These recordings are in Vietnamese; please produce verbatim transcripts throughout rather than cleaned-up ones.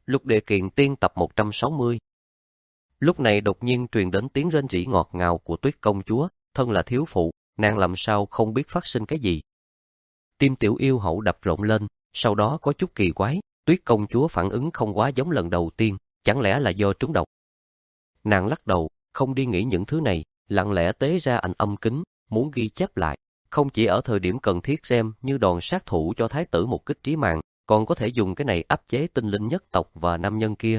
Lục Địa Kiện Tiên tập một trăm sáu mươi. Lúc này đột nhiên truyền đến tiếng rên rỉ ngọt ngào của Tuyết công chúa, thân là thiếu phụ, nàng làm sao không biết phát sinh cái gì. Tim Tiểu Yêu Hậu đập rộn lên, sau đó có chút kỳ quái, Tuyết công chúa phản ứng không quá giống lần đầu tiên, chẳng lẽ là do trúng độc. Nàng lắc đầu, không đi nghĩ những thứ này, lặng lẽ tế ra ảnh âm kính, muốn ghi chép lại, không chỉ ở thời điểm cần thiết xem như đòn sát thủ cho thái tử một kích trí mạng, còn có thể dùng cái này áp chế tinh linh nhất tộc và nam nhân kia.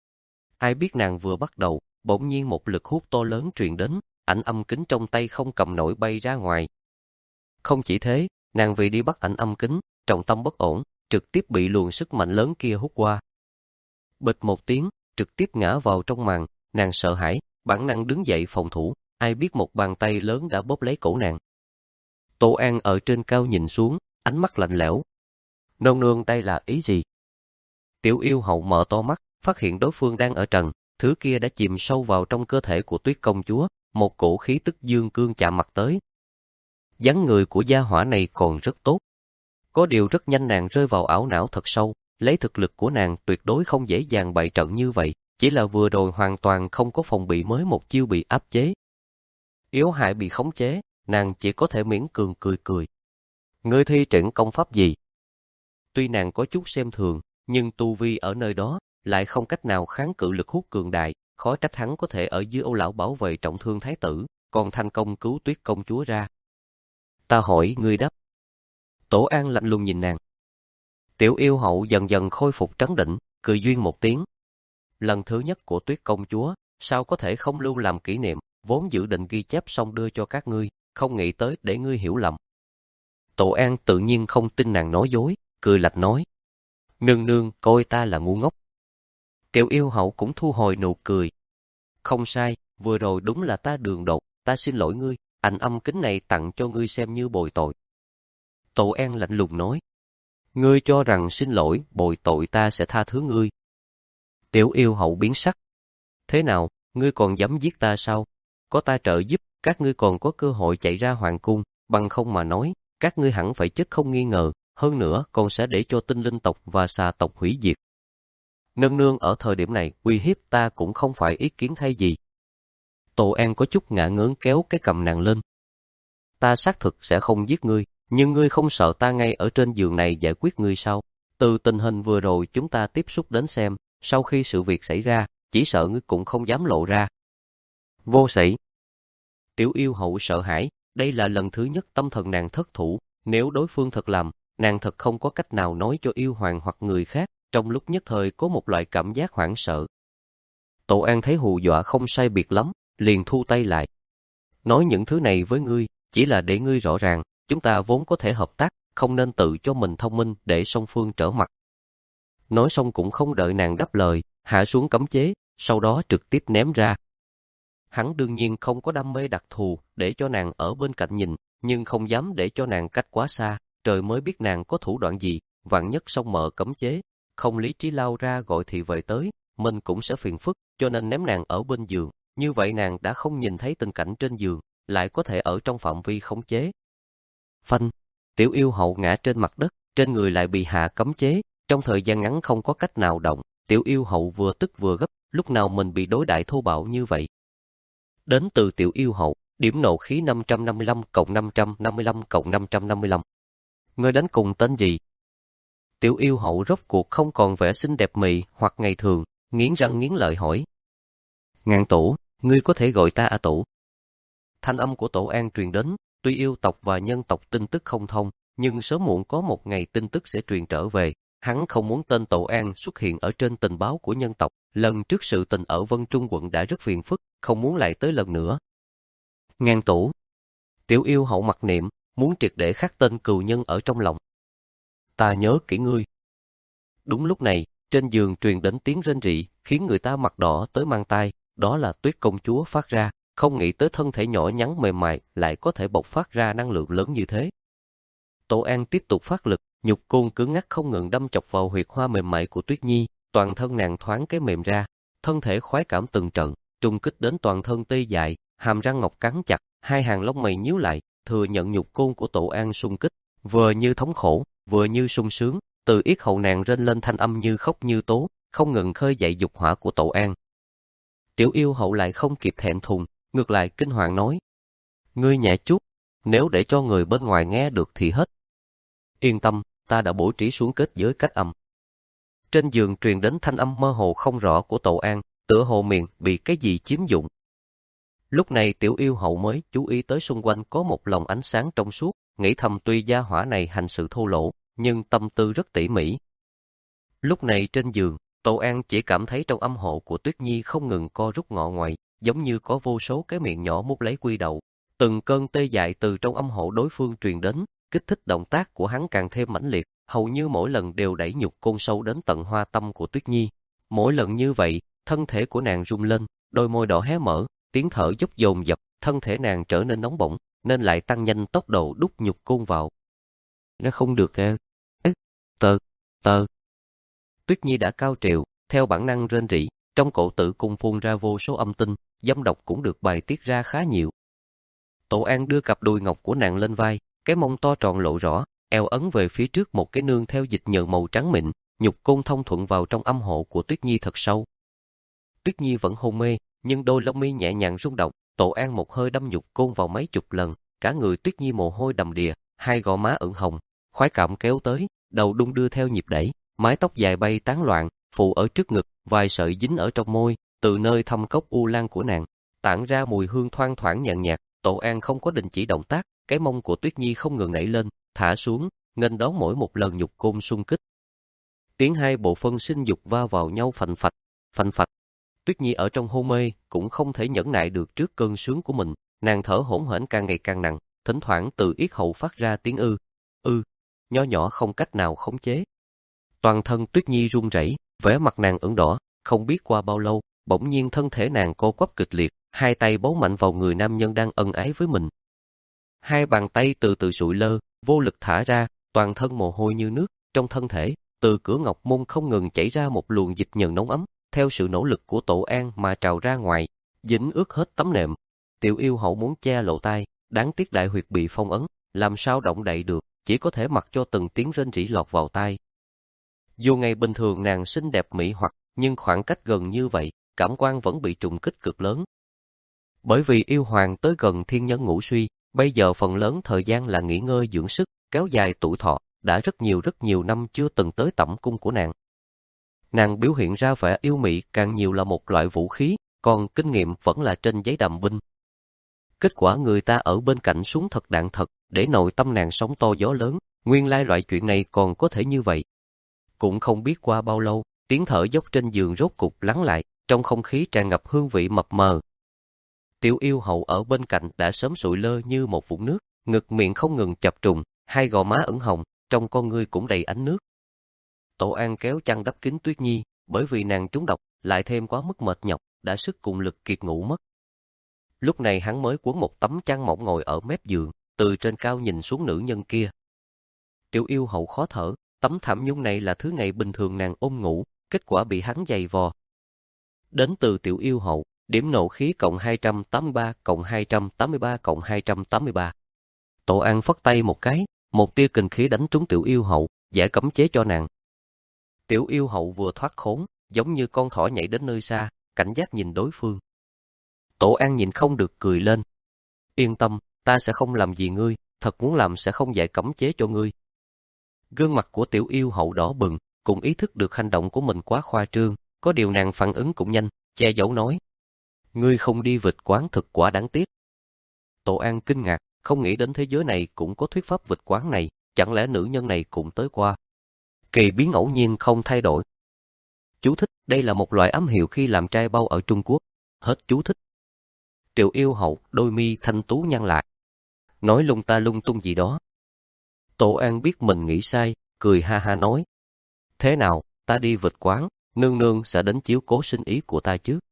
Ai biết nàng vừa bắt đầu, bỗng nhiên một lực hút to lớn truyền đến, ảnh âm kính trong tay không cầm nổi bay ra ngoài. Không chỉ thế, nàng vì đi bắt ảnh âm kính, trọng tâm bất ổn, trực tiếp bị luồng sức mạnh lớn kia hút qua. Bịch một tiếng, trực tiếp ngã vào trong màn, nàng sợ hãi, bản năng đứng dậy phòng thủ, ai biết một bàn tay lớn đã bóp lấy cổ nàng. Tô An ở trên cao nhìn xuống, ánh mắt lạnh lẽo. Nương nương đây là ý gì? Tiểu Yêu Hậu mở to mắt, phát hiện đối phương đang ở trần, thứ kia đã chìm sâu vào trong cơ thể của Tuyết công chúa, một cổ khí tức dương cương chạm mặt tới. Dáng người của gia hỏa này còn rất tốt. Có điều rất nhanh nàng rơi vào ảo não thật sâu, lấy thực lực của nàng tuyệt đối không dễ dàng bày trận như vậy, chỉ là vừa rồi hoàn toàn không có phòng bị mới một chiêu bị áp chế. Yếu hại bị khống chế, nàng chỉ có thể miễn cường cười cười. Ngươi thi triển công pháp gì? Tuy nàng có chút xem thường, nhưng tu vi ở nơi đó lại không cách nào kháng cự lực hút cường đại, khó trách hắn có thể ở dưới Âu lão bảo vệ trọng thương thái tử, còn thành công cứu Tuyết công chúa ra. Ta hỏi ngươi đáp. Tổ An lạnh lùng nhìn nàng. Tiểu Yêu Hậu dần dần khôi phục trấn định, cười duyên một tiếng. Lần thứ nhất của Tuyết công chúa, sao có thể không lưu làm kỷ niệm, vốn dự định ghi chép xong đưa cho các ngươi, không nghĩ tới để ngươi hiểu lầm. Tổ An tự nhiên không tin nàng nói dối, cười lạnh nói. Nương nương coi ta là ngu ngốc. Tiểu Yêu Hậu cũng thu hồi nụ cười. Không sai, vừa rồi đúng là ta đường đột, ta xin lỗi ngươi, ảnh âm kính này tặng cho ngươi xem như bồi tội. Tổ An lạnh lùng nói. Ngươi cho rằng xin lỗi, bồi tội ta sẽ tha thứ ngươi. Tiểu Yêu Hậu biến sắc. Thế nào, ngươi còn dám giết ta sao? Có ta trợ giúp, các ngươi còn có cơ hội chạy ra hoàng cung, bằng không mà nói, các ngươi hẳn phải chết không nghi ngờ, hơn nữa còn sẽ để cho tinh linh tộc và xà tộc hủy diệt. Nương nương ở thời điểm này uy hiếp ta cũng không phải ý kiến thay gì. Tô An có chút ngả ngớn kéo cái cầm nàng lên. Ta xác thực sẽ không giết ngươi, nhưng ngươi không sợ ta ngay ở trên giường này giải quyết ngươi sao? Từ tình hình vừa rồi chúng ta tiếp xúc đến xem, sau khi sự việc xảy ra, chỉ sợ ngươi cũng không dám lộ ra. Vô sĩ. Tiểu Yêu Hậu sợ hãi, đây là lần thứ nhất tâm thần nàng thất thủ, nếu đối phương thật làm, nàng thật không có cách nào nói cho yêu hoàng hoặc người khác, trong lúc nhất thời có một loại cảm giác hoảng sợ. Tổ An thấy hù dọa không sai biệt lắm, liền thu tay lại. Nói những thứ này với ngươi, chỉ là để ngươi rõ ràng, chúng ta vốn có thể hợp tác, không nên tự cho mình thông minh để song phương trở mặt. Nói xong cũng không đợi nàng đáp lời, hạ xuống cấm chế, sau đó trực tiếp ném ra. Hắn đương nhiên không có đam mê đặc thù để cho nàng ở bên cạnh nhìn, nhưng không dám để cho nàng cách quá xa, trời mới biết nàng có thủ đoạn gì, vạn nhất xong mở cấm chế, không lý trí lao ra gọi thị vệ tới, mình cũng sẽ phiền phức, cho nên ném nàng ở bên giường, như vậy nàng đã không nhìn thấy tình cảnh trên giường, lại có thể ở trong phạm vi khống chế. Phanh, Tiểu Yêu Hậu ngã trên mặt đất, trên người lại bị hạ cấm chế, trong thời gian ngắn không có cách nào động, Tiểu Yêu Hậu vừa tức vừa gấp, lúc nào mình bị đối đãi thô bạo như vậy. Đến từ Tiểu Yêu Hậu, điểm nộ khí năm trăm năm mươi lăm cộng năm trăm năm mươi lăm cộng năm trăm năm mươi lăm. Ngươi đánh cùng tên gì? Tiểu Yêu Hậu rốt cuộc không còn vẻ xinh đẹp mị hoặc ngày thường, nghiến răng nghiến lợi hỏi. Ngạn Tổ, ngươi có thể gọi ta A Tổ. Thanh âm của Tổ An truyền đến, tuy yêu tộc và nhân tộc tin tức không thông, nhưng sớm muộn có một ngày tin tức sẽ truyền trở về. Hắn không muốn tên Tổ An xuất hiện ở trên tình báo của nhân tộc, lần trước sự tình ở Vân Trung quận đã rất phiền phức, không muốn lại tới lần nữa. Ngạn Tổ. Tiểu Yêu Hậu mặc niệm, muốn triệt để khắc tên cừu nhân ở trong lòng. Ta nhớ kỹ ngươi. Đúng lúc này, trên giường truyền đến tiếng rên rỉ, khiến người ta mặt đỏ tới mang tai, đó là Tuyết công chúa phát ra, không nghĩ tới thân thể nhỏ nhắn mềm mại lại có thể bộc phát ra năng lượng lớn như thế. Tổ An tiếp tục phát lực, nhục côn cứng ngắc không ngừng đâm chọc vào huyệt hoa mềm mại của Tuyết Nhi, toàn thân nàng thoáng cái mềm ra, thân thể khoái cảm từng trận, trùng kích đến toàn thân tê dại, hàm răng ngọc cắn chặt, hai hàng lông mày nhíu lại, thừa nhận nhục côn của Tổ An xung kích, vừa như thống khổ, vừa như sung sướng, từ yết hầu nàng rên lên thanh âm như khóc như tố, không ngừng khơi dậy dục hỏa của Tổ An. Tiểu yêu hậu lại không kịp thẹn thùng, ngược lại kinh hoàng nói. Ngươi nhẹ chút, nếu để cho người bên ngoài nghe được thì hết. Yên tâm, ta đã bố trí xuống kết giới cách âm. Trên giường truyền đến thanh âm mơ hồ không rõ của Tổ An, tựa hồ miệng bị cái gì chiếm dụng. Lúc này tiểu yêu hậu mới chú ý tới xung quanh có một lồng ánh sáng trong suốt, nghĩ thầm tuy gia hỏa này hành sự thô lỗ, nhưng tâm tư rất tỉ mỉ. Lúc này trên giường, Tổ An chỉ cảm thấy trong âm hộ của Tuyết Nhi không ngừng co rút ngọ ngoại, giống như có vô số cái miệng nhỏ mút lấy quy đầu. Từng cơn tê dại từ trong âm hộ đối phương truyền đến, kích thích động tác của hắn càng thêm mãnh liệt, hầu như mỗi lần đều đẩy nhục côn sâu đến tận hoa tâm của Tuyết Nhi. Mỗi lần như vậy, thân thể của nàng rung lên, đôi môi đỏ hé mở, tiếng thở dốc dồn dập, thân thể nàng trở nên nóng bỏng, nên lại tăng nhanh tốc độ đút nhục côn vào. Nó không được e, tơ, tơ. Tuyết Nhi đã cao trào, theo bản năng rên rỉ, trong cổ tử cung phun ra vô số âm tinh, dâm độc cũng được bài tiết ra khá nhiều. Tổ An đưa cặp đùi ngọc của nàng lên vai, cái mông to tròn lộ rõ, eo ấn về phía trước một cái nương theo dịch nhờ màu trắng mịn, nhục côn thông thuận vào trong âm hộ của Tuyết Nhi thật sâu. Tuyết Nhi vẫn hôn mê, nhưng đôi lông mi nhẹ nhàng rung động, Tổ An một hơi đâm nhục côn vào mấy chục lần, cả người Tuyết Nhi mồ hôi đầm đìa, hai gò má ửng hồng, khoái cảm kéo tới, đầu đung đưa theo nhịp đẩy, mái tóc dài bay tán loạn, phụ ở trước ngực, vài sợi dính ở trong môi, từ nơi thâm cốc u lan của nàng, tản ra mùi hương thoang thoảng nhàn nhạt. Tổ An không có đình chỉ động tác, cái mông của Tuyết Nhi không ngừng nảy lên, thả xuống, nghênh đón mỗi một lần nhục côn xung kích. Tiếng hai bộ phân sinh dục va vào nhau phành phạch, phành phạch. Tuyết Nhi ở trong hôn mê cũng không thể nhẫn nại được trước cơn sướng của mình, nàng thở hổn hển càng ngày càng nặng, thỉnh thoảng từ yết hầu phát ra tiếng ư, ư, nho nhỏ không cách nào khống chế. Toàn thân Tuyết Nhi run rẩy, vẻ mặt nàng ửng đỏ, không biết qua bao lâu, bỗng nhiên thân thể nàng co quắp kịch liệt, hai tay bấu mạnh vào người nam nhân đang ân ái với mình. Hai bàn tay từ từ sụi lơ, vô lực thả ra, toàn thân mồ hôi như nước, trong thân thể, từ cửa ngọc môn không ngừng chảy ra một luồng dịch nhờn nóng ấm, theo sự nỗ lực của Tổ An mà trào ra ngoài, dính ướt hết tấm nệm. Tiểu yêu hậu muốn che lộ tai, đáng tiếc đại huyệt bị phong ấn, làm sao động đậy được, chỉ có thể mặc cho từng tiếng rên rỉ lọt vào tai. Dù ngày bình thường nàng xinh đẹp mỹ hoặc, nhưng khoảng cách gần như vậy, cảm quan vẫn bị trùng kích cực lớn. Bởi vì yêu hoàng tới gần thiên nhân ngũ suy, bây giờ phần lớn thời gian là nghỉ ngơi dưỡng sức, kéo dài tuổi thọ, đã rất nhiều rất nhiều năm chưa từng tới tẩm cung của nàng. Nàng biểu hiện ra vẻ yêu mị càng nhiều là một loại vũ khí, còn kinh nghiệm vẫn là trên giấy đàm binh. Kết quả người ta ở bên cạnh súng thật đạn thật, để nội tâm nàng sóng to gió lớn, nguyên lai loại chuyện này còn có thể như vậy. Cũng không biết qua bao lâu, tiếng thở dốc trên giường rốt cục lắng lại, trong không khí tràn ngập hương vị mập mờ. Tiểu yêu hậu ở bên cạnh đã sớm sụi lơ như một vũng nước, ngực miệng không ngừng chập trùng, hai gò má ửng hồng, trong con ngươi cũng đầy ánh nước. Tổ An kéo chăn đắp kín Tuyết Nhi, bởi vì nàng trúng độc, lại thêm quá mức mệt nhọc, đã sức cùng lực kiệt ngủ mất. Lúc này hắn mới quấn một tấm chăn mỏng ngồi ở mép giường, từ trên cao nhìn xuống nữ nhân kia. Tiểu yêu hậu khó thở, tấm thảm nhung này là thứ ngày bình thường nàng ôm ngủ, kết quả bị hắn giày vò. Đến từ tiểu yêu hậu, điểm nộ khí cộng hai trăm tám mươi ba cộng hai trăm tám mươi ba cộng hai trăm tám mươi ba. Tổ An phất tay một cái, một tia kình khí đánh trúng tiểu yêu hậu, giải cấm chế cho nàng. Tiểu yêu hậu vừa thoát khốn, giống như con thỏ nhảy đến nơi xa, cảnh giác nhìn đối phương. Tổ An nhìn không được cười lên. Yên tâm, ta sẽ không làm gì ngươi, thật muốn làm sẽ không giải cấm chế cho ngươi. Gương mặt của tiểu yêu hậu đỏ bừng, cũng ý thức được hành động của mình quá khoa trương, có điều nàng phản ứng cũng nhanh, che giấu nói. Ngươi không đi vịt quán thực quả đáng tiếc. Tổ An kinh ngạc, không nghĩ đến thế giới này cũng có thuyết pháp vịt quán này, chẳng lẽ nữ nhân này cũng tới qua. Kỳ biến ngẫu nhiên không thay đổi. Chú thích, đây là một loại ám hiệu khi làm trai bao ở Trung Quốc. Hết chú thích. Tiểu yêu hậu, đôi mi thanh tú nhăn lại. Nói lung ta lung tung gì đó. Tổ An biết mình nghĩ sai, cười ha ha nói. Thế nào, ta đi vịt quán, nương nương sẽ đến chiếu cố sinh ý của ta chứ.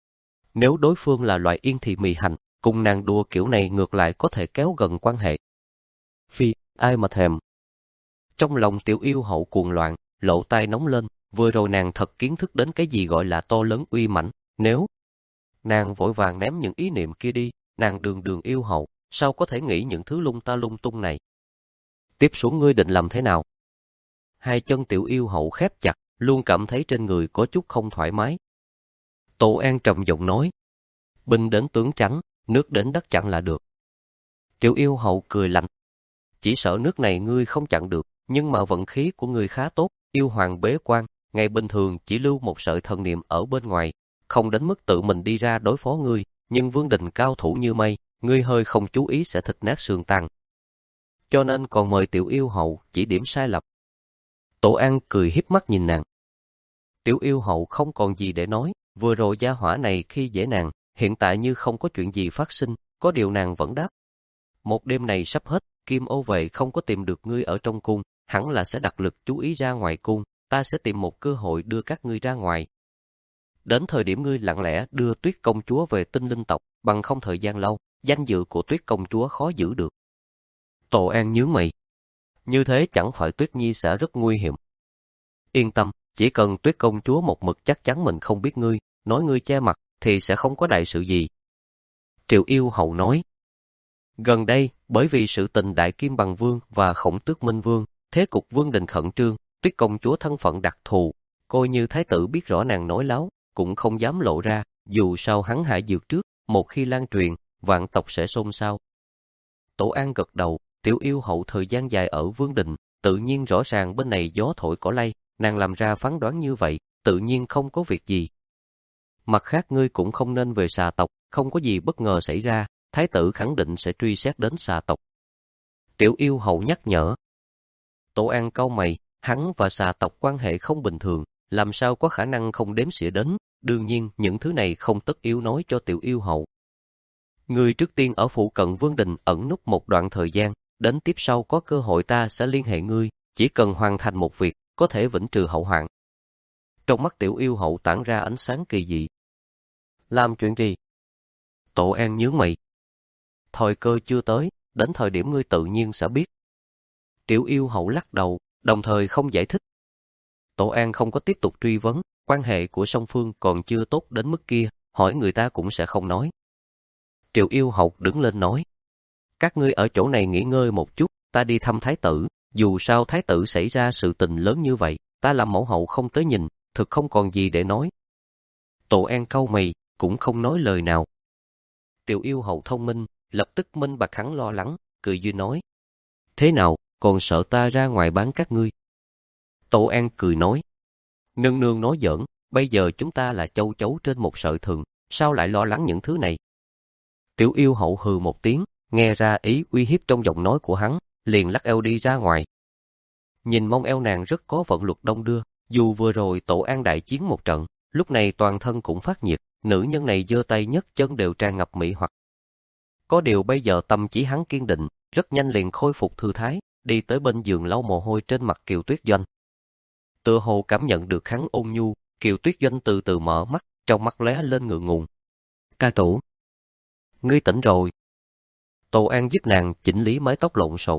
Nếu đối phương là loại yên thị mì hành, cùng nàng đùa kiểu này ngược lại có thể kéo gần quan hệ. Phi, ai mà thèm. Trong lòng tiểu yêu hậu cuồng loạn, lỗ tai nóng lên, vừa rồi nàng thật kiến thức đến cái gì gọi là to lớn uy mãnh, nếu nàng vội vàng ném những ý niệm kia đi, nàng đường đường yêu hậu, sao có thể nghĩ những thứ lung ta lung tung này. Tiếp xuống ngươi định làm thế nào? Hai chân tiểu yêu hậu khép chặt, luôn cảm thấy trên người có chút không thoải mái. Tổ An trầm giọng nói, binh đến tướng chắn, nước đến đất chặn là được. Tiểu Yêu Hậu cười lạnh, chỉ sợ nước này ngươi không chặn được, nhưng mà vận khí của ngươi khá tốt, yêu hoàng bế quan, ngày bình thường chỉ lưu một sợi thần niệm ở bên ngoài, không đến mức tự mình đi ra đối phó ngươi, nhưng Vương Đình cao thủ như mây, ngươi hơi không chú ý sẽ thịt nát xương tan. Cho nên còn mời Tiểu Yêu Hậu chỉ điểm sai lầm. Tổ An cười hiếp mắt nhìn nàng. Tiểu Yêu Hậu không còn gì để nói, vừa rồi gia hỏa này khi dễ nàng, hiện tại như không có chuyện gì phát sinh, có điều nàng vẫn đáp. Một đêm này sắp hết, Kim Ô Vệ không có tìm được ngươi ở trong cung, hẳn là sẽ đặt lực chú ý ra ngoài cung, ta sẽ tìm một cơ hội đưa các ngươi ra ngoài. Đến thời điểm ngươi lặng lẽ đưa Tuyết công chúa về Tinh Linh tộc, bằng không thời gian lâu, danh dự của Tuyết công chúa khó giữ được. Tổ An nhướng mày. Như thế chẳng phải Tuyết Nhi sẽ rất nguy hiểm. Yên tâm, chỉ cần Tuyết công chúa một mực chắc chắn mình không biết ngươi, nói ngươi che mặt, thì sẽ không có đại sự gì. Triệu Yêu Hậu nói. Gần đây, bởi vì sự tình Đại Kim Bằng Vương và Khổng Tước Minh Vương, thế cục Vương Đình khẩn trương, Tuyết công chúa thân phận đặc thù, coi như thái tử biết rõ nàng nói láo, cũng không dám lộ ra, dù sao hắn hạ dược trước, một khi lan truyền, vạn tộc sẽ xôn xao. Tổ An gật đầu, Tiểu Yêu Hậu thời gian dài ở Vương Đình, tự nhiên rõ ràng bên này gió thổi cỏ lay, nàng làm ra phán đoán như vậy, tự nhiên không có việc gì. Mặt khác ngươi cũng không nên về xà tộc, không có gì bất ngờ xảy ra, thái tử khẳng định sẽ truy xét đến xà tộc. Tiểu Yêu Hậu nhắc nhở. Tổ An cau mày, hắn và xà tộc quan hệ không bình thường, làm sao có khả năng không đếm xỉa đến, đương nhiên những thứ này không tất yếu nói cho Tiểu Yêu Hậu. Ngươi trước tiên ở phụ cận Vương Đình ẩn núp một đoạn thời gian, đến tiếp sau có cơ hội ta sẽ liên hệ ngươi, chỉ cần hoàn thành một việc, có thể vĩnh trừ hậu hoạn. Trong mắt Tiểu Yêu Hậu tản ra ánh sáng kỳ dị. Làm chuyện gì? Tổ An nhướng mày. Thời cơ chưa tới, đến thời điểm ngươi tự nhiên sẽ biết. Tiểu Yêu Hậu lắc đầu, đồng thời không giải thích. Tổ An không có tiếp tục truy vấn, quan hệ của song phương còn chưa tốt đến mức kia, hỏi người ta cũng sẽ không nói. Triệu Yêu Hậu đứng lên nói. Các ngươi ở chỗ này nghỉ ngơi một chút, ta đi thăm thái tử, dù sao thái tử xảy ra sự tình lớn như vậy, ta làm mẫu hậu không tới nhìn, thực không còn gì để nói. Tổ An cau mày, cũng không nói lời nào. Tiểu Yêu Hậu thông minh, lập tức minh bạch hắn lo lắng, cười duyên nói. Thế nào, còn sợ ta ra ngoài bán các ngươi? Tổ An cười nói. Nương nương nói giỡn, bây giờ chúng ta là châu chấu trên một sợi thừng, sao lại lo lắng những thứ này? Tiểu Yêu Hậu hừ một tiếng, nghe ra ý uy hiếp trong giọng nói của hắn, liền lắc eo đi ra ngoài. Nhìn mông eo nàng rất có vận luật đông đưa, dù vừa rồi Tổ An đại chiến một trận, lúc này toàn thân cũng phát nhiệt, nữ nhân này giơ tay nhấc chân đều tràn ngập mỹ hoặc. Có điều bây giờ tâm trí hắn kiên định, rất nhanh liền khôi phục thư thái, đi tới bên giường lau mồ hôi trên mặt Kiều Tuyết Doanh. Tựa hồ cảm nhận được hắn ôn nhu, Kiều Tuyết Doanh từ từ mở mắt, trong mắt lóe lên ngượng ngùng. Ca tổ, ngươi tỉnh rồi. Tổ An giúp nàng chỉnh lý mái tóc lộn xộn.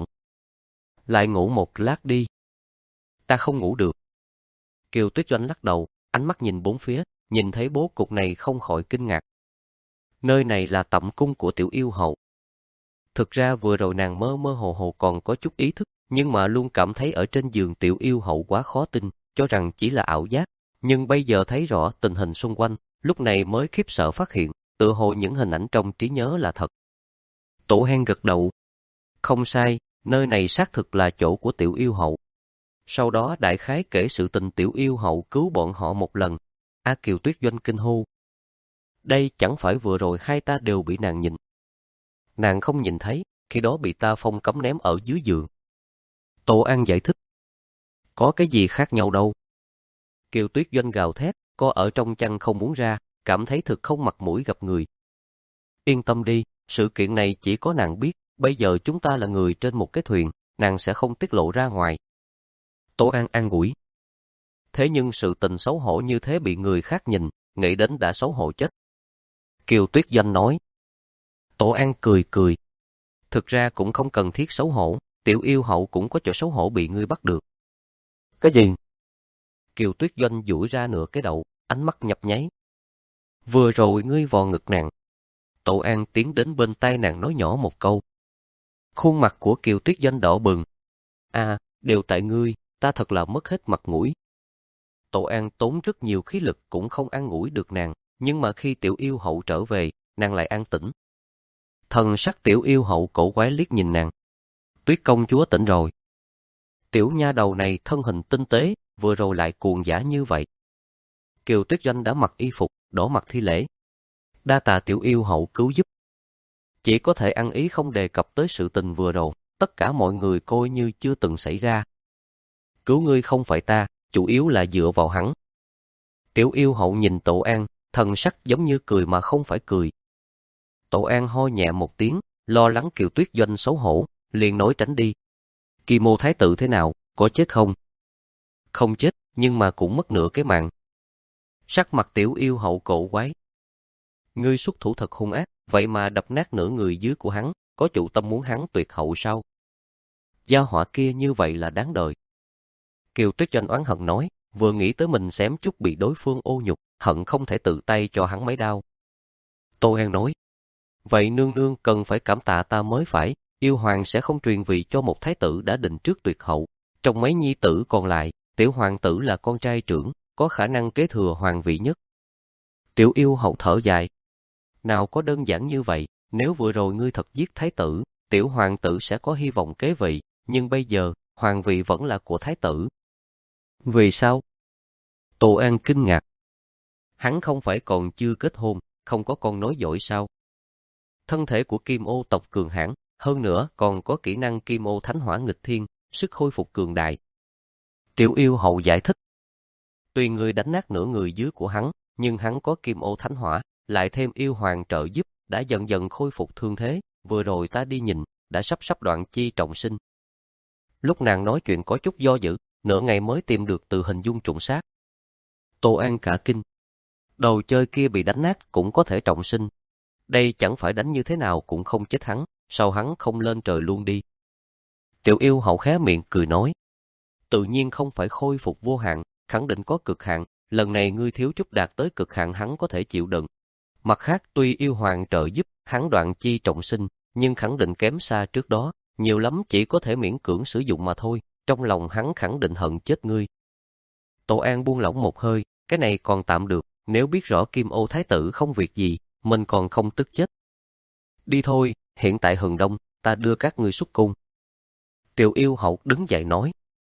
Lại ngủ một lát đi. Ta không ngủ được. Kiều Tuyết Doanh lắc đầu, ánh mắt nhìn bốn phía, nhìn thấy bố cục này không khỏi kinh ngạc. Nơi này là tẩm cung của Tiểu Yêu Hậu. Thực ra vừa rồi nàng mơ mơ hồ hồ còn có chút ý thức, nhưng mà luôn cảm thấy ở trên giường Tiểu Yêu Hậu quá khó tin, cho rằng chỉ là ảo giác. Nhưng bây giờ thấy rõ tình hình xung quanh, lúc này mới khiếp sợ phát hiện, tựa hồ những hình ảnh trong trí nhớ là thật. Tổ Hen gật đầu. Không sai, nơi này xác thực là chỗ của Tiểu Yêu Hậu. Sau đó đại khái kể sự tình Tiểu Yêu Hậu cứu bọn họ một lần. A Kiều Tuyết Doanh kinh hô. Đây chẳng phải vừa rồi hai ta đều bị nàng nhìn. Nàng không nhìn thấy, khi đó bị ta phong cấm ném ở dưới giường. Tổ An giải thích. Có cái gì khác nhau đâu. Kiều Tuyết Doanh gào thét, co ở trong chăn không muốn ra, cảm thấy thực không mặt mũi gặp người. Yên tâm đi, sự kiện này chỉ có nàng biết, bây giờ chúng ta là người trên một cái thuyền, nàng sẽ không tiết lộ ra ngoài. Tổ An an ủi. Thế nhưng sự tình xấu hổ như thế bị người khác nhìn, nghĩ đến đã xấu hổ chết. Kiều Tuyết Doanh nói. Tổ An cười cười. Thực ra cũng không cần thiết xấu hổ, Tiểu Yêu Hậu cũng có chỗ xấu hổ bị ngươi bắt được. Cái gì? Kiều Tuyết Doanh duỗi ra nửa cái đầu, ánh mắt nhập nháy. Vừa rồi ngươi vò ngực nàng. Tổ An tiến đến bên tai nàng nói nhỏ một câu. Khuôn mặt của Kiều Tuyết Doanh đỏ bừng. À, đều tại ngươi, ta thật là mất hết mặt mũi. Tổ An tốn rất nhiều khí lực cũng không an ủi được nàng, nhưng mà khi Tiểu Yêu Hậu trở về, nàng lại an tĩnh. Thần sắc Tiểu Yêu Hậu cổ quái liếc nhìn nàng. Tuyết công chúa tỉnh rồi. Tiểu nha đầu này thân hình tinh tế, vừa rồi lại cuồng dã như vậy. Kiều Tuyết Doanh đã mặc y phục, đổ mặt thi lễ. Đa tạ Tiểu Yêu Hậu cứu giúp. Chỉ có thể ăn ý không đề cập tới sự tình vừa rồi, tất cả mọi người coi như chưa từng xảy ra. Cứu ngươi không phải ta, chủ yếu là dựa vào hắn. Tiểu Yêu Hậu nhìn Tổ An, thần sắc giống như cười mà không phải cười. Tổ An ho nhẹ một tiếng, lo lắng Kiều Tuyết Doanh xấu hổ, liền nói tránh đi. Kim Ô Thái tử thế nào, có chết không? Không chết, nhưng mà cũng mất nửa cái mạng. Sắc mặt Tiểu Yêu Hậu cổ quái. Ngươi xuất thủ thật hung ác, vậy mà đập nát nửa người dưới của hắn, có chủ tâm muốn hắn tuyệt hậu sao? Gia họa kia như vậy là đáng đời. Kiều Tuyết Doanh oán hận nói, vừa nghĩ tới mình xém chút bị đối phương ô nhục, hận không thể tự tay cho hắn mấy đao. Tô An nói, vậy nương nương cần phải cảm tạ ta mới phải, yêu hoàng sẽ không truyền vị cho một thái tử đã định trước tuyệt hậu. Trong mấy nhi tử còn lại, tiểu hoàng tử là con trai trưởng, có khả năng kế thừa hoàng vị nhất. Tiểu Yêu Hậu thở dài. Nào có đơn giản như vậy, nếu vừa rồi ngươi thật giết thái tử, tiểu hoàng tử sẽ có hy vọng kế vị, nhưng bây giờ, hoàng vị vẫn là của thái tử. Vì sao? Tô An kinh ngạc. Hắn không phải còn chưa kết hôn, không có con nối dõi sao? Thân thể của Kim Ô tộc cường hãn, hơn nữa còn có kỹ năng Kim Ô Thánh Hỏa nghịch thiên, sức khôi phục cường đại. Tiểu Yêu Hậu giải thích. Tuy người đánh nát nửa người dưới của hắn, nhưng hắn có Kim Ô Thánh Hỏa, lại thêm yêu hoàng trợ giúp, đã dần dần khôi phục thương thế, vừa rồi ta đi nhìn, đã sắp sắp đoạn chi trọng sinh. Lúc nàng nói chuyện có chút do dự, nửa ngày mới tìm được từ hình dung trùng sát. Tô An cả kinh. Đồ chơi kia bị đánh nát cũng có thể trọng sinh. Đây chẳng phải đánh như thế nào cũng không chết hắn, sao hắn không lên trời luôn đi. Tiểu Yêu Hậu khé miệng cười nói. Tự nhiên không phải khôi phục vô hạn, khẳng định có cực hạn, lần này ngươi thiếu chút đạt tới cực hạn hắn có thể chịu đựng. Mặt khác tuy yêu hoàng trợ giúp, hắn đoạn chi trọng sinh, nhưng khẳng định kém xa trước đó, nhiều lắm chỉ có thể miễn cưỡng sử dụng mà thôi, trong lòng hắn khẳng định hận chết ngươi. Tổ An buông lỏng một hơi, cái này còn tạm được, nếu biết rõ Kim Ô Thái tử không việc gì, mình còn không tức chết. Đi thôi, hiện tại hừng đông, ta đưa các ngươi xuất cung. Tiểu Yêu Hậu đứng dậy nói.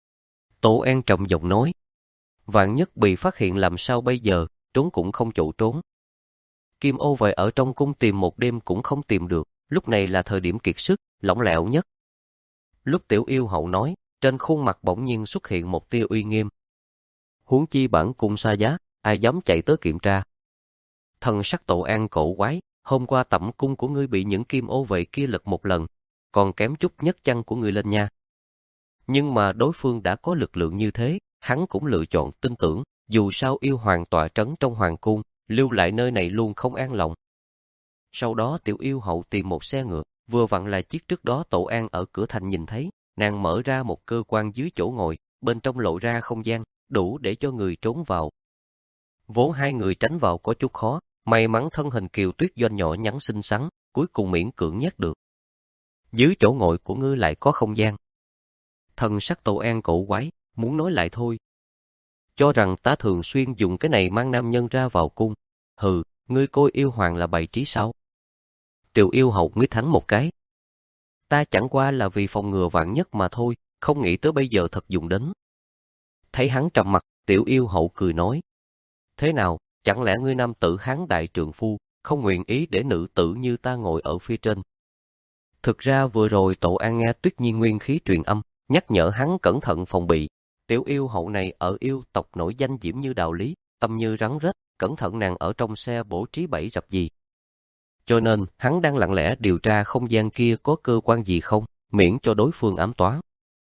Tổ An trầm giọng nói. Vạn nhất bị phát hiện làm sao bây giờ, trốn cũng không chỗ trốn. Kim Ô về ở trong cung tìm một đêm cũng không tìm được, lúc này là thời điểm kiệt sức, lỏng lẻo nhất. Lúc Tiểu Yêu Hậu nói, trên khuôn mặt bỗng nhiên xuất hiện một tia uy nghiêm. Huống chi bản cung xa giá, ai dám chạy tới kiểm tra. Thần sắc Tổ An cổ quái, hôm qua tẩm cung của ngươi bị những Kim Ô vệ kia lật một lần, còn kém chút nhấc chân của ngươi lên nha. Nhưng mà đối phương đã có lực lượng như thế, hắn cũng lựa chọn tin tưởng, dù sao yêu hoàng tọa trấn trong hoàng cung, lưu lại nơi này luôn không an lòng. Sau đó Tiểu Yêu Hậu tìm một xe ngựa, vừa vặn là chiếc trước đó Tổ An ở cửa thành nhìn thấy, nàng mở ra một cơ quan dưới chỗ ngồi, bên trong lộ ra không gian, đủ để cho người trốn vào. Vốn hai người tránh vào có chút khó, may mắn thân hình Kiều Tuyết Doanh nhỏ nhắn xinh xắn, cuối cùng miễn cưỡng nhét được. Dưới chỗ ngồi của ngươi lại có không gian. Thần sắc Tổ An cổ quái, muốn nói lại thôi. Cho rằng ta thường xuyên dùng cái này mang nam nhân ra vào cung. Hừ, ngươi coi yêu hoàng là bày trí sao? Tiểu Yêu Hậu nguyết hắn một cái. Ta chẳng qua là vì phòng ngừa vạn nhất mà thôi, không nghĩ tới bây giờ thật dùng đến. Thấy hắn trầm mặt, Tiểu Yêu Hậu cười nói. Thế nào, chẳng lẽ ngươi nam tử hán đại trượng phu, không nguyện ý để nữ tử như ta ngồi ở phía trên? Thực ra vừa rồi Tổ An nghe Tuyết Nhi nguyên khí truyền âm, nhắc nhở hắn cẩn thận phòng bị. Tiểu Yêu Hậu này ở yêu tộc nổi danh diễm như đạo lý, tâm như rắn rết, cẩn thận nàng ở trong xe bố trí bẫy rập gì. Cho nên, hắn đang lặng lẽ điều tra không gian kia có cơ quan gì không, miễn cho đối phương ám toán.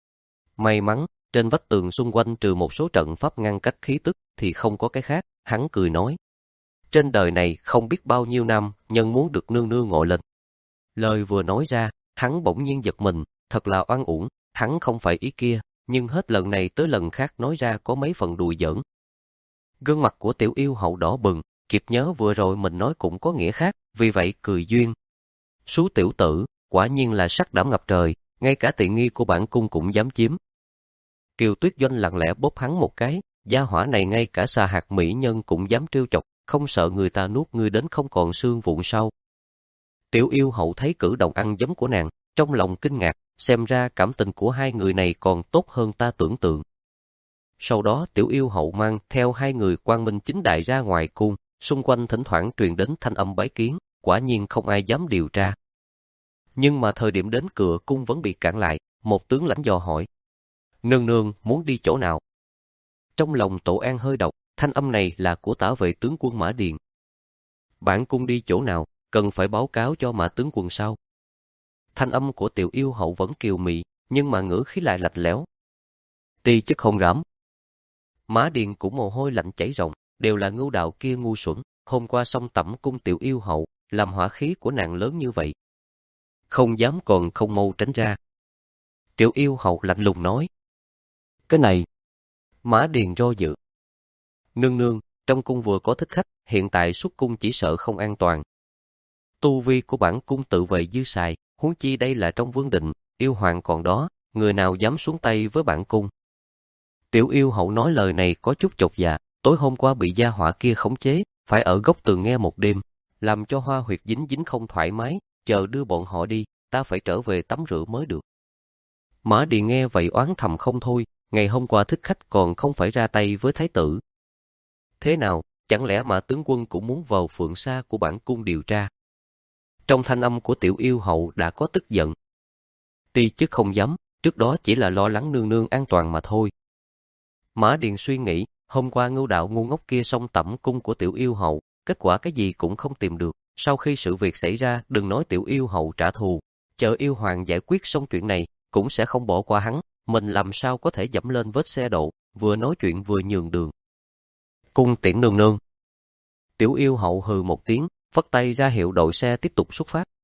May mắn, trên vách tường xung quanh trừ một số trận pháp ngăn cách khí tức thì không có cái khác, hắn cười nói. Trên đời này không biết bao nhiêu năm, nhân muốn được nương nương ngồi lên. Lời vừa nói ra, hắn bỗng nhiên giật mình, thật là oan uổng, hắn không phải ý kia, nhưng hết lần này tới lần khác nói ra có mấy phần đùa giỡn. Gương mặt của Tiểu Yêu Hậu đỏ bừng, kịp nhớ vừa rồi mình nói cũng có nghĩa khác, vì vậy cười duyên. Sú tiểu tử, quả nhiên là sắc đảm ngập trời, ngay cả tiện nghi của bản cung cũng dám chiếm. Kiều Tuyết Doanh lặng lẽ bóp hắn một cái, gia hỏa này ngay cả xà hạt mỹ nhân cũng dám trêu chọc, không sợ người ta nuốt ngươi đến không còn xương vụn sao? Tiểu yêu hậu thấy cử động ăn giấm của nàng, trong lòng kinh ngạc, xem ra cảm tình của hai người này còn tốt hơn ta tưởng tượng. Sau đó tiểu yêu hậu mang theo hai người quang minh chính đại ra ngoài cung, xung quanh thỉnh thoảng truyền đến thanh âm bái kiến, quả nhiên không ai dám điều tra. Nhưng mà thời điểm đến cửa cung vẫn bị cản lại, một tướng lãnh dò hỏi. Nương nương muốn đi chỗ nào? Trong lòng Tổ An hơi độc, thanh âm này là của tả vệ tướng quân Mã Điền. Bản cung đi chỗ nào, cần phải báo cáo cho Mã tướng quân sao? Thanh âm của tiểu yêu hậu vẫn kiều mị, nhưng mà ngữ khí lại lạnh lẽo. Ti chức không dám. Mã Điền cũng mồ hôi lạnh chảy ròng, đều là ngưu đạo kia ngu xuẩn, hôm qua xong tẩm cung tiểu yêu hậu, làm hỏa khí của nàng lớn như vậy. Không dám còn không mau tránh ra. Tiểu yêu hậu lạnh lùng nói. Cái này, Mã Điền do dự. Nương nương, trong cung vừa có thích khách, hiện tại xuất cung chỉ sợ không an toàn. Tu vi của bản cung tự vệ dư xài, huống chi đây là trong vương định, yêu hoàng còn đó, người nào dám xuống tay với bản cung. Tiểu yêu hậu nói lời này có chút chột dạ, tối hôm qua bị gia hỏa kia khống chế, phải ở góc tường nghe một đêm, làm cho hoa huyệt dính dính không thoải mái, chờ đưa bọn họ đi, ta phải trở về tắm rửa mới được. Mã Điền nghe vậy oán thầm không thôi, ngày hôm qua thích khách còn không phải ra tay với thái tử. Thế nào, chẳng lẽ Mã tướng quân cũng muốn vào phượng sa của bản cung điều tra? Trong thanh âm của tiểu yêu hậu đã có tức giận. Ti chức không dám, trước đó chỉ là lo lắng nương nương an toàn mà thôi. Mã Điền suy nghĩ, hôm qua ngưu đạo ngu ngốc kia xông tẩm cung của tiểu yêu hậu, kết quả cái gì cũng không tìm được. Sau khi sự việc xảy ra, đừng nói tiểu yêu hậu trả thù, chờ yêu hoàng giải quyết xong chuyện này, cũng sẽ không bỏ qua hắn, mình làm sao có thể dẫm lên vết xe đổ, vừa nói chuyện vừa nhường đường. Cung tiễn nương nương. Tiểu yêu hậu hừ một tiếng, phất tay ra hiệu đội xe tiếp tục xuất phát.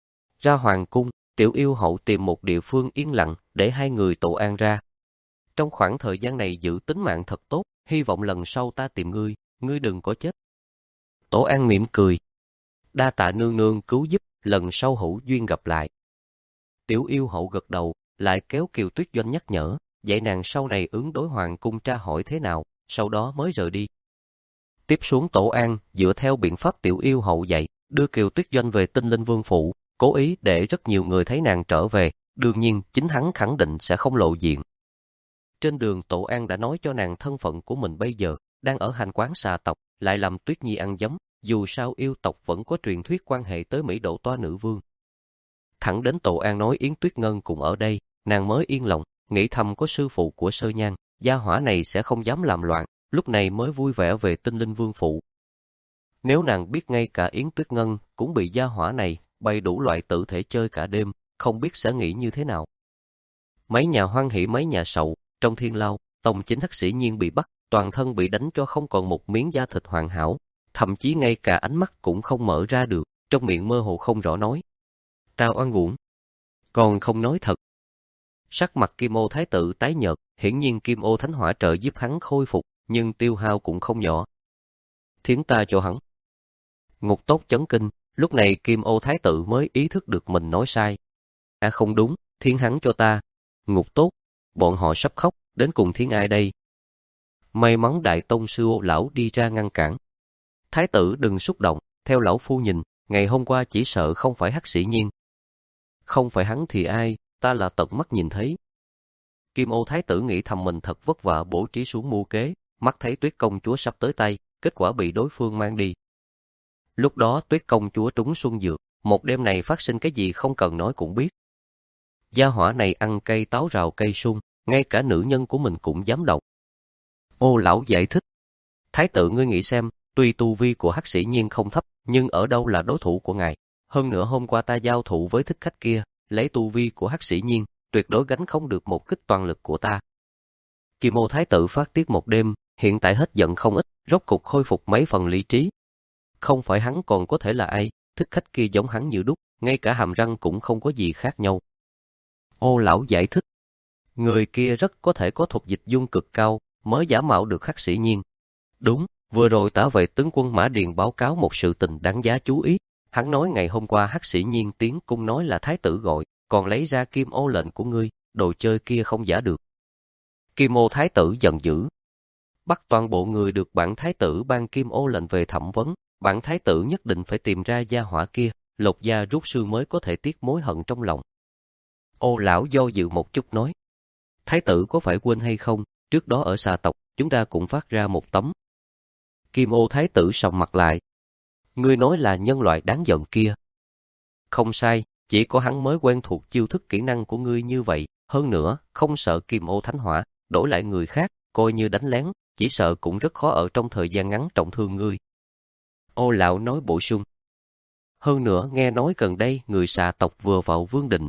Ra hoàng cung, tiểu yêu hậu tìm một địa phương yên lặng để hai người Tổ An ra. Trong khoảng thời gian này giữ tính mạng thật tốt, hy vọng lần sau ta tìm ngươi, ngươi đừng có chết. Tổ An mỉm cười. Đa tạ nương nương cứu giúp, lần sau hữu duyên gặp lại. Tiểu yêu hậu gật đầu, lại kéo Kiều Tuyết Doanh nhắc nhở, dạy nàng sau này ứng đối hoàng cung tra hỏi thế nào, sau đó mới rời đi. Tiếp xuống Tổ An, dựa theo biện pháp tiểu yêu hậu dạy, đưa Kiều Tuyết Doanh về Tinh Linh Vương phủ, cố ý để rất nhiều người thấy nàng trở về, đương nhiên chính hắn khẳng định sẽ không lộ diện. Trên đường Tổ An đã nói cho nàng thân phận của mình bây giờ, đang ở hành quán xà tộc, lại làm Tuyết Nhi ăn giấm, dù sao yêu tộc vẫn có truyền thuyết quan hệ tới Mỹ Độ Toa nữ vương. Thẳng đến Tổ An nói Yến Tuyết Ngân cũng ở đây, nàng mới yên lòng, nghĩ thầm có sư phụ của Sơ Nhan, gia hỏa này sẽ không dám làm loạn, lúc này mới vui vẻ về Tinh Linh Vương phủ. Nếu nàng biết ngay cả Yến Tuyết Ngân cũng bị gia hỏa này bày đủ loại tử thể chơi cả đêm, không biết sẽ nghĩ như thế nào. Mấy nhà hoan hỉ mấy nhà sầu, trong thiên lao, Tông Chính Hắc Sĩ Nhiên bị bắt, toàn thân bị đánh cho không còn một miếng da thịt hoàn hảo, thậm chí ngay cả ánh mắt cũng không mở ra được, trong miệng mơ hồ không rõ nói. Tao oan uổng, còn không nói thật. Sắc mặt Kim Ô Thái tử tái nhợt, hiển nhiên Kim Ô Thánh Hỏa trợ giúp hắn khôi phục, nhưng tiêu hao cũng không nhỏ. Thiến ta cho hắn. Ngục Tốt chấn kinh, lúc này Kim Ô Thái tử mới ý thức được mình nói sai. À không đúng, thiến hắn cho ta. Ngục Tốt, bọn họ sắp khóc, đến cùng thiến ai đây? May mắn Đại Tông sư Ô lão đi ra ngăn cản. Thái tử đừng xúc động, theo lão phu nhìn, ngày hôm qua chỉ sợ không phải Hắc Sĩ Nhiên. Không phải hắn thì ai, ta là tận mắt nhìn thấy. Kim Ô Thái tử nghĩ thầm mình thật vất vả bố trí xuống mưu kế, mắt thấy Tuyết công chúa sắp tới tay, kết quả bị đối phương mang đi. Lúc đó Tuyết công chúa trúng xuân dược, một đêm này phát sinh cái gì không cần nói cũng biết. Gia hỏa này ăn cây táo rào cây sung, ngay cả nữ nhân của mình cũng dám độc. Ô lão giải thích. Thái tử ngươi nghĩ xem, tuy tu vi của Hắc Sĩ Nhiên không thấp, nhưng ở đâu là đối thủ của ngài. Hơn nữa hôm qua ta giao thủ với thích khách kia, lấy tu vi của Hắc Sĩ Nhiên, tuyệt đối gánh không được một kích toàn lực của ta. Kim Ô Thái tử phát tiết một đêm, hiện tại hết giận không ít, rốt cục khôi phục mấy phần lý trí. Không phải hắn còn có thể là ai, thích khách kia giống hắn như đúc, ngay cả hàm răng cũng không có gì khác nhau. Ô lão giải thích. Người kia rất có thể có thuật dịch dung cực cao, mới giả mạo được Hắc Sĩ Nhiên. Đúng, vừa rồi tả vệ tướng quân Mã Điền báo cáo một sự tình đáng giá chú ý. Hắn nói ngày hôm qua Hắc Sĩ Nhiên tiến cung nói là thái tử gọi, còn lấy ra kim ô lệnh của ngươi, đồ chơi kia không giả được. Kim Ô Thái tử giận dữ. bắt toàn bộ người được bản thái tử ban Kim Ô lệnh về thẩm vấn, bản thái tử nhất định phải tìm ra gia hỏa kia, Lột Da rút sư mới có thể tiết mối hận trong lòng. Ô lão do dự một chút nói, thái tử có phải quên hay không, trước đó ở xà tộc, chúng ta cũng phát ra một tấm. Kim Ô thái tử sầm mặt lại. Ngươi nói là nhân loại đáng giận kia. Không sai, chỉ có hắn mới quen thuộc chiêu thức kỹ năng của ngươi như vậy, hơn nữa, không sợ Kim Ô thánh hỏa, đổi lại người khác, coi như đánh lén, chỉ sợ cũng rất khó ở trong thời gian ngắn trọng thương ngươi. Ô lão nói bổ sung. Hơn nữa nghe nói gần đây người xà tộc vừa vào vương định.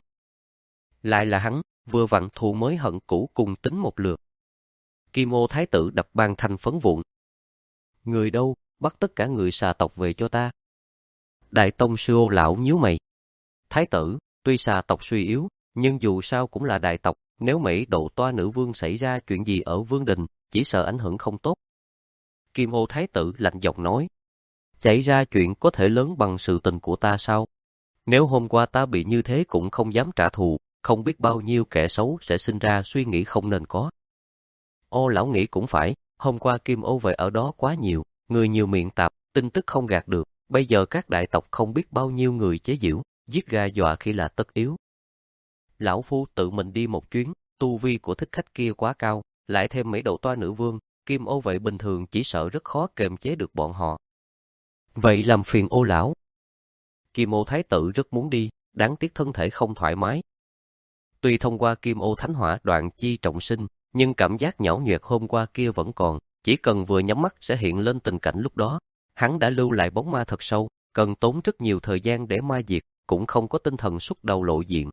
Lại là hắn, vừa vặn thù mới hận cũ cùng tính một lượt. Kim Ô thái tử đập bàn thành phấn vụn. Người đâu, bắt tất cả người xà tộc về cho ta. Đại tông sư Ô lão nhíu mày. Thái tử, tuy xà tộc suy yếu, nhưng dù sao cũng là đại tộc, nếu Mỹ độ toa nữ vương xảy ra chuyện gì ở vương đình, chỉ sợ ảnh hưởng không tốt. Kim Ô thái tử lạnh giọng nói. Xảy ra chuyện có thể lớn bằng sự tình của ta sao? Nếu hôm qua ta bị như thế cũng không dám trả thù, không biết bao nhiêu kẻ xấu sẽ sinh ra suy nghĩ không nên có. Ô lão nghĩ cũng phải, hôm qua Kim Ô về ở đó quá nhiều, người nhiều miệng tạp, tin tức không gạt được, bây giờ các đại tộc không biết bao nhiêu người chế giễu, giết gà dọa khi là tất yếu. Lão phu tự mình đi một chuyến, tu vi của thích khách kia quá cao, lại thêm Mỹ độ toa nữ vương, Kim Ô vậy bình thường chỉ sợ rất khó kềm chế được bọn họ. Vậy làm phiền Ô lão. Kim Ô thái tử rất muốn đi, đáng tiếc thân thể không thoải mái. Tuy thông qua Kim Ô thánh hỏa đoạn chi trọng sinh, nhưng cảm giác nhão nhoẹt hôm qua kia vẫn còn, chỉ cần vừa nhắm mắt sẽ hiện lên tình cảnh lúc đó. Hắn đã lưu lại bóng ma thật sâu, cần tốn rất nhiều thời gian để ma diệt, cũng không có tinh thần xuất đầu lộ diện.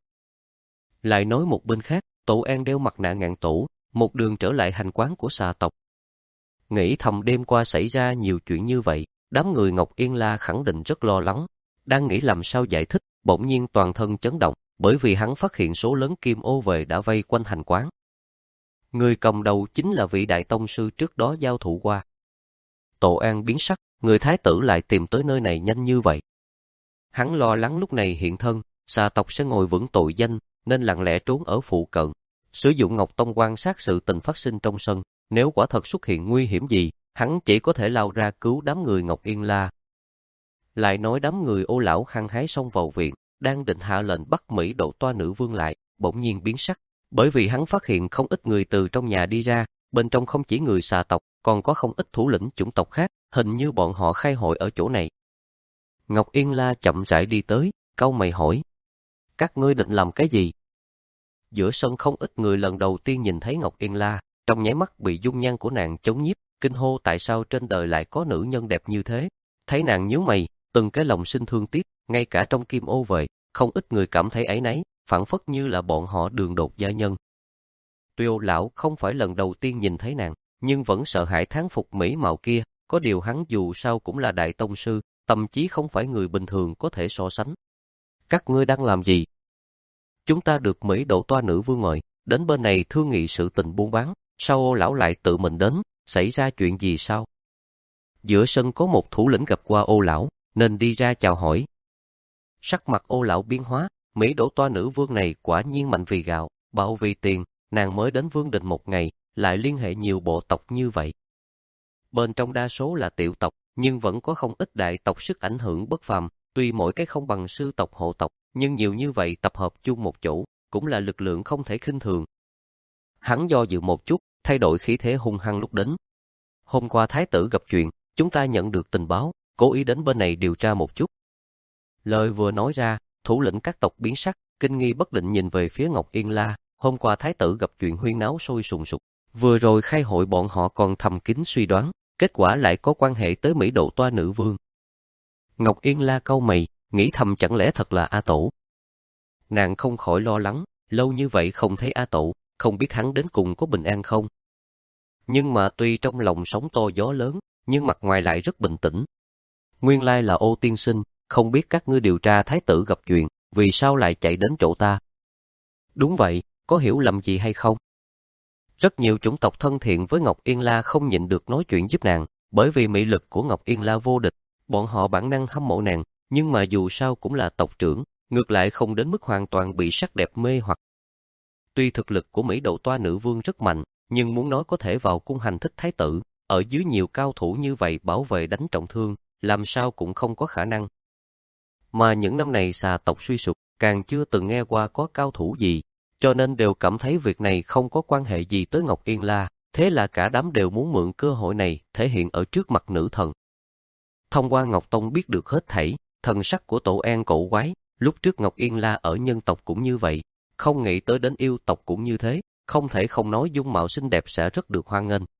Lại nói một bên khác, Tổ An đeo mặt nạ ngạn tổ, một đường trở lại hành quán của xà tộc. Nghĩ thầm đêm qua xảy ra nhiều chuyện như vậy, đám người Ngọc Yên La khẳng định rất lo lắng, đang nghĩ làm sao giải thích, bỗng nhiên toàn thân chấn động, bởi vì hắn phát hiện số lớn Kim Ô về đã vây quanh hành quán. Người cầm đầu chính là vị đại tông sư trước đó giao thủ qua. Tổ An biến sắc, người thái tử lại tìm tới nơi này nhanh như vậy. Hắn lo lắng lúc này hiện thân, xà tộc sẽ ngồi vững tội danh, nên lặng lẽ trốn ở phụ cận, sử dụng Ngọc Tông quan sát sự tình phát sinh trong sân, nếu quả thật xuất hiện nguy hiểm gì, hắn chỉ có thể lao ra cứu đám người Ngọc Yên La. Lại nói đám người Ô lão hăng hái xông vào viện, đang định hạ lệnh bắt Mỹ độ toa nữ vương lại, bỗng nhiên biến sắc, bởi vì hắn phát hiện không ít người từ trong nhà đi ra, bên trong không chỉ người xà tộc, còn có không ít thủ lĩnh chủng tộc khác, hình như bọn họ khai hội ở chỗ này. Ngọc Yên La chậm rãi đi tới, cau mày hỏi, các ngươi định làm cái gì? Giữa sân không ít người lần đầu tiên nhìn thấy Ngọc Yên La, trong nháy mắt bị dung nhan của nàng chống nhiếp, kinh hô tại sao trên đời lại có nữ nhân đẹp như thế. Thấy nàng nhíu mày, từng cái lòng sinh thương tiếc, ngay cả trong Kim Ô về, không ít người cảm thấy áy náy, phảng phất như là bọn họ đường đột gia nhân. Tuy Ô lão không phải lần đầu tiên nhìn thấy nàng, nhưng vẫn sợ hãi thán phục mỹ mạo kia, có điều hắn dù sao cũng là đại tông sư, tâm trí không phải người bình thường có thể so sánh. Các ngươi đang làm gì? Chúng ta được Mỹ độ toa nữ vương mời, đến bên này thương nghị sự tình buôn bán, sao Ô lão lại tự mình đến, xảy ra chuyện gì sao? Giữa sân có một thủ lĩnh gặp qua Ô lão, nên đi ra chào hỏi. Sắc mặt Ô lão biến hóa, Mỹ độ toa nữ vương này quả nhiên mạnh vì gạo, bạo vì tiền, nàng mới đến vương đình một ngày, lại liên hệ nhiều bộ tộc như vậy. Bên trong đa số là tiểu tộc, nhưng vẫn có không ít đại tộc sức ảnh hưởng bất phàm, tuy mỗi cái không bằng sư tộc hộ tộc, nhưng nhiều như vậy tập hợp chung một chỗ, cũng là lực lượng không thể khinh thường. Hắn do dự một chút, thay đổi khí thế hung hăng lúc đến. Hôm qua thái tử gặp chuyện, chúng ta nhận được tình báo, cố ý đến bên này điều tra một chút. Lời vừa nói ra, thủ lĩnh các tộc biến sắc, kinh nghi bất định nhìn về phía Ngọc Yên La. Hôm qua thái tử gặp chuyện huyên náo sôi sùng sục, vừa rồi khai hội bọn họ còn thầm kín suy đoán, kết quả lại có quan hệ tới Mỹ độ toa nữ vương. Ngọc Yên La cau mày, nghĩ thầm chẳng lẽ thật là A Tổ. Nàng không khỏi lo lắng, lâu như vậy không thấy A Tổ, không biết hắn đến cùng có bình an không. Nhưng mà tuy trong lòng sóng to gió lớn, nhưng mặt ngoài lại rất bình tĩnh. Nguyên lai là Ô tiên sinh, không biết các ngươi điều tra thái tử gặp chuyện, vì sao lại chạy đến chỗ ta? Đúng vậy, có hiểu lầm gì hay không? Rất nhiều chủng tộc thân thiện với Ngọc Yên La không nhịn được nói chuyện giúp nàng, bởi vì mỹ lực của Ngọc Yên La vô địch, bọn họ bản năng hâm mộ nàng, nhưng mà dù sao cũng là tộc trưởng, ngược lại không đến mức hoàn toàn bị sắc đẹp mê hoặc. Tuy thực lực của Mỹ độ toa nữ vương rất mạnh, nhưng muốn nói có thể vào cung hành thích thái tử, ở dưới nhiều cao thủ như vậy bảo vệ đánh trọng thương, làm sao cũng không có khả năng. Mà những năm này xà tộc suy sụp, càng chưa từng nghe qua có cao thủ gì, cho nên đều cảm thấy việc này không có quan hệ gì tới Ngọc Yên La, thế là cả đám đều muốn mượn cơ hội này thể hiện ở trước mặt nữ thần. Thông qua Ngọc Tông biết được hết thảy, thần sắc của Tổ An cổ quái, lúc trước Ngọc Yên La ở nhân tộc cũng như vậy, không nghĩ tới đến yêu tộc cũng như thế, không thể không nói dung mạo xinh đẹp sẽ rất được hoan nghênh.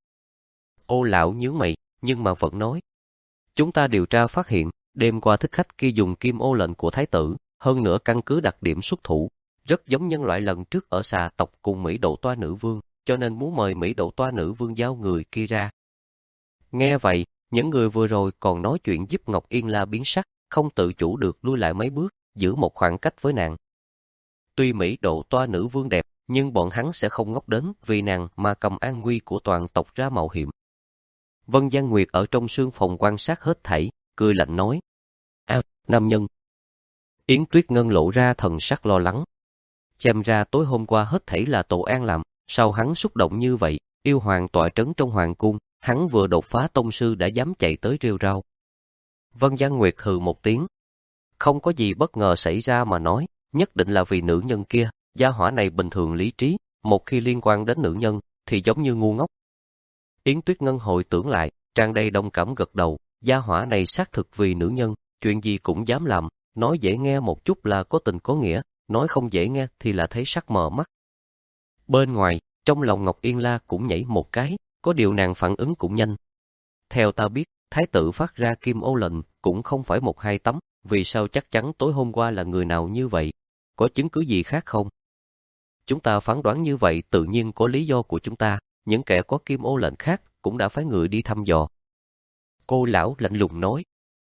Ô lão nhướng mày, nhưng mà vẫn nói. Chúng ta điều tra phát hiện, đêm qua thích khách kia dùng kim ô lệnh của thái tử, hơn nữa căn cứ đặc điểm xuất thủ, rất giống nhân loại lần trước ở xà tộc cùng Mỹ Độ Toa Nữ Vương, cho nên muốn mời Mỹ Độ Toa Nữ Vương giao người kia ra. Nghe vậy, những người vừa rồi còn nói chuyện giúp Ngọc Yên La biến sắc, không tự chủ được lui lại mấy bước, giữ một khoảng cách với nàng. Tuy Mỹ Độ Toa Nữ Vương đẹp, nhưng bọn hắn sẽ không ngốc đến vì nàng mà cầm an nguy của toàn tộc ra mạo hiểm. Vân Giang Nguyệt ở trong sương phòng quan sát hết thảy, cười lạnh nói. À, nam nhân. Yến Tuyết Ngân lộ ra thần sắc lo lắng. Xem ra tối hôm qua hết thảy là Tổ An làm, sao hắn xúc động như vậy, yêu hoàng tọa trấn trong hoàng cung, hắn vừa đột phá tông sư đã dám chạy tới rêu rao. Vân Giang Nguyệt hừ một tiếng. Không có gì bất ngờ xảy ra mà nói, nhất định là vì nữ nhân kia, gia hỏa này bình thường lý trí, một khi liên quan đến nữ nhân, thì giống như ngu ngốc. Yến Tuyết Ngân hồi tưởng lại, tràn đầy đồng cảm gật đầu, gia hỏa này xác thực vì nữ nhân, chuyện gì cũng dám làm, nói dễ nghe một chút là có tình có nghĩa, nói không dễ nghe thì là thấy sắc mờ mắt. Bên ngoài, trong lòng Ngọc Yên La cũng nhảy một cái, có điều nàng phản ứng cũng nhanh. Theo ta biết, thái tử phát ra kim ô lệnh cũng không phải một hai tấm, vì sao chắc chắn tối hôm qua là người nào như vậy? Có chứng cứ gì khác không? Chúng ta phán đoán như vậy tự nhiên có lý do của chúng ta, những kẻ có kim ô lệnh khác cũng đã phái người đi thăm dò. Cô lão lạnh lùng nói.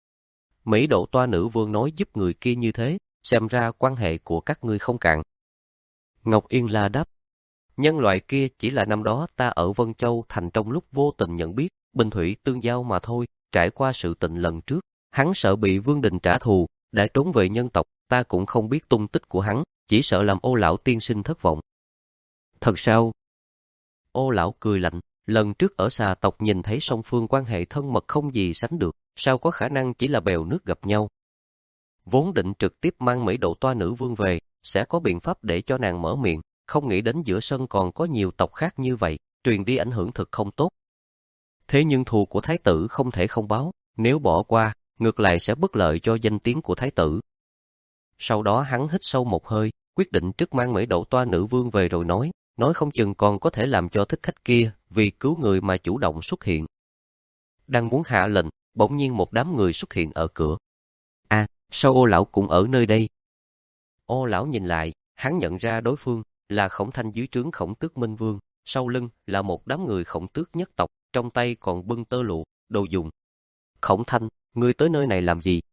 Mỹ Độ Toa Nữ Vương nói giúp người kia như thế, xem ra quan hệ của các ngươi không cạn. Ngọc Yên La đáp. Nhân loại kia chỉ là năm đó ta ở Vân Châu thành trong lúc vô tình nhận biết, bình thủy tương giao mà thôi, trải qua sự tình lần trước, hắn sợ bị Vương Đình trả thù, đã trốn về nhân tộc, ta cũng không biết tung tích của hắn, chỉ sợ làm Ô lão tiên sinh thất vọng. Thật sao? Ô lão cười lạnh, lần trước ở xà tộc nhìn thấy song phương quan hệ thân mật không gì sánh được, sao có khả năng chỉ là bèo nước gặp nhau. Vốn định trực tiếp mang Mỹ Độ Toa Nữ Vương về, sẽ có biện pháp để cho nàng mở miệng, không nghĩ đến giữa sân còn có nhiều tộc khác như vậy, truyền đi ảnh hưởng thực không tốt. Thế nhưng thù của thái tử không thể không báo, nếu bỏ qua, ngược lại sẽ bất lợi cho danh tiếng của thái tử. Sau đó hắn hít sâu một hơi, quyết định trước mang Mỹ Độ Toa Nữ Vương về rồi nói, nói không chừng còn có thể làm cho thích khách kia vì cứu người mà chủ động xuất hiện. Đang muốn hạ lệnh, bỗng nhiên một đám người xuất hiện ở cửa. À, sao Ô lão cũng ở nơi đây? Ô lão nhìn lại, hắn nhận ra đối phương là Khổng Thanh dưới trướng Khổng Tước Minh Vương, sau lưng là một đám người Khổng Tước nhất tộc, trong tay còn bưng tơ lụa, đồ dùng. Khổng Thanh, ngươi tới nơi này làm gì?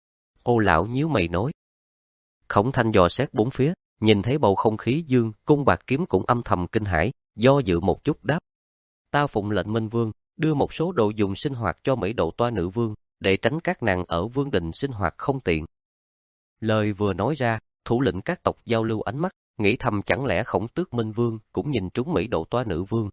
Ô lão nhíu mày nói. Khổng Thanh dò xét bốn phía, nhìn thấy bầu không khí dương, cung bạc kiếm cũng âm thầm kinh hãi, do dự một chút đáp. Ta phụng lệnh Minh Vương, đưa một số đồ dùng sinh hoạt cho Mỹ Độ Toa Nữ Vương, để tránh các nàng ở Vương Đình sinh hoạt không tiện. Lời vừa nói ra, thủ lĩnh các tộc giao lưu ánh mắt, nghĩ thầm chẳng lẽ Khổng Tước Minh Vương cũng nhìn trúng Mỹ Độ Toa Nữ Vương.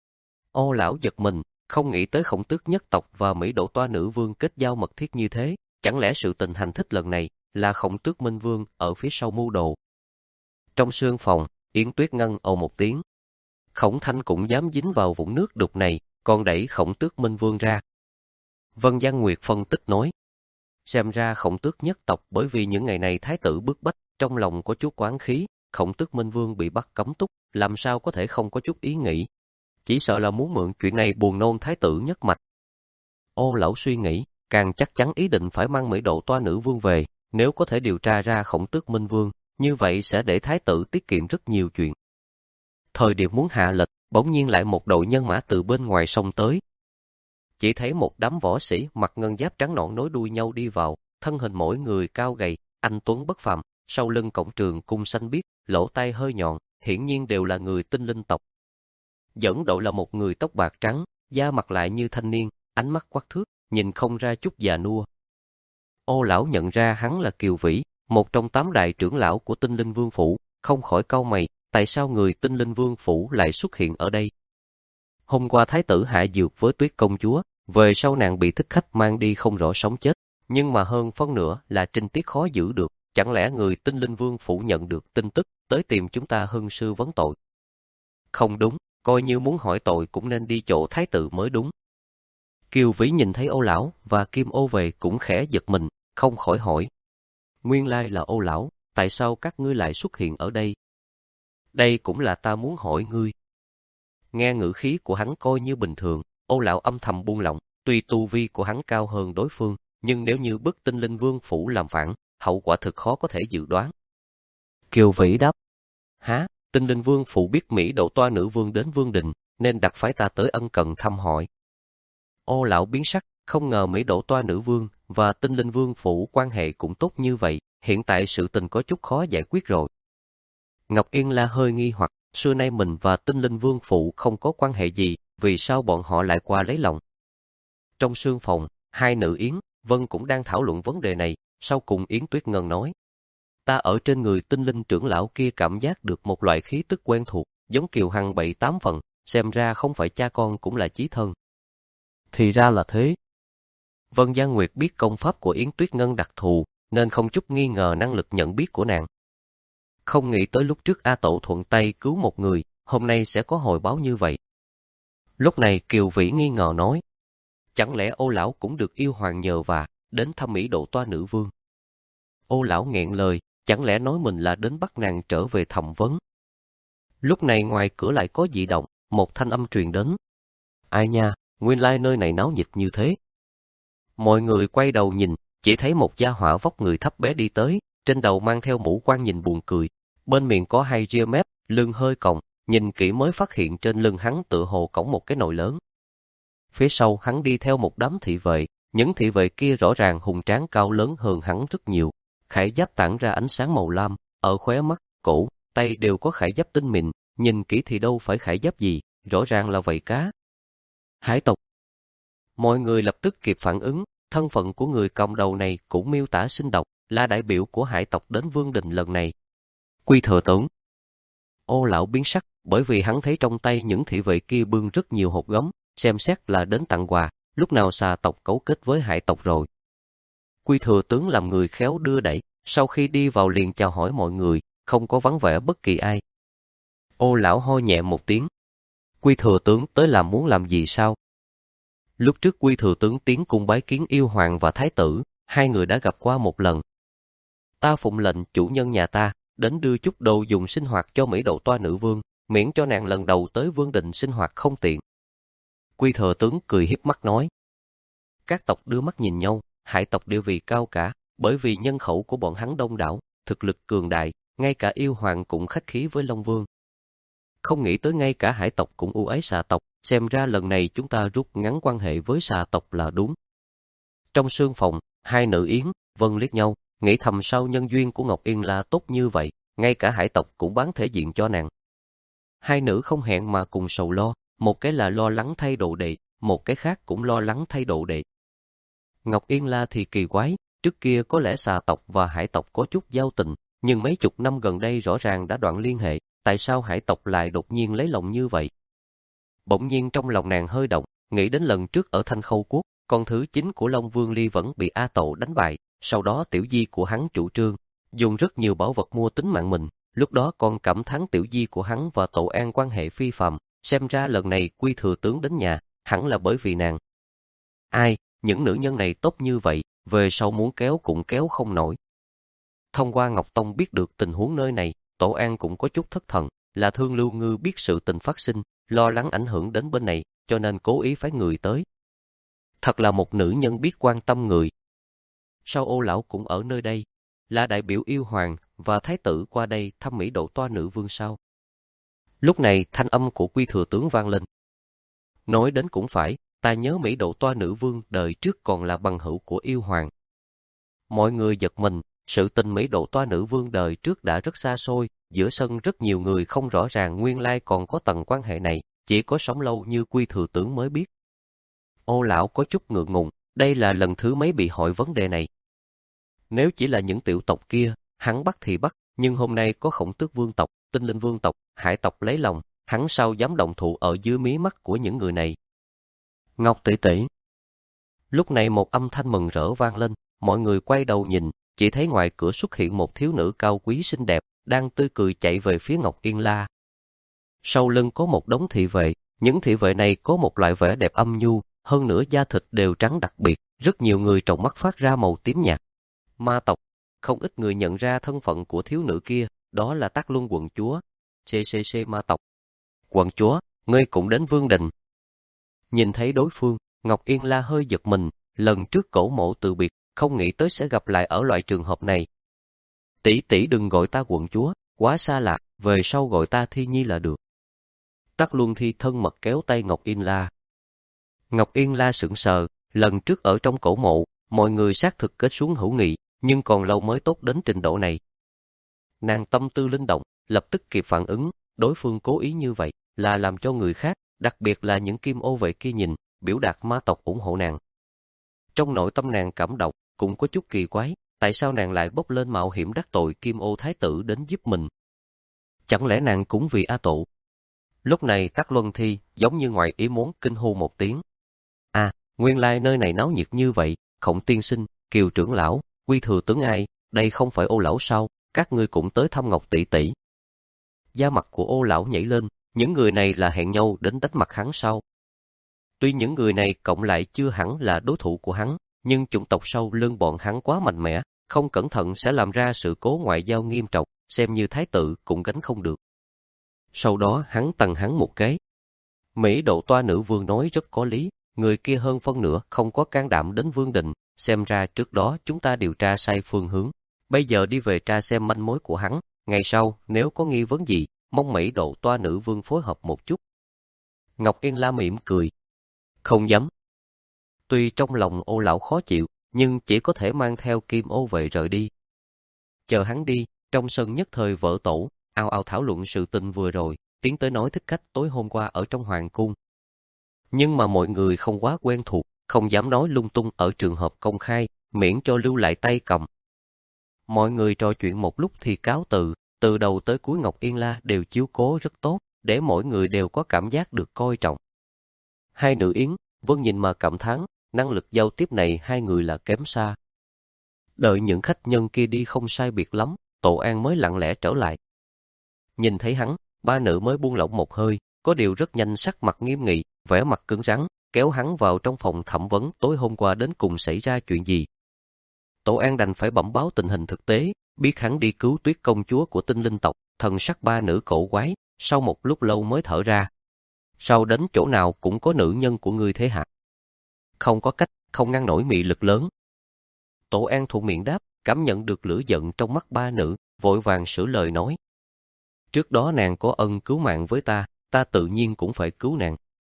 Ô lão giật mình, không nghĩ tới Khổng Tước nhất tộc và Mỹ Độ Toa Nữ Vương kết giao mật thiết như thế, chẳng lẽ sự tình hành thích lần này là Khổng Tước Minh Vương ở phía sau mưu đồ. Trong sương phòng, Yến Tuyết Ngân ồ một tiếng. Khổng Thanh cũng dám dính vào vũng nước đục này, còn đẩy Khổng Tước Minh Vương ra. Vân Giang Nguyệt phân tích nói. Xem ra Khổng Tước nhất tộc bởi vì những ngày này thái tử bức bách, trong lòng có chút oán khí, Khổng Tước Minh Vương bị bắt cấm túc, làm sao có thể không có chút ý nghĩ. Chỉ sợ là muốn mượn chuyện này buồn nôn thái tử nhất mạch. Ô lão suy nghĩ, càng chắc chắn ý định phải mang Mỹ Độ Toa Nữ Vương về, nếu có thể điều tra ra Khổng Tước Minh Vương, như vậy sẽ để thái tử tiết kiệm rất nhiều chuyện. Thời điểm muốn hạ lệnh, bỗng nhiên lại một đội nhân mã từ bên ngoài sông tới. Chỉ thấy một đám võ sĩ mặc ngân giáp trắng nõn nối đuôi nhau đi vào, thân hình mỗi người cao gầy, anh tuấn bất phàm, sau lưng cổng trường cung xanh biếc, lỗ tai hơi nhọn, hiển nhiên đều là người tinh linh tộc. Dẫn đội là một người tóc bạc trắng, da mặt lại như thanh niên, ánh mắt quắc thước, nhìn không ra chút già nua. Ô lão nhận ra hắn là Kiều Vĩ, một trong tám đại trưởng lão của Tinh Linh Vương phủ, không khỏi cau mày, tại sao người Tinh Linh Vương phủ lại xuất hiện ở đây? Hôm qua thái tử hạ dược với Tuyết công chúa, về sau nàng bị thích khách mang đi không rõ sống chết, nhưng mà hơn phân nửa là trinh tiết khó giữ được, chẳng lẽ người Tinh Linh Vương phủ nhận được tin tức, tới tìm chúng ta hưng sư vấn tội? Không đúng, coi như muốn hỏi tội cũng nên đi chỗ thái tử mới đúng. Kiều Vĩ nhìn thấy Ô lão và Kim Ô về cũng khẽ giật mình, không khỏi hỏi. Nguyên lai là Ô lão, tại sao các ngươi lại xuất hiện ở đây? Đây cũng là ta muốn hỏi ngươi. Nghe ngữ khí của hắn coi như bình thường, Ô lão âm thầm buông lỏng, tuy tu vi của hắn cao hơn đối phương, nhưng nếu như bức Tinh Linh Vương phủ làm phản, hậu quả thực khó có thể dự đoán. Kiều Vĩ đáp, há, Tinh Linh Vương phủ biết Mỹ Độ Toa nữ vương đến Vương Đình, nên đặt phái ta tới ân cần thăm hỏi. Ô lão biến sắc, không ngờ Mỹ Độ Toa nữ vương và Tinh Linh Vương phủ quan hệ cũng tốt như vậy, hiện tại sự tình có chút khó giải quyết rồi. Ngọc Yên La hơi nghi hoặc, xưa nay mình và Tinh Linh Vương phủ không có quan hệ gì, vì sao bọn họ lại qua lấy lòng? Trong sương phòng, hai nữ Yến, Vân cũng đang thảo luận vấn đề này, sau cùng Yến Tuyết Ngân nói. Ta ở trên người Tinh Linh trưởng lão kia cảm giác được một loại khí tức quen thuộc, giống Kiều Hằng bảy tám phần, xem ra không phải cha con cũng là chí thân. Thì ra là thế. Vân Gia Nguyệt biết công pháp của Yến Tuyết Ngân đặc thù, nên không chút nghi ngờ năng lực nhận biết của nàng. Không nghĩ tới lúc trước A Tổ thuận tay cứu một người, hôm nay sẽ có hồi báo như vậy. Lúc này Kiều Vĩ nghi ngờ nói, chẳng lẽ Ô lão cũng được yêu hoàng nhờ vả, đến thăm Mỹ Độ Toa nữ vương? Ô lão nghẹn lời, chẳng lẽ nói mình là đến bắt nàng trở về thẩm vấn? Lúc này ngoài cửa lại có dị động, một thanh âm truyền đến. Ai nha, nguyên lai nơi này náo nhiệt như thế. Mọi người quay đầu nhìn, chỉ thấy một gia hỏa vóc người thấp bé đi tới, trên đầu mang theo mũ quan nhìn buồn cười, bên miệng có hai ria mép, lưng hơi còng, nhìn kỹ mới phát hiện trên lưng hắn tựa hồ cõng một cái nồi lớn. Phía sau hắn đi theo một đám thị vệ, những thị vệ kia rõ ràng hùng tráng cao lớn hơn hắn rất nhiều, khải giáp tản ra ánh sáng màu lam, ở khóe mắt, cổ, tay đều có khải giáp tinh mịn, nhìn kỹ thì đâu phải khải giáp gì, rõ ràng là vảy cá. Hải tộc. Mọi người lập tức kịp phản ứng, thân phận của người cầm đầu này cũng miêu tả sinh động, là đại biểu của hải tộc đến Vương Đình lần này. Quy Thừa Tướng. Ô lão biến sắc, bởi vì hắn thấy trong tay những thị vệ kia bưng rất nhiều hộp gấm, xem xét là đến tặng quà, lúc nào xà tộc cấu kết với hải tộc rồi. Quy Thừa Tướng làm người khéo đưa đẩy, sau khi đi vào liền chào hỏi mọi người, không có vắng vẻ bất kỳ ai. Ô lão ho nhẹ một tiếng. Quy Thừa Tướng tới làm muốn làm gì sao? Lúc trước Quy Thừa Tướng tiến cung bái kiến yêu hoàng và thái tử, hai người đã gặp qua một lần. Ta phụng lệnh chủ nhân nhà ta, đến đưa chút đồ dùng sinh hoạt cho Mỹ Độ Toa nữ vương, miễn cho nàng lần đầu tới Vương Đình sinh hoạt không tiện. Quy Thừa Tướng cười hiếp mắt nói. Các tộc đưa mắt nhìn nhau, hải tộc địa vị cao cả, bởi vì nhân khẩu của bọn hắn đông đảo, thực lực cường đại, ngay cả yêu hoàng cũng khách khí với Long Vương. Không nghĩ tới ngay cả hải tộc cũng ưu ái xà tộc, xem ra lần này chúng ta rút ngắn quan hệ với xà tộc là đúng. Trong sương phòng, hai nữ Yến, Vân liếc nhau, nghĩ thầm sao nhân duyên của Ngọc Yên La tốt như vậy, ngay cả hải tộc cũng bán thể diện cho nàng. Hai nữ không hẹn mà cùng sầu lo, một cái là lo lắng thay độ đệ, một cái khác cũng lo lắng thay độ đệ. Ngọc Yên La thì kỳ quái, trước kia có lẽ xà tộc và hải tộc có chút giao tình, nhưng mấy chục năm gần đây rõ ràng đã đoạn liên hệ, tại sao hải tộc lại đột nhiên lấy lòng như vậy? Bỗng nhiên trong lòng nàng hơi động, nghĩ đến lần trước ở Thanh Khâu Quốc, con thứ chính của Long Vương Ly vẫn bị A Tổ đánh bại, sau đó tiểu di của hắn chủ trương, dùng rất nhiều bảo vật mua tính mạng mình, lúc đó còn cảm thán tiểu di của hắn và Tổ An quan hệ phi phàm, xem ra lần này Quy Thừa Tướng đến nhà, hẳn là bởi vì nàng. Ai, những nữ nhân này tốt như vậy, về sau muốn kéo cũng kéo không nổi. Thông qua Ngọc Tông biết được tình huống nơi này, Tổ An cũng có chút thất thần, là Thương Lưu Ngư biết sự tình phát sinh, lo lắng ảnh hưởng đến bên này, cho nên cố ý phái người tới. Thật là một nữ nhân biết quan tâm người. Sao Ô lão cũng ở nơi đây, là đại biểu yêu hoàng và thái tử qua đây thăm Mỹ Độ Toa nữ vương sao? Lúc này thanh âm của Quy Thừa Tướng vang lên. Nói đến cũng phải, ta nhớ Mỹ Độ Toa nữ vương đời trước còn là bằng hữu của yêu hoàng. Mọi người giật mình, sự tình Mỹ Độ Toa nữ vương đời trước đã rất xa xôi, giữa sân rất nhiều người không rõ ràng nguyên lai còn có tầng quan hệ này, chỉ có sống lâu như Quy Thừa Tướng mới biết. Ô lão có chút ngượng ngùng, đây là lần thứ mấy bị hỏi vấn đề này. Nếu chỉ là những tiểu tộc kia, hắn bắt thì bắt, nhưng hôm nay có Khổng Tước vương tộc, Tinh Linh vương tộc, hải tộc lấy lòng, hắn sao dám động thủ ở dưới mí mắt của những người này. Ngọc tỷ tỷ. Lúc này một âm thanh mừng rỡ vang lên, mọi người quay đầu nhìn, chỉ thấy ngoài cửa xuất hiện một thiếu nữ cao quý xinh đẹp, đang tươi cười chạy về phía Ngọc Yên La. Sau lưng có một đống thị vệ, những thị vệ này có một loại vẻ đẹp âm nhu, hơn nữa da thịt đều trắng đặc biệt, rất nhiều người trong mắt phát ra màu tím nhạt. Ma tộc, không ít người nhận ra thân phận của thiếu nữ kia, đó là Tắc Luân quận chúa. xê xê xê ma tộc. Quận chúa, ngươi cũng đến Vương Đình. Nhìn thấy đối phương, Ngọc Yên La hơi giật mình, lần trước cổ mộ từ biệt, không nghĩ tới sẽ gặp lại ở loại trường hợp này. Tỷ tỷ đừng gọi ta quận chúa, quá xa lạ, về sau gọi ta Thi Nhi là được. Tắc Luân Thi thân mật kéo tay Ngọc Yên La. Ngọc Yên La sững sờ, lần trước ở trong cổ mộ, mọi người xác thực kết xuống hữu nghị, nhưng còn lâu mới tốt đến trình độ này. Nàng tâm tư linh động, lập tức kịp phản ứng, đối phương cố ý như vậy, là làm cho người khác, đặc biệt là những kim ô vệ kia nhìn, biểu đạt ma tộc ủng hộ nàng. Trong nội tâm nàng cảm động, cũng có chút kỳ quái, tại sao nàng lại bốc lên mạo hiểm đắc tội kim ô thái tử đến giúp mình? Chẳng lẽ nàng cũng vì A Tụ? Lúc này Tắc Luân Thi giống như ngoài ý muốn kinh hô một tiếng. À, nguyên lai nơi này náo nhiệt như vậy, Khổng tiên sinh, Kiều trưởng lão, Quy thừa tướng ai, đây không phải Ô lão sao, các ngươi cũng tới thăm Ngọc tỷ tỷ. Da mặt của Ô lão nhảy lên, những người này là hẹn nhau đến đánh mặt hắn sao? Tuy những người này cộng lại chưa hẳn là đối thủ của hắn, nhưng chủng tộc sau lưng bọn hắn quá mạnh mẽ, không cẩn thận sẽ làm ra sự cố ngoại giao nghiêm trọng, xem như thái tử cũng gánh không được. Sau đó hắn tằng hắn một cái. Mỹ độ toa nữ vương nói rất có lý, người kia hơn phân nửa không có can đảm đến Vương Đình, xem ra trước đó chúng ta điều tra sai phương hướng. Bây giờ đi về tra xem manh mối của hắn, ngày sau nếu có nghi vấn gì, mong Mỹ độ toa nữ vương phối hợp một chút. Ngọc Yên La mỉm cười. Không dám. Tuy trong lòng Ô lão khó chịu, nhưng chỉ có thể mang theo kim ô vệ rời đi. Chờ hắn đi, trong sân nhất thời vỡ tổ, ào ào thảo luận sự tình vừa rồi, tiến tới nói thích khách tối hôm qua ở trong hoàng cung. Nhưng mà mọi người không quá quen thuộc, không dám nói lung tung ở trường hợp công khai, miễn cho lưu lại tay cầm. Mọi người trò chuyện một lúc thì cáo từ, từ đầu tới cuối Ngọc Yên La đều chiếu cố rất tốt, để mỗi người đều có cảm giác được coi trọng. Hai nữ Yến, Vân nhìn mà cảm thán, năng lực giao tiếp này hai người là kém xa. Đợi những khách nhân kia đi không sai biệt lắm, Tổ An mới lặng lẽ trở lại. Nhìn thấy hắn, ba nữ mới buông lỏng một hơi, có điều rất nhanh sắc mặt nghiêm nghị, vẻ mặt cứng rắn, kéo hắn vào trong phòng thẩm vấn tối hôm qua đến cùng xảy ra chuyện gì. Tổ An đành phải bẩm báo tình hình thực tế, biết hắn đi cứu Tuyết công chúa của Tinh Linh tộc, thần sắc ba nữ cổ quái, sau một lúc lâu mới thở ra. Sau đến chỗ nào cũng có nữ nhân của ngươi thế hả? Không có cách, không ngăn nổi mị lực lớn. Tổ An thuận miệng đáp, cảm nhận được lửa giận trong mắt ba nữ, vội vàng sửa lời nói. Trước đó nàng có ân cứu mạng với ta, ta tự nhiên cũng phải cứu nàng.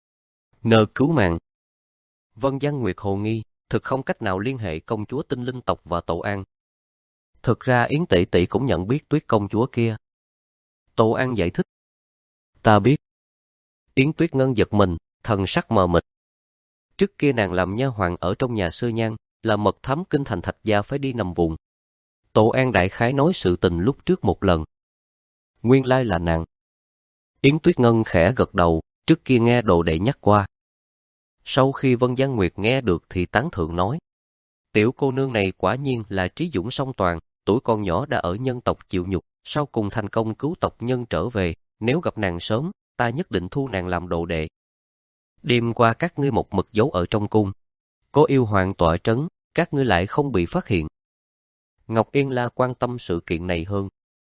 Nờ cứu mạng. Vân Giang Nguyệt hồ nghi, thực không cách nào liên hệ công chúa Tinh Linh tộc và Tổ An. Thực ra Yến tỷ tỷ cũng nhận biết Tuyết công chúa kia. Tổ An giải thích. Ta biết. Yến Tuyết Ngân giật mình, thần sắc mờ mịt. Trước kia nàng làm nha hoàn ở trong nhà Sơ Nhan, là mật thám kinh thành Thạch Gia phải đi nằm vùng. Tổ An đại khái nói sự tình lúc trước một lần. Nguyên lai là nàng. Yến Tuyết Ngân khẽ gật đầu, trước kia nghe đồ đệ nhắc qua. Sau khi Vân Giang Nguyệt nghe được thì tán thưởng nói. Tiểu cô nương này quả nhiên là trí dũng song toàn, tuổi còn nhỏ đã ở nhân tộc chịu nhục, sau cùng thành công cứu tộc nhân trở về, nếu gặp nàng sớm, ta nhất định thu nàng làm đồ đệ. Đêm qua các ngươi một mực giấu ở trong cung. Có yêu hoàng tọa trấn, các ngươi lại không bị phát hiện. Ngọc Yên La quan tâm sự kiện này hơn.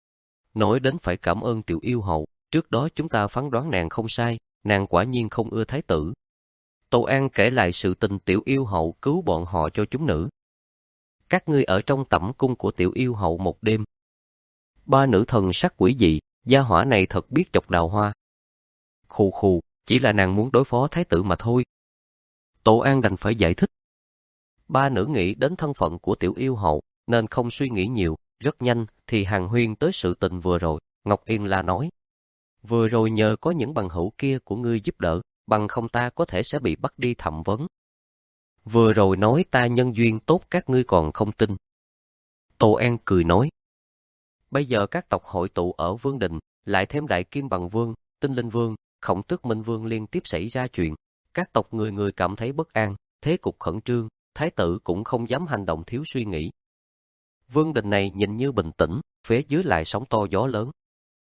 Nói đến phải cảm ơn tiểu yêu hậu, trước đó chúng ta phán đoán nàng không sai, nàng quả nhiên không ưa thái tử. Tô An kể lại sự tình tiểu yêu hậu cứu bọn họ cho chúng nữ. Các ngươi ở trong tẩm cung của tiểu yêu hậu một đêm. Ba nữ thần sắc quỷ dị, gia hỏa này thật biết chọc đào hoa. Khù khù, chỉ là nàng muốn đối phó thái tử mà thôi. Tô An đành phải giải thích. Ba nữ nghĩ đến thân phận của tiểu yêu hậu, nên không suy nghĩ nhiều, rất nhanh thì hàn huyên tới sự tình vừa rồi. Ngọc Yên La nói. Vừa rồi nhờ có những bằng hữu kia của ngươi giúp đỡ, bằng không ta có thể sẽ bị bắt đi thẩm vấn. Vừa rồi nói ta nhân duyên tốt các ngươi còn không tin. Tô An cười nói. Bây giờ các tộc hội tụ ở Vương Đình, lại thêm Đại Kim Bằng Vương, Tinh Linh Vương, Khổng Tước Minh Vương liên tiếp xảy ra chuyện. Các tộc người người cảm thấy bất an, thế cục khẩn trương, thái tử cũng không dám hành động thiếu suy nghĩ. Vương đình này nhìn như bình tĩnh, phía dưới lại sóng to gió lớn.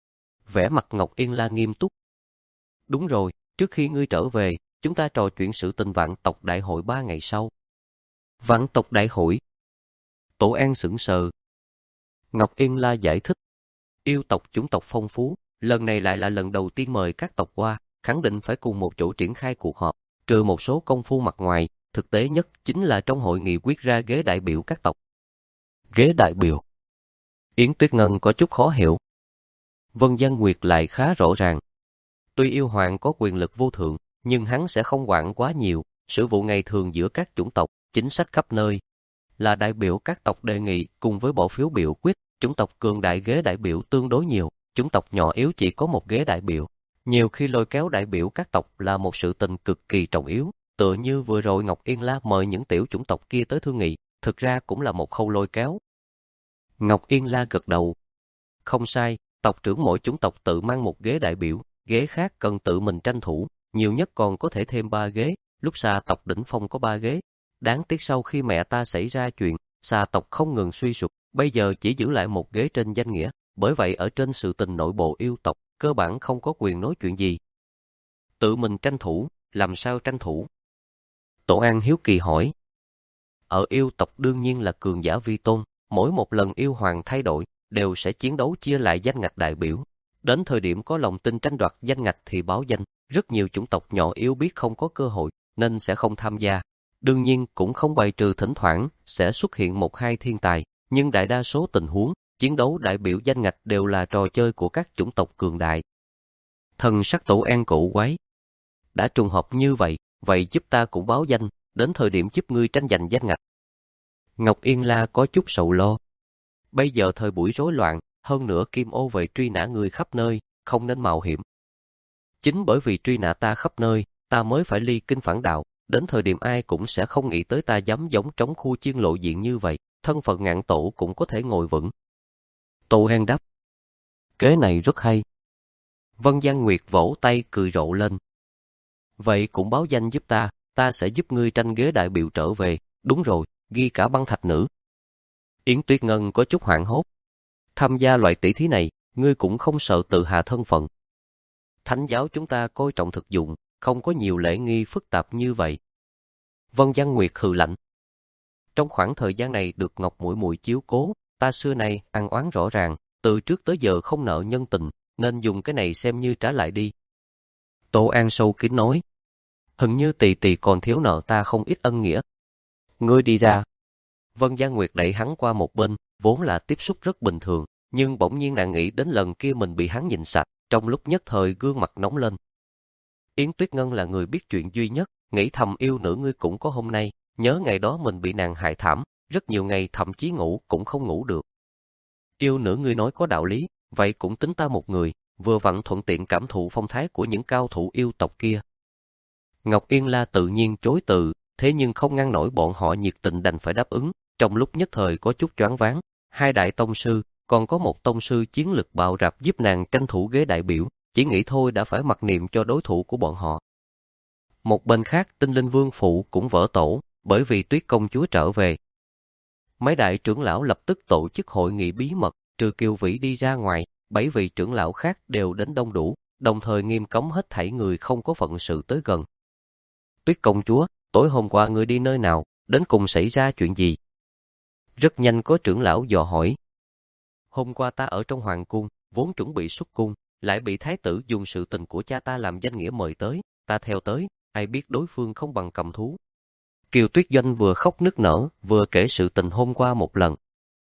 Vẻ mặt Ngọc Yên La nghiêm túc. Đúng rồi, trước khi ngươi trở về, chúng ta trò chuyện sự tình vạn tộc đại hội ba ngày sau. Vạn tộc đại hội? Tổ An sững sờ. Ngọc Yên La giải thích. Yêu tộc chủng tộc phong phú, lần này lại là lần đầu tiên mời các tộc qua, khẳng định phải cùng một chỗ triển khai cuộc họp, trừ một số công phu mặt ngoài, thực tế nhất chính là trong hội nghị quyết ra ghế đại biểu các tộc. Ghế đại biểu? Yến Tuyết Ngân có chút khó hiểu. Vân Giang Nguyệt lại khá rõ ràng. Tuy yêu hoàng có quyền lực vô thượng, nhưng hắn sẽ không quản quá nhiều, sự vụ ngày thường giữa các chủng tộc, chính sách khắp nơi. Là đại biểu các tộc đề nghị cùng với bỏ phiếu biểu quyết, chủng tộc cường đại ghế đại biểu tương đối nhiều, chủng tộc nhỏ yếu chỉ có một ghế đại biểu. Nhiều khi lôi kéo đại biểu các tộc là một sự tình cực kỳ trọng yếu, tựa như vừa rồi Ngọc Yên La mời những tiểu chủng tộc kia tới thương nghị, thực ra cũng là một khâu lôi kéo. Ngọc Yên La gật đầu. Không sai, tộc trưởng mỗi chủng tộc tự mang một ghế đại biểu, ghế khác cần tự mình tranh thủ, nhiều nhất còn có thể thêm ba ghế, lúc xà tộc đỉnh phong có ba ghế. Đáng tiếc sau khi mẹ ta xảy ra chuyện, xà tộc không ngừng suy sụp, bây giờ chỉ giữ lại một ghế trên danh nghĩa, bởi vậy ở trên sự tình nội bộ yêu tộc, cơ bản không có quyền nói chuyện gì. Tự mình tranh thủ, làm sao tranh thủ? Tổ An hiếu kỳ hỏi. Ở yêu tộc đương nhiên là cường giả vi tôn, mỗi một lần yêu hoàng thay đổi, đều sẽ chiến đấu chia lại danh ngạch đại biểu. Đến thời điểm có lòng tin tranh đoạt danh ngạch thì báo danh, rất nhiều chủng tộc nhỏ yếu biết không có cơ hội, nên sẽ không tham gia. Đương nhiên cũng không bài trừ thỉnh thoảng sẽ xuất hiện một hai thiên tài, nhưng đại đa số tình huống, chiến đấu đại biểu danh ngạch đều là trò chơi của các chủng tộc cường đại. Thần sắc Tổ An cổ quái. Đã trùng hợp như vậy, vậy giúp ta cũng báo danh, đến thời điểm giúp ngươi tranh giành danh ngạch. Ngọc Yên La có chút sầu lo. Bây giờ thời buổi rối loạn, hơn nữa Kim Ô về truy nã người khắp nơi, không nên mạo hiểm. Chính bởi vì truy nã ta khắp nơi, ta mới phải ly kinh phản đạo, đến thời điểm ai cũng sẽ không nghĩ tới ta dám giống trống khu chiên lộ diện như vậy, thân phận ngạn tổ cũng có thể ngồi vững. Tô Hen đáp. Kế này rất hay. Vân Giang Nguyệt vỗ tay cười rộ lên. Vậy cũng báo danh giúp ta, ta sẽ giúp ngươi tranh ghế đại biểu trở về, đúng rồi, ghi cả băng thạch nữ. Yến Tuyết Ngân có chút hoảng hốt. Tham gia loại tỷ thí này, ngươi cũng không sợ tự hạ thân phận. Thánh giáo chúng ta coi trọng thực dụng, không có nhiều lễ nghi phức tạp như vậy. Vân Giang Nguyệt hừ lạnh. Trong khoảng thời gian này được Ngọc muội muội chiếu cố, ta xưa nay ăn oán rõ ràng, từ trước tới giờ không nợ nhân tình, nên dùng cái này xem như trả lại đi. Tô An sâu kín nói. Hình như tỷ tỷ còn thiếu nợ ta không ít ân nghĩa. Ngươi đi ra. Vân Giang Nguyệt đẩy hắn qua một bên, vốn là tiếp xúc rất bình thường, nhưng bỗng nhiên nàng nghĩ đến lần kia mình bị hắn nhìn sạch, trong lúc nhất thời gương mặt nóng lên. Yến Tuyết Ngân là người biết chuyện duy nhất, nghĩ thầm yêu nữ ngươi cũng có hôm nay, nhớ ngày đó mình bị nàng hại thảm, rất nhiều ngày thậm chí ngủ cũng không ngủ được. Yêu nữ ngươi nói có đạo lý, vậy cũng tính ta một người, vừa vặn thuận tiện cảm thụ phong thái của những cao thủ yêu tộc kia. Ngọc Yên La tự nhiên chối từ, thế nhưng không ngăn nổi bọn họ nhiệt tình đành phải đáp ứng, trong lúc nhất thời có chút choáng váng, hai đại tông sư, còn có một tông sư chiến lực bạo rạp giúp nàng tranh thủ ghế đại biểu, chỉ nghĩ thôi đã phải mặc niệm cho đối thủ của bọn họ. Một bên khác Tinh Linh Vương phụ cũng vỡ tổ, bởi vì Tuyết công chúa trở về. Mấy đại trưởng lão lập tức tổ chức hội nghị bí mật, trừ Kiều Vĩ đi ra ngoài, bảy vị trưởng lão khác đều đến đông đủ, đồng thời nghiêm cấm hết thảy người không có phận sự tới gần. Tuyết công chúa, tối hôm qua ngươi đi nơi nào, đến cùng xảy ra chuyện gì? Rất nhanh có trưởng lão dò hỏi. Hôm qua ta ở trong hoàng cung, vốn chuẩn bị xuất cung, lại bị thái tử dùng sự tình của cha ta làm danh nghĩa mời tới, ta theo tới, ai biết đối phương không bằng cầm thú. Kiều Tuyết Doanh vừa khóc nức nở, vừa kể sự tình hôm qua một lần.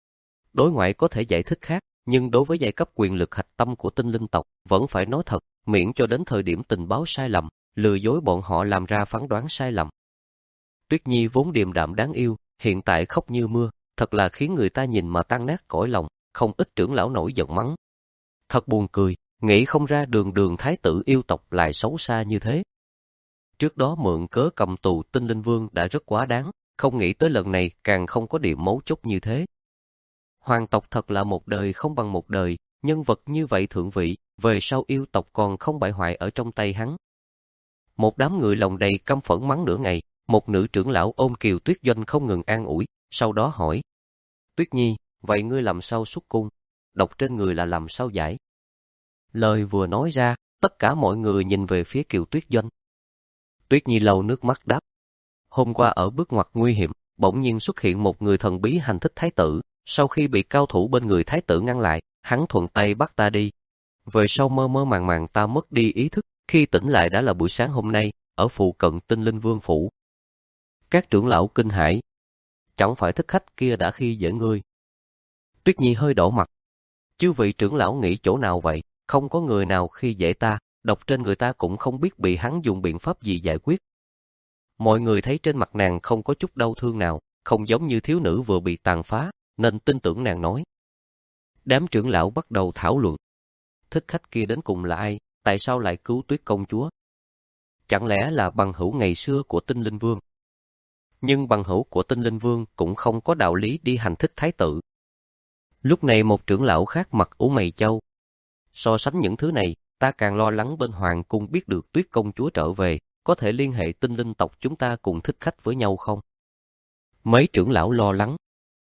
Đối ngoại có thể giải thích khác, nhưng đối với giai cấp quyền lực hạch tâm của tinh linh tộc, vẫn phải nói thật, miễn cho đến thời điểm tình báo sai lầm, lừa dối bọn họ làm ra phán đoán sai lầm. Tuyết Nhi vốn điềm đạm đáng yêu, hiện tại khóc như mưa, thật là khiến người ta nhìn mà tan nát cõi lòng, không ít trưởng lão nổi giận mắng. Thật buồn cười, nghĩ không ra đường đường thái tử yêu tộc lại xấu xa như thế. Trước đó mượn cớ cầm tù Tinh Linh Vương đã rất quá đáng, không nghĩ tới lần này càng không có điểm mấu chốt như thế. Hoàng tộc thật là một đời không bằng một đời, nhân vật như vậy thượng vị, về sau yêu tộc còn không bại hoại ở trong tay hắn. Một đám người lòng đầy căm phẫn mắng nửa ngày, một nữ trưởng lão ôm Kiều Tuyết Doanh không ngừng an ủi, sau đó hỏi. Tuyết Nhi, vậy ngươi làm sao xuất cung? Độc trên người là làm sao giải? Lời vừa nói ra, tất cả mọi người nhìn về phía Kiều Tuyết Doanh. Tuyết Nhi lau nước mắt đáp. Hôm qua ở bước ngoặt nguy hiểm, bỗng nhiên xuất hiện một người thần bí hành thích thái tử, sau khi bị cao thủ bên người thái tử ngăn lại, hắn thuận tay bắt ta đi. Về sau mơ mơ màng màng ta mất đi ý thức, khi tỉnh lại đã là buổi sáng hôm nay, ở phụ cận Tinh Linh Vương phủ. Các trưởng lão kinh hãi. Chẳng phải thích khách kia đã khi dễ ngươi? Tuyết Nhi hơi đỏ mặt. Chư vị trưởng lão nghĩ chỗ nào vậy? Không có người nào khi dễ ta, độc trên người ta cũng không biết bị hắn dùng biện pháp gì giải quyết. Mọi người thấy trên mặt nàng không có chút đau thương nào, không giống như thiếu nữ vừa bị tàn phá, nên tin tưởng nàng nói. Đám trưởng lão bắt đầu thảo luận. Thích khách kia đến cùng là ai? Tại sao lại cứu Tuyết công chúa? Chẳng lẽ là bằng hữu ngày xưa của Tinh Linh Vương? Nhưng bằng hữu của Tinh Linh Vương cũng không có đạo lý đi hành thích thái tử. Lúc này một trưởng lão khác mặt ủ mày chau. So sánh những thứ này, ta càng lo lắng bên hoàng cung biết được Tuyết công chúa trở về, có thể liên hệ tinh linh tộc chúng ta cùng thích khách với nhau không? Mấy trưởng lão lo lắng.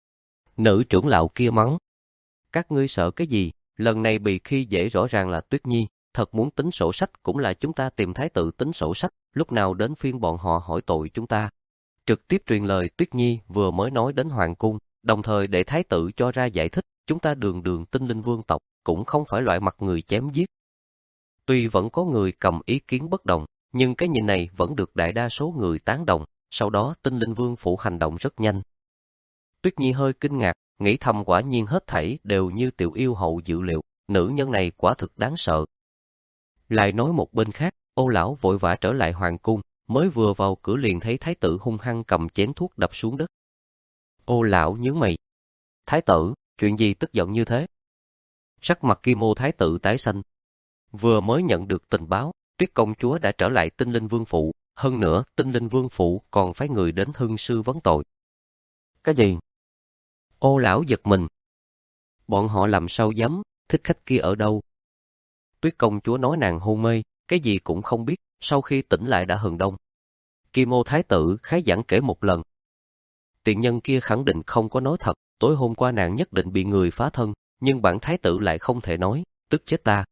Nữ trưởng lão kia mắng. Các ngươi sợ cái gì? Lần này bị khi dễ rõ ràng là Tuyết Nhi, thật muốn tính sổ sách cũng là chúng ta tìm thái tử tính sổ sách, lúc nào đến phiên bọn họ hỏi tội chúng ta. Trực tiếp truyền lời Tuyết Nhi vừa mới nói đến hoàng cung, đồng thời để thái tử cho ra giải thích, chúng ta đường đường tinh linh vương tộc, cũng không phải loại mặt người chém giết. Tuy vẫn có người cầm ý kiến bất đồng, nhưng cái nhìn này vẫn được đại đa số người tán đồng, sau đó tinh linh vương phủ hành động rất nhanh. Tuyết Nhi hơi kinh ngạc, nghĩ thầm quả nhiên hết thảy đều như tiểu yêu hậu dự liệu, nữ nhân này quả thực đáng sợ. Lại nói một bên khác, Ô lão vội vã trở lại hoàng cung, mới vừa vào cửa liền thấy thái tử hung hăng cầm chén thuốc đập xuống đất. Ô lão nhướng mày. Thái tử, chuyện gì tức giận như thế? Sắc mặt Kim Ô thái tử tái xanh. Vừa mới nhận được tình báo, Tuyết công chúa đã trở lại Tinh Linh Vương phủ, hơn nữa Tinh Linh Vương phủ còn phái người đến hưng sư vấn tội. Cái gì? Ô lão giật mình. Bọn họ làm sao dám, thích khách kia ở đâu? Tuyết công chúa nói nàng hôn mê, cái gì cũng không biết, sau khi tỉnh lại đã hừng đông. Kim Ô thái tử khái giảng kể một lần. Tiện nhân kia khẳng định không có nói thật, tối hôm qua nàng nhất định bị người phá thân, nhưng bản thái tử lại không thể nói, tức chết ta.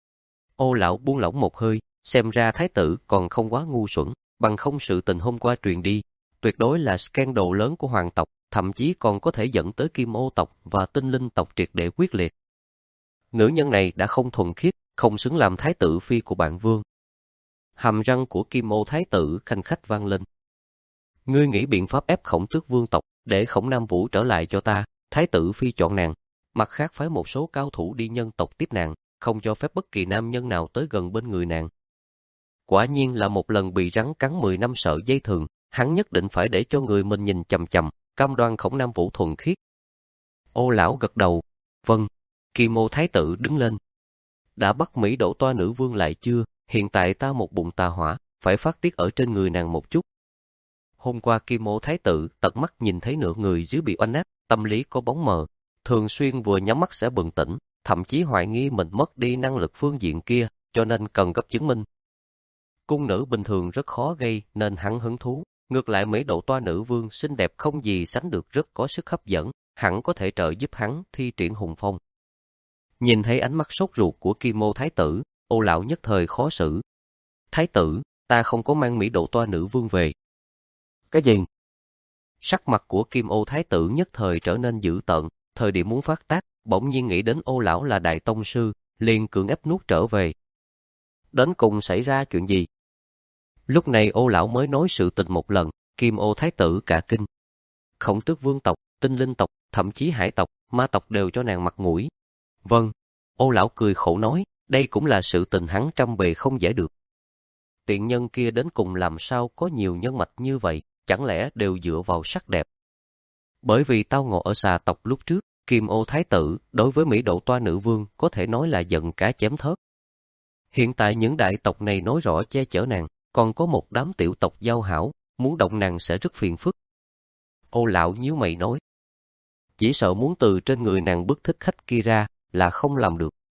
Ô lão buông lỏng một hơi, xem ra thái tử còn không quá ngu xuẩn, bằng không sự tình hôm qua truyền đi, tuyệt đối là scandal lớn của hoàng tộc, thậm chí còn có thể dẫn tới Kim Ô tộc và Tinh Linh tộc triệt để quyết liệt. Nữ nhân này đã không thuần khiết, không xứng làm thái tử phi của bạn vương. Hàm răng của Kim Ô thái tử khanh khách vang lên. Ngươi nghĩ biện pháp ép Khổng Tước vương tộc, để Khổng Nam Vũ trở lại cho ta, thái tử phi chọn nàng, mặt khác phái một số cao thủ đi nhân tộc tiếp nàng, không cho phép bất kỳ nam nhân nào tới gần bên người nàng. Quả nhiên là một lần bị rắn cắn mười năm sợ dây thừng, hắn nhất định phải để cho người mình nhìn chằm chằm, cam đoan Khổng Nam Vũ thuần khiết. Ô lão gật đầu, vâng. Kim Ô thái tử đứng lên. Đã bắt Mỹ đổ toa nữ vương lại chưa? Hiện tại ta một bụng tà hỏa, phải phát tiết ở trên người nàng một chút. Hôm qua Kim Ô thái tử tận mắt nhìn thấy nửa người dưới bị oanh áp, tâm lý có bóng mờ, thường xuyên vừa nhắm mắt sẽ bừng tỉnh, thậm chí hoài nghi mình mất đi năng lực phương diện kia, cho nên cần gấp chứng minh. Cung nữ bình thường rất khó gây nên hắn hứng thú, ngược lại Mỹ độ toa nữ vương xinh đẹp không gì sánh được, rất có sức hấp dẫn, hẳn có thể trợ giúp hắn thi triển hùng phong. Nhìn thấy ánh mắt sốt ruột của Kim Ô thái tử, Ô lão nhất thời khó xử. Thái tử, ta không có mang Mỹ độ toa nữ vương về. Cái gì? Sắc mặt của Kim Ô thái tử nhất thời trở nên dữ tợn, thời điểm muốn phát tác, bỗng nhiên nghĩ đến Ô lão là đại tông sư, liền cưỡng ép nuốt trở về. Đến cùng xảy ra chuyện gì? Lúc này Ô lão mới nói sự tình một lần, Kim Ô thái tử cả kinh. Khổng Tước vương tộc, Tinh Linh tộc, thậm chí Hải tộc, Ma tộc đều cho nàng mặt mũi. Vâng. Ô lão cười khổ nói, đây cũng là sự tình hắn trăm bề không giải được. Tiện nhân kia đến cùng làm sao có nhiều nhân mạch như vậy, chẳng lẽ đều dựa vào sắc đẹp? Bởi vì tao ngộ ở xà tộc lúc trước, Kim Ô thái tử đối với Mỹ độ toa nữ vương có thể nói là giận cá chém thớt. Hiện tại những đại tộc này nói rõ che chở nàng, còn có một đám tiểu tộc giao hảo, muốn động nàng sẽ rất phiền phức. Ô lão nhíu mày nói, chỉ sợ muốn từ trên người nàng bức thích khách kia ra là không làm được,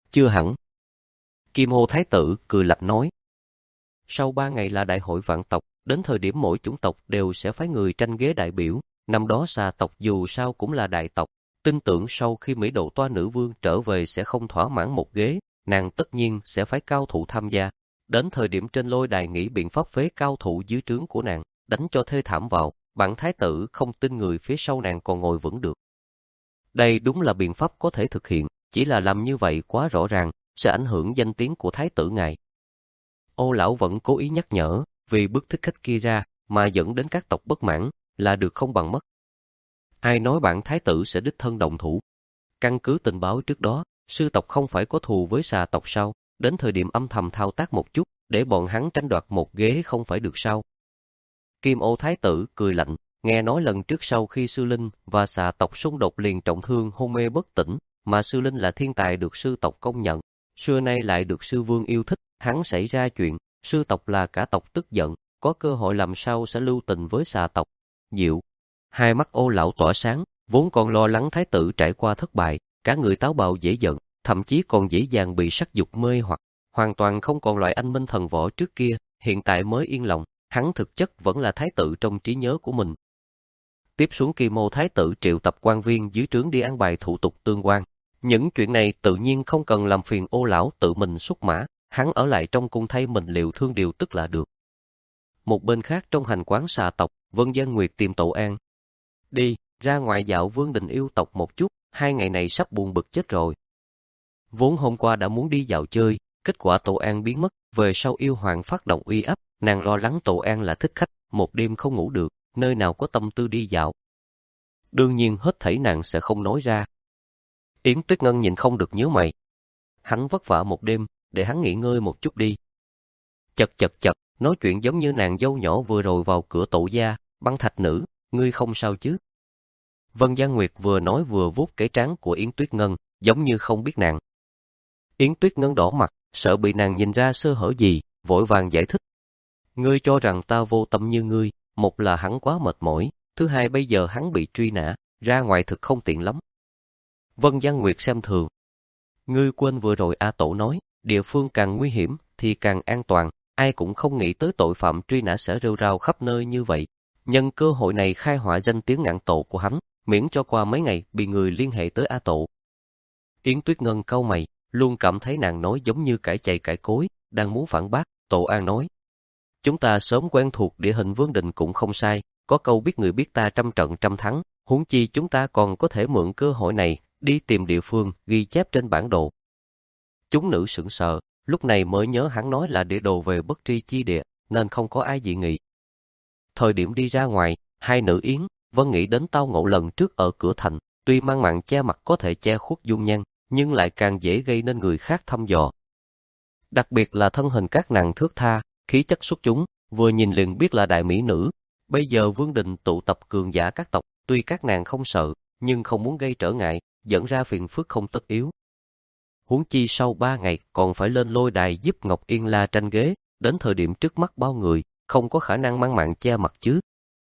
Chưa hẳn. Kim Ô Thái tử cười lạnh nói. Sau ba ngày là đại hội vạn tộc, đến thời điểm mỗi chủng tộc đều sẽ phái người tranh ghế đại biểu. Năm đó xà tộc dù sao cũng là đại tộc, tin tưởng sau khi Mỹ Độ Toa nữ vương trở về sẽ không thỏa mãn một ghế, nàng tất nhiên sẽ phái cao thủ tham gia. Đến thời điểm trên lôi đài nghĩ biện pháp phế cao thủ dưới trướng của nàng, đánh cho thê thảm vào, bản thái tử không tin người phía sau nàng còn ngồi vững được. Đây đúng là biện pháp có thể thực hiện, chỉ là làm như vậy quá rõ ràng, sẽ ảnh hưởng danh tiếng của thái tử ngài. Ô lão vẫn cố ý nhắc nhở, vì bức thích khách kia ra mà dẫn đến các tộc bất mãn, là được không bằng mất. Ai nói bản thái tử sẽ đích thân đồng thủ? Căn cứ tình báo trước đó, sư tộc không phải có thù với xà tộc sao? Đến thời điểm âm thầm thao tác một chút, để bọn hắn tranh đoạt một ghế không phải được sao? Kim Ô Thái tử cười lạnh, nghe nói lần trước sau khi sư linh và xà tộc xung đột liền trọng thương hôn mê bất tỉnh, mà sư linh là thiên tài được sư tộc công nhận, xưa nay lại được sư vương yêu thích, hắn xảy ra chuyện, sư tộc là cả tộc tức giận, có cơ hội làm sao sẽ lưu tình với xà tộc. Diệu. Hai mắt Ô lão tỏa sáng, vốn còn lo lắng thái tử trải qua thất bại, cả người táo bạo dễ giận, thậm chí còn dễ dàng bị sắc dục mê hoặc, hoàn toàn không còn loại anh minh thần võ trước kia, hiện tại mới yên lòng, hắn thực chất vẫn là thái tử trong trí nhớ của mình. Tiếp xuống Kim Ô Thái tử triệu tập quan viên dưới trướng đi an bài thủ tục tương quan. Những chuyện này tự nhiên không cần làm phiền Ô lão tự mình xuất mã, hắn ở lại trong cung thay mình liệu thương điều tức là được. Một bên khác trong hành quán xà tộc, Vân Gian Nguyệt tìm Tổ An. Đi, ra ngoài dạo Vương đình yêu tộc một chút, hai ngày này sắp buồn bực chết rồi. Vốn hôm qua đã muốn đi dạo chơi, kết quả Tổ An biến mất, về sau yêu hoàng phát động uy áp, nàng lo lắng Tổ An là thích khách, một đêm không ngủ được, nơi nào có tâm tư đi dạo. Đương nhiên hết thảy nàng sẽ không nói ra. Yến Tuyết Ngân nhìn không được nhíu mày. Hắn vất vả một đêm, để hắn nghỉ ngơi một chút đi. Chật chật chật, nói chuyện giống như nàng dâu nhỏ vừa rồi vào cửa Tổ gia, Băng Thạch nữ, ngươi không sao chứ? Vân Gian Nguyệt vừa nói vừa vuốt cái trán của Yến Tuyết Ngân, giống như không biết nàng. Yến Tuyết Ngân đỏ mặt, sợ bị nàng nhìn ra sơ hở gì, vội vàng giải thích. Ngươi cho rằng ta vô tâm như ngươi, một là hắn quá mệt mỏi, thứ hai bây giờ hắn bị truy nã, ra ngoài thực không tiện lắm. Vân Gian Nguyệt xem thường. Ngươi quên vừa rồi A Tổ nói, địa phương càng nguy hiểm thì càng an toàn, ai cũng không nghĩ tới tội phạm truy nã sẽ rêu rao khắp nơi như vậy. Nhân cơ hội này khai họa danh tiếng ngạn tổ của hắn, miễn cho qua mấy ngày bị người liên hệ tới A Tổ. Yến Tuyết Ngân cau mày, luôn cảm thấy nàng nói giống như cãi chày cãi cối, đang muốn phản bác. Tổ An nói, chúng ta sớm quen thuộc địa hình Vương đình cũng không sai, có câu biết người biết ta trăm trận trăm thắng, huống chi chúng ta còn có thể mượn cơ hội này đi tìm địa phương ghi chép trên bản đồ. Chúng nữ sững sờ, lúc này mới nhớ hắn nói là địa đồ về bất tri chi địa, nên không có ai dị nghị. Thời điểm đi ra ngoài, hai nữ Yến, Vân nghĩ đến tao ngộ lần trước ở cửa thành, tuy mang màn che mặt có thể che khuất dung nhan, nhưng lại càng dễ gây nên người khác thăm dò. Đặc biệt là thân hình các nàng thước tha, khí chất xuất chúng, vừa nhìn liền biết là đại mỹ nữ. Bây giờ Vương đình tụ tập cường giả các tộc, tuy các nàng không sợ, nhưng không muốn gây trở ngại, dẫn ra phiền phức không tất yếu. Huống chi sau ba ngày còn phải lên lôi đài giúp Ngọc Yên La tranh ghế, đến thời điểm trước mắt bao người, không có khả năng mang mạng che mặt chứ.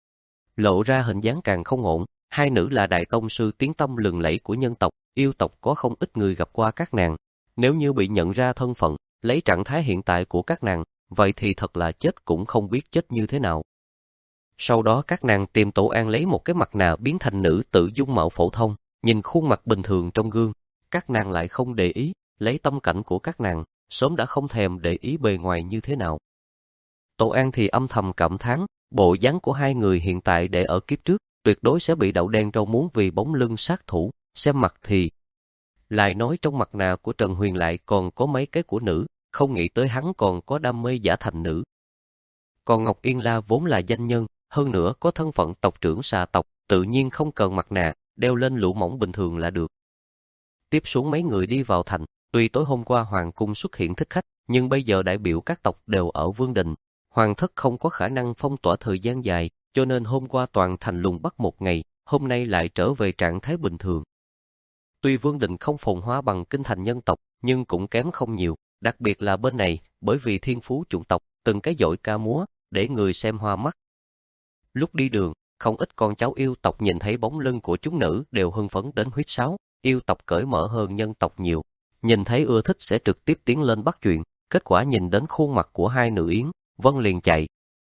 Lộ ra hình dáng càng không ổn, hai nữ là đại tông sư tiếng tăm lừng lẫy của nhân tộc, yêu tộc có không ít người gặp qua các nàng. Nếu như bị nhận ra thân phận, lấy trạng thái hiện tại của các nàng, vậy thì thật là chết cũng không biết chết như thế nào. Sau đó các nàng tìm Tổ An lấy một cái mặt nạ biến thành nữ tự dung mạo phổ thông, nhìn khuôn mặt bình thường trong gương. Các nàng lại không để ý, lấy tâm cảnh của các nàng, sớm đã không thèm để ý bề ngoài như thế nào. Tổ An thì âm thầm cảm thán, bộ dáng của hai người hiện tại để ở kiếp trước, tuyệt đối sẽ bị đậu đen rau muống vì bóng lưng sát thủ, xem mặt thì. Lại nói trong mặt nạ của Trần Huyền lại còn có mấy cái của nữ, không nghĩ tới hắn còn có đam mê giả thành nữ. Còn Ngọc Yên La vốn là danh nhân, hơn nữa có thân phận tộc trưởng xà tộc, tự nhiên không cần mặt nạ, đeo lên lụa mỏng bình thường là được. Tiếp xuống mấy người đi vào thành, tuy tối hôm qua Hoàng cung xuất hiện thích khách, nhưng bây giờ đại biểu các tộc đều ở Vương đình. Hoàng thất không có khả năng phong tỏa thời gian dài, cho nên hôm qua toàn thành lùng bắt một ngày, hôm nay lại trở về trạng thái bình thường. Tuy Vương đình không phồn hoa bằng kinh thành nhân tộc, nhưng cũng kém không nhiều, đặc biệt là bên này, bởi vì thiên phú chủng tộc, từng cái dội ca múa, để người xem hoa mắt. Lúc đi đường, không ít con cháu yêu tộc nhìn thấy bóng lưng của chúng nữ đều hưng phấn đến huýt sáo, yêu tộc cởi mở hơn nhân tộc nhiều. nhìn thấy ưa thích sẽ trực tiếp tiến lên bắt chuyện, kết quả nhìn đến khuôn mặt của hai nữ yến, Vân liền chạy.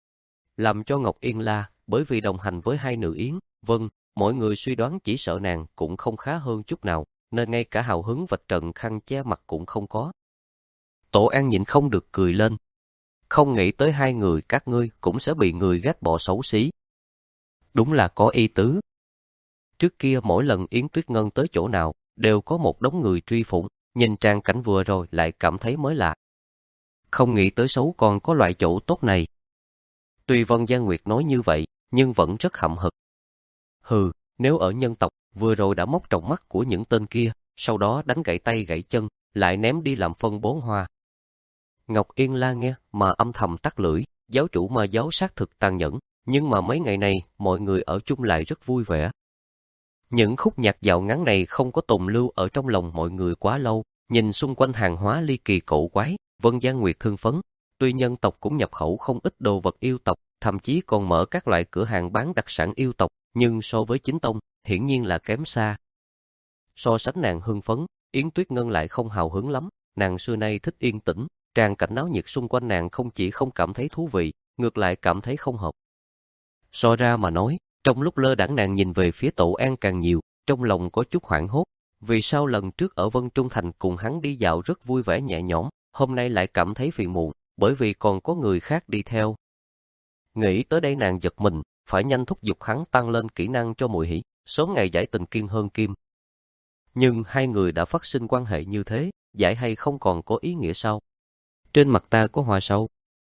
Làm cho Ngọc Yên la, bởi vì đồng hành với hai nữ yến, Vân, mọi người suy đoán chỉ sợ nàng cũng không khá hơn chút nào, nên ngay cả hào hứng vạch trần khăn che mặt cũng không có. Tổ An nhịn không được cười lên. Không nghĩ tới hai người các ngươi cũng sẽ bị người ghét bỏ xấu xí. Đúng là có ý tứ. Trước kia mỗi lần Yến Tuyết Ngân tới chỗ nào, đều có một đống người truy phủng, nhìn trang cảnh vừa rồi lại cảm thấy mới lạ. Không nghĩ tới xấu còn có loại chỗ tốt này. Tuy Vân Gia Nguyệt nói như vậy, nhưng vẫn rất hậm hực. Hừ, nếu ở nhân tộc, vừa rồi đã móc tròng mắt của những tên kia, sau đó đánh gãy tay gãy chân, lại ném đi làm phân bón hoa. Ngọc Yên la nghe mà âm thầm tắt lưỡi, giáo chủ mà giáo xác thực tàn nhẫn, nhưng mà mấy ngày này mọi người ở chung lại rất vui vẻ. Những khúc nhạc dạo ngắn này không có tồn lưu ở trong lòng mọi người quá lâu, nhìn xung quanh hàng hóa ly kỳ cổ quái, Vân Gia Nguyệt thương phấn. Tuy nhân tộc cũng nhập khẩu không ít đồ vật yêu tộc, thậm chí còn mở các loại cửa hàng bán đặc sản yêu tộc, nhưng so với chính tông, hiển nhiên là kém xa. So sánh nàng hưng phấn, Yến Tuyết Ngân lại không hào hứng lắm, nàng xưa nay thích yên tĩnh, tràn cảnh náo nhiệt xung quanh nàng không chỉ không cảm thấy thú vị, ngược lại cảm thấy không hợp. So ra mà nói, trong lúc lơ đãng nàng nhìn về phía Tổ An càng nhiều, trong lòng có chút hoảng hốt. Vì sao lần trước ở Vân Trung Thành cùng hắn đi dạo rất vui vẻ nhẹ nhõm, hôm nay lại cảm thấy phiền muộn, bởi vì còn có người khác đi theo. Nghĩ tới đây nàng giật mình, phải nhanh thúc giục hắn tăng lên kỹ năng cho Mùi Hỷ, sớm ngày giải tình kiên hơn kim. Nhưng hai người đã phát sinh quan hệ như thế, giải hay không còn có ý nghĩa sao? Trên mặt ta có hoa sâu.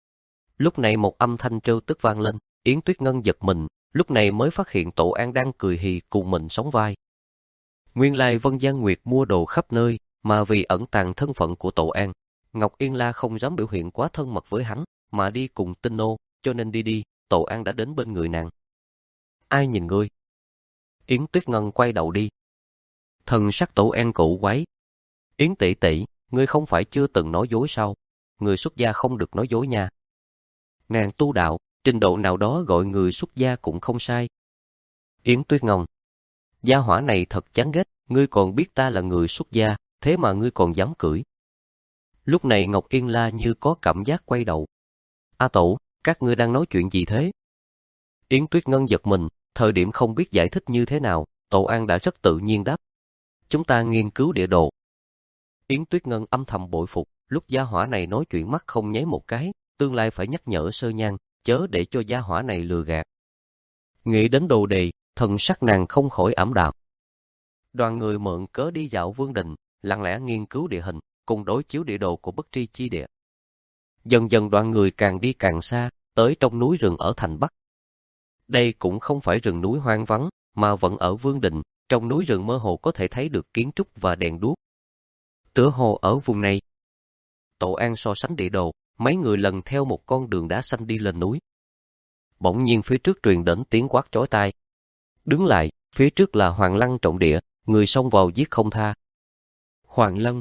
Lúc này một âm thanh trêu tức vang lên, Yến Tuyết Ngân giật mình, lúc này mới phát hiện Tổ An đang cười hì cùng mình sóng vai. Nguyên lai Vân Gia Nguyệt mua đồ khắp nơi, mà vì ẩn tàng thân phận của Tổ An, Ngọc Yên La không dám biểu hiện quá thân mật với hắn, mà đi cùng Tinh Nô, cho nên đi đi, Tổ An đã đến bên người nàng. Ai nhìn ngươi? Yến Tuyết Ngân quay đầu đi. Thần sắc Tổ An cụ quái. Yến tỷ tỷ, ngươi không phải chưa từng nói dối sao? Người xuất gia không được nói dối nha. Nàng tu đạo, trình độ nào đó gọi người xuất gia cũng không sai. Yến Tuyết Ngân, gia hỏa này thật chán ghét, ngươi còn biết ta là người xuất gia, thế mà ngươi còn dám cưỡi. Lúc này Ngọc Yên La như có cảm giác quay đầu. A Tổ, các ngươi đang nói chuyện gì thế? Yến Tuyết Ngân giật mình, thời điểm không biết giải thích như thế nào, Tổ An đã rất tự nhiên đáp. Chúng ta nghiên cứu địa đồ. Yến Tuyết Ngân âm thầm bội phục, lúc gia hỏa này nói chuyện mắt không nháy một cái, tương lai phải nhắc nhở Sơ Nhan, chớ để cho gia hỏa này lừa gạt. Nghĩ đến đồ đề, thần sắc nàng không khỏi ảm đạm. Đoàn người mượn cớ đi dạo Vương Đình, lặng lẽ nghiên cứu địa hình, cùng đối chiếu địa đồ của Bất Tri chi địa. Dần dần đoàn người càng đi càng xa, tới trong núi rừng ở thành Bắc. Đây cũng không phải rừng núi hoang vắng, mà vẫn ở Vương Đình, trong núi rừng mơ hồ có thể thấy được kiến trúc và đèn đuốc. Tựa hồ ở vùng này. Tổ An so sánh địa đồ, mấy người lần theo một con đường đá xanh đi lên núi. Bỗng nhiên phía trước truyền đến tiếng quát chói tai. Đứng lại, phía trước là Hoàng Lăng trọng địa, người xông vào giết không tha. Hoàng Lăng.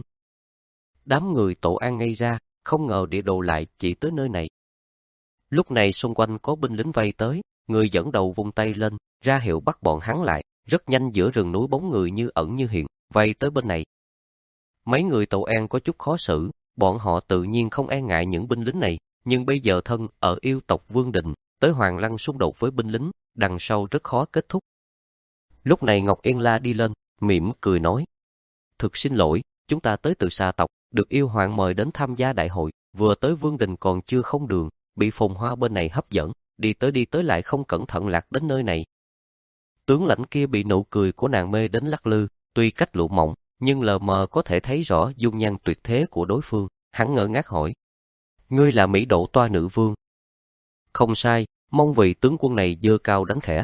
Đám người Tổ An ngây ra, không ngờ địa đồ lại chỉ tới nơi này. Lúc này xung quanh có binh lính vây tới, người dẫn đầu vung tay lên, ra hiệu bắt bọn hắn lại, rất nhanh giữa rừng núi bóng người như ẩn như hiện, vây tới bên này. Mấy người Tổ An có chút khó xử, bọn họ tự nhiên không e ngại những binh lính này, nhưng bây giờ thân ở yêu tộc Vương Đình, tới Hoàng Lăng xung đột với binh lính, đằng sau rất khó kết thúc. Lúc này Ngọc Yên La đi lên, mỉm cười nói. Thực xin lỗi, chúng ta tới từ xa tộc, được yêu hoàng mời đến tham gia đại hội, vừa tới Vương Đình còn chưa không đường, bị phồn hoa bên này hấp dẫn, đi tới đi tới lại không cẩn thận lạc đến nơi này. Tướng lãnh kia bị nụ cười của nàng mê đến lắc lư, tuy cách lụ mộng, nhưng lờ mờ có thể thấy rõ dung nhan tuyệt thế của đối phương, hắn ngơ ngác hỏi. Ngươi là Mỹ Độ Toa Nữ Vương. Không sai, mong vị tướng quân này dơ cao đánh khẽ.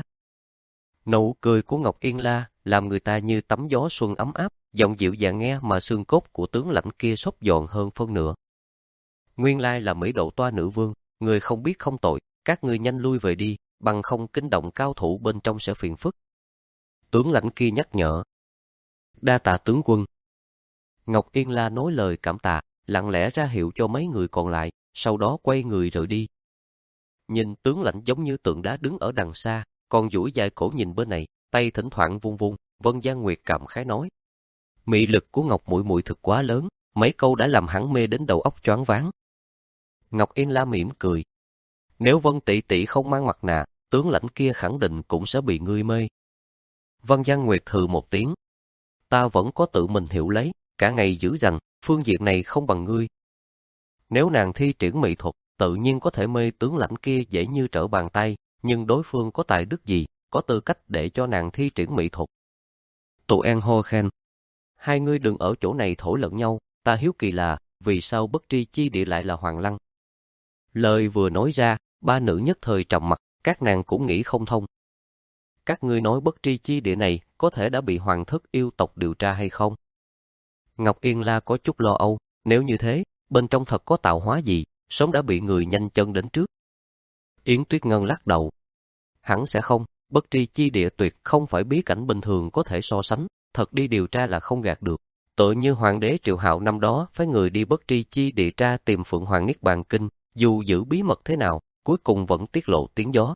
Nụ cười của Ngọc Yên La làm người ta như tắm gió xuân ấm áp, giọng dịu dàng nghe mà xương cốt của tướng lãnh kia xốp giòn hơn phân nửa. Nguyên lai là Mỹ Độ Toa Nữ Vương, người không biết không tội, các ngươi nhanh lui về đi, bằng không kinh động cao thủ bên trong sẽ phiền phức. Tướng lãnh kia nhắc nhở. Đa tạ tướng quân. Ngọc Yên La nói lời cảm tạ, lặng lẽ ra hiệu cho mấy người còn lại, sau đó quay người rời đi. Nhìn tướng lãnh giống như tượng đá đứng ở đằng xa, còn duỗi dài cổ nhìn bên này, tay thỉnh thoảng vung vung, Vân Gia Nguyệt cảm khái nói. Mị lực của Ngọc muội muội thực quá lớn, mấy câu đã làm hắn mê đến đầu óc choáng váng. Ngọc Yên La mỉm cười. Nếu Vân tỷ tỷ không mang mặt nạ, tướng lãnh kia khẳng định cũng sẽ bị ngươi mê. Vân Giang Nguyệt hừ một tiếng. Ta vẫn có tự mình hiểu lấy, cả ngày giữ rằng, phương diện này không bằng ngươi. Nếu nàng thi triển mỹ thuật, tự nhiên có thể mê tướng lãnh kia dễ như trở bàn tay, nhưng đối phương có tài đức gì, có tư cách để cho nàng thi triển mỹ thuật. Tụ An hô khen. Hai ngươi đừng ở chỗ này thổi lẫn nhau, ta hiếu kỳ là, vì sao bất tri chi địa lại là Hoàng Lăng. Lời vừa nói ra, ba nữ nhất thời trầm mặt, các nàng cũng nghĩ không thông. Các ngươi nói bất tri chi địa này có thể đã bị hoàng thất yêu tộc điều tra hay không? Ngọc Yên La có chút lo âu, nếu như thế, bên trong thật có tạo hóa gì, sớm đã bị người nhanh chân đến trước. Yến Tuyết Ngân lắc đầu. Hẳn sẽ không, bất tri chi địa tuyệt không phải bí cảnh bình thường có thể so sánh, thật đi điều tra là không gạt được. Tựa như hoàng đế Triệu Hạo năm đó phái người đi bất tri chi địa tra tìm Phượng Hoàng Niết Bàn Kinh, dù giữ bí mật thế nào, cuối cùng vẫn tiết lộ tiếng gió.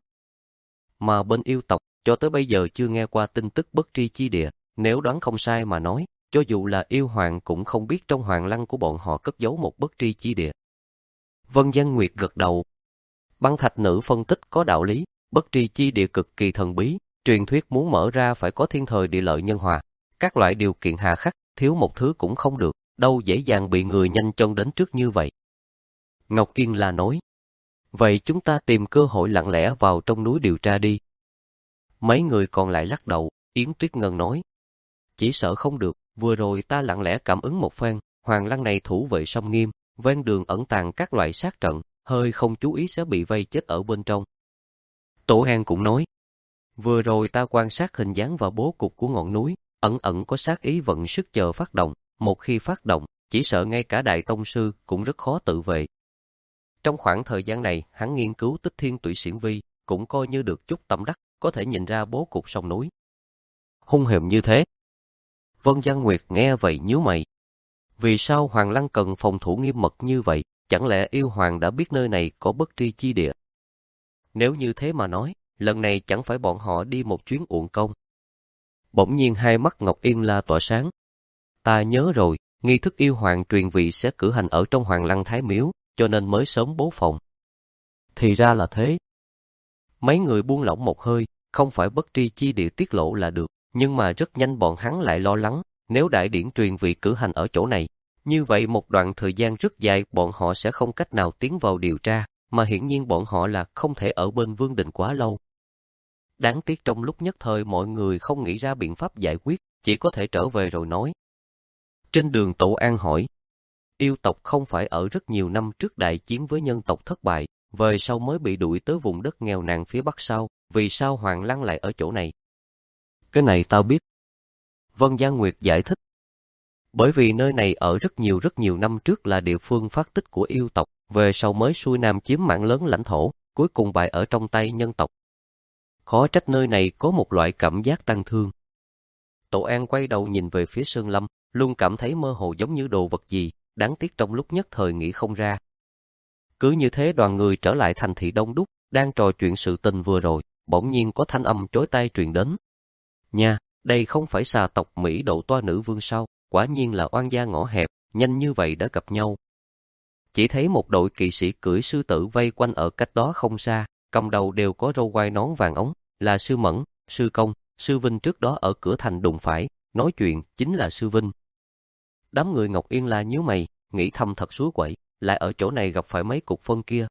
Mà bên yêu tộc, cho tới bây giờ chưa nghe qua tin tức bất tri chi địa, nếu đoán không sai mà nói, cho dù là yêu hoàng cũng không biết trong hoàng lăng của bọn họ cất giấu một bất tri chi địa. Vân Giang Nguyệt gật đầu. Băng Thạch Nữ phân tích có đạo lý, bất tri chi địa cực kỳ thần bí, truyền thuyết muốn mở ra phải có thiên thời địa lợi nhân hòa, các loại điều kiện hà khắc, thiếu một thứ cũng không được, đâu dễ dàng bị người nhanh chân đến trước như vậy. Ngọc Yên La nói, vậy chúng ta tìm cơ hội lặng lẽ vào trong núi điều tra đi. Mấy người còn lại lắc đầu, Yến Tuyết Ngân nói, chỉ sợ không được, vừa rồi ta lặng lẽ cảm ứng một phen, hoàng lăng này thủ vệ sông nghiêm, ven đường ẩn tàng các loại sát trận, hơi không chú ý sẽ bị vây chết ở bên trong. Tổ An cũng nói, vừa rồi ta quan sát hình dáng và bố cục của ngọn núi, ẩn ẩn có sát ý vận sức chờ phát động, một khi phát động, chỉ sợ ngay cả đại tông sư cũng rất khó tự vệ. Trong khoảng thời gian này, hắn nghiên cứu Tích Thiên Tụy Xiển Vi, cũng coi như được chút tâm đắc, có thể nhìn ra bố cục sông núi. Hung hiểm như thế. Vân Giang Nguyệt nghe vậy nhíu mày. Vì sao Hoàng Lăng cần phòng thủ nghiêm mật như vậy, chẳng lẽ yêu hoàng đã biết nơi này có bất tri chi địa? Nếu như thế mà nói, lần này chẳng phải bọn họ đi một chuyến uổng công. Bỗng nhiên hai mắt Ngọc Yên La tỏa sáng. Ta nhớ rồi, nghi thức yêu hoàng truyền vị sẽ cử hành ở trong Hoàng Lăng Thái Miếu, cho nên mới sớm bố phòng. Thì ra là thế. Mấy người buông lỏng một hơi, không phải bất tri chi địa tiết lộ là được, nhưng mà rất nhanh bọn hắn lại lo lắng, nếu đại điển truyền vị cử hành ở chỗ này, như vậy một đoạn thời gian rất dài bọn họ sẽ không cách nào tiến vào điều tra, mà hiển nhiên bọn họ là không thể ở bên Vương Đình quá lâu. Đáng tiếc trong lúc nhất thời mọi người không nghĩ ra biện pháp giải quyết, chỉ có thể trở về rồi nói. Trên đường Tổ An hỏi, yêu tộc không phải ở rất nhiều năm trước đại chiến với nhân tộc thất bại, về sau mới bị đuổi tới vùng đất nghèo nàn phía bắc sao, vì sao Hoàng Lăng lại ở chỗ này? Cái này tao biết. Vân Giang Nguyệt giải thích. Bởi vì nơi này ở rất nhiều rất nhiều năm trước là địa phương phát tích của yêu tộc, về sau mới xuôi nam chiếm mảng lớn lãnh thổ, cuối cùng bại ở trong tay nhân tộc. Khó trách nơi này có một loại cảm giác tăng thương. Tổ An quay đầu nhìn về phía Sơn Lâm, luôn cảm thấy mơ hồ giống như đồ vật gì, đáng tiếc trong lúc nhất thời nghĩ không ra. Cứ như thế đoàn người trở lại thành thị đông đúc, đang trò chuyện sự tình vừa rồi, bỗng nhiên có thanh âm chói tai truyền đến. Nha, đây không phải xà tộc Mỹ Độ Toa Nữ Vương sao, quả nhiên là oan gia ngõ hẹp, nhanh như vậy đã gặp nhau. Chỉ thấy một đội kỵ sĩ cưỡi sư tử vây quanh ở cách đó không xa, cầm đầu đều có râu quai nón vàng ống, là Sư Mẫn, Sư Công, Sư Vinh trước đó ở cửa thành đụng phải, nói chuyện chính là Sư Vinh. Đám người Ngọc Yên La nhíu mày, nghĩ thầm thật suối quậy, lại ở chỗ này gặp phải mấy cục phân kia.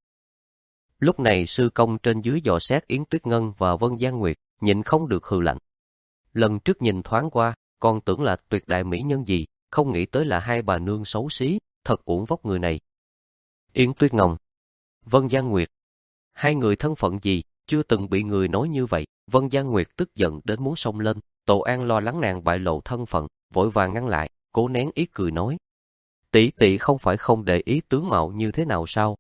Lúc này Sư Công trên dưới dò xét Yến Tuyết Ngân và Vân Giang Nguyệt, nhịn không được hừ lạnh. Lần trước nhìn thoáng qua, còn tưởng là tuyệt đại mỹ nhân gì, không nghĩ tới là hai bà nương xấu xí, thật uổng vóc người này. Yến Tuyết Ngân, Vân Giang Nguyệt, hai người thân phận gì, chưa từng bị người nói như vậy. Vân Giang Nguyệt tức giận đến muốn xông lên, Tổ An lo lắng nàng bại lộ thân phận, vội vàng ngăn lại, cố nén ý cười nói. Tỷ tỷ không phải không để ý tướng mạo như thế nào sao?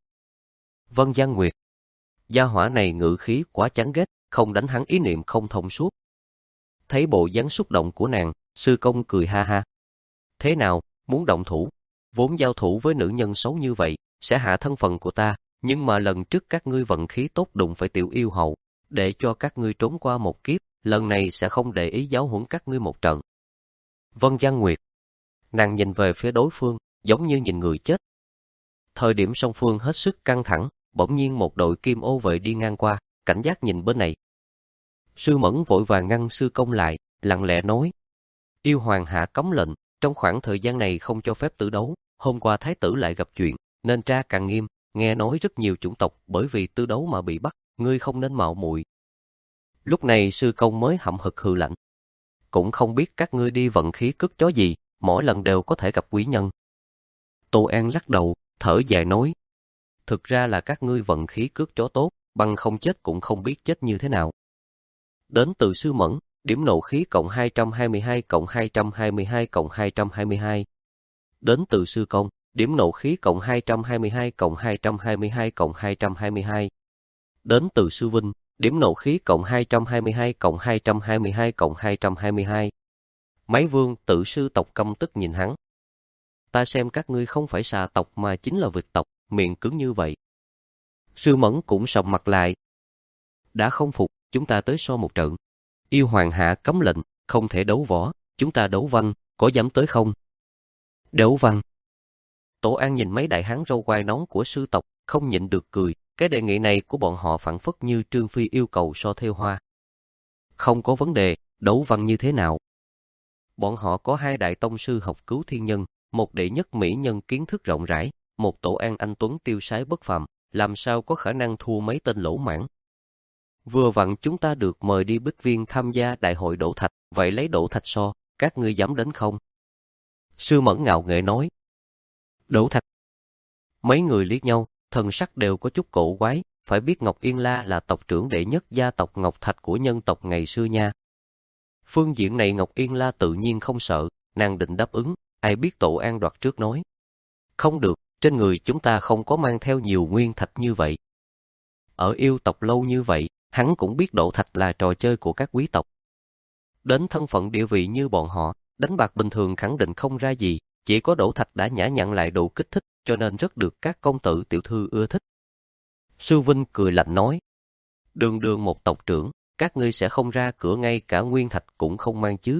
Vân Giang Nguyệt, gia hỏa này ngữ khí quá chán ghét, không đánh hắn ý niệm không thông suốt. Thấy bộ dáng xúc động của nàng, Sư Công cười ha ha. Thế nào, muốn động thủ? Vốn giao thủ với nữ nhân xấu như vậy, sẽ hạ thân phận của ta, nhưng mà lần trước các ngươi vận khí tốt đụng phải tiểu yêu hậu, để cho các ngươi trốn qua một kiếp, lần này sẽ không để ý giáo huấn các ngươi một trận. Vân Giang Nguyệt, nàng nhìn về phía đối phương, giống như nhìn người chết. Thời điểm song phương hết sức căng thẳng, bỗng nhiên một đội kim ô vệ đi ngang qua, cảnh giác nhìn bên này. Sư Mẫn vội vàng ngăn sư công lại, lặng lẽ nói: Yêu hoàng hạ cấm lệnh, trong khoảng thời gian này không cho phép tử đấu. Hôm qua thái tử lại gặp chuyện, nên tra càng nghiêm. Nghe nói rất nhiều chủng tộc bởi vì tư đấu mà bị bắt, ngươi không nên mạo muội. Lúc này sư công mới hậm hực hừ lạnh: Cũng không biết các ngươi đi vận khí cất chó gì, mỗi lần đều có thể gặp quý nhân. Tô An lắc đầu, thở dài nói: Thực ra là các ngươi vận khí cước chó tốt, bằng không chết cũng không biết chết như thế nào. Đến từ sư Mẫn, điểm nộ khí cộng hai trăm hai mươi hai cộng hai trăm hai mươi hai cộng hai trăm hai mươi hai. Đến từ sư công, điểm nộ khí cộng hai trăm hai mươi hai cộng hai trăm hai mươi hai cộng hai trăm hai mươi hai. Đến từ sư Vinh, điểm nộ khí cộng hai trăm hai mươi hai cộng hai trăm hai mươi hai cộng hai trăm hai mươi hai. Mấy vương tự sư tộc căm tức nhìn hắn. Ta xem các ngươi không phải xà tộc mà chính là vịt tộc, miệng cứng như vậy. Sư Mẫn cũng sầm mặt lại. Đã không phục, chúng ta tới so một trận. Yêu hoàng hạ cấm lệnh, không thể đấu võ, chúng ta đấu văn, có dám tới không? Đấu văn. Tổ An nhìn mấy đại hán râu quai nón của sư tộc, không nhịn được cười. Cái đề nghị này của bọn họ phảng phất như Trương Phi yêu cầu so thêu hoa. Không có vấn đề, đấu văn như thế nào? Bọn họ có hai đại tông sư học cứu thiên nhân, một đệ nhất mỹ nhân kiến thức rộng rãi, một Tổ An anh tuấn tiêu sái bất phàm, làm sao có khả năng thua mấy tên lỗ mãng. Vừa vặn chúng ta được mời đi Bích Viên tham gia đại hội đổ thạch, vậy lấy đổ thạch so, các ngươi dám đến không? Sư Mẫn ngạo nghễ nói. Đổ thạch. Mấy người liếc nhau, thần sắc đều có chút cổ quái, phải biết Ngọc Yên La là tộc trưởng đệ nhất gia tộc Ngọc Thạch của nhân tộc ngày xưa nha. Phương diện này Ngọc Yên La tự nhiên không sợ, nàng định đáp ứng, ai biết Tổ An đoạt trước nói. Không được, trên người chúng ta không có mang theo nhiều nguyên thạch như vậy. Ở yêu tộc lâu như vậy, hắn cũng biết đổ thạch là trò chơi của các quý tộc. Đến thân phận địa vị như bọn họ, đánh bạc bình thường khẳng định không ra gì, chỉ có đổ thạch đã nhã nhặn lại đủ kích thích, cho nên rất được các công tử tiểu thư ưa thích. Sư Vinh cười lạnh nói, đường đường một tộc trưởng, các ngươi sẽ không ra cửa ngay cả nguyên thạch cũng không mang chứ.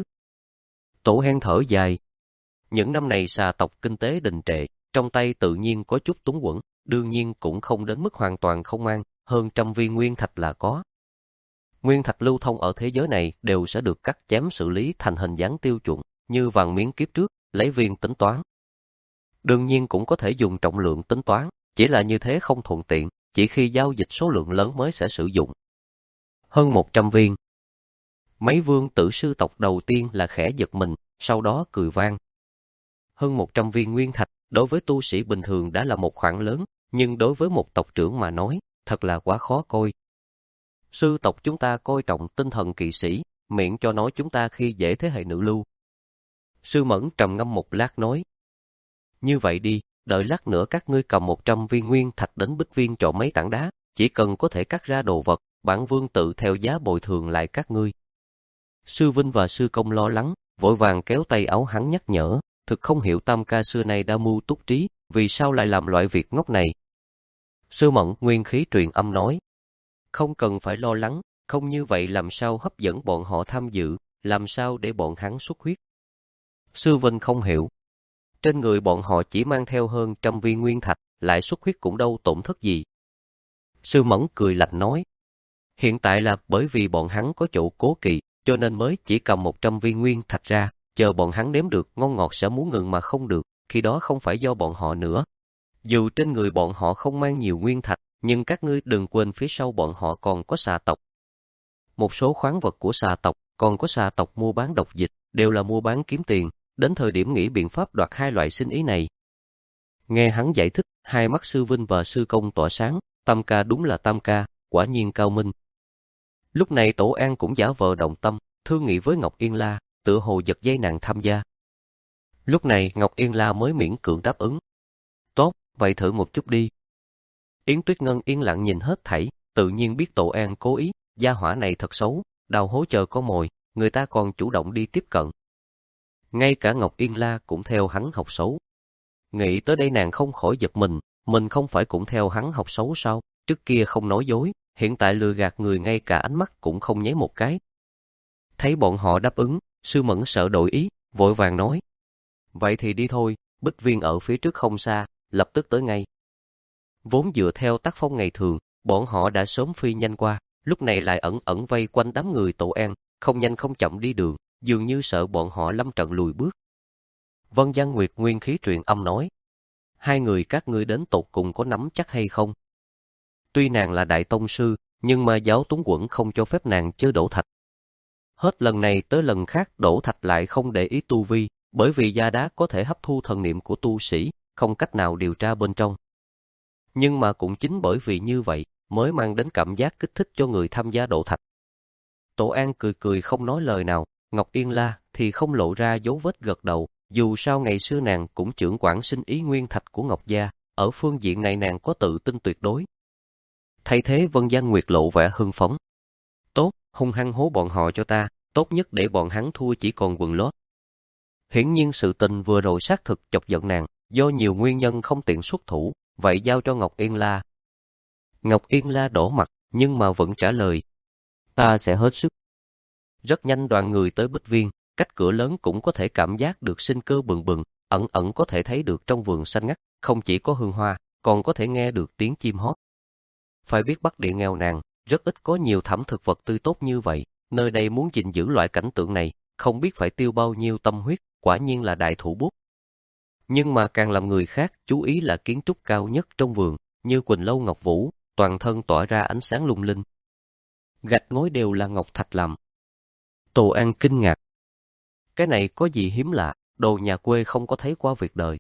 Tổ Hen thở dài. Những năm này xà tộc kinh tế đình trệ, trong tay tự nhiên có chút túng quẫn, đương nhiên cũng không đến mức hoàn toàn không mang, hơn trăm viên nguyên thạch là có. Nguyên thạch lưu thông ở thế giới này đều sẽ được cắt chém xử lý thành hình dáng tiêu chuẩn, như vàng miếng kiếp trước, lấy viên tính toán. Đương nhiên cũng có thể dùng trọng lượng tính toán, chỉ là như thế không thuận tiện, chỉ khi giao dịch số lượng lớn mới sẽ sử dụng. Hơn một trăm viên. Mấy vương tử sư tộc đầu tiên là khẽ giật mình, sau đó cười vang. Hơn một trăm viên nguyên thạch, đối với tu sĩ bình thường đã là một khoản lớn, nhưng đối với một tộc trưởng mà nói, thật là quá khó coi. Sư tộc chúng ta coi trọng tinh thần kỵ sĩ, miệng cho nói chúng ta khi dễ thế hệ nữ lưu. Sư Mẫn trầm ngâm một lát nói. Như vậy đi, đợi lát nữa các ngươi cầm một trăm viên nguyên thạch đến Bích Viên chọn mấy tảng đá, chỉ cần có thể cắt ra đồ vật, bản vương tự theo giá bồi thường lại các ngươi. Sư Vinh và sư công lo lắng, vội vàng kéo tay áo hắn nhắc nhở, thực không hiểu Tam ca xưa nay đa mưu túc trí, vì sao lại làm loại việc ngốc này. Sư Mẫn nguyên khí truyền âm nói, không cần phải lo lắng, không như vậy làm sao hấp dẫn bọn họ tham dự, làm sao để bọn hắn xuất huyết. Sư Vinh không hiểu. Trên người bọn họ chỉ mang theo hơn trăm viên nguyên thạch, lại xuất huyết cũng đâu tổn thất gì. Sư Mẫn cười lạnh nói, hiện tại là bởi vì bọn hắn có chỗ cố kỵ, cho nên mới chỉ cầm một trăm viên nguyên thạch ra, chờ bọn hắn nếm được ngon ngọt sẽ muốn ngừng mà không được, khi đó không phải do bọn họ nữa. Dù trên người bọn họ không mang nhiều nguyên thạch, nhưng các ngươi đừng quên phía sau bọn họ còn có xà tộc. Một số khoáng vật của xà tộc, còn có xà tộc mua bán độc dịch, đều là mua bán kiếm tiền, đến thời điểm nghĩ biện pháp đoạt hai loại sinh ý này. Nghe hắn giải thích, hai mắt sư Vinh và sư công tỏa sáng, Tam ca đúng là Tam ca, quả nhiên cao minh. Lúc này Tổ An cũng giả vờ động tâm, thương nghị với Ngọc Yên La, tựa hồ giật dây nàng tham gia. Lúc này Ngọc Yên La mới miễn cưỡng đáp ứng. Tốt, vậy thử một chút đi. Yến Tuyết Ngân yên lặng nhìn hết thảy, tự nhiên biết Tổ An cố ý, gia hỏa này thật xấu, đào hố chờ có mồi, người ta còn chủ động đi tiếp cận. Ngay cả Ngọc Yên La cũng theo hắn học xấu. Nghĩ tới đây nàng không khỏi giật mình, mình không phải cũng theo hắn học xấu sao, trước kia không nói dối, hiện tại lừa gạt người ngay cả ánh mắt cũng không nháy một cái. Thấy bọn họ đáp ứng, sư Mẫn sợ đổi ý, vội vàng nói. Vậy thì đi thôi, Bích Viên ở phía trước không xa, lập tức tới ngay. Vốn dựa theo tác phong ngày thường, bọn họ đã sớm phi nhanh qua, lúc này lại ẩn ẩn vây quanh đám người Tổ An, không nhanh không chậm đi đường, dường như sợ bọn họ lâm trận lùi bước. Vân Giang Nguyệt nguyên khí truyền âm nói, hai người các ngươi đến tột cùng có nắm chắc hay không? Tuy nàng là đại tông sư, nhưng mà giáo túng quẩn không cho phép nàng chơi đổ thạch. Hết lần này tới lần khác đổ thạch lại không để ý tu vi, bởi vì da đá có thể hấp thu thần niệm của tu sĩ, không cách nào điều tra bên trong. Nhưng mà cũng chính bởi vì như vậy, mới mang đến cảm giác kích thích cho người tham gia đổ thạch. Tổ An cười cười không nói lời nào, Ngọc Yên La thì không lộ ra dấu vết gật đầu, dù sao ngày xưa nàng cũng trưởng quản sinh ý nguyên thạch của Ngọc Gia, ở phương diện này nàng có tự tin tuyệt đối. Thay thế Vân Giang Nguyệt lộ vẻ hưng phấn. Tốt, hung hăng hố bọn họ cho ta, tốt nhất để bọn hắn thua chỉ còn quần lót. Hiển nhiên sự tình vừa rồi xác thực chọc giận nàng, do nhiều nguyên nhân không tiện xuất thủ, vậy giao cho Ngọc Yên La. Ngọc Yên La đổ mặt, nhưng mà vẫn trả lời. Ta sẽ hết sức. Rất nhanh đoàn người tới Bích Viên, cách cửa lớn cũng có thể cảm giác được sinh cơ bừng bừng, ẩn ẩn có thể thấy được trong vườn xanh ngắt, không chỉ có hương hoa, còn có thể nghe được tiếng chim hót. Phải biết Bắc Địa nghèo nàn, rất ít có nhiều thảm thực vật tươi tốt như vậy, nơi đây muốn gìn giữ loại cảnh tượng này, không biết phải tiêu bao nhiêu tâm huyết, quả nhiên là đại thủ bút. Nhưng mà càng làm người khác chú ý là kiến trúc cao nhất trong vườn, như Quỳnh Lâu Ngọc Vũ, toàn thân tỏa ra ánh sáng lung linh. Gạch ngói đều là ngọc thạch làm. Tổ An kinh ngạc. Cái này có gì hiếm lạ, đồ nhà quê không có thấy qua việc đời.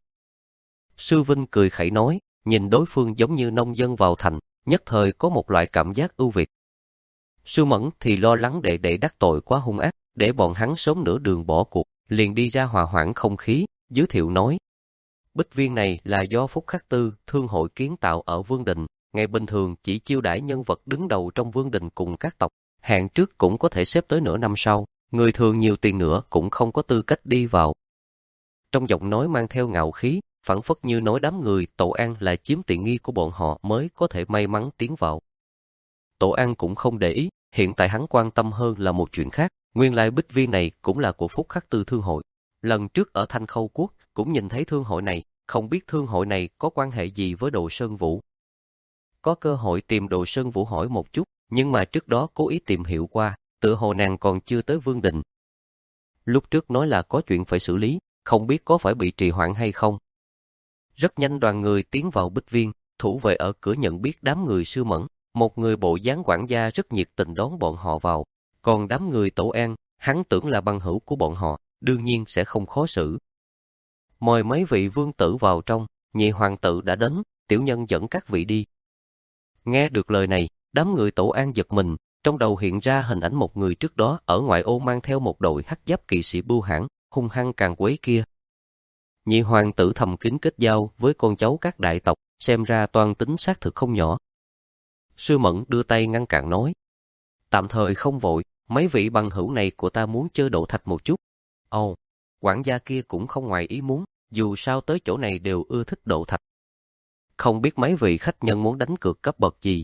Sư Vinh cười khẩy nói, nhìn đối phương giống như nông dân vào thành, nhất thời có một loại cảm giác ưu việt. Sư Mẫn thì lo lắng đệ đệ đắc tội quá hung ác, để bọn hắn sớm nửa đường bỏ cuộc, liền đi ra hòa hoãn không khí, giới thiệu nói. Bích Viên này là do Phúc Khắc Tư, thương hội kiến tạo ở Vương Đình, ngày bình thường chỉ chiêu đãi nhân vật đứng đầu trong Vương Đình cùng các tộc, hạng trước cũng có thể xếp tới nửa năm sau, người thường nhiều tiền nữa cũng không có tư cách đi vào. Trong giọng nói mang theo ngạo khí, phảng phất như nói đám người Tổ An là chiếm tiện nghi của bọn họ mới có thể may mắn tiến vào. Tổ An cũng không để ý, hiện tại hắn quan tâm hơn là một chuyện khác, nguyên lai Bích Viên này cũng là của Phúc Khắc Tư thương hội. Lần trước ở Thanh Khâu Quốc cũng nhìn thấy thương hội này, không biết thương hội này có quan hệ gì với Đồ Sơn Vũ. Có cơ hội tìm Đồ Sơn Vũ hỏi một chút, nhưng mà trước đó cố ý tìm hiểu qua, tựa hồ nàng còn chưa tới Vương Đình. Lúc trước nói là có chuyện phải xử lý, không biết có phải bị trì hoãn hay không. Rất nhanh đoàn người tiến vào Bích Viên, thủ vệ ở cửa nhận biết đám người Sư Mẫn, một người bộ dáng quản gia rất nhiệt tình đón bọn họ vào, còn đám người Tổ An, hắn tưởng là bằng hữu của bọn họ, đương nhiên sẽ không khó xử. Mời mấy vị vương tử vào trong, nhị hoàng tử đã đến, tiểu nhân dẫn các vị đi. Nghe được lời này, đám người Tổ An giật mình, trong đầu hiện ra hình ảnh một người trước đó ở ngoại ô mang theo một đội hắc giáp kỵ sĩ bưu hãn, hung hăng càng quấy kia. Nhị hoàng tử thầm kín kết giao với con cháu các đại tộc, xem ra toan tính xác thực không nhỏ. Sư Mẫn đưa tay ngăn cản nói, tạm thời không vội, mấy vị bằng hữu này của ta muốn chơi đổ thạch một chút. Ồ, oh, quản gia kia cũng không ngoài ý muốn, dù sao tới chỗ này đều ưa thích đổ thạch. Không biết mấy vị khách nhân muốn đánh cược cấp bậc gì?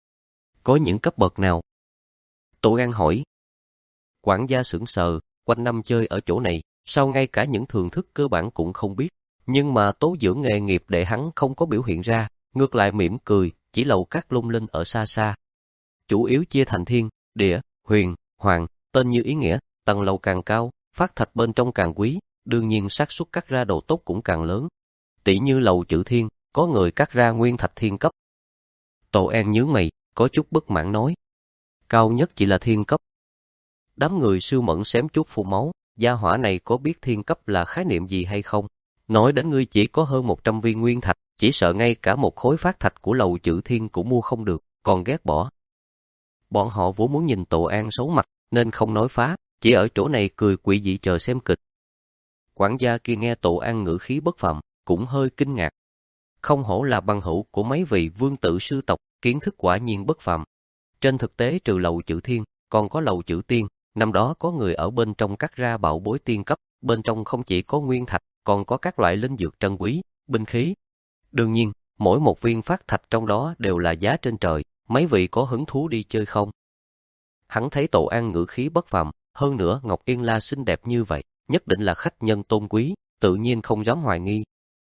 Có những cấp bậc nào? Tổ An hỏi. Quản gia sững sờ, quanh năm chơi ở chỗ này, sao ngay cả những thường thức cơ bản cũng không biết. Nhưng mà tố dưỡng nghề nghiệp để hắn không có biểu hiện ra, ngược lại mỉm cười, chỉ lầu các lung linh ở xa xa. Chủ yếu chia thành thiên, địa, huyền, hoàng, tên như ý nghĩa, tầng lầu càng cao, phát thạch bên trong càng quý, đương nhiên xác suất cắt ra đồ tốt cũng càng lớn. Tỷ như lầu chữ thiên, có người cắt ra nguyên thạch thiên cấp. Tổ An nhướng mày, có chút bất mãn nói. Cao nhất chỉ là thiên cấp. Đám người Sư Mẫn xém chút phun máu, gia hỏa này có biết thiên cấp là khái niệm gì hay không? Nói đến ngươi chỉ có hơn một trăm viên nguyên thạch, chỉ sợ ngay cả một khối phát thạch của lầu chữ thiên cũng mua không được, còn ghét bỏ. Bọn họ vốn muốn nhìn Tổ An xấu mặt, nên không nói phá, chỉ ở chỗ này cười quỷ dị chờ xem kịch. Quản gia kia nghe Tổ An ngữ khí bất phàm, cũng hơi kinh ngạc. Không hổ là bằng hữu của mấy vị vương tử sư tộc, kiến thức quả nhiên bất phàm. Trên thực tế trừ lầu chữ thiên, còn có lầu chữ tiên, năm đó có người ở bên trong cắt ra bảo bối tiên cấp, bên trong không chỉ có nguyên thạch, còn có các loại linh dược trân quý, binh khí. Đương nhiên, mỗi một viên phát thạch trong đó đều là giá trên trời, mấy vị có hứng thú đi chơi không? Hắn thấy Tổ An ngữ khí bất phàm, hơn nữa Ngọc Yên La xinh đẹp như vậy, nhất định là khách nhân tôn quý, tự nhiên không dám hoài nghi.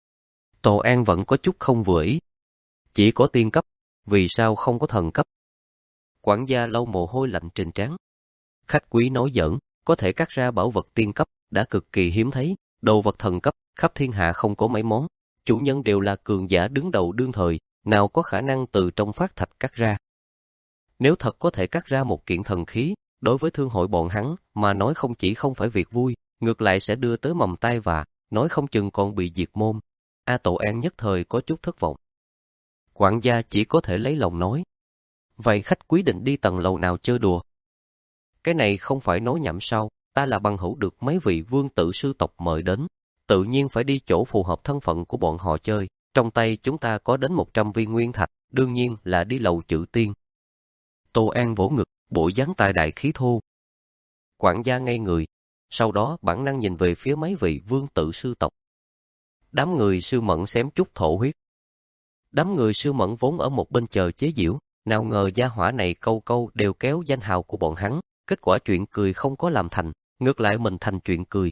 Tổ An vẫn có chút không vừa ý. Chỉ có tiên cấp, vì sao không có thần cấp? Quản gia lau mồ hôi lạnh trên trán. Khách quý nói giỡn, có thể cắt ra bảo vật tiên cấp đã cực kỳ hiếm thấy, đồ vật thần cấp khắp thiên hạ không có mấy món, chủ nhân đều là cường giả đứng đầu đương thời, nào có khả năng từ trong phát thạch cắt ra. Nếu thật có thể cắt ra một kiện thần khí, đối với thương hội bọn hắn mà nói không chỉ không phải việc vui, ngược lại sẽ đưa tới mầm tai vạ, nói không chừng còn bị diệt môn. A Tổ An nhất thời có chút thất vọng. Quản gia chỉ có thể lấy lòng nói. Vậy khách quý định đi tầng lầu nào chơi đùa? Cái này không phải nói nhảm sao, ta là bằng hữu được mấy vị vương tử sư tộc mời đến, tự nhiên phải đi chỗ phù hợp thân phận của bọn họ chơi. Trong tay chúng ta có đến một trăm viên nguyên thạch, đương nhiên là đi lầu Chữ Tiên. Tô An vỗ ngực, bộ dáng tài đại khí thô. Quản gia ngây người, sau đó bản năng nhìn về phía mấy vị vương tử sư tộc. Đám người Sư Mẫn xém chút thổ huyết. Đám người Sư Mẫn vốn ở một bên chờ chế giễu, nào ngờ gia hỏa này câu câu đều kéo danh hào của bọn hắn, kết quả chuyện cười không có làm thành, ngược lại mình thành chuyện cười.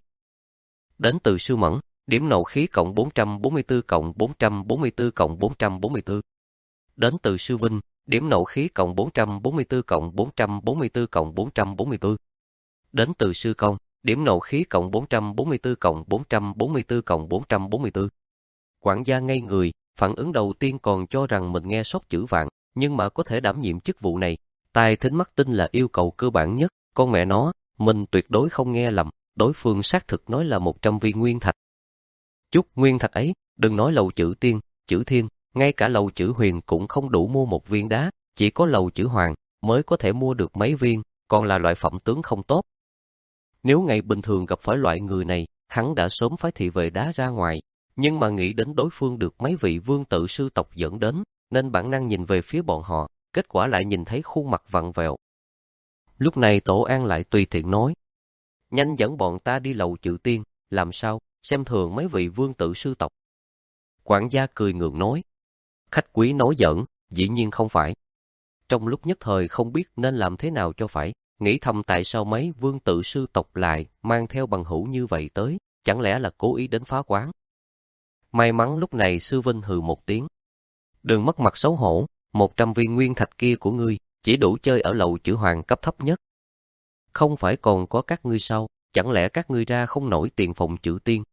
Đến từ Sư Mẫn, điểm nộ khí cộng bốn trăm bốn mươi tư cộng bốn trăm bốn mươi tư cộng bốn trăm bốn mươi tư. Đến từ Sư Vinh, điểm nộ khí cộng bốn trăm bốn mươi tư cộng bốn trăm bốn mươi tư cộng bốn trăm bốn mươi tư. Đến từ Sư Công, điểm nộ khí cộng bốn trăm bốn mươi tư cộng bốn trăm bốn mươi tư cộng bốn trăm bốn mươi tư. Quản gia ngây người, phản ứng đầu tiên còn cho rằng mình nghe sót chữ vạn, nhưng mà có thể đảm nhiệm chức vụ này, tai thính mắt tinh là yêu cầu cơ bản nhất, con mẹ nó, mình tuyệt đối không nghe lầm, đối phương xác thực nói là một trăm viên nguyên thạch. Chút nguyên thạch ấy, đừng nói lầu Chữ Tiên, Chữ Thiên, ngay cả lầu Chữ Huyền cũng không đủ mua một viên đá, chỉ có lầu Chữ Hoàng mới có thể mua được mấy viên, còn là loại phẩm tướng không tốt. Nếu ngày bình thường gặp phải loại người này, hắn đã sớm phái thị vệ đá ra ngoài, nhưng mà nghĩ đến đối phương được mấy vị vương tử sư tộc dẫn đến, nên bản năng nhìn về phía bọn họ, kết quả lại nhìn thấy khuôn mặt vặn vẹo. Lúc này Tổ An lại tùy tiện nói, nhanh dẫn bọn ta đi lầu Chữ Tiên, làm sao, xem thường mấy vị vương tử sư tộc. Quản gia cười ngượng nói, khách quý nói giỡn, dĩ nhiên không phải. Trong lúc nhất thời không biết nên làm thế nào cho phải, nghĩ thầm tại sao mấy vương tử sư tộc lại mang theo bằng hữu như vậy tới, chẳng lẽ là cố ý đến phá quán. May mắn lúc này Sư Vinh hừ một tiếng. Đừng mất mặt xấu hổ, một trăm viên nguyên thạch kia của ngươi, chỉ đủ chơi ở lầu Chữ Hoàng cấp thấp nhất. Không phải còn có các ngươi sao, chẳng lẽ các ngươi ra không nổi tiền phòng Chữ Tiên.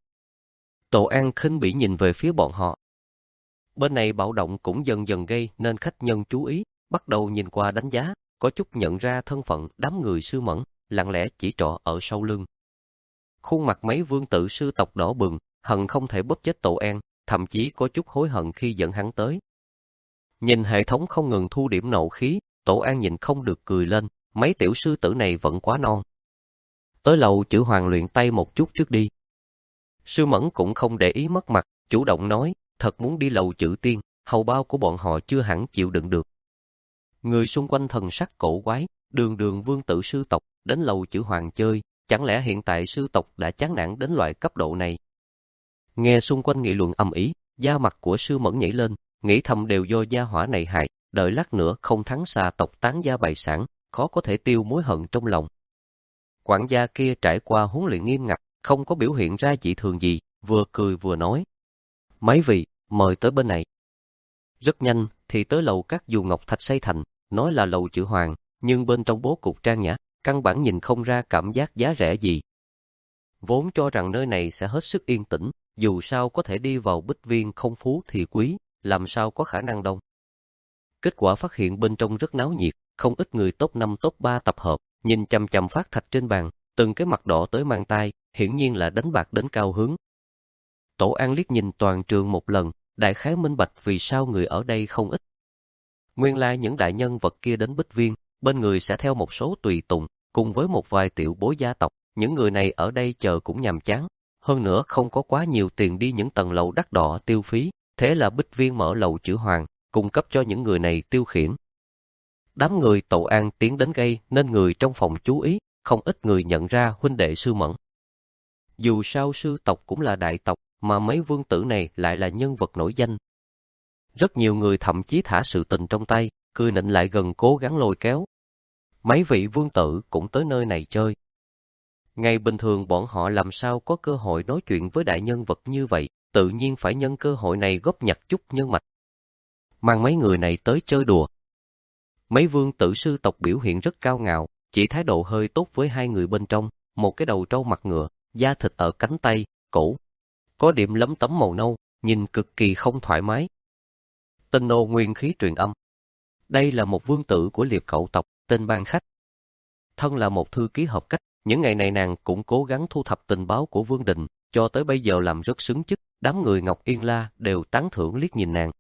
Tổ An khinh bỉ nhìn về phía bọn họ. Bên này bạo động cũng dần dần gây nên khách nhân chú ý, bắt đầu nhìn qua đánh giá, có chút nhận ra thân phận đám người Sư Mẫn, lặng lẽ chỉ trỏ ở sau lưng. Khuôn mặt mấy vương tử sư tộc đỏ bừng, hận không thể bóp chết Tổ An, thậm chí có chút hối hận khi dẫn hắn tới. Nhìn hệ thống không ngừng thu điểm nộ khí, Tổ An nhìn không được cười lên, mấy tiểu sư tử này vẫn quá non. Tới lầu Chữ Hoàng luyện tay một chút trước đi. Sư Mẫn cũng không để ý mất mặt, chủ động nói, thật muốn đi lầu Chữ Tiên, hầu bao của bọn họ chưa hẳn chịu đựng được. Người xung quanh thần sắc cổ quái, đường đường vương tử sư tộc, đến lầu Chữ Hoàng chơi, chẳng lẽ hiện tại sư tộc đã chán nản đến loại cấp độ này. Nghe xung quanh nghị luận ầm ĩ, da mặt của Sư Mẫn nhảy lên, nghĩ thầm đều do gia hỏa này hại, đợi lát nữa không thắng xà tộc tán gia bại sản, khó có thể tiêu mối hận trong lòng. Quản gia kia trải qua huấn luyện nghiêm ngặt, không có biểu hiện ra dị thường gì, vừa cười vừa nói. Mấy vị, mời tới bên này. Rất nhanh thì tới lầu các dù ngọc thạch xây thành, nói là lầu Chữ Hoàng, nhưng bên trong bố cục trang nhã, căn bản nhìn không ra cảm giác giá rẻ gì. Vốn cho rằng nơi này sẽ hết sức yên tĩnh, dù sao có thể đi vào bích viên không phú thì quý, làm sao có khả năng đông. Kết quả phát hiện bên trong rất náo nhiệt, không ít người top năm top ba tập hợp, nhìn chằm chằm phát thạch trên bàn, từng cái mặt đỏ tới mang tai, hiển nhiên là đánh bạc đến cao hứng. Tổ An liếc nhìn toàn trường một lần, đại khái minh bạch vì sao người ở đây không ít. Nguyên lai những đại nhân vật kia đến bích viên, bên người sẽ theo một số tùy tùng, cùng với một vài tiểu bối gia tộc, những người này ở đây chờ cũng nhàm chán. Hơn nữa không có quá nhiều tiền đi những tầng lầu đắt đỏ tiêu phí, thế là bích viên mở lầu Chữ Hoàng, cung cấp cho những người này tiêu khiển. Đám người Tổ An tiến đến gây nên người trong phòng chú ý, không ít người nhận ra huynh đệ Sư Mẫn. Dù sao sư tộc cũng là đại tộc, mà mấy vương tử này lại là nhân vật nổi danh. Rất nhiều người thậm chí thả sự tình trong tay, cười nịnh lại gần cố gắng lôi kéo. Mấy vị vương tử cũng tới nơi này chơi. Ngày bình thường bọn họ làm sao có cơ hội nói chuyện với đại nhân vật như vậy, tự nhiên phải nhân cơ hội này góp nhặt chút nhân mạch. Mang mấy người này tới chơi đùa. Mấy vương tử sư tộc biểu hiện rất cao ngạo, chỉ thái độ hơi tốt với hai người bên trong, một cái đầu trâu mặt ngựa, da thịt ở cánh tay, cổ. Có điểm lấm tấm màu nâu, nhìn cực kỳ không thoải mái. Tinh nô nguyên khí truyền âm. Đây là một vương tử của liệp cẩu tộc, tên Ban Khách. Thân là một thư ký hợp cách, những ngày này nàng cũng cố gắng thu thập tình báo của Vương Đình, cho tới bây giờ làm rất xứng chức, đám người Ngọc Yên La đều tán thưởng liếc nhìn nàng.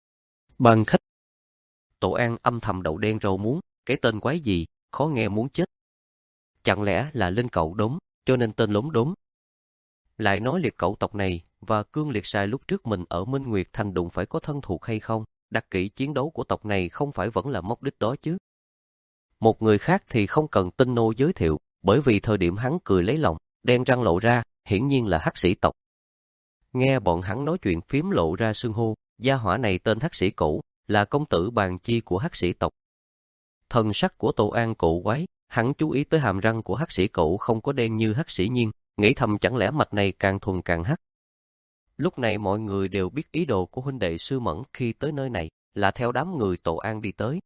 Ban Khách. Tổ An âm thầm đậu đen rau muống, cái tên quái gì, khó nghe muốn chết. Chẳng lẽ là lên cậu đốm, cho nên tên lốm đốm. Lại nói liệt cậu tộc này và Cương Liệt Sai lúc trước mình ở Minh Nguyệt Thành đụng phải có thân thuộc hay không, đặc kỹ chiến đấu của tộc này không phải vẫn là mục đích đó chứ. Một người khác thì không cần Tinh nô giới thiệu, bởi vì thời điểm hắn cười lấy lòng, đen răng lộ ra, hiển nhiên là hắc sĩ tộc. Nghe bọn hắn nói chuyện phím lộ ra xưng hô, gia hỏa này tên hắc sĩ cũ, là công tử Bàn Chi của hắc sĩ tộc. Thần sắc của Tô An cổ quái, hắn chú ý tới hàm răng của hắc sĩ cũ không có đen như hắc sĩ Nhiên, nghĩ thầm chẳng lẽ mạch này càng thuần càng hắc. Lúc này mọi người đều biết ý đồ của huynh đệ Sư Mẫn khi tới nơi này, là theo đám người Tô An đi tới.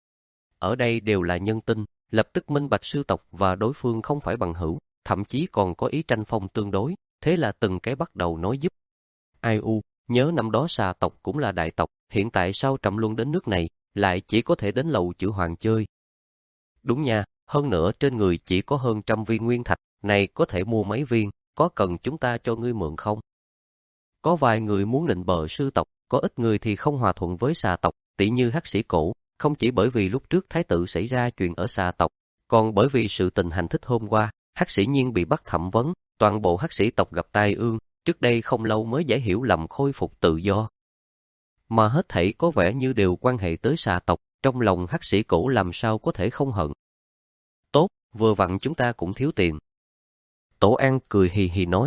Ở đây đều là nhân tinh, lập tức minh bạch sư tộc và đối phương không phải bằng hữu, thậm chí còn có ý tranh phong tương đối, thế là từng cái bắt đầu nói giúp. Ai u, nhớ năm đó Xà tộc cũng là đại tộc, hiện tại sao Trầm Luân đến nước này, lại chỉ có thể đến lầu chữ hoàng chơi. Đúng nha, hơn nữa trên người chỉ có hơn trăm viên nguyên thạch, này có thể mua mấy viên, có cần chúng ta cho ngươi mượn không? Có vài người muốn nịnh bợ sư tộc, có ít người thì không hòa thuận với Xà tộc, tỉ như hắc sĩ cổ, không chỉ bởi vì lúc trước thái tử xảy ra chuyện ở Xà tộc, còn bởi vì sự tình hành thích hôm qua, hắc sĩ Nhiên bị bắt thẩm vấn, toàn bộ hắc sĩ tộc gặp tai ương, trước đây không lâu mới giải hiểu lầm khôi phục tự do. Mà hết thảy có vẻ như đều quan hệ tới Xà tộc, trong lòng hắc sĩ cổ làm sao có thể không hận. Tốt, vừa vặn chúng ta cũng thiếu tiền. Tổ An cười hì hì nói.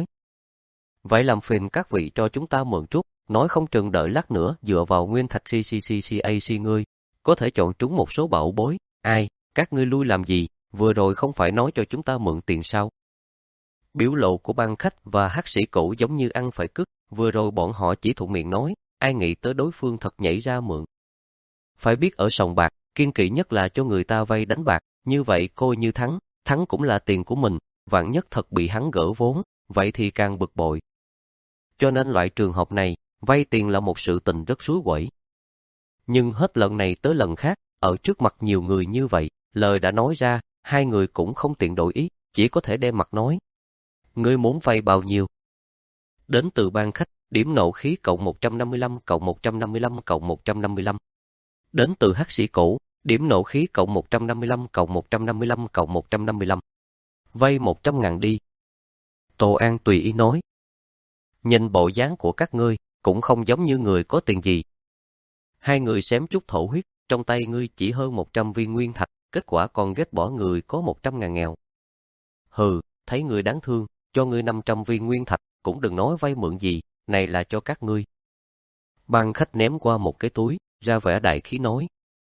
Vậy làm phiền các vị cho chúng ta mượn chút, nói không chừng đợi lát nữa dựa vào nguyên thạch xê xê xê xê a xê ngươi, có thể chọn trúng một số bảo bối. Ai, các ngươi lui làm gì, vừa rồi không phải nói cho chúng ta mượn tiền sao? Biểu lộ của Ban Khách và hắc sĩ cổ giống như ăn phải cứt, vừa rồi bọn họ chỉ thuận miệng nói, ai nghĩ tới đối phương thật nhảy ra mượn. Phải biết ở sòng bạc, kiên kỵ nhất là cho người ta vay đánh bạc, như vậy coi như thắng, thắng cũng là tiền của mình, vạn nhất thật bị hắn gỡ vốn, vậy thì càng bực bội. Cho nên loại trường hợp này, vay tiền là một sự tình rất suối quẩy. Nhưng hết lần này tới lần khác, ở trước mặt nhiều người như vậy, lời đã nói ra, hai người cũng không tiện đổi ý, chỉ có thể đem mặt nói. Ngươi muốn vay bao nhiêu? Đến từ Ban Khách, điểm nộ khí cộng một trăm năm mươi lăm cộng một trăm năm mươi lăm cộng một trăm năm mươi lăm. Đến từ hắc sĩ cổ, điểm nộ khí cộng một trăm năm mươi lăm cộng một trăm năm mươi lăm cộng một trăm năm mươi lăm. Vay một trăm ngàn đi. Tô An tùy ý nói. Nhìn bộ dáng của các ngươi, cũng không giống như người có tiền gì. Hai người xém chút thổ huyết, trong tay ngươi chỉ hơn một trăm viên nguyên thạch, kết quả còn ghét bỏ người có một trăm ngàn nghèo. Hừ, thấy người đáng thương, cho ngươi năm trăm viên nguyên thạch, cũng đừng nói vay mượn gì, này là cho các ngươi. Ban Khách ném qua một cái túi, ra vẻ đại khí nói.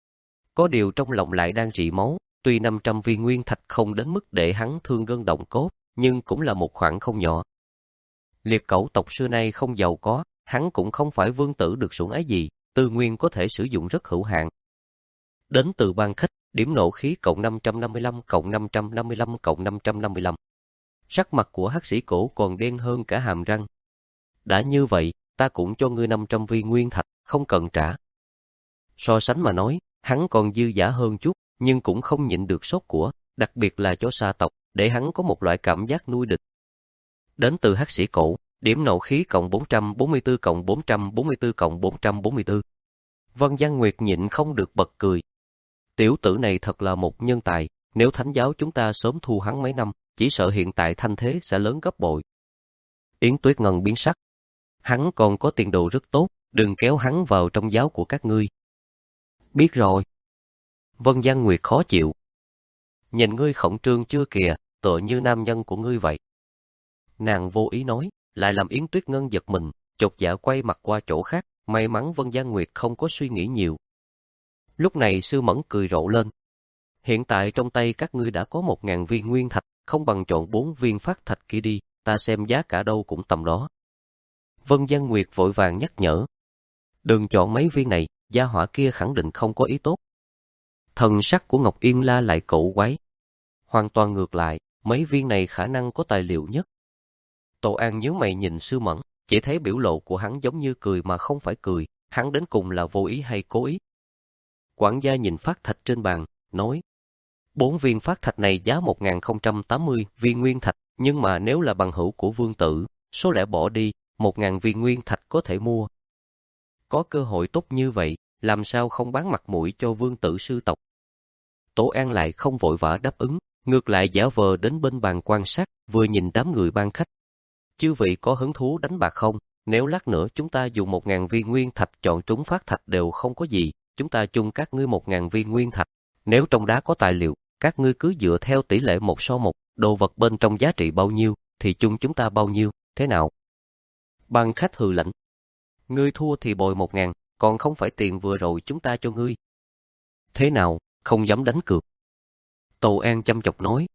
Có điều trong lòng lại đang rỉ máu, tuy năm trăm viên nguyên thạch không đến mức để hắn thương gân động cốt, nhưng cũng là một khoản không nhỏ. Liệp cẩu tộc xưa nay không giàu có, hắn cũng không phải vương tử được sủng ái gì, tư nguyên có thể sử dụng rất hữu hạn. Đến từ Ban Khách, điểm nộ khí cộng năm trăm năm mươi lăm cộng năm trăm năm mươi lăm cộng năm trăm năm mươi lăm. Sắc mặt của hắc sĩ cổ còn đen hơn cả hàm răng. Đã như vậy, ta cũng cho ngươi năm trăm viên nguyên thạch, không cần trả. So sánh mà nói, hắn còn dư giả hơn chút, nhưng cũng không nhịn được sốt của, đặc biệt là cho Xà tộc, để hắn có một loại cảm giác nuôi địch. Đến từ hắc sĩ cổ, điểm nộ khí cộng bốn trăm bốn mươi tư cộng bốn trăm bốn mươi tư cộng bốn trăm bốn mươi tư. Vân Giang Nguyệt nhịn không được bật cười. Tiểu tử này thật là một nhân tài, nếu thánh giáo chúng ta sớm thu hắn mấy năm, chỉ sợ hiện tại thanh thế sẽ lớn gấp bội. Yến Tuyết Ngân biến sắc. Hắn còn có tiền đồ rất tốt, đừng kéo hắn vào trong giáo của các ngươi. Biết rồi. Vân Giang Nguyệt khó chịu. Nhìn ngươi khổng trương chưa kìa, tựa như nam nhân của ngươi vậy. Nàng vô ý nói, lại làm Yến Tuyết Ngân giật mình, chột dạ quay mặt qua chỗ khác, may mắn Vân Giang Nguyệt không có suy nghĩ nhiều. Lúc này Sư Mẫn cười rộ lên. Hiện tại trong tay các ngươi đã có một ngàn viên nguyên thạch, không bằng chọn bốn viên phát thạch kia đi, ta xem giá cả đâu cũng tầm đó. Vân Giang Nguyệt vội vàng nhắc nhở. Đừng chọn mấy viên này, gia hỏa kia khẳng định không có ý tốt. Thần sắc của Ngọc Yên La lại cổ quái. Hoàn toàn ngược lại, mấy viên này khả năng có tài liệu nhất. Tô An nhíu mày nhìn Sư Mẫn, chỉ thấy biểu lộ của hắn giống như cười mà không phải cười, hắn đến cùng là vô ý hay cố ý. Quản gia nhìn phát thạch trên bàn, nói, bốn viên phát thạch này giá một nghìn không trăm tám mươi viên nguyên thạch, nhưng mà nếu là bằng hữu của Vương Tử, số lẻ bỏ đi, một nghìn viên nguyên thạch có thể mua. Có cơ hội tốt như vậy, làm sao không bán mặt mũi cho Vương Tử sư tộc. Tổ An lại không vội vã đáp ứng, ngược lại giả vờ đến bên bàn quan sát, vừa nhìn đám người ban khách. Chư vị có hứng thú đánh bạc không? Nếu lát nữa chúng ta dùng một ngàn viên nguyên thạch chọn trúng phát thạch đều không có gì, chúng ta chung các ngươi một ngàn viên nguyên thạch. Nếu trong đá có tài liệu, các ngươi cứ dựa theo tỷ lệ một so một, đồ vật bên trong giá trị bao nhiêu, thì chung chúng ta bao nhiêu, thế nào? Ban khách hừ lạnh. Ngươi thua thì bồi một ngàn, còn không phải tiền vừa rồi chúng ta cho ngươi. Thế nào, không dám đánh cược? Tô An chăm chọc nói.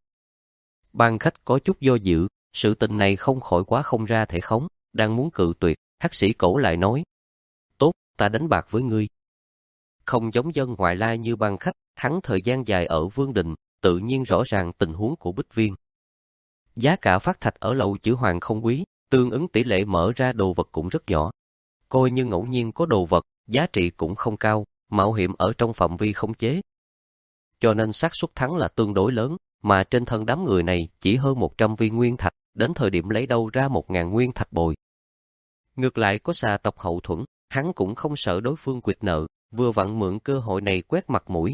Ban khách có chút do dự, sự tình này không khỏi quá không ra thể khống, đang muốn cự tuyệt, hắc sĩ cổ lại nói. Tốt, ta đánh bạc với ngươi. Không giống dân ngoại lai như ban khách, hắn thời gian dài ở Vương Đình, tự nhiên rõ ràng tình huống của Bích Viên. Giá cả phát thạch ở lầu chữ hoàng không quý, tương ứng tỷ lệ mở ra đồ vật cũng rất nhỏ. Coi như ngẫu nhiên có đồ vật, giá trị cũng không cao, mạo hiểm ở trong phạm vi khống chế. Cho nên xác suất thắng là tương đối lớn, mà trên thân đám người này chỉ hơn một trăm viên nguyên thạch, đến thời điểm lấy đâu ra một ngàn nguyên thạch bồi. Ngược lại có xà tộc hậu thuẫn, hắn cũng không sợ đối phương quyệt nợ, vừa vặn mượn cơ hội này quét mặt mũi.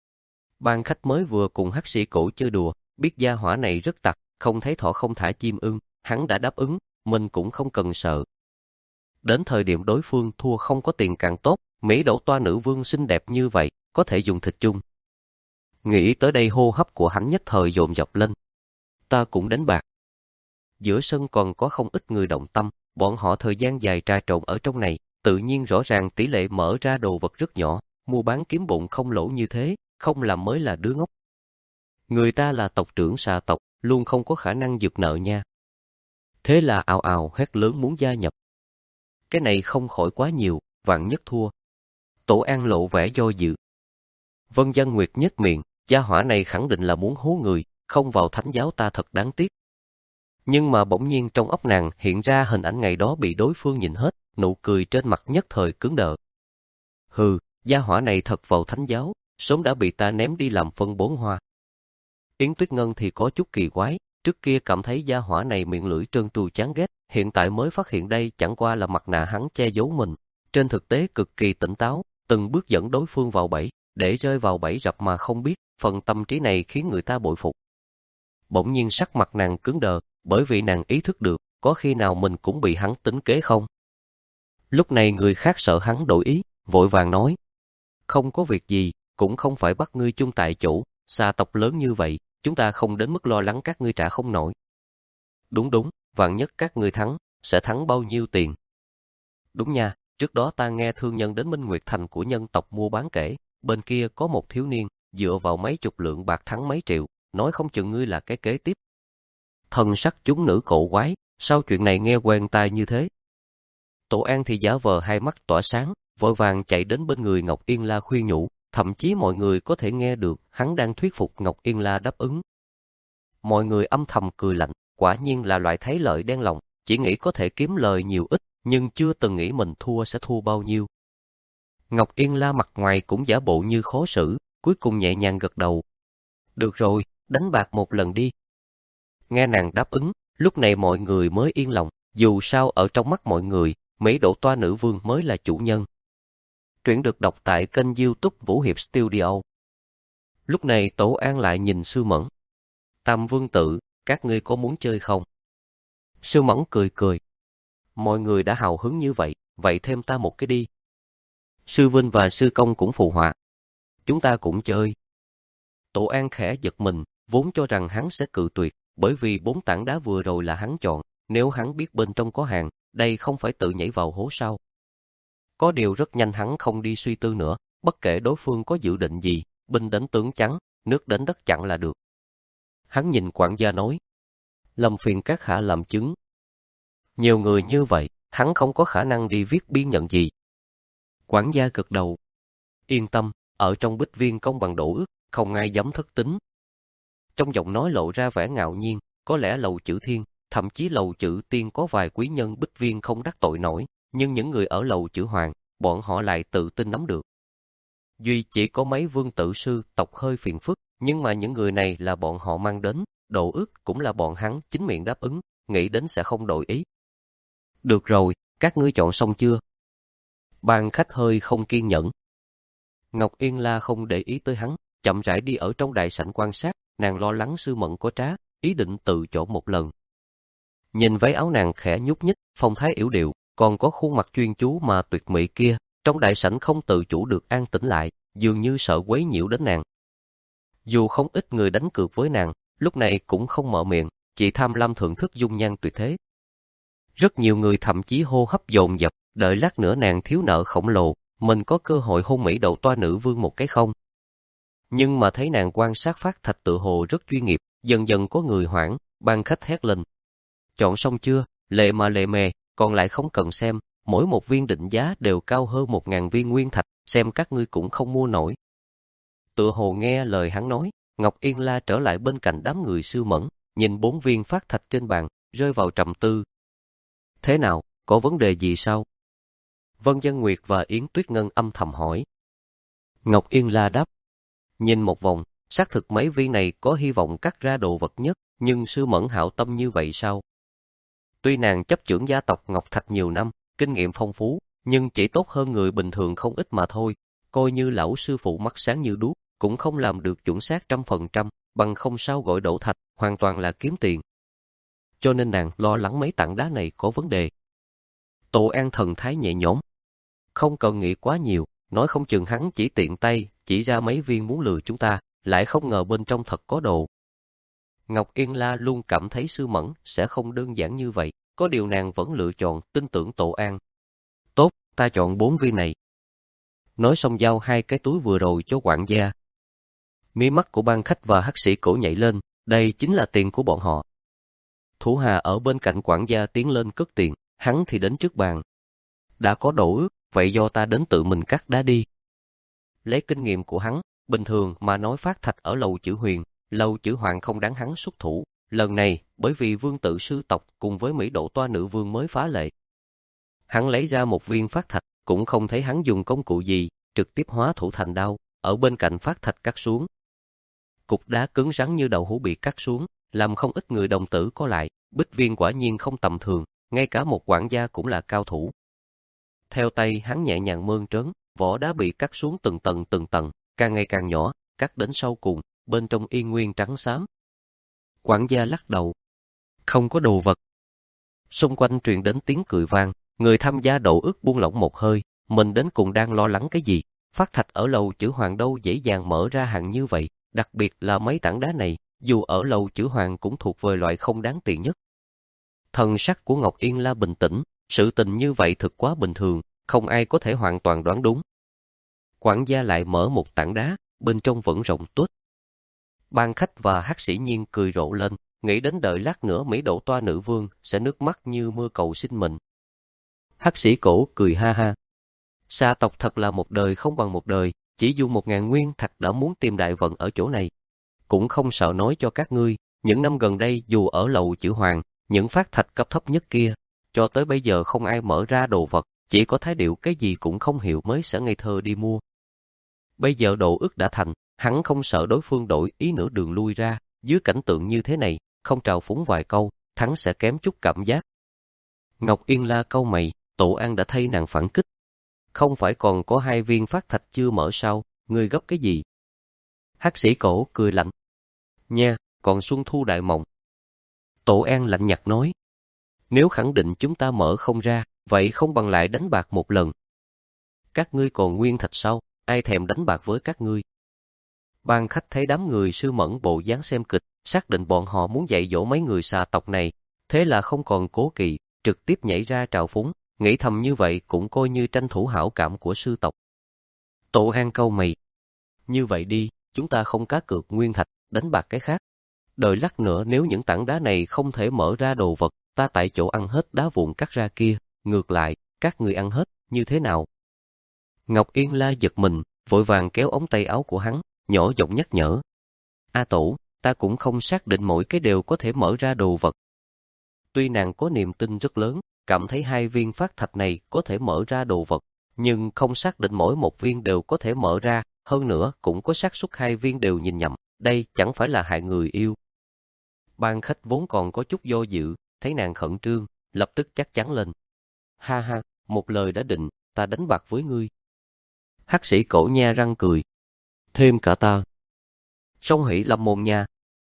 Ban khách mới vừa cùng hắc sĩ cổ chơi đùa, biết gia hỏa này rất tặc, không thấy thỏ không thả chim ưng, hắn đã đáp ứng, mình cũng không cần sợ. Đến thời điểm đối phương thua không có tiền càng tốt, Mỹ đổ toa nữ vương xinh đẹp như vậy, có thể dùng thịt chung. Nghĩ tới đây hô hấp của hắn nhất thời dồn dập lên. Ta cũng đánh bạc. Giữa sân còn có không ít người động tâm, bọn họ thời gian dài trà trộn ở trong này, tự nhiên rõ ràng tỷ lệ mở ra đồ vật rất nhỏ, mua bán kiếm bụng không lỗ như thế, không làm mới là đứa ngốc. Người ta là tộc trưởng xà tộc, luôn không có khả năng giật nợ nha. Thế là ào ào hét lớn muốn gia nhập. Cái này không khỏi quá nhiều, vạn nhất thua. Tổ An lộ vẻ do dự. Vân Giang Nguyệt nhếch miệng, gia hỏa này khẳng định là muốn hố người, không vào thánh giáo ta thật đáng tiếc. Nhưng mà bỗng nhiên trong óc nàng hiện ra hình ảnh ngày đó bị đối phương nhìn hết, nụ cười trên mặt nhất thời cứng đờ. Hừ, gia hỏa này thật vào thánh giáo, sớm đã bị ta ném đi làm phân bốn hoa. Yến Tuyết Ngân thì có chút kỳ quái, trước kia cảm thấy gia hỏa này miệng lưỡi trơn tru chán ghét, hiện tại mới phát hiện đây chẳng qua là mặt nạ hắn che giấu mình. Trên thực tế cực kỳ tỉnh táo, từng bước dẫn đối phương vào bẫy, để rơi vào bẫy rập mà không biết, phần tâm trí này khiến người ta bội phục. Bỗng nhiên sắc mặt nàng cứng đờ, bởi vì nàng ý thức được, có khi nào mình cũng bị hắn tính kế không? Lúc này người khác sợ hắn đổi ý, vội vàng nói. Không có việc gì, cũng không phải bắt ngươi chung tại chỗ, xa tộc lớn như vậy, chúng ta không đến mức lo lắng các ngươi trả không nổi. Đúng đúng, vạn nhất các ngươi thắng, sẽ thắng bao nhiêu tiền? Đúng nha, trước đó ta nghe thương nhân đến Minh Nguyệt Thành của nhân tộc mua bán kể, bên kia có một thiếu niên, dựa vào mấy chục lượng bạc thắng mấy triệu, nói không chừng ngươi là cái kế tiếp. Thần sắc chúng nữ cổ quái, sao chuyện này nghe quen tai như thế? Tổ An thì giả vờ hai mắt tỏa sáng, vội vàng chạy đến bên người Ngọc Yên La khuyên nhủ, thậm chí mọi người có thể nghe được hắn đang thuyết phục Ngọc Yên La đáp ứng. Mọi người âm thầm cười lạnh, quả nhiên là loại thấy lợi đen lòng, chỉ nghĩ có thể kiếm lời nhiều ít, nhưng chưa từng nghĩ mình thua sẽ thua bao nhiêu. Ngọc Yên La mặt ngoài cũng giả bộ như khó xử, cuối cùng nhẹ nhàng gật đầu. Được rồi, đánh bạc một lần đi. Nghe nàng đáp ứng, lúc này mọi người mới yên lòng, dù sao ở trong mắt mọi người, Mỹ Đỗ Toa Nữ Vương mới là chủ nhân. Truyện được đọc tại kênh YouTube Vũ Hiệp Studio. Lúc này Tổ An lại nhìn Sư Mẫn. Tam Vương Tự, các ngươi có muốn chơi không? Sư Mẫn cười cười. Mọi người đã hào hứng như vậy, vậy thêm ta một cái đi. Sư Vinh và Sư Công cũng phụ họa. Chúng ta cũng chơi. Tổ An khẽ giật mình, vốn cho rằng hắn sẽ cự tuyệt, bởi vì bốn tảng đá vừa rồi là hắn chọn, nếu hắn biết bên trong có hàng, đây không phải tự nhảy vào hố sao. Có điều rất nhanh hắn không đi suy tư nữa, bất kể đối phương có dự định gì, binh đến tướng trắng, nước đến đất chặn là được. Hắn nhìn quản gia nói, làm phiền các hạ làm chứng. Nhiều người như vậy, hắn không có khả năng đi viết biên nhận gì. Quản gia gật đầu. Yên tâm, ở trong bích viên công bằng đổ ước, không ai dám thất tín. Trong giọng nói lộ ra vẻ ngạo nhiên, có lẽ Lầu Chữ Thiên, thậm chí Lầu Chữ Tiên có vài quý nhân bích viên không đắc tội nổi, nhưng những người ở Lầu Chữ Hoàng, bọn họ lại tự tin nắm được. Duy chỉ có mấy vương tử sư tộc hơi phiền phức, nhưng mà những người này là bọn họ mang đến, độ ước cũng là bọn hắn chính miệng đáp ứng, nghĩ đến sẽ không đổi ý. Được rồi, các ngươi chọn xong chưa? Ban khách hơi không kiên nhẫn. Ngọc Yên La không để ý tới hắn, chậm rãi đi ở trong đại sảnh quan sát, nàng lo lắng Sư Mẫn có trá, ý định tự chọn một lần. Nhìn váy áo nàng khẽ nhúc nhích, phong thái yểu điệu, còn có khuôn mặt chuyên chú mà tuyệt mỹ kia, trong đại sảnh không tự chủ được an tĩnh lại, dường như sợ quấy nhiễu đến nàng. Dù không ít người đánh cược với nàng, lúc này cũng không mở miệng, chỉ tham lam thưởng thức dung nhan tuyệt thế. Rất nhiều người thậm chí hô hấp dồn dập, đợi lát nữa nàng thiếu nợ khổng lồ, mình có cơ hội hôn mỹ đậu toa nữ vương một cái không. Nhưng mà thấy nàng quan sát phát thạch tự hồ rất chuyên nghiệp, dần dần có người hoảng, ban khách hét lên. Chọn xong chưa, lệ mà lệ mề, còn lại không cần xem, mỗi một viên định giá đều cao hơn một ngàn viên nguyên thạch, xem các ngươi cũng không mua nổi. Tự hồ nghe lời hắn nói, Ngọc Yên La trở lại bên cạnh đám người Sư Mẫn, nhìn bốn viên phát thạch trên bàn, rơi vào trầm tư. Thế nào, có vấn đề gì sao? Vân Dân Nguyệt và Yến Tuyết Ngân âm thầm hỏi. Ngọc Yên La đáp. Nhìn một vòng, xác thực mấy viên này có hy vọng cắt ra đồ vật nhất, nhưng Sư Mẫn hảo tâm như vậy sao? Tuy nàng chấp chưởng gia tộc Ngọc Thạch nhiều năm, kinh nghiệm phong phú, nhưng chỉ tốt hơn người bình thường không ít mà thôi. Coi như lão sư phụ mắt sáng như đuốc, cũng không làm được chuẩn xác trăm phần trăm, bằng không sao gọi đổ thạch, hoàn toàn là kiếm tiền. Cho nên nàng lo lắng mấy tảng đá này có vấn đề. Tổ An thần thái nhẹ nhõm. Không cần nghĩ quá nhiều, nói không chừng hắn chỉ tiện tay, chỉ ra mấy viên muốn lừa chúng ta, lại không ngờ bên trong thật có đồ. Ngọc Yên La luôn cảm thấy Sư Mẫn sẽ không đơn giản như vậy, có điều nàng vẫn lựa chọn tin tưởng Tổ An. Tốt, ta chọn bốn viên này. Nói xong giao hai cái túi vừa rồi cho quản gia. Mí mắt của ban khách và hắc sĩ cổ nhảy lên, đây chính là tiền của bọn họ. Thủ hà ở bên cạnh quản gia tiến lên cất tiền, hắn thì đến trước bàn. Đã có đồ ước, vậy do ta đến tự mình cắt đá đi. Lấy kinh nghiệm của hắn, bình thường mà nói phát thạch ở Lầu Chữ Huyền, Lầu Chữ Hoàng không đáng hắn xuất thủ. Lần này, bởi vì vương tử sư tộc cùng với Mỹ độ toa nữ vương mới phá lệ. Hắn lấy ra một viên phát thạch, cũng không thấy hắn dùng công cụ gì, trực tiếp hóa thủ thành đao, ở bên cạnh phát thạch cắt xuống. Cục đá cứng rắn như đậu hũ bị cắt xuống, làm không ít người đồng tử có lại, bích viên quả nhiên không tầm thường, ngay cả một quản gia cũng là cao thủ. Theo tay hắn nhẹ nhàng mơn trớn, vỏ đá bị cắt xuống từng tầng từng tầng, càng ngày càng nhỏ, cắt đến sau cùng, bên trong y nguyên trắng xám. Quản gia lắc đầu. Không có đồ vật. Xung quanh truyền đến tiếng cười vang, người tham gia đổ ước buông lỏng một hơi, mình đến cùng đang lo lắng cái gì, phát thạch ở Lầu Chữ Hoàng đâu dễ dàng mở ra hàng như vậy, đặc biệt là mấy tảng đá này, dù ở Lầu Chữ Hoàng cũng thuộc về loại không đáng tiền nhất. Thần sắc của Ngọc Yên La bình tĩnh, sự tình như vậy thực quá bình thường, không ai có thể hoàn toàn đoán đúng. Quản gia lại mở một tảng đá, bên trong vẫn rộng tuếch. Ban khách và hắc sĩ nhiên cười rộ lên, nghĩ đến đợi lát nữa Mỹ độ toa nữ vương sẽ nước mắt như mưa cầu xin mình. Hắc sĩ cổ cười ha ha. Sa tộc thật là một đời không bằng một đời, chỉ dùng một ngàn nguyên thạch đã muốn tìm đại vận ở chỗ này. Cũng không sợ nói cho các ngươi, những năm gần đây dù ở Lầu Chữ Hoàng, những phát thạch cấp thấp nhất kia, cho tới bây giờ không ai mở ra đồ vật, chỉ có thái điệu cái gì cũng không hiểu mới sẽ ngây thơ đi mua. Bây giờ đồ ước đã thành, hắn không sợ đối phương đổi ý nửa đường lui ra, dưới cảnh tượng như thế này, không trào phúng vài câu, hắn sẽ kém chút cảm giác. Ngọc Yên La cau mày, Tổ An đã thay nàng phản kích. Không phải còn có hai viên phát thạch chưa mở sao, ngươi gấp cái gì? Hắc sĩ cổ cười lạnh. Nha, còn Xuân Thu đại mộng. Tổ An lạnh nhạt nói. Nếu khẳng định chúng ta mở không ra, vậy không bằng lại đánh bạc một lần. Các ngươi còn nguyên thạch sao, ai thèm đánh bạc với các ngươi? Ban khách thấy đám người Sư Mẫn bộ dáng xem kịch, xác định bọn họ muốn dạy dỗ mấy người xà tộc này, thế là không còn cố kỵ, trực tiếp nhảy ra trào phúng, nghĩ thầm như vậy cũng coi như tranh thủ hảo cảm của sư tộc. Tổ An cau mày. Như vậy đi, chúng ta không cá cược nguyên thạch, đánh bạc cái khác. Đợi lát nữa nếu những tảng đá này không thể mở ra đồ vật, ta tại chỗ ăn hết đá vụn cắt ra kia, ngược lại, các người ăn hết, như thế nào? Ngọc Yên La giật mình, vội vàng kéo ống tay áo của hắn, nhỏ giọng nhắc nhở. A Tổ, ta cũng không xác định mỗi cái đều có thể mở ra đồ vật. Tuy nàng có niềm tin rất lớn, cảm thấy hai viên phát thạch này có thể mở ra đồ vật, nhưng không xác định mỗi một viên đều có thể mở ra, hơn nữa cũng có xác suất hai viên đều nhìn nhầm, đây chẳng phải là hại người yêu. Ban khách vốn còn có chút do dự, thấy nàng khẩn trương, lập tức chắc chắn lên. Ha ha, một lời đã định, ta đánh bạc với ngươi. Hắc sĩ cổ nha răng cười. Thêm cả ta. Song hỷ lâm môn nha.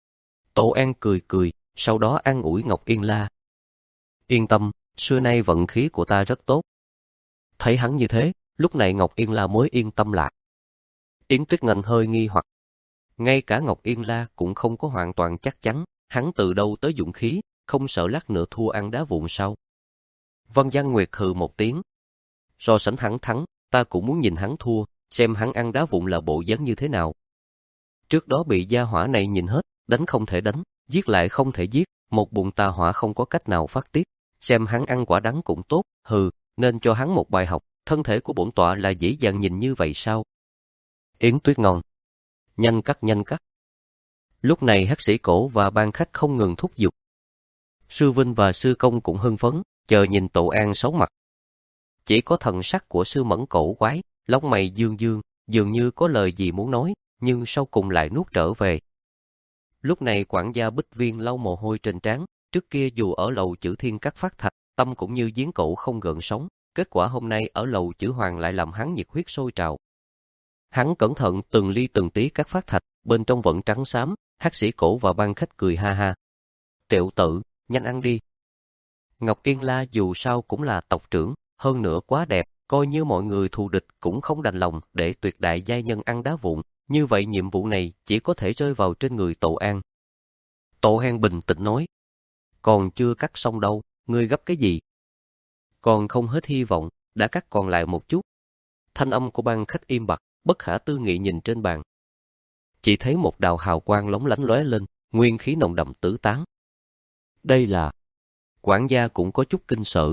Tổ An cười cười, sau đó an ủi Ngọc Yên La. Yên tâm, xưa nay vận khí của ta rất tốt. Thấy hắn như thế, lúc này Ngọc Yên La mới yên tâm lại. Yến Tuyết Ngân hơi nghi hoặc. Ngay cả Ngọc Yên La cũng không có hoàn toàn chắc chắn, hắn từ đâu tới dũng khí, không sợ lát nữa thua ăn đá vụn sao. Vân Giang Nguyệt hừ một tiếng. So sánh hắn thắng, ta cũng muốn nhìn hắn thua, xem hắn ăn đá vụn là bộ dáng như thế nào. Trước đó bị gia hỏa này nhìn hết, đánh không thể đánh, giết lại không thể giết, một bụng tà hỏa không có cách nào phát tiết, xem hắn ăn quả đắng cũng tốt, hừ, nên cho hắn một bài học, thân thể của bổn tọa là dễ dàng nhìn như vậy sao? Yến Tuyết Ngon. Nhanh cắt nhanh cắt. Lúc này hắc sĩ cổ và ban khách không ngừng thúc giục. Sư Vinh và sư Công cũng hưng phấn, chờ nhìn Tổ An xấu mặt. Chỉ có thần sắc của sư Mẫn cổ quái, lông mày dương dương, dường như có lời gì muốn nói, nhưng sau cùng lại nuốt trở về. Lúc này quản gia Bích Viên lau mồ hôi trên trán, trước kia dù ở lầu chữ thiên các phát thạch, tâm cũng như giếng cổ không gợn sóng, kết quả hôm nay ở lầu chữ hoàng lại làm hắn nhiệt huyết sôi trào. Hắn cẩn thận từng ly từng tí các phát thạch, bên trong vẫn trắng xám, hắc sĩ cổ và ban khách cười ha ha. Tiểu tử, nhanh ăn đi. Ngọc Yên La dù sao cũng là tộc trưởng, hơn nữa quá đẹp, coi như mọi người thù địch cũng không đành lòng để tuyệt đại giai nhân ăn đá vụn, như vậy nhiệm vụ này chỉ có thể rơi vào trên người Tổ An. Tổ An bình tĩnh nói, còn chưa cắt xong đâu, ngươi gấp cái gì? Còn không hết hy vọng, đã cắt còn lại một chút. Thanh âm của ban khách im bặt, bất khả tư nghị nhìn trên bàn. Chỉ thấy một đạo hào quang lóng lánh lóe lên, nguyên khí nồng đậm tứ tán. Đây là... Quản gia cũng có chút kinh sợ.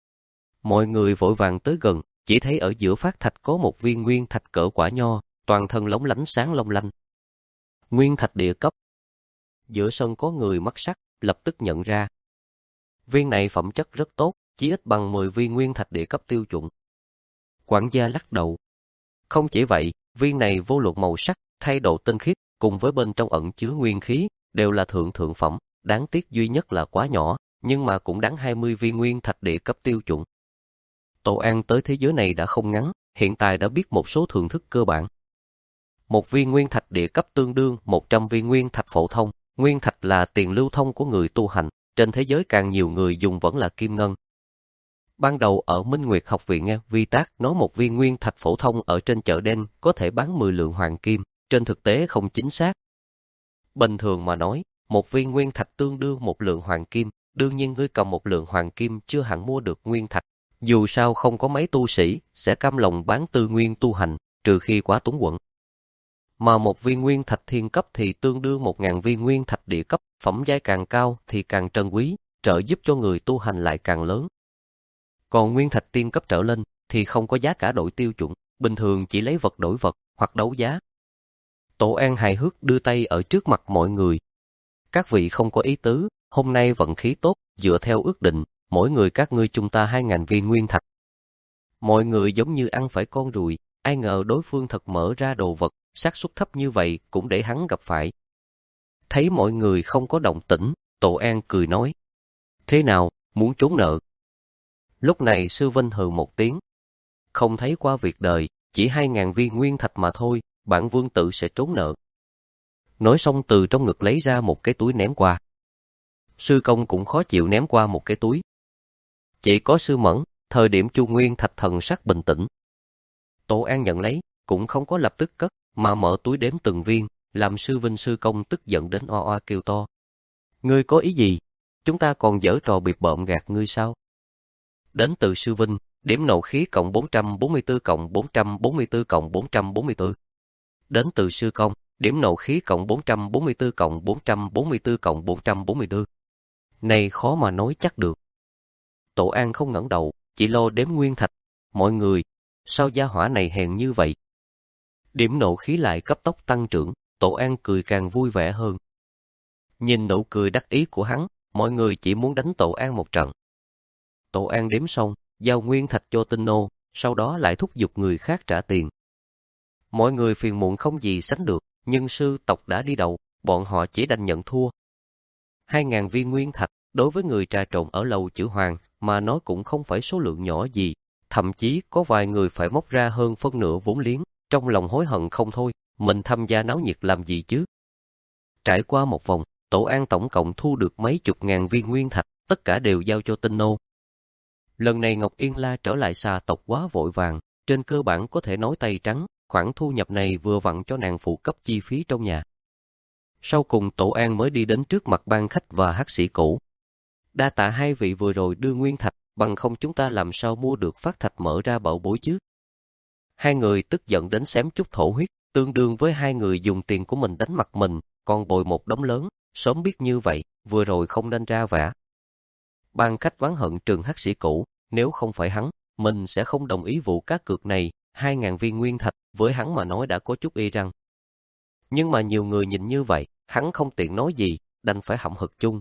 Mọi người vội vàng tới gần, chỉ thấy ở giữa phát thạch có một viên nguyên thạch cỡ quả nho, toàn thân lóng lánh sáng long lanh. Nguyên thạch địa cấp. Giữa sân có người mắt sắc, lập tức nhận ra. Viên này phẩm chất rất tốt, chỉ ít bằng mười viên nguyên thạch địa cấp tiêu chuẩn. Quản gia lắc đầu. Không chỉ vậy, viên này vô luận màu sắc, thay độ tinh khiết, cùng với bên trong ẩn chứa nguyên khí, đều là thượng thượng phẩm, đáng tiếc duy nhất là quá nhỏ, nhưng mà cũng đáng hai mươi viên nguyên thạch địa cấp tiêu chuẩn. Tổ An tới thế giới này đã không ngắn, hiện tại đã biết một số thưởng thức cơ bản. Một viên nguyên thạch địa cấp tương đương một trăm viên nguyên thạch phổ thông, nguyên thạch là tiền lưu thông của người tu hành, trên thế giới càng nhiều người dùng vẫn là kim ngân. Ban đầu ở Minh Nguyệt học viện nghe Vi Tác nói một viên nguyên thạch phổ thông ở trên chợ đen có thể bán mười lượng hoàng kim, trên thực tế không chính xác. Bình thường mà nói, một viên nguyên thạch tương đương một lượng hoàng kim, đương nhiên ngươi cầm một lượng hoàng kim chưa hẳn mua được nguyên thạch. Dù sao không có mấy tu sĩ sẽ cam lòng bán tư nguyên tu hành, trừ khi quá túng quẫn. Mà một viên nguyên thạch thiên cấp thì tương đương một ngàn viên nguyên thạch địa cấp, phẩm giai càng cao thì càng trân quý, trợ giúp cho người tu hành lại càng lớn. Còn nguyên thạch tiên cấp trở lên thì không có giá cả đổi tiêu chuẩn, bình thường chỉ lấy vật đổi vật hoặc đấu giá. Tổ An hài hước đưa tay ở trước mặt mọi người. Các vị không có ý tứ, hôm nay vận khí tốt, dựa theo ước định, mỗi người các ngươi chung ta hai ngàn viên nguyên thạch. Mọi người giống như ăn phải con ruồi, ai ngờ đối phương thật mở ra đồ vật, xác suất thấp như vậy cũng để hắn gặp phải. Thấy mọi người không có động tĩnh, Tổ An cười nói. Thế nào, muốn trốn nợ? Lúc này sư Vinh hừ một tiếng. Không thấy qua việc đời, chỉ hai ngàn viên nguyên thạch mà thôi, bản vương tự sẽ trốn nợ. Nói xong từ trong ngực lấy ra một cái túi ném qua. Sư Công cũng khó chịu ném qua một cái túi. Chỉ có sư Mẫn, thời điểm Chu Nguyên Thạch thần sắc bình tĩnh. Tổ An nhận lấy, cũng không có lập tức cất, mà mở túi đếm từng viên, làm sư Vinh sư Công tức giận đến oa oa kêu to. Ngươi có ý gì? Chúng ta còn giở trò bịp bợm gạt ngươi sao? Đến từ sư Vinh, điểm nộ khí cộng bốn trăm bốn mươi tư cộng bốn trăm bốn mươi tư cộng bốn trăm bốn mươi tư. Đến từ sư Công, Điểm nộ khí cộng bốn trăm bốn mươi tư cộng bốn trăm bốn mươi tư cộng bốn trăm bốn mươi tư. Này khó mà nói chắc được. Tổ An không ngẩng đầu, chỉ lo đếm nguyên thạch. Mọi người, sao gia hỏa này hèn như vậy? Điểm nộ khí lại cấp tốc tăng trưởng, Tổ An cười càng vui vẻ hơn. Nhìn nụ cười đắc ý của hắn, mọi người chỉ muốn đánh Tổ An một trận. Tổ An đếm xong, giao nguyên thạch cho Tinh Nô, sau đó lại thúc giục người khác trả tiền. Mọi người phiền muộn không gì sánh được, nhưng sư tộc đã đi đầu, bọn họ chỉ đành nhận thua. Hai ngàn viên nguyên thạch, đối với người trà trộn ở lầu chữ Hoàng, mà nói cũng không phải số lượng nhỏ gì, thậm chí có vài người phải móc ra hơn phân nửa vốn liếng, trong lòng hối hận không thôi, mình tham gia náo nhiệt làm gì chứ. Trải qua một vòng, Tổ An tổng cộng thu được mấy chục ngàn viên nguyên thạch, tất cả đều giao cho Tinh Nô. Lần này Ngọc Yên La trở lại xà tộc quá vội vàng, trên cơ bản có thể nói tay trắng, khoản thu nhập này vừa vặn cho nàng phụ cấp chi phí trong nhà. Sau cùng Tổ An mới đi đến trước mặt ban khách và hắc sĩ cũ. Đa tạ hai vị vừa rồi đưa nguyên thạch, bằng không chúng ta làm sao mua được phát thạch mở ra bảo bối chứ. Hai người tức giận đến xém chút thổ huyết, tương đương với hai người dùng tiền của mình đánh mặt mình, còn bồi một đống lớn, sớm biết như vậy, vừa rồi không nên ra vả. Ban khách oán hận trừng hắc sĩ cũ, nếu không phải hắn, mình sẽ không đồng ý vụ cá cược này, hai ngàn viên nguyên thạch, với hắn mà nói đã có chút y răng. Nhưng mà nhiều người nhìn như vậy, hắn không tiện nói gì, đành phải hậm hực chung.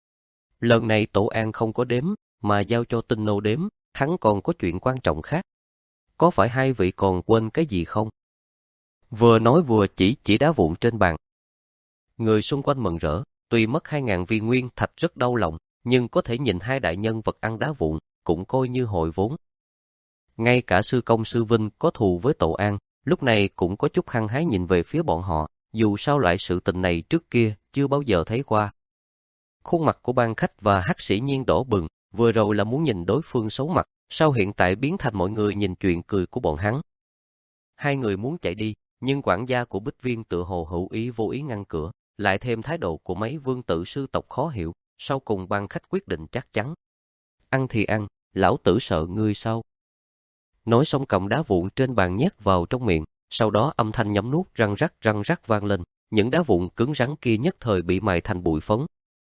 Lần này Tổ An không có đếm, mà giao cho Tinh Nô đếm, hắn còn có chuyện quan trọng khác. Có phải hai vị còn quên cái gì không? Vừa nói vừa chỉ chỉ đá vụn trên bàn. Người xung quanh mừng rỡ, tuy mất hai ngàn viên nguyên thạch rất đau lòng, nhưng có thể nhìn hai đại nhân vật ăn đá vụn, cũng coi như hồi vốn. Ngay cả sư công sư Vinh có thù với Tổ An, lúc này cũng có chút hăng hái nhìn về phía bọn họ, dù sao loại sự tình này trước kia chưa bao giờ thấy qua. Khuôn mặt của ban khách và hắc sĩ Nhiên đỏ bừng, vừa rồi là muốn nhìn đối phương xấu mặt, sao hiện tại biến thành mọi người nhìn chuyện cười của bọn hắn. Hai người muốn chạy đi, nhưng quản gia của Bích Viên tựa hồ hữu ý vô ý ngăn cửa, lại thêm thái độ của mấy vương tử sư tộc khó hiểu, sau cùng ban khách quyết định chắc chắn. Ăn thì ăn, lão tử sợ ngươi sao? Nói xong cầm đá vụn trên bàn nhét vào trong miệng, sau đó âm thanh nhấm nuốt răng rắc răng rắc vang lên, những đá vụn cứng rắn kia nhất thời bị mài thành bụi phấn.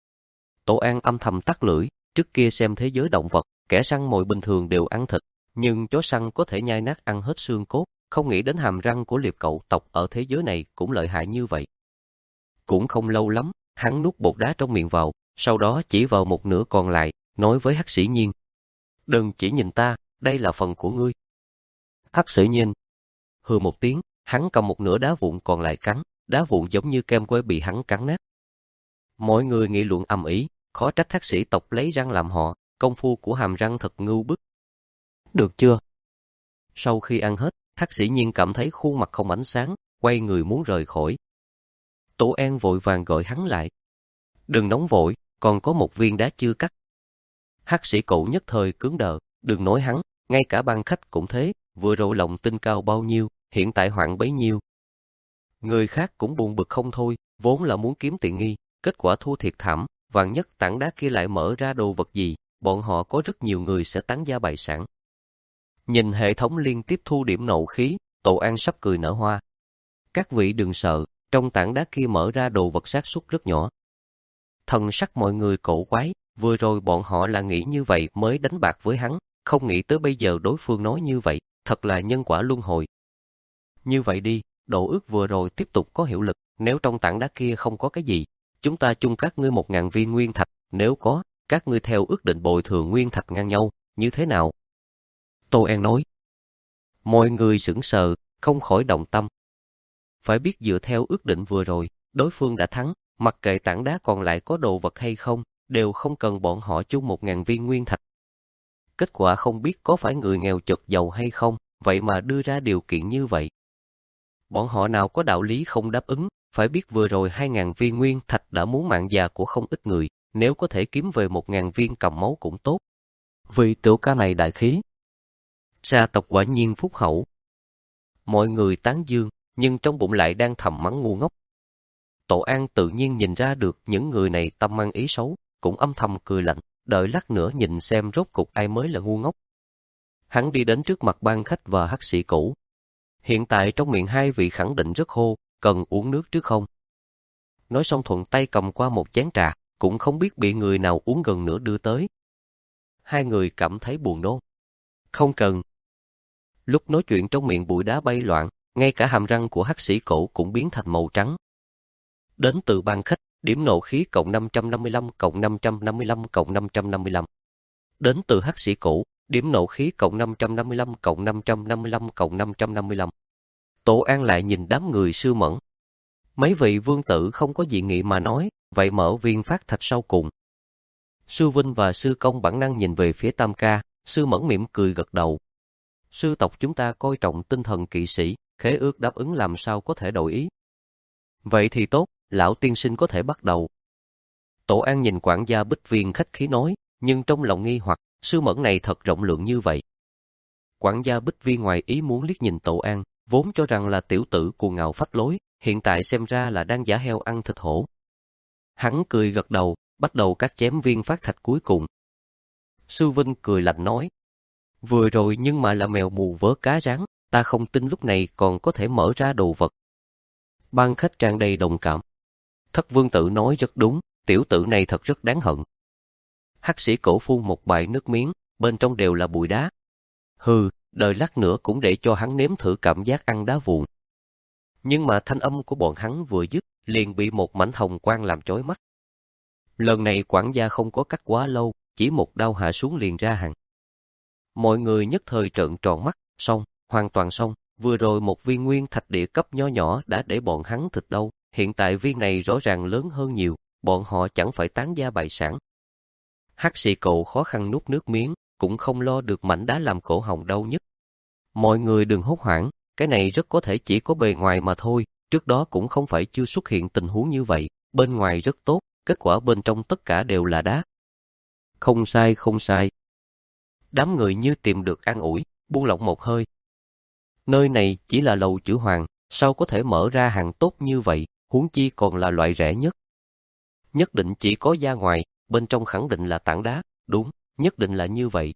Tổ An âm thầm tắt lưỡi, trước kia xem thế giới động vật, kẻ săn mồi bình thường đều ăn thịt, nhưng chó săn có thể nhai nát ăn hết xương cốt, không nghĩ đến hàm răng của liệp cẩu tộc ở thế giới này cũng lợi hại như vậy. Cũng không lâu lắm, hắn nuốt bột đá trong miệng vào, sau đó chỉ vào một nửa còn lại, nói với hắc sĩ Nhiên. Đừng chỉ nhìn ta, đây là phần của ngươi. Hắc sĩ Nhiên hừ một tiếng, hắn cầm một nửa đá vụn còn lại cắn, đá vụn giống như kem que bị hắn cắn nát. Mọi người nghị luận ầm ĩ, khó trách hắc sĩ tộc lấy răng làm họ, công phu của hàm răng thật ngưu bức. Được chưa? Sau khi ăn hết, hắc sĩ Nhiên cảm thấy khuôn mặt không ánh sáng, quay người muốn rời khỏi. Tổ An vội vàng gọi hắn lại. Đừng nóng vội, còn có một viên đá chưa cắt. Hắc sĩ cậu nhất thời cứng đờ, đừng nói hắn, ngay cả ban khách cũng thế, vừa rồi lòng tin cao bao nhiêu, hiện tại hoạn bấy nhiêu. Người khác cũng buồn bực không thôi, vốn là muốn kiếm tiện nghi, kết quả thua thiệt thảm, vạn nhất tảng đá kia lại mở ra đồ vật gì, bọn họ có rất nhiều người sẽ tán gia bại sản. Nhìn hệ thống liên tiếp thu điểm nộ khí, Tổ An sắp cười nở hoa. Các vị đừng sợ, trong tảng đá kia mở ra đồ vật xác suất rất nhỏ. Thần sắc mọi người cổ quái, vừa rồi bọn họ là nghĩ như vậy mới đánh bạc với hắn, không nghĩ tới bây giờ đối phương nói như vậy, thật là nhân quả luân hồi. Như vậy đi, độ ước vừa rồi tiếp tục có hiệu lực, nếu trong tảng đá kia không có cái gì, chúng ta chung các ngươi một ngàn viên nguyên thạch, nếu có, các ngươi theo ước định bồi thường nguyên thạch ngang nhau, như thế nào? Tô An nói. Mọi người sững sờ, không khỏi động tâm. Phải biết dựa theo ước định vừa rồi, đối phương đã thắng, mặc kệ tảng đá còn lại có đồ vật hay không, đều không cần bọn họ chung một ngàn viên nguyên thạch. Kết quả không biết có phải người nghèo chật giàu hay không, vậy mà đưa ra điều kiện như vậy. Bọn họ nào có đạo lý không đáp ứng, phải biết vừa rồi hai ngàn viên nguyên thạch đã muốn mạng già của không ít người, nếu có thể kiếm về một ngàn viên cầm máu cũng tốt. Vì tiểu ca này đại khí. Gia tộc quả nhiên phúc hậu. Mọi người tán dương, nhưng trong bụng lại đang thầm mắng ngu ngốc. Tổ An tự nhiên nhìn ra được những người này tâm mang ý xấu, cũng âm thầm cười lạnh, đợi lát nữa nhìn xem rốt cục ai mới là ngu ngốc. Hắn đi đến trước mặt ban khách và hắc sĩ cũ. Hiện tại trong miệng hai vị khẳng định rất hô, cần uống nước trước không? Nói xong thuận tay cầm qua một chén trà, cũng không biết bị người nào uống gần nửa đưa tới. Hai người cảm thấy buồn nôn. Không cần. Lúc nói chuyện trong miệng bụi đá bay loạn, ngay cả hàm răng của hắc sĩ cổ cũng biến thành màu trắng. Đến từ ban khách, điểm nộ khí cộng năm trăm năm mươi lăm cộng năm trăm năm mươi lăm cộng năm trăm năm mươi lăm. Đến từ hắc sĩ cổ, điểm nộ khí cộng năm trăm năm mươi lăm cộng năm trăm năm mươi lăm cộng năm trăm năm mươi lăm. Tổ An lại nhìn đám người Sư Mẫn. Mấy vị vương tử không có dị nghị mà nói, vậy mở viên phát thạch sau cùng. Sư Vinh và Sư Công bản năng nhìn về phía Tam Ca, Sư Mẫn mỉm cười gật đầu. Sư tộc chúng ta coi trọng tinh thần kỵ sĩ, khế ước đáp ứng làm sao có thể đổi ý. Vậy thì tốt, lão tiên sinh có thể bắt đầu. Tổ An nhìn quản gia Bích Viên khách khí nói, nhưng trong lòng nghi hoặc, Sư Mẫn này thật rộng lượng như vậy. Quản gia Bích Viên ngoài ý muốn liếc nhìn Tổ An, vốn cho rằng là tiểu tử cuồng ngạo phách lối, hiện tại xem ra là đang giả heo ăn thịt hổ. Hắn cười gật đầu, bắt đầu cắt chém viên phát thạch cuối cùng. Sư Vinh cười lạnh nói, vừa rồi nhưng mà là mèo mù vớ cá rán, ta không tin lúc này còn có thể mở ra đồ vật. Ban khách tràn đầy đồng cảm. Thất vương tử nói rất đúng, tiểu tử này thật rất đáng hận. Hắc sĩ cổ phun một bãi nước miếng, bên trong đều là bụi đá. Hừ, đợi lát nữa cũng để cho hắn nếm thử cảm giác ăn đá vụn. Nhưng mà thanh âm của bọn hắn vừa dứt, liền bị một mảnh hồng quang làm chói mắt. Lần này quản gia không có cắt quá lâu, chỉ một đao hạ xuống liền ra hàng. Mọi người nhất thời trợn tròn mắt, xong, hoàn toàn xong, vừa rồi một viên nguyên thạch địa cấp nho nhỏ đã để bọn hắn thịt đâu, hiện tại viên này rõ ràng lớn hơn nhiều, bọn họ chẳng phải tán gia bại sản. Hắc sĩ cậu khó khăn nuốt nước miếng, cũng không lo được mảnh đá làm cổ họng đau nhất. Mọi người đừng hốt hoảng, cái này rất có thể chỉ có bề ngoài mà thôi, trước đó cũng không phải chưa xuất hiện tình huống như vậy, bên ngoài rất tốt, kết quả bên trong tất cả đều là đá. Không sai, không sai. Đám người như tìm được an ủi, buông lỏng một hơi. Nơi này chỉ là lầu chữ hoàng, sao có thể mở ra hàng tốt như vậy, huống chi còn là loại rẻ nhất. Nhất định chỉ có da ngoài, bên trong khẳng định là tảng đá, đúng, nhất định là như vậy.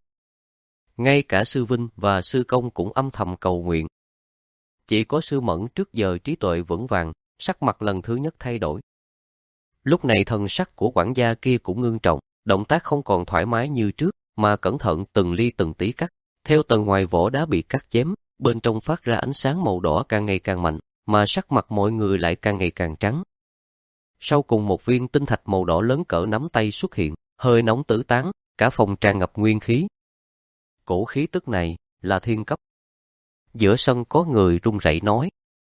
Ngay cả Sư Vinh và Sư Công cũng âm thầm cầu nguyện. Chỉ có Sư Mẫn trước giờ trí tuệ vững vàng, sắc mặt lần thứ nhất thay đổi. Lúc này thần sắc của quản gia kia cũng ngưng trọng, động tác không còn thoải mái như trước, mà cẩn thận từng ly từng tí cắt. Theo tầng ngoài vỏ đá bị cắt chém, bên trong phát ra ánh sáng màu đỏ càng ngày càng mạnh, mà sắc mặt mọi người lại càng ngày càng trắng. Sau cùng một viên tinh thạch màu đỏ lớn cỡ nắm tay xuất hiện, hơi nóng tứ tán, cả phòng tràn ngập nguyên khí. Cổ khí tức này là thiên cấp. Giữa sân có người run rẩy nói.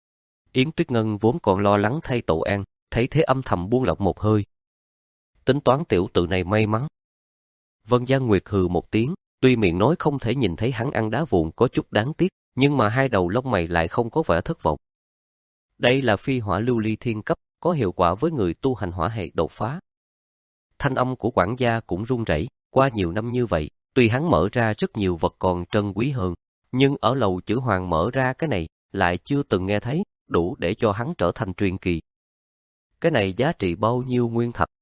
Yến Tuyết Ngân vốn còn lo lắng thay Tổ An, thấy thế âm thầm buông lỏng một hơi. Tính toán tiểu tử này may mắn. Vân Giang Nguyệt hừ một tiếng, tuy miệng nói không thể nhìn thấy hắn ăn đá vụn có chút đáng tiếc, nhưng mà hai đầu lông mày lại không có vẻ thất vọng. Đây là phi hỏa lưu ly thiên cấp, có hiệu quả với người tu hành hỏa hệ đột phá. Thanh âm của quản gia cũng run rẩy, qua nhiều năm như vậy, tuy hắn mở ra rất nhiều vật còn trân quý hơn, nhưng ở lầu chữ hoàng mở ra cái này, lại chưa từng nghe thấy, đủ để cho hắn trở thành truyền kỳ. Cái này giá trị bao nhiêu nguyên thạch?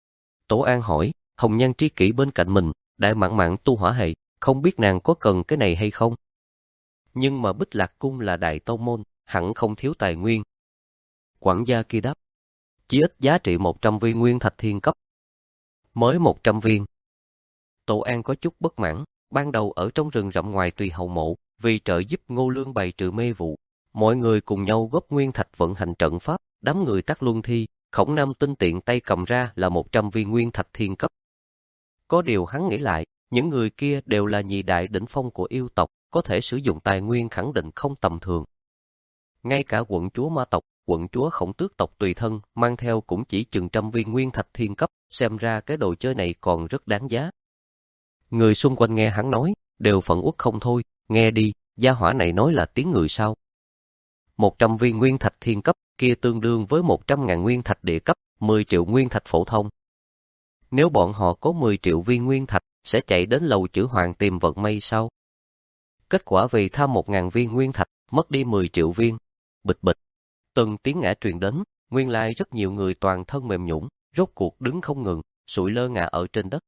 Tổ An hỏi, hồng nhan tri kỷ bên cạnh mình, đại mạn mạn tu hỏa hệ, không biết nàng có cần cái này hay không? Nhưng mà Bích Lạc Cung là đại tông môn, hẳn không thiếu tài nguyên. Quản gia kia đáp, chỉ ít giá trị một trăm viên nguyên thạch thiên cấp. Mới một trăm viên. Tổ An có chút bất mãn, ban đầu ở trong rừng rậm ngoài Tùy Hầu Mộ, vì trợ giúp Ngô Lương bày trừ mê vụ, mọi người cùng nhau góp nguyên thạch vận hành trận pháp, đám người tắc luân thi, Khổng Nam tinh tiện tay cầm ra là một trăm viên nguyên thạch thiên cấp. Có điều hắn nghĩ lại, những người kia đều là nhị đại đỉnh phong của yêu tộc, có thể sử dụng tài nguyên khẳng định không tầm thường. Ngay cả quận chúa ma tộc, quận chúa Khổng Tước tộc tùy thân, mang theo cũng chỉ chừng trăm viên nguyên thạch thiên cấp, xem ra cái đồ chơi này còn rất đáng giá. Người xung quanh nghe hắn nói, đều phẫn uất không thôi, nghe đi, gia hỏa này nói là tiếng người sao. Một trăm viên nguyên thạch thiên cấp, kia tương đương với một trăm ngàn nguyên thạch địa cấp, mười triệu nguyên thạch phổ thông. Nếu bọn họ có mười triệu viên nguyên thạch, sẽ chạy đến lầu chữ hoàng tìm vận may sao? Kết quả vì tham một ngàn viên nguyên thạch, mất đi mười triệu viên. Bịch bịch. Từng tiếng ngã truyền đến, nguyên lai rất nhiều người toàn thân mềm nhũn, rốt cuộc đứng không ngừng, sụi lơ ngã ở trên đất.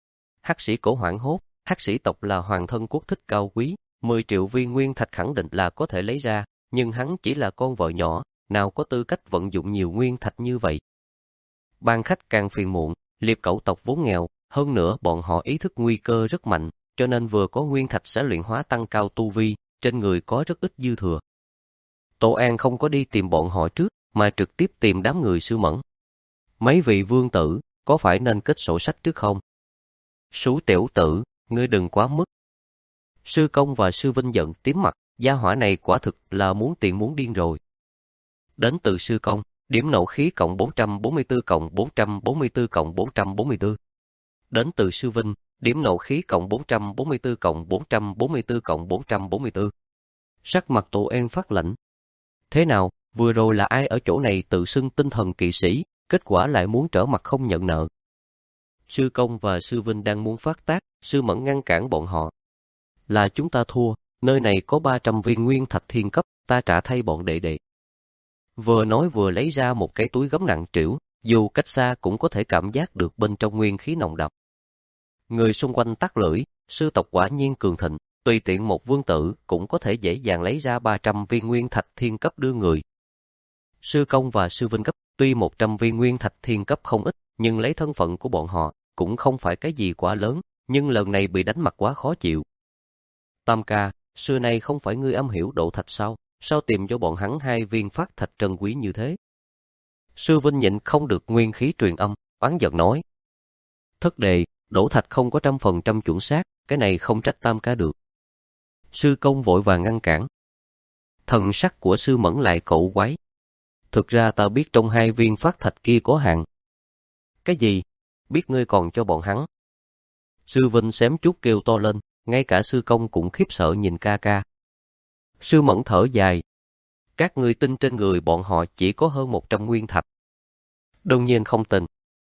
Hắc sĩ cổ hoảng hốt, hắc sĩ tộc là hoàng thân quốc thích cao quý, mười triệu viên nguyên thạch khẳng định là có thể lấy ra, nhưng hắn chỉ là con vợ nhỏ, nào có tư cách vận dụng nhiều nguyên thạch như vậy. Ban khách càng phiền muộn, liệp cẩu tộc vốn nghèo, hơn nữa bọn họ ý thức nguy cơ rất mạnh, cho nên vừa có nguyên thạch sẽ luyện hóa tăng cao tu vi, trên người có rất ít dư thừa. Tổ An không có đi tìm bọn họ trước, mà trực tiếp tìm đám người Sư Mẫn. Mấy vị vương tử, có phải nên kết sổ sách trước không? Sú tiểu tử, ngươi đừng quá mức. Sư Công và Sư Vinh giận tím mặt, gia hỏa này quả thực là muốn tiền muốn điên rồi. Đến từ Sư Công, điểm nộ khí cộng bốn trăm bốn mươi tư cộng bốn trăm bốn mươi tư cộng bốn trăm bốn mươi tư. Đến từ Sư Vinh, điểm nộ khí cộng bốn trăm bốn mươi tư cộng bốn trăm bốn mươi tư cộng bốn trăm bốn mươi tư. Sắc mặt Tổ An phát lạnh. Thế nào, vừa rồi là ai ở chỗ này tự xưng tinh thần kỵ sĩ, kết quả lại muốn trở mặt không nhận nợ. Sư Công và Sư Vinh đang muốn phát tác, Sư Mẫn ngăn cản bọn họ. Là chúng ta thua, nơi này có ba trăm viên nguyên thạch thiên cấp, ta trả thay bọn đệ đệ. Vừa nói vừa lấy ra một cái túi gấm nặng trĩu, dù cách xa cũng có thể cảm giác được bên trong nguyên khí nồng đậm. Người xung quanh tắt lưỡi, sư tộc quả nhiên cường thịnh, tùy tiện một vương tử cũng có thể dễ dàng lấy ra ba trăm viên nguyên thạch thiên cấp đưa người. Sư Công và Sư Vinh cấp, tuy một trăm viên nguyên thạch thiên cấp không ít, nhưng lấy thân phận của bọn họ, cũng không phải cái gì quá lớn, nhưng lần này bị đánh mặt quá khó chịu. Tam ca, xưa nay không phải ngươi am hiểu độ thạch sao, sao tìm cho bọn hắn hai viên phát thạch trân quý như thế? Sư Vinh nhịn không được nguyên khí truyền âm, oán giận nói. Thất đệ, đổ thạch không có trăm phần trăm chuẩn xác, cái này không trách Tam ca được. Sư Công vội vàng ngăn cản. Thần sắc của Sư Mẫn lại cổ quái. Thực ra ta biết trong hai viên phát thạch kia có hàng. Cái gì? Biết ngươi còn cho bọn hắn. Sư Vinh xém chút kêu to lên, ngay cả Sư Công cũng khiếp sợ nhìn ca ca. Sư Mẫn thở dài. Các ngươi tin trên người bọn họ chỉ có hơn một trăm nguyên thạch. Đương nhiên không tin.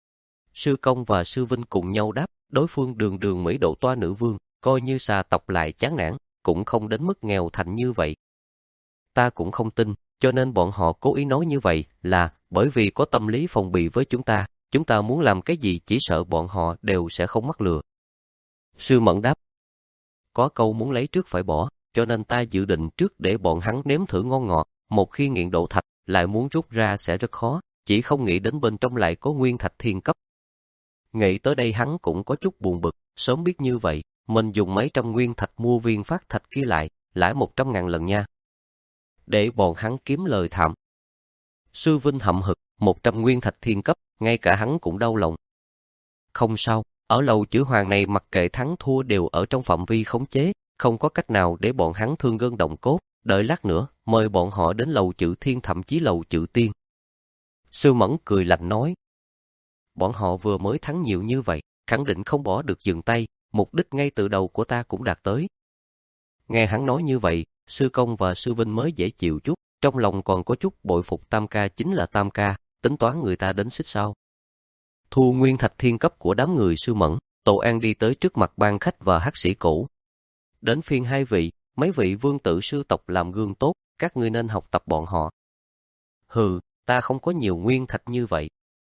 Sư Công và Sư Vinh cùng nhau đáp, đối phương đường đường Mỹ độ toa nữ vương, coi như xà tộc lại chán nản, cũng không đến mức nghèo thành như vậy. Ta cũng không tin, cho nên bọn họ cố ý nói như vậy là bởi vì có tâm lý phòng bị với chúng ta, chúng ta muốn làm cái gì chỉ sợ bọn họ đều sẽ không mắc lừa. Sư Mẫn đáp, có câu muốn lấy trước phải bỏ, cho nên ta dự định trước để bọn hắn nếm thử ngon ngọt, một khi nghiện độ thạch, lại muốn rút ra sẽ rất khó, chỉ không nghĩ đến bên trong lại có nguyên thạch thiên cấp. Nghĩ tới đây hắn cũng có chút buồn bực, sớm biết như vậy, mình dùng mấy trăm nguyên thạch mua viên phát thạch kia lại, lãi một trăm ngàn lần nha. Để bọn hắn kiếm lời thảm. Sư Vinh hậm hực, một trăm nguyên thạch thiên cấp, ngay cả hắn cũng đau lòng. Không sao, ở lầu chữ hoàng này mặc kệ thắng thua đều ở trong phạm vi khống chế, không có cách nào để bọn hắn thương gân động cốt, đợi lát nữa, mời bọn họ đến lầu chữ thiên thậm chí lầu chữ tiên. Sư Mẫn cười lạnh nói. Bọn họ vừa mới thắng nhiều như vậy, khẳng định không bỏ được dừng tay, mục đích ngay từ đầu của ta cũng đạt tới. Nghe hắn nói như vậy, Sư Công và Sư Vinh mới dễ chịu chút, trong lòng còn có chút bội phục Tam ca chính là Tam ca, tính toán người ta đến xích sao. Thu nguyên thạch thiên cấp của đám người Sư Mẫn, Tổ An đi tới trước mặt ban khách và hắc sĩ cổ. Đến phiên hai vị, mấy vị vương tử sư tộc làm gương tốt, các ngươi nên học tập bọn họ. Hừ, ta không có nhiều nguyên thạch như vậy.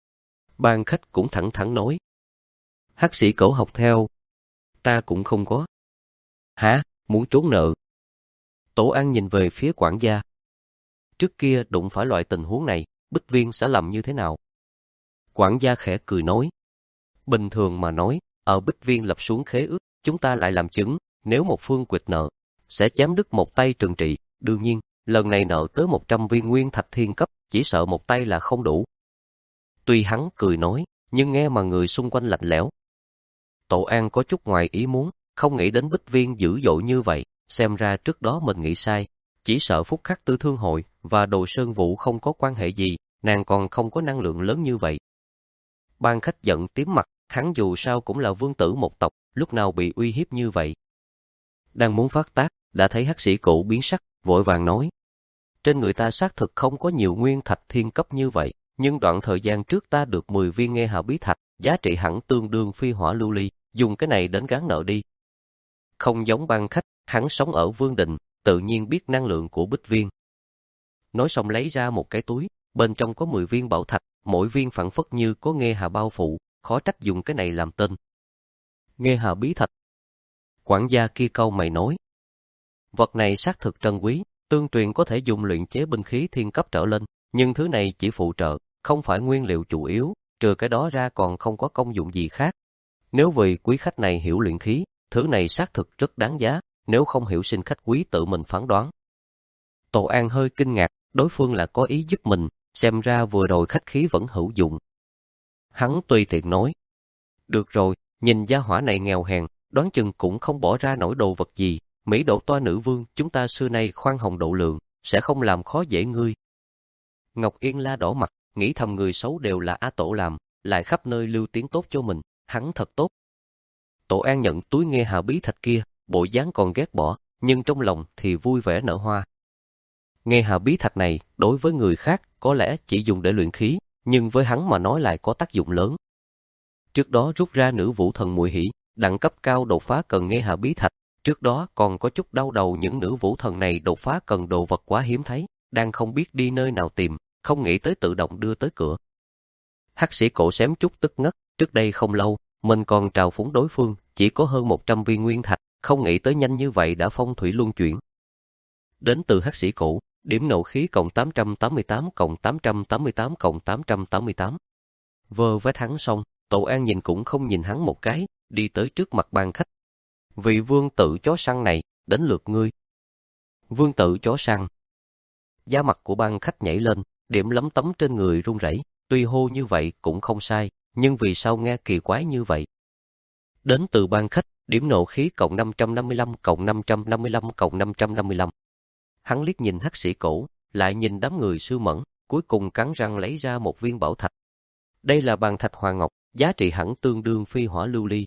Ban khách cũng thẳng thắn nói. Hắc sĩ cổ học theo. Ta cũng không có. Hả, muốn trốn nợ? Tổ An nhìn về phía quản gia. Trước kia đụng phải loại tình huống này, Bích Viên sẽ làm như thế nào? Quản gia khẽ cười nói. Bình thường mà nói, ở Bích Viên lập xuống khế ước, chúng ta lại làm chứng, nếu một phương quỵt nợ, sẽ chém đứt một tay trừng trị. Đương nhiên, lần này nợ tới một trăm viên nguyên thạch thiên cấp, chỉ sợ một tay là không đủ. Tuy hắn cười nói, nhưng nghe mà người xung quanh lạnh lẽo. Tổ An có chút ngoài ý muốn, không nghĩ đến Bích Viên dữ dội như vậy, xem ra trước đó mình nghĩ sai, chỉ sợ Phúc Khắc Tư Thương Hội và Đồ Sơn Vũ không có quan hệ gì, nàng còn không có năng lượng lớn như vậy. Ban khách giận tím mặt, hắn dù sao cũng là vương tử một tộc, lúc nào bị uy hiếp như vậy. Đang muốn phát tác, đã thấy hắc sĩ cụ biến sắc, vội vàng nói. Trên người ta xác thực không có nhiều nguyên thạch thiên cấp như vậy, nhưng đoạn thời gian trước ta được mười viên nghe hạ bí thạch, giá trị hẳn tương đương phi hỏa lưu ly, dùng cái này đến gán nợ đi. Không giống ban khách, hắn sống ở Vương Đình, tự nhiên biết năng lượng của Bích Viên. Nói xong lấy ra một cái túi, bên trong có mười viên bảo thạch, mỗi viên phảng phất như có nghe hà bao phủ, khó trách dùng cái này làm tên. Nghe hà bí thạch. Quản gia kia câu mày nói. Vật này xác thực trân quý, tương truyền có thể dùng luyện chế binh khí thiên cấp trở lên, Nhưng thứ này chỉ phụ trợ, không phải nguyên liệu chủ yếu, trừ cái đó ra còn không có công dụng gì khác. Nếu vì quý khách này hiểu luyện khí, thứ này xác thực rất đáng giá, nếu không hiểu xin khách quý tự mình phán đoán. Tổ An hơi kinh ngạc, đối phương là có ý giúp mình, xem ra vừa rồi khách khí vẫn hữu dụng. Hắn tùy tiện nói, được rồi, nhìn gia hỏa này nghèo hèn, đoán chừng cũng không bỏ ra nổi đồ vật gì, Mỹ độ toa nữ vương chúng ta xưa nay khoan hồng độ lượng, sẽ không làm khó dễ ngươi. Ngọc Yên La đỏ mặt, nghĩ thầm người xấu đều là A Tổ làm, lại khắp nơi lưu tiếng tốt cho mình, hắn thật tốt. Tổ An nhận túi nghe hà bí thạch kia, bộ dáng còn ghét bỏ, nhưng trong lòng thì vui vẻ nở hoa. Nghe hà bí thạch này, đối với người khác có lẽ chỉ dùng để luyện khí, nhưng với hắn mà nói lại có tác dụng lớn. Trước đó rút ra nữ vũ thần muội hỷ, đẳng cấp cao đột phá cần nghe hà bí thạch, trước đó còn có chút đau đầu những nữ vũ thần này đột phá cần đồ vật quá hiếm thấy, đang không biết đi nơi nào tìm, không nghĩ tới tự động đưa tới cửa. Hắc sĩ cổ xém chút tức ngất, trước đây không lâu, mình còn trào phúng đối phương, chỉ có hơn một trăm viên nguyên thạch, không nghĩ tới nhanh như vậy đã phong thủy luân chuyển. Đến từ hắc sĩ cổ, điểm nộ khí cộng tám trăm tám mươi tám cộng tám trăm tám mươi tám cộng tám trăm tám mươi tám. Vơ vét hắn xong, Tổ An nhìn cũng không nhìn hắn một cái, đi tới trước mặt bàn khách. Vị vương tự chó săn này, đến lượt ngươi. Vương tự chó săn. Da mặt của ban khách nhảy lên, điểm lấm tấm trên người run rẩy, tuy hô như vậy cũng không sai, nhưng vì sao nghe kỳ quái như vậy? Đến từ ban khách, điểm nộ khí cộng năm trăm năm mươi lăm cộng năm trăm năm mươi lăm cộng năm trăm năm mươi lăm. Hắn liếc nhìn hắc sĩ cổ, lại nhìn đám người sư mẫn, cuối cùng cắn răng lấy ra một viên bảo thạch. Đây là bàn thạch hoàng ngọc, giá trị hẳn tương đương phi hỏa lưu ly.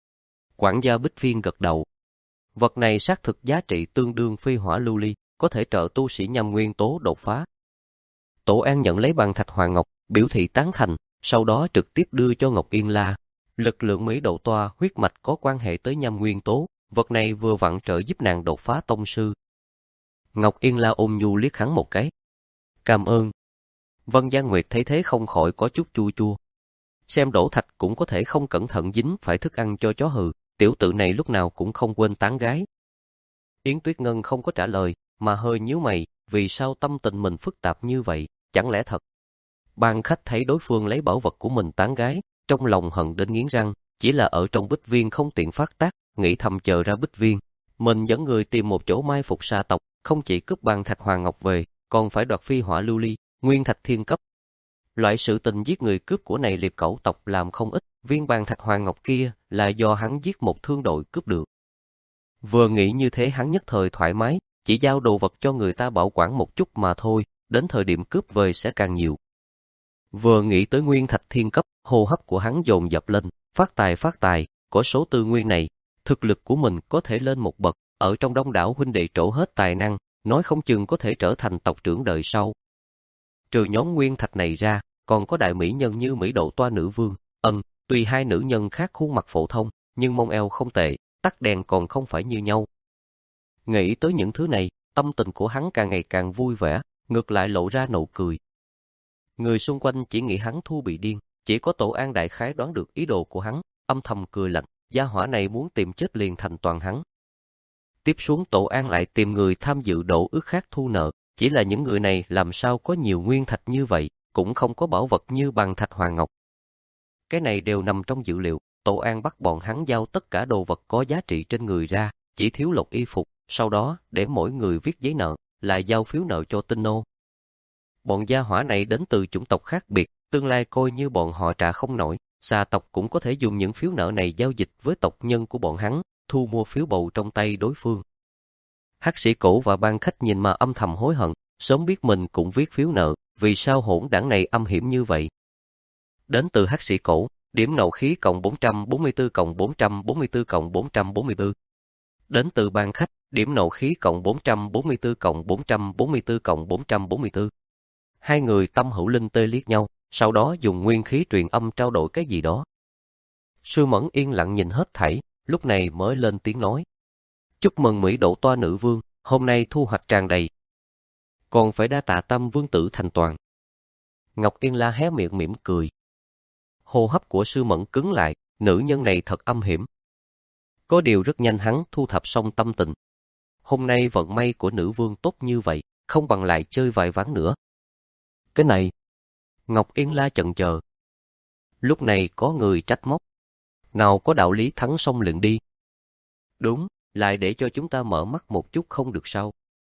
Quản gia Bích Viên gật đầu. Vật này xác thực giá trị tương đương phi hỏa lưu ly, có thể trợ tu sĩ nhằm nguyên tố đột phá. Tổ An nhận lấy bàn thạch hoàng ngọc, biểu thị tán thành, sau đó trực tiếp đưa cho Ngọc Yên La. Lực lượng Mỹ độ toa huyết mạch có quan hệ tới nhằm nguyên tố, vật này vừa vặn trợ giúp nàng đột phá tông sư. Ngọc Yên La ôm nhu liếc hắn một cái. Cảm ơn. Vân Giang Nguyệt thấy thế không khỏi có chút chua chua. Xem đổ thạch cũng có thể không cẩn thận dính phải thức ăn cho chó hừ, tiểu tử này lúc nào cũng không quên tán gái. Yến Tuyết Ngân không có trả lời, mà hơi nhíu mày, vì sao tâm tình mình phức tạp như vậy, chẳng lẽ thật? Ban khách thấy đối phương lấy bảo vật của mình tán gái, trong lòng hận đến nghiến răng, chỉ là ở trong bích viên không tiện phát tác, nghĩ thầm chờ ra bích viên. Mình dẫn người tìm một chỗ mai phục xà tộc, không chỉ cướp bàn thạch hoàng ngọc về, còn phải đoạt phi hỏa lưu ly, nguyên thạch thiên cấp. Loại sự tình giết người cướp của này liệp cẩu tộc làm không ít, viên bàn thạch hoàng ngọc kia là do hắn giết một thương đội cướp được. Vừa nghĩ như thế hắn nhất thời thoải mái, chỉ giao đồ vật cho người ta bảo quản một chút mà thôi, đến thời điểm cướp về sẽ càng nhiều. Vừa nghĩ tới nguyên thạch thiên cấp, hô hấp của hắn dồn dập lên, phát tài phát tài, có số tư nguyên này, thực lực của mình có thể lên một bậc, ở trong đông đảo huynh đệ trổ hết tài năng, nói không chừng có thể trở thành tộc trưởng đời sau. Trừ nhóm nguyên thạch này ra, còn có đại mỹ nhân như Mỹ độ toa nữ vương, ân, tuy hai nữ nhân khác khuôn mặt phổ thông, nhưng mông eo không tệ, tắt đèn còn không phải như nhau. Nghĩ tới những thứ này, tâm tình của hắn càng ngày càng vui vẻ, ngược lại lộ ra nụ cười. Người xung quanh chỉ nghĩ hắn thu bị điên, chỉ có Tổ An đại khái đoán được ý đồ của hắn, âm thầm cười lạnh, gia hỏa này muốn tìm chết liền thành toàn hắn. Tiếp xuống Tổ An lại tìm người tham dự đổ ước khác thu nợ, chỉ là những người này làm sao có nhiều nguyên thạch như vậy, cũng không có bảo vật như bàn thạch hoàng ngọc. Cái này đều nằm trong dự liệu, Tổ An bắt bọn hắn giao tất cả đồ vật có giá trị trên người ra, chỉ thiếu lột y phục, sau đó để mỗi người viết giấy nợ, lại giao phiếu nợ cho tinh nô. Bọn gia hỏa này đến từ chủng tộc khác biệt, tương lai coi như bọn họ trả không nổi, xà tộc cũng có thể dùng những phiếu nợ này giao dịch với tộc nhân của bọn hắn, thu mua phiếu bầu trong tay đối phương. Hắc sĩ cổ và ban khách nhìn mà âm thầm hối hận, sớm biết mình cũng viết phiếu nợ, vì sao hỗn đảng này âm hiểm như vậy. Đến từ hắc sĩ cổ, điểm nộ khí cộng bốn trăm bốn mươi tư cộng bốn trăm bốn mươi tư cộng bốn trăm bốn mươi tư. Đến từ ban khách, điểm nộ khí cộng bốn trăm bốn mươi tư cộng bốn trăm bốn mươi tư cộng bốn trăm bốn mươi tư. Hai người tâm hữu linh tê liếc nhau, sau đó dùng nguyên khí truyền âm trao đổi cái gì đó. Sư Mẫn yên lặng nhìn hết thảy, lúc này mới lên tiếng nói. Chúc mừng Mỹ độ toa nữ vương, hôm nay thu hoạch tràn đầy. Còn phải đa tạ Tâm vương tử thành toàn. Ngọc Yên La hé miệng mỉm cười. Hô hấp của Sư Mẫn cứng lại, nữ nhân này thật âm hiểm. Có điều rất nhanh hắn thu thập xong tâm tình. Hôm nay vận may của nữ vương tốt như vậy, không bằng lại chơi vài ván nữa. Cái này, Ngọc Yên La chần chờ. Lúc này có người trách móc. Nào có đạo lý thắng xong liền đi. Đúng, lại để cho chúng ta mở mắt một chút không được sao?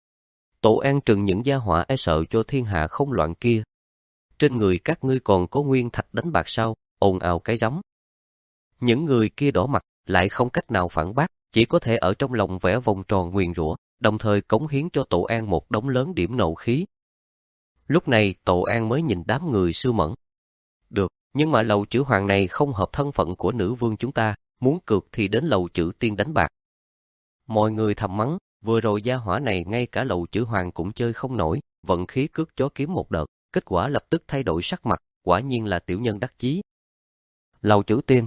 Tổ An trừng những gia hỏa e sợ cho thiên hạ không loạn kia. Trên người các ngươi còn có nguyên thạch đánh bạc sao? Ồn ào cái rắm. Những người kia đỏ mặt, lại không cách nào phản bác, chỉ có thể ở trong lòng vẽ vòng tròn nguyền rủa, đồng thời cống hiến cho Tổ An một đống lớn điểm nộ khí. Lúc này Tổ An mới nhìn đám người Sư Mẫn. Được, nhưng mà Lầu Chữ Hoàng này không hợp thân phận của nữ vương chúng ta, muốn cược thì đến Lầu Chữ Tiên đánh bạc. Mọi người thầm mắng, vừa rồi gia hỏa này ngay cả Lầu Chữ Hoàng cũng chơi không nổi, vận khí cước chó kiếm một đợt, kết quả lập tức thay đổi sắc mặt, quả nhiên là tiểu nhân đắc chí. Lầu Chữ Tiên.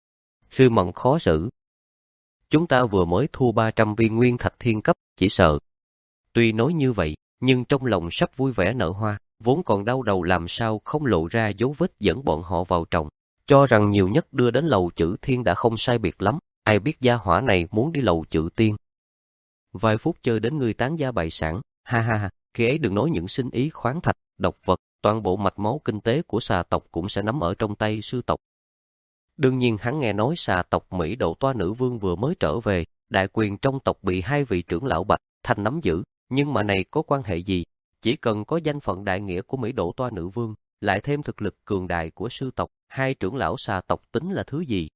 Sư Mẫn khó xử. Chúng ta vừa mới thua ba trăm viên nguyên thạch thiên cấp, chỉ sợ. Tuy nói như vậy, nhưng trong lòng sắp vui vẻ nở hoa, vốn còn đau đầu làm sao không lộ ra dấu vết dẫn bọn họ vào trọng, cho rằng nhiều nhất đưa đến Lầu Chữ Thiên đã không sai biệt lắm, ai biết gia hỏa này muốn đi Lầu Chữ Tiên. Vài phút chơi đến người tán gia bại sản, ha ha ha, khi ấy đừng nói những sinh ý khoáng thạch, độc vật, toàn bộ mạch máu kinh tế của xà tộc cũng sẽ nắm ở trong tay sư tộc. Đương nhiên hắn nghe nói xà tộc Mỹ Độ Toa nữ vương vừa mới trở về, đại quyền trong tộc bị hai vị trưởng lão Bạch Thanh nắm giữ, nhưng mà này có quan hệ gì? Chỉ cần có danh phận đại nghĩa của Mỹ Độ Toa nữ vương, lại thêm thực lực cường đại của sư tộc, hai trưởng lão xà tộc tính là thứ gì?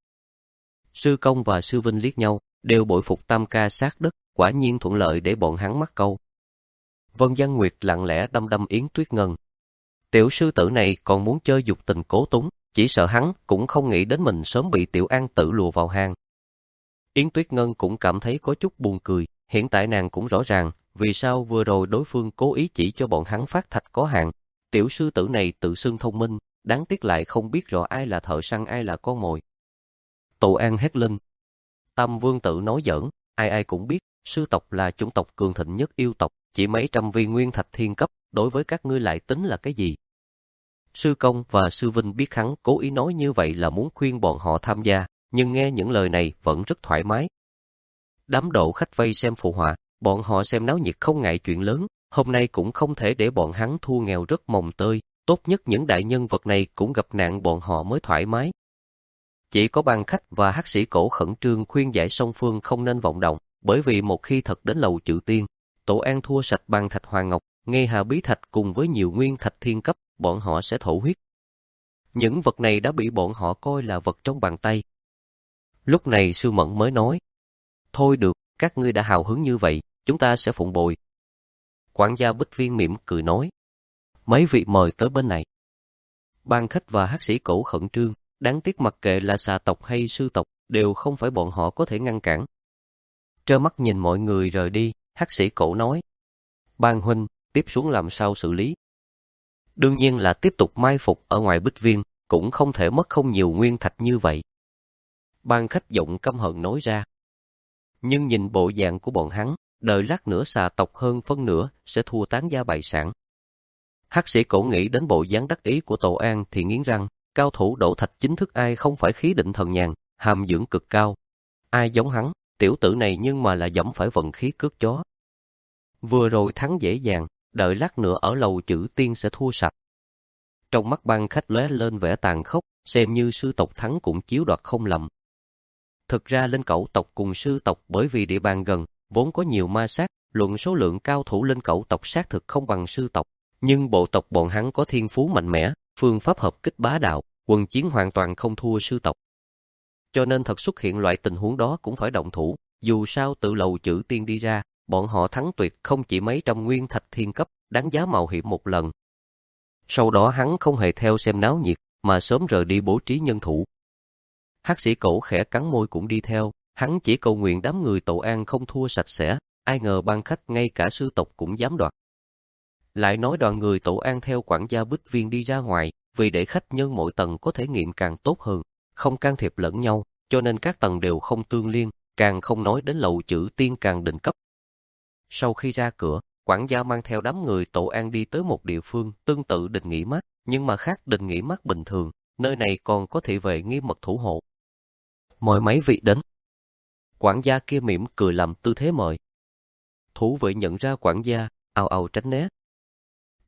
Sư Công và Sư Vinh liếc nhau, đều bội phục tam ca sát đất, quả nhiên thuận lợi để bọn hắn mắc câu. Vân Văn Nguyệt lặng lẽ đăm đăm Yến Tuyết Ngân. Tiểu sư tử này còn muốn chơi dục tình cố túng, chỉ sợ hắn cũng không nghĩ đến mình sớm bị Tiểu An Tử lùa vào hang. Yến Tuyết Ngân cũng cảm thấy có chút buồn cười, hiện tại nàng cũng rõ ràng, vì sao vừa rồi đối phương cố ý chỉ cho bọn hắn phát thạch có hạn. Tiểu sư tử này tự xưng thông minh, đáng tiếc lại không biết rõ ai là thợ săn ai là con mồi. Tổ An hét lên. Tam Vương Tử nói giỡn, ai ai cũng biết, sư tộc là chủng tộc cường thịnh nhất yêu tộc, chỉ mấy trăm viên nguyên thạch thiên cấp, đối với các ngươi lại tính là cái gì? Sư Công và Sư Vinh biết hắn cố ý nói như vậy là muốn khuyên bọn họ tham gia, nhưng nghe những lời này vẫn rất thoải mái. Đám độ khách vây xem phụ họa, bọn họ xem náo nhiệt không ngại chuyện lớn, hôm nay cũng không thể để bọn hắn thua nghèo rất mồng tơi, tốt nhất những đại nhân vật này cũng gặp nạn bọn họ mới thoải mái. Chỉ có Ban Khách và Hắc Sĩ Cổ khẩn trương khuyên giải song phương không nên vọng động, bởi vì một khi thật đến Lầu Chữ Tiên, Tổ An thua sạch Ban Thạch Hoàng Ngọc, ngay Hà Bí Thạch cùng với nhiều nguyên thạch thiên cấp, bọn họ sẽ thổ huyết. Những vật này đã bị bọn họ coi là vật trong bàn tay. Lúc này Sư Mẫn mới nói, thôi được, các ngươi đã hào hứng như vậy, chúng ta sẽ phụng bồi. Quản gia Bích Viên mỉm cười nói, mấy vị mời tới bên này. Ban Khách và Hắc Sĩ Cổ khẩn trương, đáng tiếc mặc kệ là xà tộc hay sư tộc, đều không phải bọn họ có thể ngăn cản. Trơ mắt nhìn mọi người rời đi, Hắc Sĩ Cổ nói, Ban huynh, tiếp xuống làm sao xử lý? Đương nhiên là tiếp tục mai phục ở ngoài Bích Viên, cũng không thể mất không nhiều nguyên thạch như vậy. Ban Khách giọng căm hận nói ra. Nhưng nhìn bộ dạng của bọn hắn, đợi lát nữa xà tộc hơn phân nửa sẽ thua tán gia bại sản. Hắc Sĩ Cổ nghĩ đến bộ dáng đắc ý của Tổ An thì nghiến răng, cao thủ đổ thạch chính thức ai không phải khí định thần nhàn, hàm dưỡng cực cao. Ai giống hắn, tiểu tử này nhưng mà là dẫm phải vận khí cướp chó. Vừa rồi thắng dễ dàng, đợi lát nữa ở Lầu Chữ Tiên sẽ thua sạch. Trong mắt Ban Khách lóe lên vẻ tàn khốc, xem như sư tộc thắng cũng chiếu đoạt không lầm. Thực ra Linh Cẩu tộc cùng sư tộc bởi vì địa bàn gần, vốn có nhiều ma sát, luận số lượng cao thủ Linh Cẩu tộc xác thực không bằng sư tộc, nhưng bộ tộc bọn hắn có thiên phú mạnh mẽ, phương pháp hợp kích bá đạo, quân chiến hoàn toàn không thua sư tộc. Cho nên thật xuất hiện loại tình huống đó cũng phải động thủ, dù sao từ Lầu Chữ Tiên đi ra, bọn họ thắng tuyệt không chỉ mấy trăm nguyên thạch thiên cấp, đáng giá mạo hiểm một lần. Sau đó hắn không hề theo xem náo nhiệt, mà sớm rời đi bố trí nhân thủ. Hắc Sĩ Cổ khẽ cắn môi cũng đi theo, hắn chỉ cầu nguyện đám người Tổ An không thua sạch sẽ, ai ngờ Ban Khách ngay cả sư tộc cũng dám đoạt. Lại nói đoàn người Tổ An theo quản gia Bích Viên đi ra ngoài, vì để khách nhân mỗi tầng có thể nghiệm càng tốt hơn, không can thiệp lẫn nhau, cho nên các tầng đều không tương liên, càng không nói đến Lầu Chữ Tiên càng đỉnh cấp. Sau khi ra cửa, quản gia mang theo đám người Tổ An đi tới một địa phương tương tự đình nghỉ mát, nhưng mà khác đình nghỉ mát bình thường, nơi này còn có thị vệ nghiêm mật thủ hộ. Mời mấy vị đến. Quản gia kia mỉm cười làm tư thế mời. Thủ vệ nhận ra quản gia, ào ào tránh né.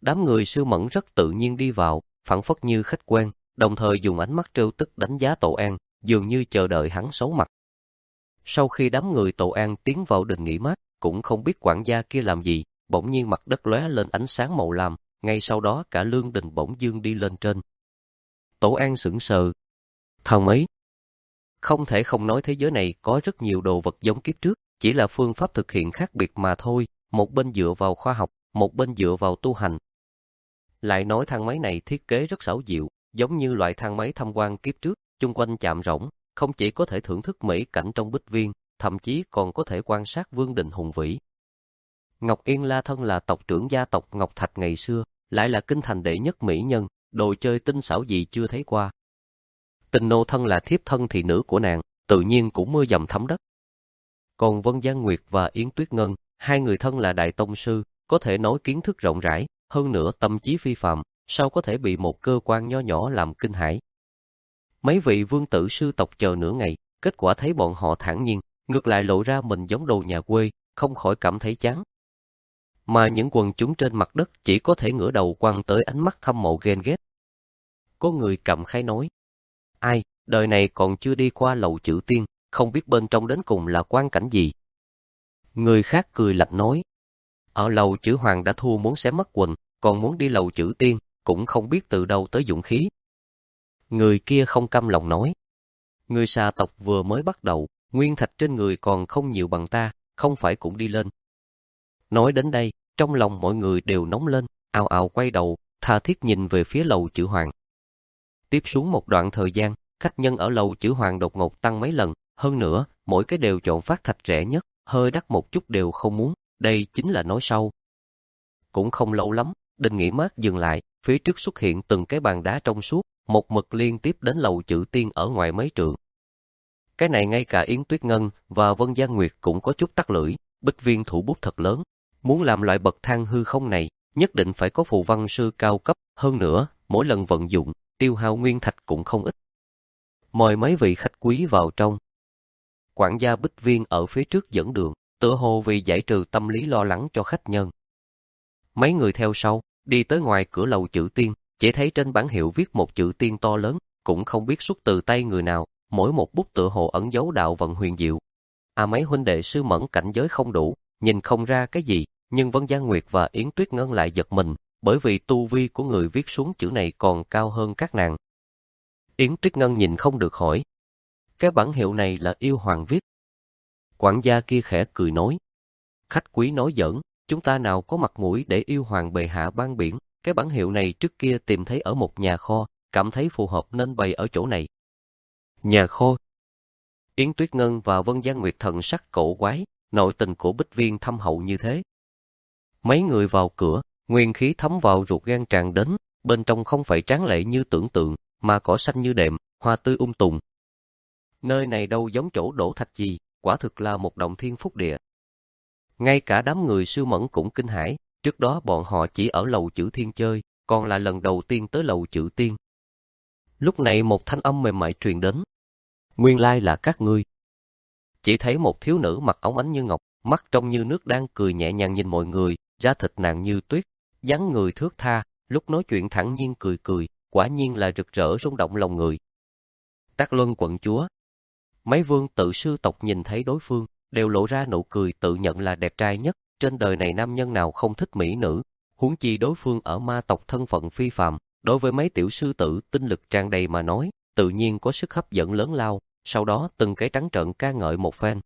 Đám người Sư Mẫn rất tự nhiên đi vào, phảng phất như khách quen, đồng thời dùng ánh mắt trêu tức đánh giá Tổ An, dường như chờ đợi hắn xấu mặt. Sau khi đám người Tổ An tiến vào đình nghỉ mát, cũng không biết quản gia kia làm gì, bỗng nhiên mặt đất lóe lên ánh sáng màu lam, ngay sau đó cả lương đình bỗng dưng đi lên trên. Tổ An sững sờ. Thằng mấy? Không thể không nói thế giới này có rất nhiều đồ vật giống kiếp trước, chỉ là phương pháp thực hiện khác biệt mà thôi, một bên dựa vào khoa học, một bên dựa vào tu hành. Lại nói thang máy này thiết kế rất xảo diệu, giống như loại thang máy tham quan kiếp trước, chung quanh chạm rỗng, không chỉ có thể thưởng thức mỹ cảnh trong bích viên, thậm chí còn có thể quan sát vương đình hùng vĩ. Ngọc Yên La thân là tộc trưởng gia tộc Ngọc Thạch ngày xưa, lại là kinh thành đệ nhất mỹ nhân, đồ chơi tinh xảo gì chưa thấy qua. Tình nô thân là thiếp thân thị nữ của nàng, tự nhiên cũng mưa dầm thấm đất. Còn Vân Giang Nguyệt và Yến Tuyết Ngân, hai người thân là đại tông sư, có thể nói kiến thức rộng rãi, hơn nữa tâm trí phi phàm, sao có thể bị một cơ quan nho nhỏ làm kinh hãi. Mấy vị vương tử sư tộc chờ nửa ngày, kết quả thấy bọn họ thản nhiên, ngược lại lộ ra mình giống đồ nhà quê, không khỏi cảm thấy chán. Mà những quần chúng trên mặt đất chỉ có thể ngửa đầu quăng tới ánh mắt hâm mộ ghen ghét. Có người cảm khái nói, ai, đời này còn chưa đi qua lầu chữ tiên, không biết bên trong đến cùng là quan cảnh gì. Người khác cười lạnh nói, ở lầu chữ hoàng đã thua muốn xé mất quần, còn muốn đi lầu chữ tiên, cũng không biết từ đâu tới dũng khí. Người kia không cam lòng nói, người xà tộc vừa mới bắt đầu, nguyên thạch trên người còn không nhiều bằng ta, không phải cũng đi lên. Nói đến đây, trong lòng mọi người đều nóng lên, ào ào quay đầu, tha thiết nhìn về phía lầu chữ hoàng. Tiếp xuống một đoạn thời gian, khách nhân ở lầu chữ hoàng đột ngột tăng mấy lần, hơn nữa, mỗi cái đều chọn phát thạch rẻ nhất, hơi đắt một chút đều không muốn, đây chính là nói sau. Cũng không lâu lắm, đình nghỉ mát dừng lại, phía trước xuất hiện từng cái bàn đá trong suốt, một mực liên tiếp đến lầu chữ tiên ở ngoài mấy trượng. Cái này ngay cả Yến Tuyết Ngân và Vân Giang Nguyệt cũng có chút tắc lưỡi, bích viên thủ bút thật lớn. Muốn làm loại bậc thang hư không này, nhất định phải có phù văn sư cao cấp, hơn nữa, mỗi lần vận dụng, tiêu hao nguyên thạch cũng không ít. Mời mấy vị khách quý vào trong. Quản gia bích viên ở phía trước dẫn đường, tựa hồ vì giải trừ tâm lý lo lắng cho khách nhân. Mấy người theo sau, đi tới ngoài cửa lầu chữ tiên, chỉ thấy trên bảng hiệu viết một chữ tiên to lớn, cũng không biết xuất từ tay người nào, mỗi một bút tựa hồ ẩn dấu đạo vận huyền diệu. À mấy huynh đệ Sư Mẫn cảnh giới không đủ, nhìn không ra cái gì, nhưng Vân Giang Nguyệt và Yến Tuyết Ngân lại giật mình, bởi vì tu vi của người viết xuống chữ này còn cao hơn các nàng. Yến Tuyết Ngân nhìn không được hỏi, cái bản hiệu này là yêu hoàng viết. Quản gia kia khẽ cười nói, khách quý nói giỡn, chúng ta nào có mặt mũi để yêu hoàng bệ hạ ban biển, cái bản hiệu này trước kia tìm thấy ở một nhà kho, cảm thấy phù hợp nên bày ở chỗ này. Nhà kho. Yến Tuyết Ngân và Vân Giang Nguyệt thần sắc cổ quái, nội tình của bích viên thâm hậu như thế. Mấy người vào cửa, nguyên khí thấm vào ruột gan tràn đến, bên trong không phải tráng lệ như tưởng tượng, mà cỏ xanh như đệm, hoa tươi um tùm. Nơi này đâu giống chỗ đổ thạch gì, quả thực là một động thiên phúc địa. Ngay cả đám người Sư Mẫn cũng kinh hãi, trước đó bọn họ chỉ ở lầu chữ thiên chơi, còn là lần đầu tiên tới lầu chữ tiên. Lúc này một thanh âm mềm mại truyền đến. Nguyên lai là các ngươi. Chỉ thấy một thiếu nữ mặc óng ánh như ngọc, mắt trông như nước đang cười nhẹ nhàng nhìn mọi người, da thịt nàng như tuyết, dáng người thướt tha, lúc nói chuyện thẳng nhiên cười cười, quả nhiên là rực rỡ rung động lòng người. Tắc Luân quận chúa. Mấy vương tự sư tộc nhìn thấy đối phương, đều lộ ra nụ cười tự nhận là đẹp trai nhất, trên đời này nam nhân nào không thích mỹ nữ, huống chi đối phương ở ma tộc thân phận phi phàm, đối với mấy tiểu sư tử tinh lực tràn đầy mà nói, tự nhiên có sức hấp dẫn lớn lao, sau đó từng cái trắng trợn ca ngợi một phen.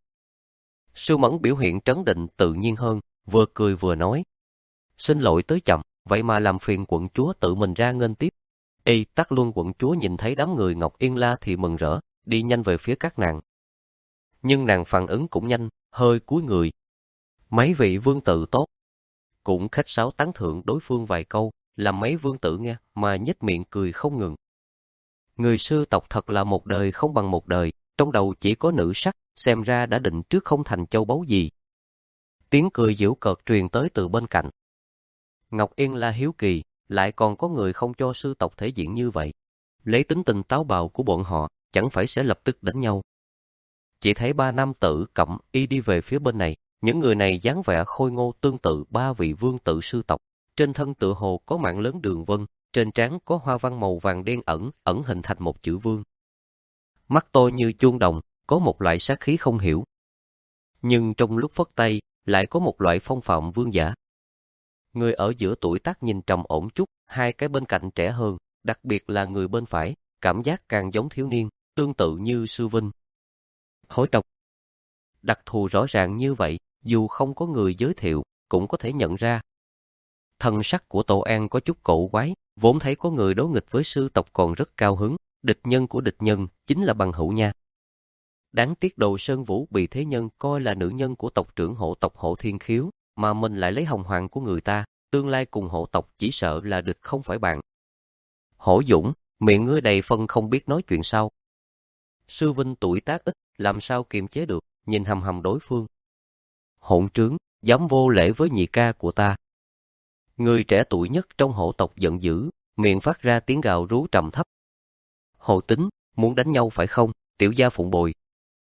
Sư Mẫn biểu hiện trấn định tự nhiên hơn, vừa cười vừa nói. Xin lỗi tới chậm, vậy mà làm phiền quận chúa tự mình ra nghênh tiếp. Ê, Tắc Luân quận chúa nhìn thấy đám người Ngọc Yên La thì mừng rỡ, đi nhanh về phía các nàng. Nhưng nàng phản ứng cũng nhanh, hơi cúi người. Mấy vị vương tử tốt. Cũng khách sáo tán thưởng đối phương vài câu, làm mấy vương tử nghe, mà nhếch miệng cười không ngừng. Người sư tộc thật là một đời không bằng một đời, trong đầu chỉ có nữ sắc, xem ra đã định trước không thành châu báu gì. Tiếng cười giễu cợt truyền tới từ bên cạnh. Ngọc Yên La hiếu kỳ, lại còn có người không cho sư tộc thể diện như vậy. Lấy tính tình táo bạo của bọn họ, chẳng phải sẽ lập tức đánh nhau. Chỉ thấy ba nam tử cẩm y đi về phía bên này, những người này dáng vẻ khôi ngô tương tự ba vị vương tử sư tộc, trên thân tựa hồ có mảng lớn đường vân, trên trán có hoa văn màu vàng đen ẩn, ẩn hình thành một chữ vương. Mắt to như chuông đồng, có một loại sát khí không hiểu. Nhưng trong lúc phất tay, lại có một loại phong phạm vương giả. Người ở giữa tuổi tác nhìn trầm ổn chút, hai cái bên cạnh trẻ hơn, đặc biệt là người bên phải, cảm giác càng giống thiếu niên, tương tự như Sư Vinh. Hối độc. Đặc thù rõ ràng như vậy, dù không có người giới thiệu, cũng có thể nhận ra. Thần sắc của Tổ An có chút cổ quái, vốn thấy có người đối nghịch với sư tộc còn rất cao hứng, địch nhân của địch nhân chính là bằng hữu nha. Đáng tiếc Đồ Sơn Vũ bị thế nhân coi là nữ nhân của tộc trưởng hộ tộc Hộ Thiên Khiếu, mà mình lại lấy hồng hoàng của người ta, tương lai cùng hộ tộc chỉ sợ là địch không phải bạn. Hổ Dũng, miệng ngươi đầy phân không biết nói chuyện sao. Sư Vinh tuổi tác ít, làm sao kiềm chế được, nhìn hầm hầm đối phương. Hỗn trướng, dám vô lễ với nhị ca của ta. Người trẻ tuổi nhất trong hộ tộc giận dữ, miệng phát ra tiếng gào rú trầm thấp. Hồ Tính, muốn đánh nhau phải không, tiểu gia phụng bồi.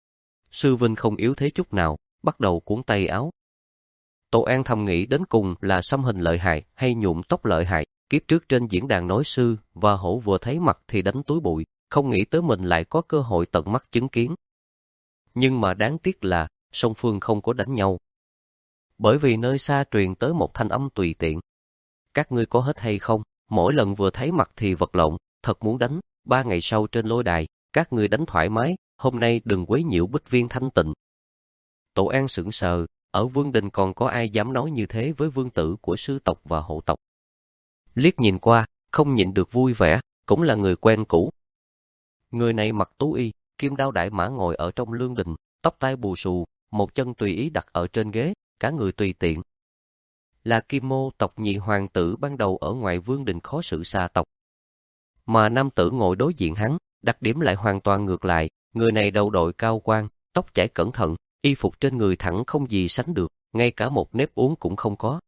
Sư Vinh không yếu thế chút nào, bắt đầu cuốn tay áo. Tổ An thầm nghĩ đến cùng là xăm hình lợi hại hay nhuộm tóc lợi hại, kiếp trước trên diễn đàn nói sư và hổ vừa thấy mặt thì đánh túi bụi, không nghĩ tới mình lại có cơ hội tận mắt chứng kiến. Nhưng mà đáng tiếc là, song phương không có đánh nhau. Bởi vì nơi xa truyền tới một thanh âm tùy tiện. Các ngươi có hết hay không, mỗi lần vừa thấy mặt thì vật lộn, thật muốn đánh, ba ngày sau trên lôi đài, các ngươi đánh thoải mái, hôm nay đừng quấy nhiễu bích viên thanh tịnh. Tổ An sững sờ, ở Vương Đình còn có ai dám nói như thế với vương tử của sư tộc và hộ tộc. Liếc nhìn qua, không nhịn được vui vẻ, cũng là người quen cũ. Người này mặc tú y, kim đao đại mã ngồi ở trong lương đình, tóc tai bù xù, một chân tùy ý đặt ở trên ghế, cả người tùy tiện. Là Kim Mô tộc nhị hoàng tử ban đầu ở ngoài Vương Đình khó xử xa tộc. Mà nam tử ngồi đối diện hắn, đặc điểm lại hoàn toàn ngược lại, người này đầu đội cao quan, tóc chải cẩn thận, y phục trên người thẳng không gì sánh được, ngay cả một nếp uốn cũng không có.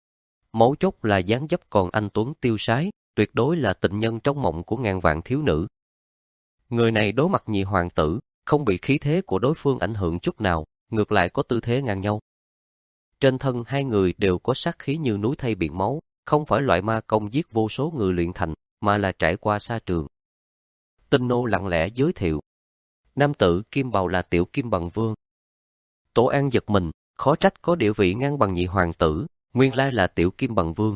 Mấu chốt là dáng dấp còn anh tuấn tiêu sái, tuyệt đối là tình nhân trong mộng của ngàn vạn thiếu nữ. Người này đối mặt nhị hoàng tử, không bị khí thế của đối phương ảnh hưởng chút nào, ngược lại có tư thế ngang nhau. Trên thân hai người đều có sát khí như núi thây biển máu, không phải loại ma công giết vô số người luyện thành, mà là trải qua sa trường. Tinh nô lặng lẽ giới thiệu. Nam tử Kim Bào là tiểu Kim Bằng Vương. Tổ An giật mình, khó trách có địa vị ngang bằng nhị hoàng tử, nguyên lai là tiểu Kim Bằng Vương.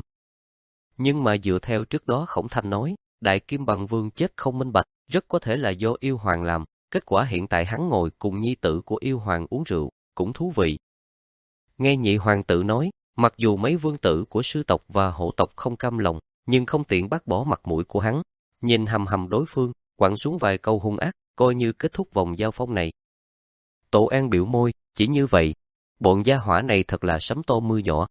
Nhưng mà dựa theo trước đó Khổng Thanh nói, đại Kim Bằng Vương chết không minh bạch, rất có thể là do yêu hoàng làm, kết quả hiện tại hắn ngồi cùng nhi tử của yêu hoàng uống rượu, cũng thú vị. Nghe nhị hoàng tử nói, mặc dù mấy vương tử của sư tộc và hộ tộc không cam lòng, nhưng không tiện bác bỏ mặt mũi của hắn, nhìn hầm hầm đối phương, quẳng xuống vài câu hung ác, coi như kết thúc vòng giao phong này. Tổ An biểu môi, chỉ như vậy, bọn gia hỏa này thật là sấm to mưa nhỏ.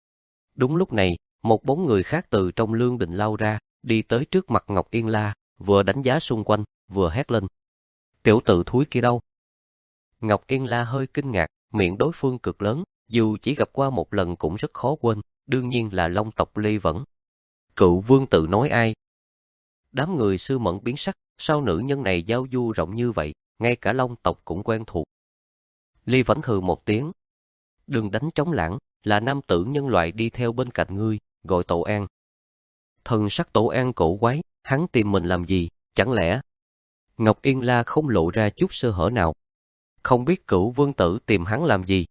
Đúng lúc này, một bóng người khác từ trong lương đình lao ra, đi tới trước mặt Ngọc Yên La, vừa đánh giá xung quanh, vừa hét lên. Tiểu tử thúi kia đâu? Ngọc Yên La hơi kinh ngạc, miệng đối phương cực lớn, dù chỉ gặp qua một lần cũng rất khó quên, đương nhiên là Long tộc Ly Vẫn. Cựu vương tự nói ai? Đám người sư mẫn biến sắc, sao nữ nhân này giao du rộng như vậy, ngay cả Long tộc cũng quen thuộc. Ly Vẫn hừ một tiếng. Đừng đánh trống lãng, là nam tử nhân loại đi theo bên cạnh ngươi, gọi Tổ An. Thần sắc Tổ An cổ quái, hắn tìm mình làm gì, chẳng lẽ? Ngọc Yên La không lộ ra chút sơ hở nào. Không biết cửu vương tử tìm hắn làm gì.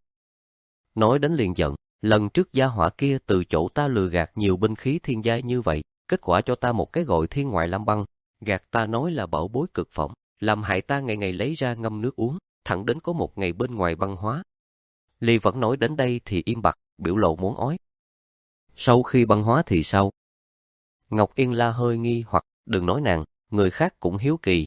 Nói đến liền giận, lần trước gia hỏa kia từ chỗ ta lừa gạt nhiều binh khí thiên giai như vậy, kết quả cho ta một cái gọi thiên ngoại lam băng, gạt ta nói là bảo bối cực phẩm, làm hại ta ngày ngày lấy ra ngâm nước uống, thẳng đến có một ngày bên ngoài băng hóa. Ly Vẫn nói đến đây thì im bặt, biểu lộ muốn ói. Sau khi băng hóa thì sao? Ngọc Yên La hơi nghi hoặc, đừng nói nàng, người khác cũng hiếu kỳ.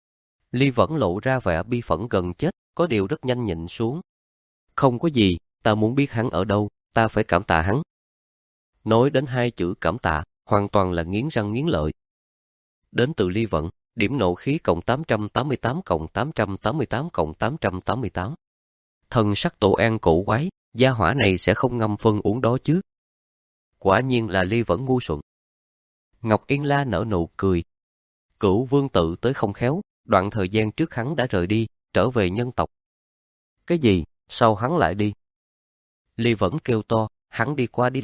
Ly Vẫn lộ ra vẻ bi phẫn gần chết, có điều rất nhanh nhịn xuống. Không có gì, ta muốn biết hắn ở đâu, ta phải cảm tạ hắn. Nói đến hai chữ cảm tạ, hoàn toàn là nghiến răng nghiến lợi. Đến từ Ly Vẫn, điểm nộ khí cộng tám trăm tám mươi tám cộng tám trăm tám mươi tám cộng tám trăm tám mươi tám. Thần sắc Tổ An cổ quái, gia hỏa này sẽ không ngâm phân uống đó chứ. Quả nhiên là Ly Vẫn ngu xuẩn. Ngọc Yên La nở nụ cười. Cửu vương tự tới không khéo, đoạn thời gian trước hắn đã rời đi, trở về nhân tộc. Cái gì, sao hắn lại đi? Ly Vẫn kêu to, hắn đi qua đi lại,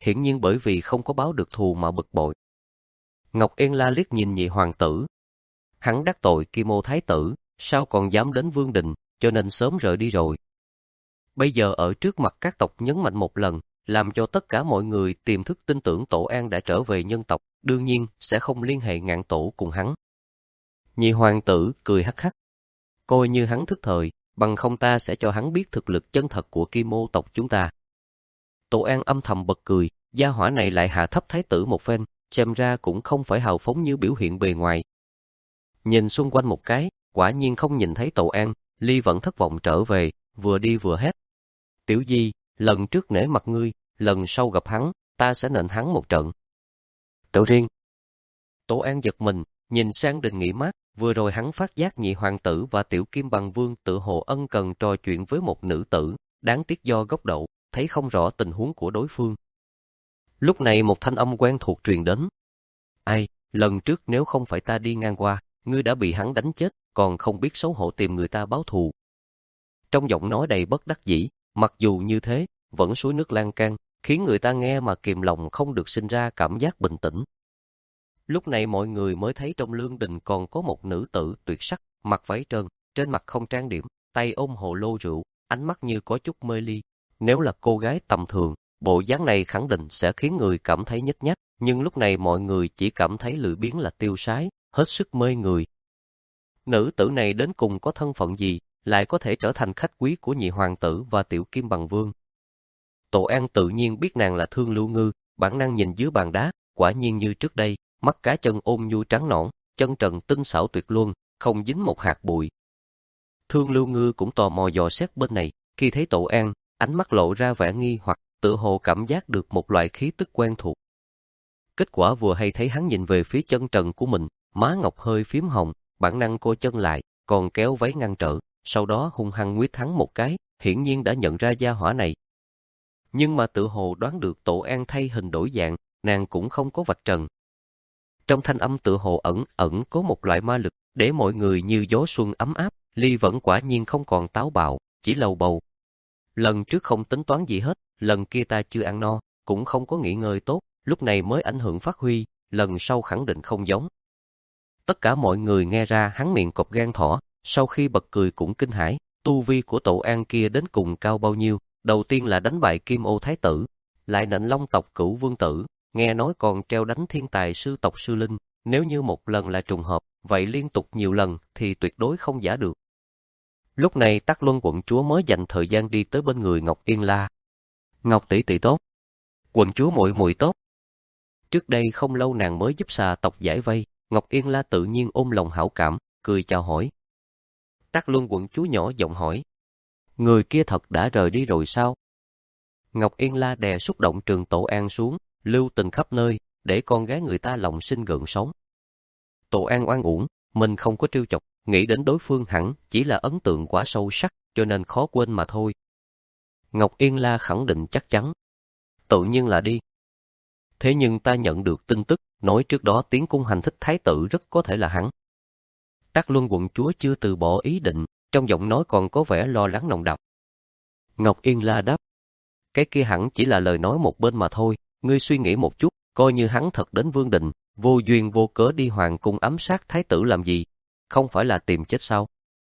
hiển nhiên bởi vì không có báo được thù mà bực bội. Ngọc Yên La liếc nhìn nhị hoàng tử. Hắn đắc tội Kim Ô Thái tử, sao còn dám đến Vương Đình, cho nên sớm rời đi rồi. Bây giờ ở trước mặt các tộc nhấn mạnh một lần, làm cho tất cả mọi người tiềm thức tin tưởng Tổ An đã trở về nhân tộc, đương nhiên sẽ không liên hệ ngạn tổ cùng hắn. Nhị hoàng tử cười hắc hắc. Coi như hắn thức thời, bằng không ta sẽ cho hắn biết thực lực chân thật của Kim Ô tộc chúng ta. Tổ An âm thầm bật cười, gia hỏa này lại hạ thấp thái tử một phen, xem ra cũng không phải hào phóng như biểu hiện bề ngoài. Nhìn xung quanh một cái, quả nhiên không nhìn thấy Tổ An, Ly vẫn thất vọng trở về, vừa đi vừa hét. Tiểu Di, lần trước nể mặt ngươi, lần sau gặp hắn, ta sẽ nện hắn một trận. Tiểu Riêng. Tổ An giật mình, nhìn sang Đình Nghị Mát, vừa rồi hắn phát giác nhị hoàng tử và Tiểu Kim Bằng Vương tự hồ ân cần trò chuyện với một nữ tử, đáng tiếc do góc độ, thấy không rõ tình huống của đối phương. Lúc này một thanh âm quen thuộc truyền đến. Ai, lần trước nếu không phải ta đi ngang qua, ngươi đã bị hắn đánh chết, còn không biết xấu hổ tìm người ta báo thù. Trong giọng nói đầy bất đắc dĩ, mặc dù như thế, vẫn suối nước lan can, khiến người ta nghe mà kìm lòng không được sinh ra cảm giác bình tĩnh. Lúc này mọi người mới thấy trong lương đình còn có một nữ tử tuyệt sắc, mặc váy trơn, trên mặt không trang điểm, tay ôm hồ lô rượu, ánh mắt như có chút mê ly. Nếu là cô gái tầm thường, bộ dáng này khẳng định sẽ khiến người cảm thấy nhếch nhác, nhưng lúc này mọi người chỉ cảm thấy lười biếng là tiêu sái, hết sức mê người. Nữ tử này đến cùng có thân phận gì, lại có thể trở thành khách quý của nhị hoàng tử và Tiểu Kim Bằng Vương. Tổ An tự nhiên biết nàng là Thương Lưu Ngư, bản năng nhìn dưới bàn đá, quả nhiên như trước đây, mắt cá chân ôm nhu trắng nõn, chân trần tinh xảo tuyệt luân, không dính một hạt bụi. Thương Lưu Ngư cũng tò mò dò xét bên này, khi thấy Tổ An, ánh mắt lộ ra vẻ nghi hoặc, tự hồ cảm giác được một loại khí tức quen thuộc. Kết quả vừa hay thấy hắn nhìn về phía chân trần của mình, má ngọc hơi phím hồng, bản năng cô chân lại, còn kéo váy ngăn trở, sau đó hung hăng nguyết hắn một cái, hiển nhiên đã nhận ra gia hỏa này. Nhưng mà tự hồ đoán được Tổ An thay hình đổi dạng, nàng cũng không có vạch trần. Trong thanh âm tự hồ ẩn ẩn có một loại ma lực, để mọi người như gió xuân ấm áp, Ly vẫn quả nhiên không còn táo bạo, chỉ lầu bầu. Lần trước không tính toán gì hết, lần kia ta chưa ăn no, cũng không có nghỉ ngơi tốt, lúc này mới ảnh hưởng phát huy, lần sau khẳng định không giống. Tất cả mọi người nghe ra hắn miệng cọp gan thỏ, sau khi bật cười cũng kinh hãi, tu vi của Tổ An kia đến cùng cao bao nhiêu, đầu tiên là đánh bại Kim Ô Thái tử, lại nện Long tộc Cửu Vương tử, nghe nói còn treo đánh thiên tài sư tộc Sư Linh, nếu như một lần là trùng hợp, vậy liên tục nhiều lần thì tuyệt đối không giả được. Lúc này Tắc Luân quận chúa mới dành thời gian đi tới bên người Ngọc Yên La. Ngọc tỷ tỷ tốt. Quận chúa muội muội tốt. Trước đây không lâu nàng mới giúp xà tộc giải vây, Ngọc Yên La tự nhiên ôm lòng hảo cảm, cười chào hỏi. Tắc Luân quận chúa nhỏ giọng hỏi. Người kia thật đã rời đi rồi sao? Ngọc Yên La đè xúc động Trường Tổ An xuống, lưu tình khắp nơi, để con gái người ta lòng sinh gợn sóng. Tổ An oan uổng, mình không có trêu chọc, nghĩ đến đối phương hẳn chỉ là ấn tượng quá sâu sắc, cho nên khó quên mà thôi. Ngọc Yên La khẳng định chắc chắn. Tự nhiên là đi. Thế nhưng ta nhận được tin tức, nói trước đó tiến cung hành thích thái tử rất có thể là hắn. Tắc Luân quận chúa chưa từ bỏ ý định, trong giọng nói còn có vẻ lo lắng nồng đậm. Ngọc Yên La đáp. Cái kia hẳn chỉ là lời nói một bên mà thôi, ngươi suy nghĩ một chút, coi như hắn thật đến Vương Đình, vô duyên vô cớ đi hoàng cung ám sát thái tử làm gì, không phải là tìm chết sao?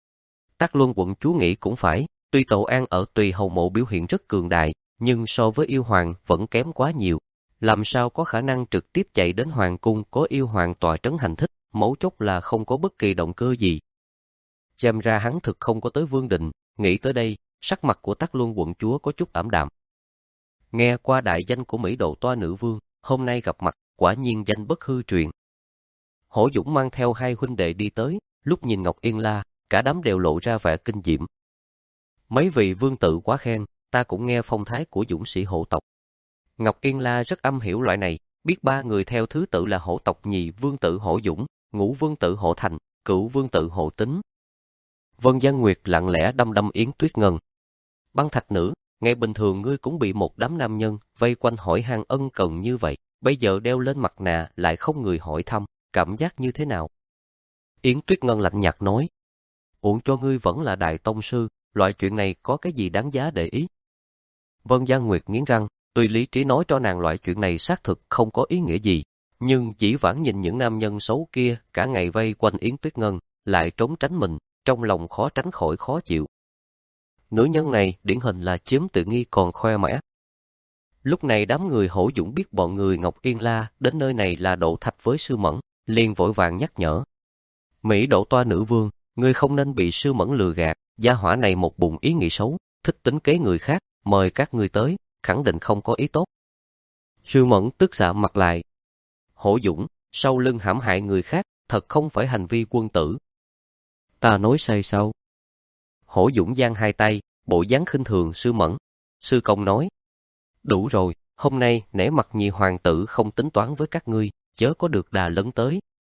Tắc Luân quận chúa nghĩ cũng phải, tuy Tổ An ở Tùy Hầu Mộ biểu hiện rất cường đại, nhưng so với yêu hoàng vẫn kém quá nhiều. Làm sao có khả năng trực tiếp chạy đến hoàng cung có yêu hoàng tòa trấn hành thích, mấu chốt là không có bất kỳ động cơ gì. Xem ra hắn thực không có tới Vương Đình, nghĩ tới đây, sắc mặt của Tắc Luân quận chúa có chút ảm đạm. Nghe qua đại danh của Mỹ Độ Toa Nữ Vương, hôm nay gặp mặt, quả nhiên danh bất hư truyền. Hổ Dũng mang theo hai huynh đệ đi tới, lúc nhìn Ngọc Yên La, cả đám đều lộ ra vẻ kinh diệm. Mấy vị vương tử quá khen, ta cũng nghe phong thái của dũng sĩ hộ tộc. Ngọc Yên La rất âm hiểu loại này, biết ba người theo thứ tự là hổ tộc nhì vương tử Hổ Dũng, ngũ vương tử Hộ Thành, cửu vương tử Hộ Tính. Vân Giang Nguyệt lặng lẽ đăm đăm Yến Tuyết Ngân. Băng Thạch Nữ, ngày bình thường ngươi cũng bị một đám nam nhân vây quanh hỏi han ân cần như vậy, bây giờ đeo lên mặt nạ lại không người hỏi thăm, cảm giác như thế nào? Yến Tuyết Ngân lạnh nhạt nói. Uổng cho ngươi vẫn là đại tông sư, loại chuyện này có cái gì đáng giá để ý? Vân Giang Nguyệt nghiến răng, Tuy lý trí nói cho nàng loại chuyện này xác thực không có ý nghĩa gì, nhưng dĩ vãng nhìn những nam nhân xấu kia cả ngày vây quanh Yến Tuyết Ngân, lại trốn tránh mình, trong lòng khó tránh khỏi khó chịu. Nữ nhân này điển hình là chiếm tiện nghi còn khoe mẽ. Lúc này đám người Hổ Dũng biết bọn người Ngọc Yên La đến nơi này là độ thạch với Sư Mẫn, liền vội vàng nhắc nhở. Mỹ độ toa nữ vương, ngươi không nên bị Sư Mẫn lừa gạt, gia hỏa này một bụng ý nghĩ xấu, thích tính kế người khác, mời các ngươi tới, khẳng định không có ý tốt. Sư Mẫn tức dạ mặt lại. Hổ Dũng, sau lưng hãm hại người khác, thật không phải hành vi quân tử. Ta nói sai sao? Hổ Dũng giang hai tay, bộ dáng khinh thường Sư Mẫn. Sư Công nói, đủ rồi, hôm nay nể mặt nhị hoàng tử không tính toán với các ngươi, chớ có được đà lấn tới.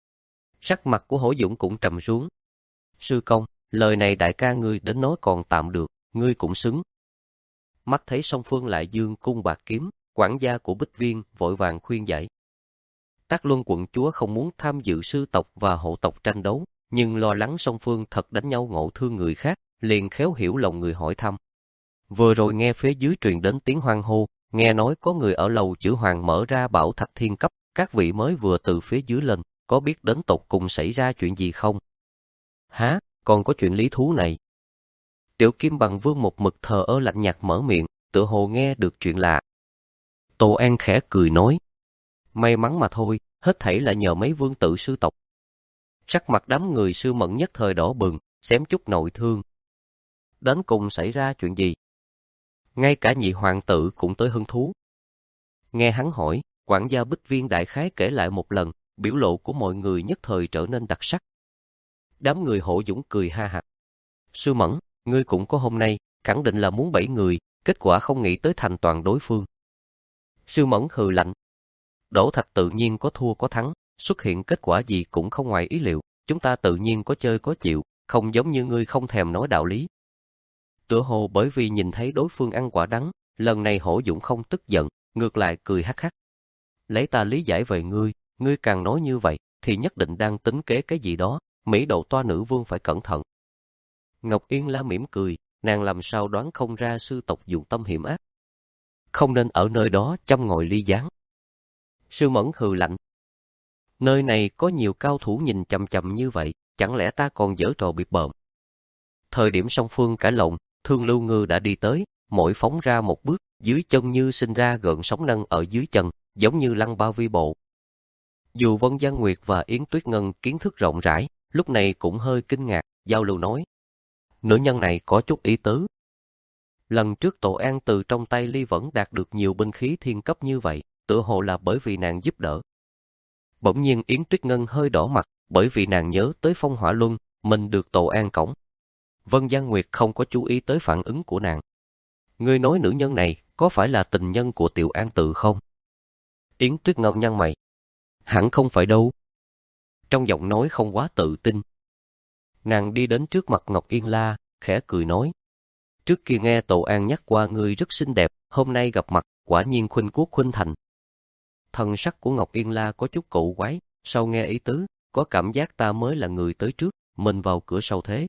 Sắc mặt của Hổ Dũng cũng trầm xuống. Sư Công, lời này đại ca ngươi đến nói còn tạm được, ngươi cũng xứng. Mắt thấy song phương lại dương cung bạc kiếm, quản gia của Bích Viên vội vàng khuyên giải. Tác Luân quận chúa không muốn tham dự sư tộc và hộ tộc tranh đấu, nhưng lo lắng song phương thật đánh nhau ngộ thương người khác, liền khéo hiểu lòng người hỏi thăm. Vừa rồi nghe phía dưới truyền đến tiếng hoan hô, nghe nói có người ở lầu chữ hoàng mở ra bảo thạch thiên cấp, các vị mới vừa từ phía dưới lên, có biết đến tột cùng xảy ra chuyện gì không? Há, còn có chuyện lý thú này. Tiểu Kim Bằng Vương một mực thờ ơ lạnh nhạt mở miệng, tựa hồ nghe được chuyện lạ. Tô An khẽ cười nói, may mắn mà thôi, hết thảy là nhờ mấy vương tử sư tộc. Sắc mặt đám người Sư Mẫn nhất thời đỏ bừng, xém chút nội thương. Đến cùng xảy ra chuyện gì? Ngay cả nhị hoàng tử cũng tới hứng thú. Nghe hắn hỏi, quản gia Bích Viên đại khái kể lại một lần, biểu lộ của mọi người nhất thời trở nên đặc sắc. Đám người Hổ Dũng cười ha hả. Sư Mẫn, ngươi cũng có hôm nay, khẳng định là muốn bảy người, kết quả không nghĩ tới thành toàn đối phương. Sư Mẫn hừ lạnh. Đỗ Thạch tự nhiên có thua có thắng, xuất hiện kết quả gì cũng không ngoài ý liệu, chúng ta tự nhiên có chơi có chịu, không giống như ngươi không thèm nói đạo lý. Tựa hồ bởi vì nhìn thấy đối phương ăn quả đắng, lần này Hổ Dũng không tức giận, ngược lại cười hắc hắc. Lấy ta lý giải về ngươi, ngươi càng nói như vậy, thì nhất định đang tính kế cái gì đó, Mỹ độ toa nữ vương phải cẩn thận. Ngọc Yên La mỉm cười, nàng làm sao đoán không ra sư tộc dụng tâm hiểm ác. Không nên ở nơi đó châm ngòi ly gián. Sư Mẫn hừ lạnh. Nơi này có nhiều cao thủ nhìn chằm chằm như vậy, chẳng lẽ ta còn giở trò biệt bợm. Thời điểm song phương cãi lộn, Thương Lưu Ngư đã đi tới, mỗi phóng ra một bước, dưới chân như sinh ra gợn sóng nâng ở dưới chân, giống như lăng ba vi bộ. Dù Vân Giang Nguyệt và Yến Tuyết Ngân kiến thức rộng rãi, lúc này cũng hơi kinh ngạc, giao lưu nói. Nữ nhân này có chút ý tứ. Lần trước Tổ An từ trong tay Ly Vẫn đạt được nhiều binh khí thiên cấp như vậy, tựa hồ là bởi vì nàng giúp đỡ. Bỗng nhiên Yến Tuyết Ngân hơi đỏ mặt, bởi vì nàng nhớ tới Phong Hỏa Luân, mình được Tổ An cõng. Vân Giang Nguyệt không có chú ý tới phản ứng của nàng. Ngươi nói nữ nhân này có phải là tình nhân của Tiểu An Tự không? Yến Tuyết Ngân nhăn mày. Hẳn không phải đâu. Trong giọng nói không quá tự tin. Nàng đi đến trước mặt Ngọc Yên La, khẽ cười nói. Trước kia nghe Tổ An nhắc qua ngươi rất xinh đẹp, hôm nay gặp mặt, quả nhiên khuynh quốc khuynh thành. Thần sắc của Ngọc Yên La có chút cổ quái, sau nghe ý tứ, có cảm giác ta mới là người tới trước, mình vào cửa sau thế.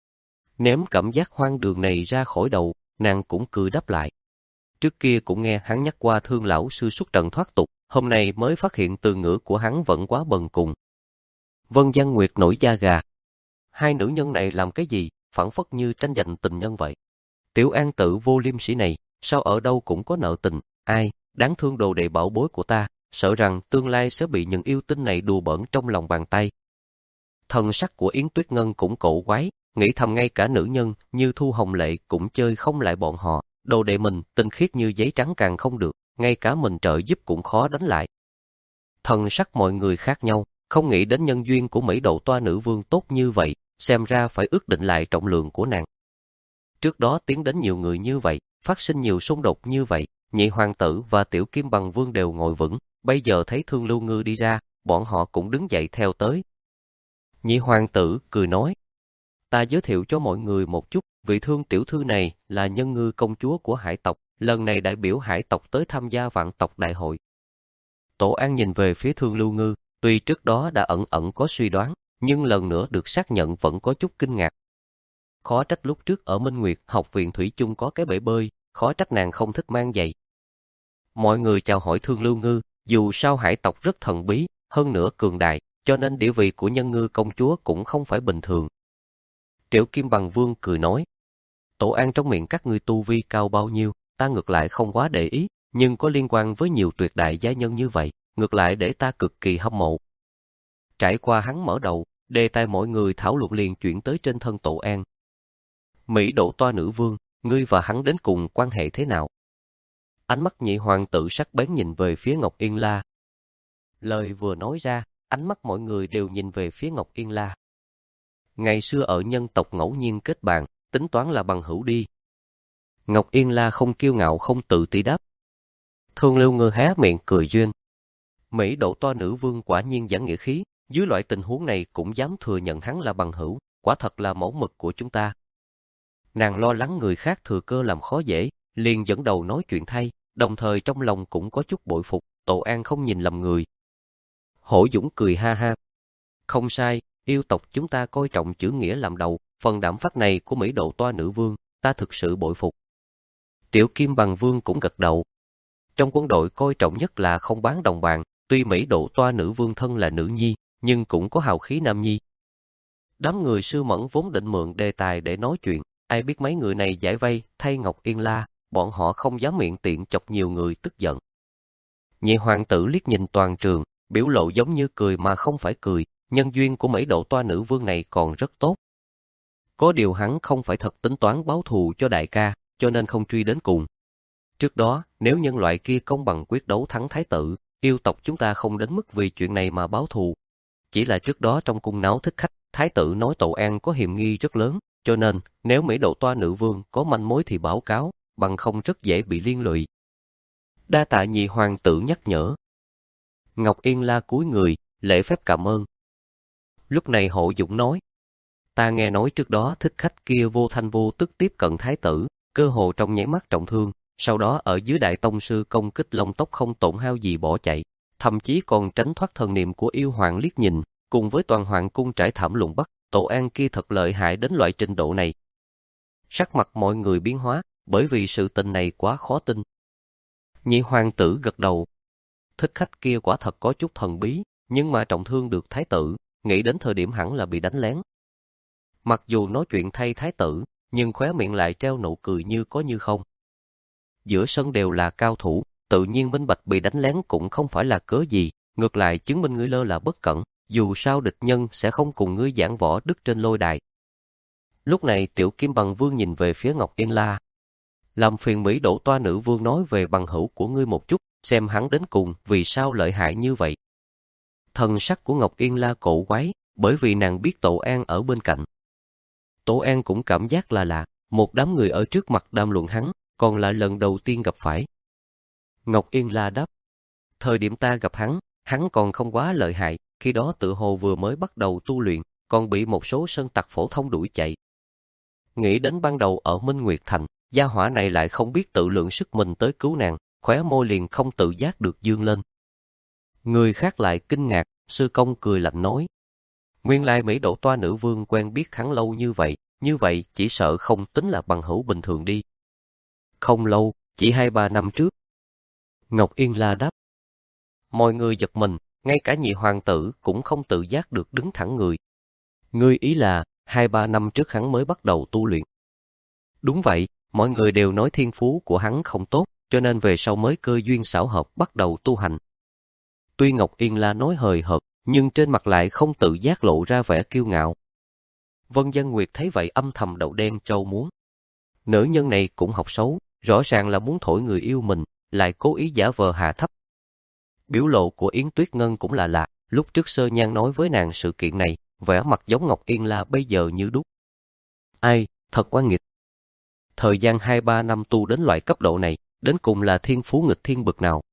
Ném cảm giác hoang đường này ra khỏi đầu, nàng cũng cười đáp lại. Trước kia cũng nghe hắn nhắc qua Thương lão sư xuất trận thoát tục, hôm nay mới phát hiện từ ngữ của hắn vẫn quá bần cùng. Vân Giang Nguyệt nổi da gà. Hai nữ nhân này làm cái gì, phản phất như tranh giành tình nhân vậy. Tiểu An Tự vô liêm sỉ này, sao ở đâu cũng có nợ tình, ai, đáng thương đồ đệ bảo bối của ta, sợ rằng tương lai sẽ bị những yêu tinh này đùa bỡn trong lòng bàn tay. Thần sắc của Yến Tuyết Ngân cũng cổ quái, nghĩ thầm ngay cả nữ nhân như Thu Hồng Lệ cũng chơi không lại bọn họ, đồ đệ mình tinh khiết như giấy trắng càng không được, ngay cả mình trợ giúp cũng khó đánh lại. Thần sắc mọi người khác nhau, không nghĩ đến nhân duyên của Mỹ độ toa nữ vương tốt như vậy, xem ra phải ước định lại trọng lượng của nàng. Trước đó tiến đến nhiều người như vậy, phát sinh nhiều xung đột như vậy, nhị hoàng tử và Tiểu Kim Bằng Vương đều ngồi vững, bây giờ thấy Thương Lưu Ngư đi ra, bọn họ cũng đứng dậy theo tới. Nhị hoàng tử cười nói, ta giới thiệu cho mọi người một chút, vị Thương tiểu thư này là Nhân Ngư công chúa của hải tộc, lần này đại biểu hải tộc tới tham gia vạn tộc đại hội. Tổ An nhìn về phía Thương Lưu Ngư, tuy trước đó đã ẩn ẩn có suy đoán, nhưng lần nữa được xác nhận vẫn có chút kinh ngạc. Khó trách lúc trước ở Minh Nguyệt học viện thủy chung có cái bể bơi, khó trách nàng không thích mang giày. Mọi người chào hỏi Thương Lưu Ngư, dù sao hải tộc rất thần bí, hơn nữa cường đại, cho nên địa vị của Nhân Ngư công chúa cũng không phải bình thường. Triệu Kim Bằng Vương cười nói, Tổ An trong miệng các ngươi tu vi cao bao nhiêu, ta ngược lại không quá để ý, nhưng có liên quan với nhiều tuyệt đại gia nhân như vậy, ngược lại để ta cực kỳ hâm mộ. Trải qua hắn mở đầu, đề tài mọi người thảo luận liền chuyển tới trên thân Tổ An. Mỹ Độ Toa Nữ Vương, ngươi và hắn đến cùng quan hệ thế nào? Ánh mắt nhị hoàng tử sắc bén nhìn về phía Ngọc Yên La. Lời vừa nói ra, ánh mắt mọi người đều nhìn về phía Ngọc Yên La. Ngày xưa ở nhân tộc ngẫu nhiên kết bạn, tính toán là bằng hữu đi. Ngọc Yên La không kiêu ngạo không tự ti đáp. Thương Lưu Ngư há miệng cười duyên. Mỹ Độ Toa Nữ Vương quả nhiên giảng nghĩa khí, dưới loại tình huống này cũng dám thừa nhận hắn là bằng hữu, quả thật là mẫu mực của chúng ta. Nàng lo lắng người khác thừa cơ làm khó dễ, liền dẫn đầu nói chuyện thay, đồng thời trong lòng cũng có chút bội phục, Tổ An không nhìn lầm người. Hổ Dũng cười ha ha. Không sai, yêu tộc chúng ta coi trọng chữ nghĩa làm đầu, phần đảm phách này của Mỹ Độ Toa Nữ Vương, ta thực sự bội phục. Tiểu Kim Bằng Vương cũng gật đầu. Trong quân đội coi trọng nhất là không bán đồng bạn, tuy Mỹ Độ Toa Nữ Vương thân là nữ nhi, nhưng cũng có hào khí nam nhi. Đám người Sư Mẫn vốn định mượn đề tài để nói chuyện, ai biết mấy người này giải vây thay Ngọc Yên La, bọn họ không dám miệng tiện chọc nhiều người tức giận. Nhị hoàng tử liếc nhìn toàn trường, biểu lộ giống như cười mà không phải cười, nhân duyên của Mỹ Độ Toa Nữ Vương này còn rất tốt. Có điều hắn không phải thật tính toán báo thù cho đại ca, cho nên không truy đến cùng. Trước đó, nếu nhân loại kia công bằng quyết đấu thắng thái tử, yêu tộc chúng ta không đến mức vì chuyện này mà báo thù. Chỉ là trước đó trong cung náo thích khách, thái tử nói Tổ An có hiểm nghi rất lớn, cho nên nếu Mỹ Độ Toa Nữ Vương có manh mối thì báo cáo, bằng không rất dễ bị liên lụy. Đa tạ nhị hoàng tử nhắc nhở. Ngọc Yên La cúi người, lễ phép cảm ơn. Lúc này Hộ Dũng nói, ta nghe nói trước đó thích khách kia vô thanh vô tức tiếp cận thái tử, cơ hồ trong nháy mắt trọng thương, sau đó ở dưới đại tông sư công kích long tốc không tổn hao gì bỏ chạy, thậm chí còn tránh thoát thần niệm của yêu hoàng liếc nhìn, cùng với toàn hoàng cung trải thảm lùng bắt, Tổ An kia thật lợi hại đến loại trình độ này. Sắc mặt mọi người biến hóa, bởi vì sự tình này quá khó tin. Nhị hoàng tử gật đầu. Thích khách kia quả thật có chút thần bí, nhưng mà trọng thương được thái tử, nghĩ đến thời điểm hẳn là bị đánh lén. Mặc dù nói chuyện thay thái tử, nhưng khóe miệng lại treo nụ cười như có như không. Giữa sân đều là cao thủ, tự nhiên minh bạch bị đánh lén cũng không phải là cớ gì, ngược lại chứng minh ngươi lơ là bất cẩn, dù sao địch nhân sẽ không cùng ngươi giảng võ đức trên lôi đài. Lúc này Tiểu Kim Bằng Vương nhìn về phía Ngọc Yên La. Làm phiền Mỹ Độ Toa Nữ Vương nói về bằng hữu của ngươi một chút, xem hắn đến cùng vì sao lợi hại như vậy. Thần sắc của Ngọc Yên La cổ quái, bởi vì nàng biết Tổ An ở bên cạnh. Tổ An cũng cảm giác là lạ, một đám người ở trước mặt đàm luận hắn, còn là lần đầu tiên gặp phải. Ngọc Yên La đáp, thời điểm ta gặp hắn, hắn còn không quá lợi hại, khi đó tự hồ vừa mới bắt đầu tu luyện, còn bị một số sơn tặc phổ thông đuổi chạy. Nghĩ đến ban đầu ở Minh Nguyệt Thành, gia hỏa này lại không biết tự lượng sức mình tới cứu nàng, khóe môi liền không tự giác được dương lên. Người khác lại kinh ngạc, sư công cười lạnh nói. Nguyên lai Mỹ Độ Toa Nữ Vương quen biết hắn lâu như vậy, như vậy chỉ sợ không tính là bằng hữu bình thường đi. Không lâu, chỉ hai ba năm trước. Ngọc Yên La đáp. Mọi người giật mình, ngay cả nhị hoàng tử cũng không tự giác được đứng thẳng người. Ngươi ý là, hai ba năm trước hắn mới bắt đầu tu luyện. Đúng vậy, mọi người đều nói thiên phú của hắn không tốt, cho nên về sau mới cơ duyên xảo hợp bắt đầu tu hành. Tuy Ngọc Yên La nói hời hợt, nhưng trên mặt lại không tự giác lộ ra vẻ kiêu ngạo. Vân Dân Nguyệt thấy vậy âm thầm đậu đen trâu muống. Nữ nhân này cũng học xấu, rõ ràng là muốn thổi người yêu mình, lại cố ý giả vờ hạ thấp. Biểu lộ của Yến Tuyết Ngân cũng là lạ, lúc trước Sơ Nhan nói với nàng sự kiện này, vẻ mặt giống Ngọc Yên La bây giờ như đúc. Ai, thật quá nghịch. Thời gian hai ba năm tu đến loại cấp độ này, đến cùng là thiên phú nghịch thiên bực nào.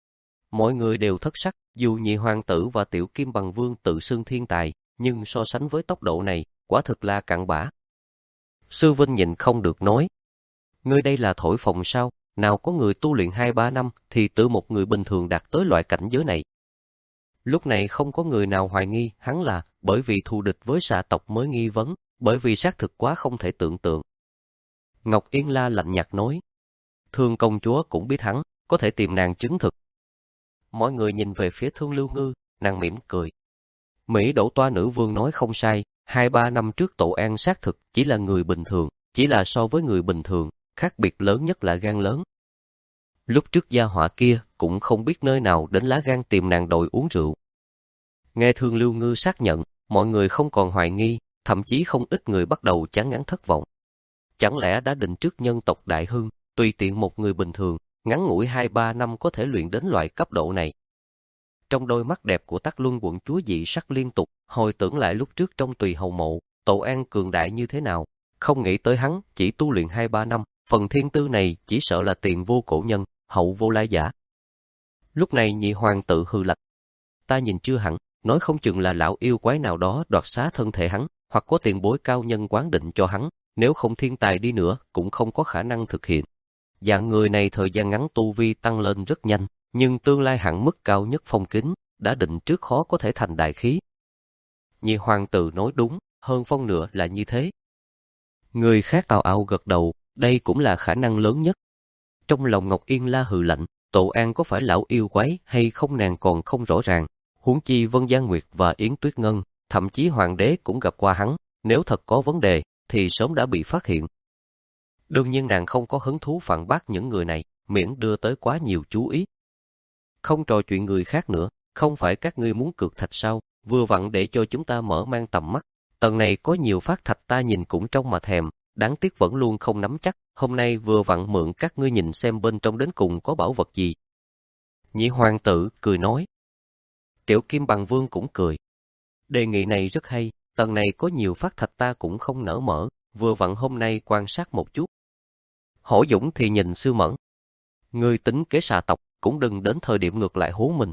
Mọi người đều thất sắc, dù nhị hoàng tử và Tiểu Kim Bằng Vương tự xưng thiên tài, nhưng so sánh với tốc độ này, quả thực là cặn bã. Sư Vinh nhìn không được nói. Ngươi đây là thổi phồng sao, nào có người tu luyện hai ba năm thì tự một người bình thường đạt tới loại cảnh giới này. Lúc này không có người nào hoài nghi hắn là bởi vì thù địch với xà tộc mới nghi vấn, bởi vì xác thực quá không thể tưởng tượng. Ngọc Yên La lạnh nhạt nói. Thương công chúa cũng biết hắn, có thể tìm nàng chứng thực. Mọi người nhìn về phía Thương Lưu Ngư, nàng mỉm cười. Mỹ Đỗ Toa nữ vương nói không sai, hai ba năm trước Tổ An xác thực chỉ là người bình thường, chỉ là so với người bình thường, khác biệt lớn nhất là gan lớn. Lúc trước gia họa kia cũng không biết nơi nào đến lá gan tìm nàng đòi uống rượu. Nghe Thương Lưu Ngư xác nhận, mọi người không còn hoài nghi, thậm chí không ít người bắt đầu chán ngán thất vọng. Chẳng lẽ đã định trước nhân tộc đại hưng, tùy tiện một người bình thường, ngắn ngủi hai ba năm có thể luyện đến loại cấp độ này. Trong đôi mắt đẹp của Tắc Luân quận chúa dị sắc liên tục, hồi tưởng lại lúc trước trong Tùy Hầu Mộ, Tổ An cường đại như thế nào, không nghĩ tới hắn chỉ tu luyện hai ba năm, phần thiên tư này chỉ sợ là tiền vô cổ nhân, hậu vô lai giả. Lúc này nhị hoàng tự hừ lạnh. Ta nhìn chưa hẳn, nói không chừng là lão yêu quái nào đó đoạt xá thân thể hắn, hoặc có tiền bối cao nhân quán định cho hắn, nếu không thiên tài đi nữa cũng không có khả năng thực hiện. Dạng người này thời gian ngắn tu vi tăng lên rất nhanh, nhưng tương lai hạn mức cao nhất phong kính, đã định trước khó có thể thành đại khí. Nhị hoàng tử nói đúng, hơn phân nửa là như thế. Người khác ào ào gật đầu, đây cũng là khả năng lớn nhất. Trong lòng Ngọc Yên La hừ lạnh, Tổ An có phải lão yêu quái hay không nàng còn không rõ ràng, huống chi Vân Gia Nguyệt và Yến Tuyết Ngân, thậm chí hoàng đế cũng gặp qua hắn, nếu thật có vấn đề, thì sớm đã bị phát hiện. Đương nhiên nàng không có hứng thú phản bác những người này, miễn đưa tới quá nhiều chú ý. Không trò chuyện người khác nữa, không phải các ngươi muốn cược thạch sao, vừa vặn để cho chúng ta mở mang tầm mắt. Tầng này có nhiều phát thạch ta nhìn cũng trong mà thèm, đáng tiếc vẫn luôn không nắm chắc, hôm nay vừa vặn mượn các ngươi nhìn xem bên trong đến cùng có bảo vật gì. Nhị hoàng tử cười nói. Tiểu Kim Bằng Vương cũng cười. Đề nghị này rất hay, tầng này có nhiều phát thạch ta cũng không nỡ mở, vừa vặn hôm nay quan sát một chút. Hổ Dũng thì nhìn Sư Mẫn. Ngươi tính kế xà tộc, cũng đừng đến thời điểm ngược lại hố mình.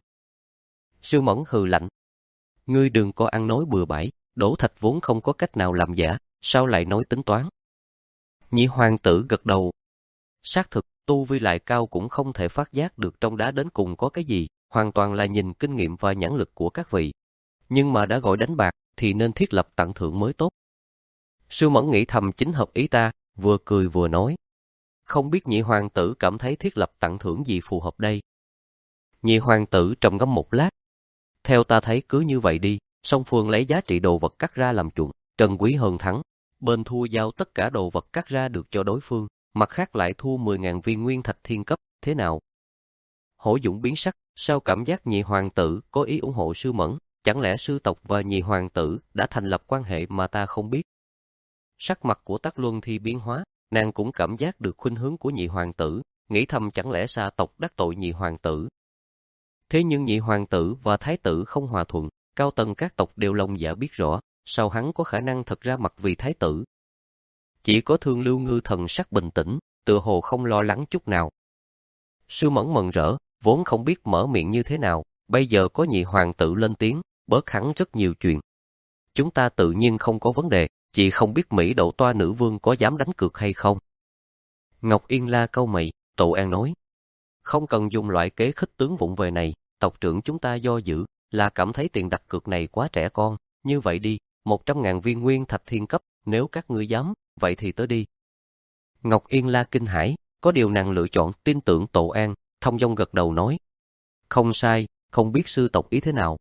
Sư Mẫn hừ lạnh. Ngươi đừng có ăn nói bừa bãi, đổ thạch vốn không có cách nào làm giả, sao lại nói tính toán. Nhị hoàng tử gật đầu. Xác thực, tu vi lại cao cũng không thể phát giác được trong đá đến cùng có cái gì, hoàn toàn là nhìn kinh nghiệm và nhãn lực của các vị. Nhưng mà đã gọi đánh bạc, thì nên thiết lập tặng thưởng mới tốt. Sư Mẫn nghĩ thầm chính hợp ý ta, vừa cười vừa nói. Không biết nhị hoàng tử cảm thấy thiết lập tặng thưởng gì phù hợp đây. Nhị hoàng tử trầm ngâm một lát. Theo ta thấy cứ như vậy đi, song phương lấy giá trị đồ vật cắt ra làm chuộng, trân quý hơn thắng. Bên thua giao tất cả đồ vật cắt ra được cho đối phương, mặt khác lại thua mười ngàn viên nguyên thạch thiên cấp, thế nào? Hổ Dũng biến sắc, sao cảm giác nhị hoàng tử có ý ủng hộ Sư Mẫn, chẳng lẽ sư tộc và nhị hoàng tử đã thành lập quan hệ mà ta không biết? Sắc mặt của Tắc Luân Thi biến hóa, nàng cũng cảm giác được khuynh hướng của nhị hoàng tử, nghĩ thầm chẳng lẽ Sa tộc đắc tội nhị hoàng tử. Thế nhưng nhị hoàng tử và thái tử không hòa thuận, cao tầng các tộc đều lòng dạ biết rõ, sao hắn có khả năng thật ra mặt vì thái tử. Chỉ có Thương Lưu Ngư thần sắc bình tĩnh, tựa hồ không lo lắng chút nào. Sư Mẫn mừng rỡ, vốn không biết mở miệng như thế nào, bây giờ có nhị hoàng tử lên tiếng, bớt hắn rất nhiều chuyện. Chúng ta tự nhiên không có vấn đề, chỉ không biết Mỹ Đậu Toa nữ vương có dám đánh cược hay không. Ngọc Yên La cau mày, Tổ An nói. Không cần dùng loại kế khích tướng vụng về này, tộc trưởng chúng ta do dự, là cảm thấy tiền đặt cược này quá trẻ con, như vậy đi, một trăm ngàn viên nguyên thạch thiên cấp, nếu các ngươi dám, vậy thì tới đi. Ngọc Yên La kinh hãi, có điều nàng lựa chọn tin tưởng Tổ An, thông dong gật đầu nói. Không sai, không biết sư tộc ý thế nào.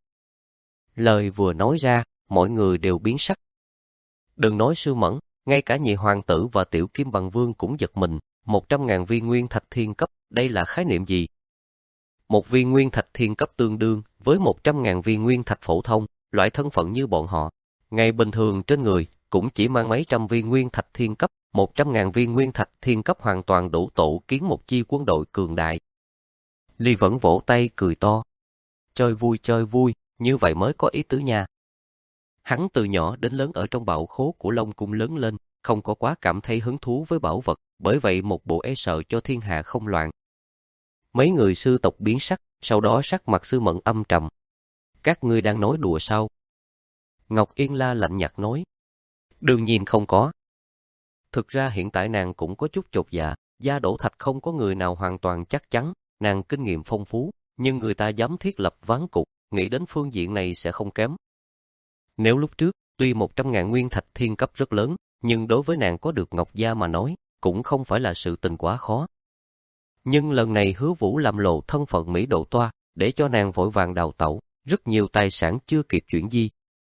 Lời vừa nói ra, mọi người đều biến sắc. Đừng nói Sư Mẫn, ngay cả nhị hoàng tử và Tiểu Kim Bằng Vương cũng giật mình, một trăm ngàn viên nguyên thạch thiên cấp, đây là khái niệm gì? Một viên nguyên thạch thiên cấp tương đương với một trăm ngàn viên nguyên thạch phổ thông, loại thân phận như bọn họ. Ngày bình thường trên người, cũng chỉ mang mấy trăm viên nguyên thạch thiên cấp, một trăm ngàn viên nguyên thạch thiên cấp hoàn toàn đủ tổ kiến một chi quân đội cường đại. Ly vẫn vỗ tay cười to. Chơi vui chơi vui, như vậy mới có ý tứ nha. Hắn từ nhỏ đến lớn ở trong bảo khố của Long Cung lớn lên, không có quá cảm thấy hứng thú với bảo vật, bởi vậy một bộ e sợ cho thiên hạ không loạn. Mấy người sư tộc biến sắc, sau đó sắc mặt Sư Mẫn âm trầm. Các ngươi đang nói đùa sao? Ngọc Yên La lạnh nhạt nói. Đương nhiên không có. Thực ra hiện tại nàng cũng có chút chột dạ, gia đổ thạch không có người nào hoàn toàn chắc chắn, nàng kinh nghiệm phong phú, nhưng người ta dám thiết lập ván cục, nghĩ đến phương diện này sẽ không kém. Nếu lúc trước, tuy một trăm ngàn nguyên thạch thiên cấp rất lớn, nhưng đối với nàng có được Ngọc Gia mà nói, cũng không phải là sự tình quá khó. Nhưng lần này Hứa Vũ làm lộ thân phận Mỹ Độ Toa, để cho nàng vội vàng đào tẩu, rất nhiều tài sản chưa kịp chuyển di.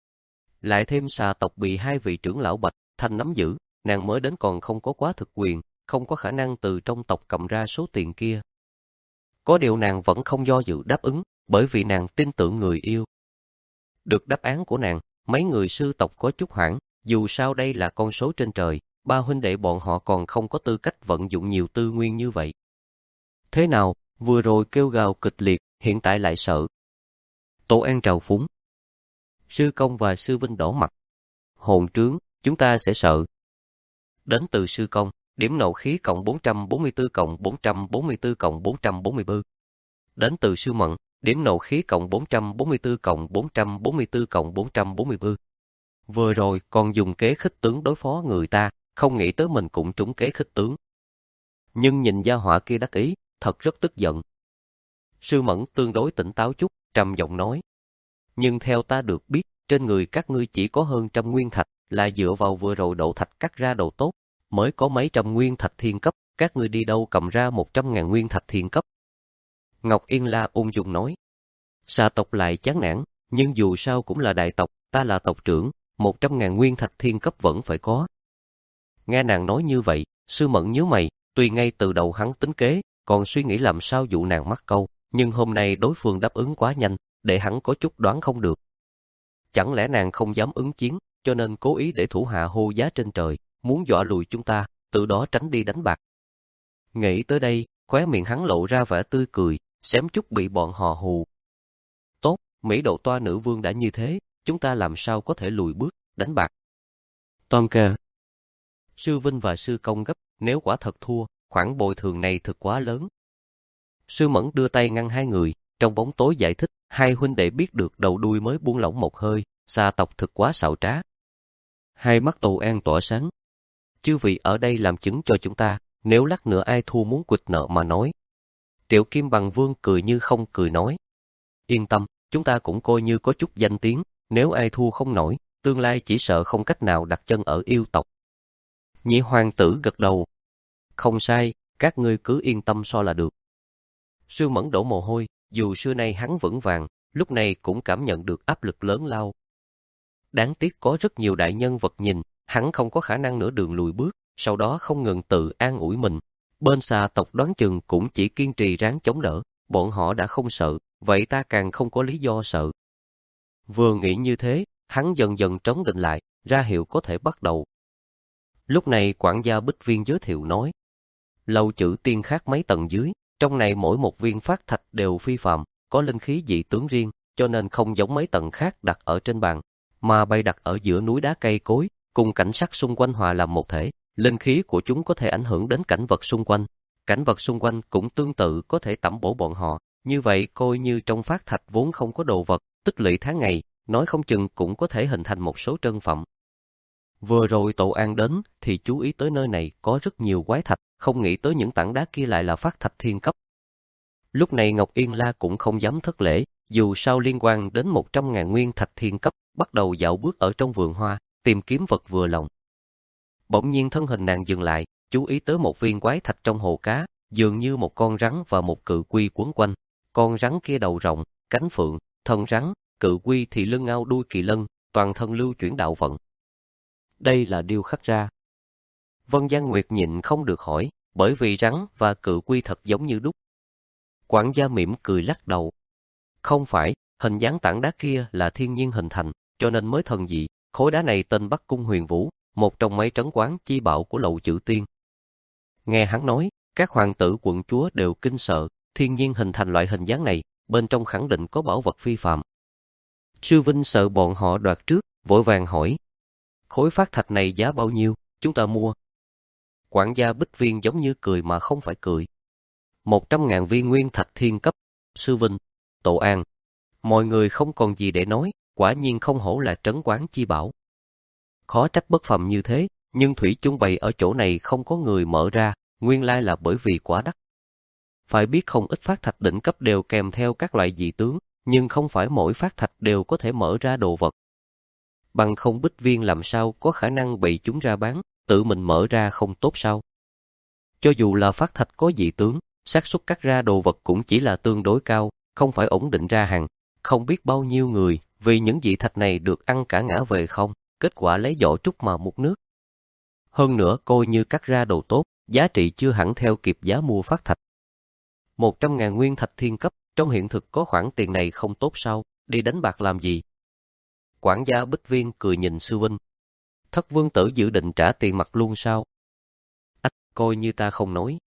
Lại thêm xà tộc bị hai vị trưởng lão Bạch Thanh nắm giữ, nàng mới đến còn không có quá thực quyền, không có khả năng từ trong tộc cầm ra số tiền kia. Có điều nàng vẫn không do dự đáp ứng, bởi vì nàng tin tưởng người yêu. Được đáp án của nàng, mấy người sư tộc có chút hoảng, dù sao đây là con số trên trời, ba huynh đệ bọn họ còn không có tư cách vận dụng nhiều tư nguyên như vậy. Thế nào, vừa rồi kêu gào kịch liệt, hiện tại lại sợ. Tổ An trào phúng. Sư Công và Sư Vinh đỏ mặt. Hồn trướng, chúng ta sẽ sợ. Đến từ Sư Công, điểm nộ khí cộng bốn trăm bốn mươi tư cộng bốn trăm bốn mươi tư cộng bốn trăm bốn mươi tư. Đến từ Sư Mận, điểm nộ khí cộng bốn trăm bốn mươi tư cộng bốn trăm bốn mươi tư cộng bốn trăm bốn mươi tư. Vừa rồi còn dùng kế khích tướng đối phó người ta, không nghĩ tới mình cũng trúng kế khích tướng. Nhưng nhìn gia họa kia đắc ý, thật rất tức giận. Sư Mẫn tương đối tỉnh táo chút, trầm giọng nói. Nhưng theo ta được biết, trên người các ngươi chỉ có hơn trăm nguyên thạch, là dựa vào vừa rồi độ thạch cắt ra đồ tốt, mới có mấy trăm nguyên thạch thiên cấp, các ngươi đi đâu cầm ra một trăm ngàn nguyên thạch thiên cấp. Ngọc Yên La ung dung nói. Xà tộc lại chán nản, nhưng dù sao cũng là đại tộc, ta là tộc trưởng, một trăm ngàn nguyên thạch thiên cấp vẫn phải có. Nghe nàng nói như vậy, Sư Mẫn nhíu mày, tuy ngay từ đầu hắn tính kế, còn suy nghĩ làm sao dụ nàng mắc câu, nhưng hôm nay đối phương đáp ứng quá nhanh, để hắn có chút đoán không được. Chẳng lẽ nàng không dám ứng chiến, cho nên cố ý để thủ hạ hô giá trên trời, muốn dọa lùi chúng ta, từ đó tránh đi đánh bạc. Nghĩ tới đây, khóe miệng hắn lộ ra vẻ tươi cười, xém chút bị bọn họ hù. Tốt, Mỹ Độ Toa nữ vương đã như thế, chúng ta làm sao có thể lùi bước, đánh bạc. Tom ca. Sư Vinh và Sư Công gấp, nếu quả thật thua, khoản bồi thường này thực quá lớn. Sư Mẫn đưa tay ngăn hai người, trong bóng tối giải thích, hai huynh đệ biết được đầu đuôi mới buông lỏng một hơi, xà tộc thực quá xảo trá. Hai mắt Tổ An tỏa sáng. Chư vị ở đây làm chứng cho chúng ta, nếu lát nữa ai thua muốn quỵt nợ mà nói. Tiểu Kim Bằng Vương cười như không cười nói. Yên tâm, chúng ta cũng coi như có chút danh tiếng, nếu ai thua không nổi, tương lai chỉ sợ không cách nào đặt chân ở yêu tộc. Nhị hoàng tử gật đầu. Không sai, các ngươi cứ yên tâm so là được. Sư Mẫn đổ mồ hôi, dù xưa nay hắn vững vàng, lúc này cũng cảm nhận được áp lực lớn lao. Đáng tiếc có rất nhiều đại nhân vật nhìn, hắn không có khả năng nửa đường lùi bước, sau đó không ngừng tự an ủi mình. Bên xà tộc đoán chừng cũng chỉ kiên trì ráng chống đỡ, bọn họ đã không sợ, vậy ta càng không có lý do sợ. Vừa nghĩ như thế, hắn dần dần trấn định lại, ra hiệu có thể bắt đầu. Lúc này quản gia Bích Viên giới thiệu nói, lầu chữ tiên khác mấy tầng dưới, trong này mỗi một viên phát thạch đều phi phàm, có linh khí dị tướng riêng, cho nên không giống mấy tầng khác đặt ở trên bàn, mà bày đặt ở giữa núi đá cây cối, cùng cảnh sắc xung quanh hòa làm một thể, linh khí của chúng có thể ảnh hưởng đến cảnh vật xung quanh. Cảnh vật xung quanh cũng tương tự có thể tẩm bổ bọn họ, như vậy coi như trong phát thạch vốn không có đồ vật, tích lũy tháng ngày, nói không chừng cũng có thể hình thành một số trân phẩm. Vừa rồi Tổ An đến thì chú ý tới nơi này có rất nhiều quái thạch, không nghĩ tới những tảng đá kia lại là phát thạch thiên cấp. Lúc này Ngọc Yên La cũng không dám thất lễ, dù sao liên quan đến một trăm ngàn nguyên thạch thiên cấp, bắt đầu dạo bước ở trong vườn hoa, tìm kiếm vật vừa lòng. Bỗng nhiên thân hình nàng dừng lại, chú ý tới một viên quái thạch trong hồ cá, dường như một con rắn và một cự quy quấn quanh. Con rắn kia đầu rộng, cánh phượng, thân rắn, cự quy thì lưng ao đuôi kỳ lân, toàn thân lưu chuyển đạo vận. Đây là điêu khắc ra. Vân Giang Nguyệt nhịn không được hỏi, bởi vì rắn và cự quy thật giống như đúc. Quản gia mỉm cười lắc đầu. Không phải, hình dáng tảng đá kia là thiên nhiên hình thành, cho nên mới thần dị. Khối đá này tên Bắc Cung Huyền Vũ, một trong mấy trấn quán chi bảo của Lậu Chữ Tiên. Nghe hắn nói, các hoàng tử quận chúa đều kinh sợ, thiên nhiên hình thành loại hình dáng này, bên trong khẳng định có bảo vật phi phàm. Sư Vinh sợ bọn họ đoạt trước, vội vàng hỏi. Khối phát thạch này giá bao nhiêu, chúng ta mua. Quản gia Bích Viên giống như cười mà không phải cười. Một trăm ngàn viên nguyên thạch thiên cấp. Sư Vinh, Tổ An. Mọi người không còn gì để nói, quả nhiên không hổ là trấn quán chi bảo. Khó trách bất phàm như thế, nhưng thủy chung bày ở chỗ này không có người mở ra, nguyên lai là bởi vì quá đắt. Phải biết không ít phát thạch đỉnh cấp đều kèm theo các loại dị tướng, nhưng không phải mỗi phát thạch đều có thể mở ra đồ vật. Bằng không Bích Viên làm sao có khả năng bị chúng ra bán, tự mình mở ra không tốt sao. Cho dù là phát thạch có dị tướng, xác suất cắt ra đồ vật cũng chỉ là tương đối cao, không phải ổn định ra hàng. Không biết bao nhiêu người vì những dị thạch này được ăn cả ngã về không, kết quả lấy vỏ trúc mà múc nước. Hơn nữa coi như cắt ra đồ tốt, giá trị chưa hẳn theo kịp giá mua phát thạch. Một trăm ngàn nguyên thạch thiên cấp, trong hiện thực có khoản tiền này không tốt sao, đi đánh bạc làm gì? Quản gia Bích Viên cười nhìn Sư Vinh. Thất vương tử dự định trả tiền mặt luôn sao? Ách, coi như ta không nói.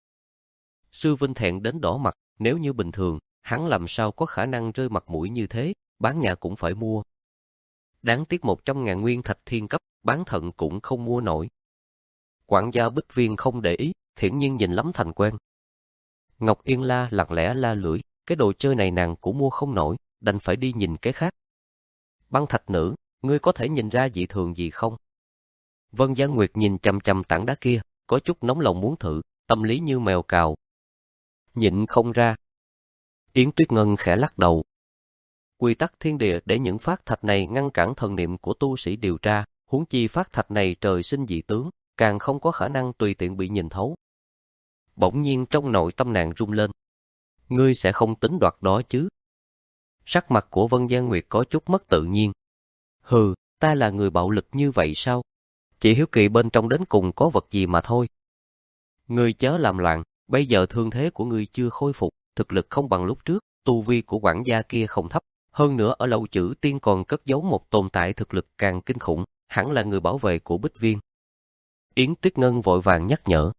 Sư Vinh thẹn đến đỏ mặt, nếu như bình thường, hắn làm sao có khả năng rơi mặt mũi như thế, bán nhà cũng phải mua. Đáng tiếc một trăm ngàn nguyên thạch thiên cấp, bán thận cũng không mua nổi. Quản gia Bích Viên không để ý, thiển nhiên nhìn lắm thành quen. Ngọc Yên La lặng lẽ la lưỡi, cái đồ chơi này nàng cũng mua không nổi, đành phải đi nhìn cái khác. Băng thạch nữ, ngươi có thể nhìn ra dị thường gì không? Vân Gia Nguyệt nhìn chằm chằm tảng đá kia, có chút nóng lòng muốn thử, tâm lý như mèo cào. Nhịn không ra. Yến Tuyết Ngân khẽ lắc đầu. Quy tắc thiên địa để những phát thạch này ngăn cản thần niệm của tu sĩ điều tra, huống chi phát thạch này trời sinh dị tướng, càng không có khả năng tùy tiện bị nhìn thấu. Bỗng nhiên trong nội tâm nàng rung lên. Ngươi sẽ không tính đoạt đó chứ? Sắc mặt của Vân Gia Nguyệt có chút mất tự nhiên. Hừ, ta là người bạo lực như vậy sao? Chỉ hiếu kỳ bên trong đến cùng có vật gì mà thôi. Ngươi chớ làm loạn, bây giờ thương thế của ngươi chưa khôi phục, thực lực không bằng lúc trước, tu vi của quản gia kia không thấp. Hơn nữa ở Lậu Chữ Tiên còn cất giấu một tồn tại thực lực càng kinh khủng, hẳn là người bảo vệ của Bích Viên. Yến Tuyết Ngân vội vàng nhắc nhở.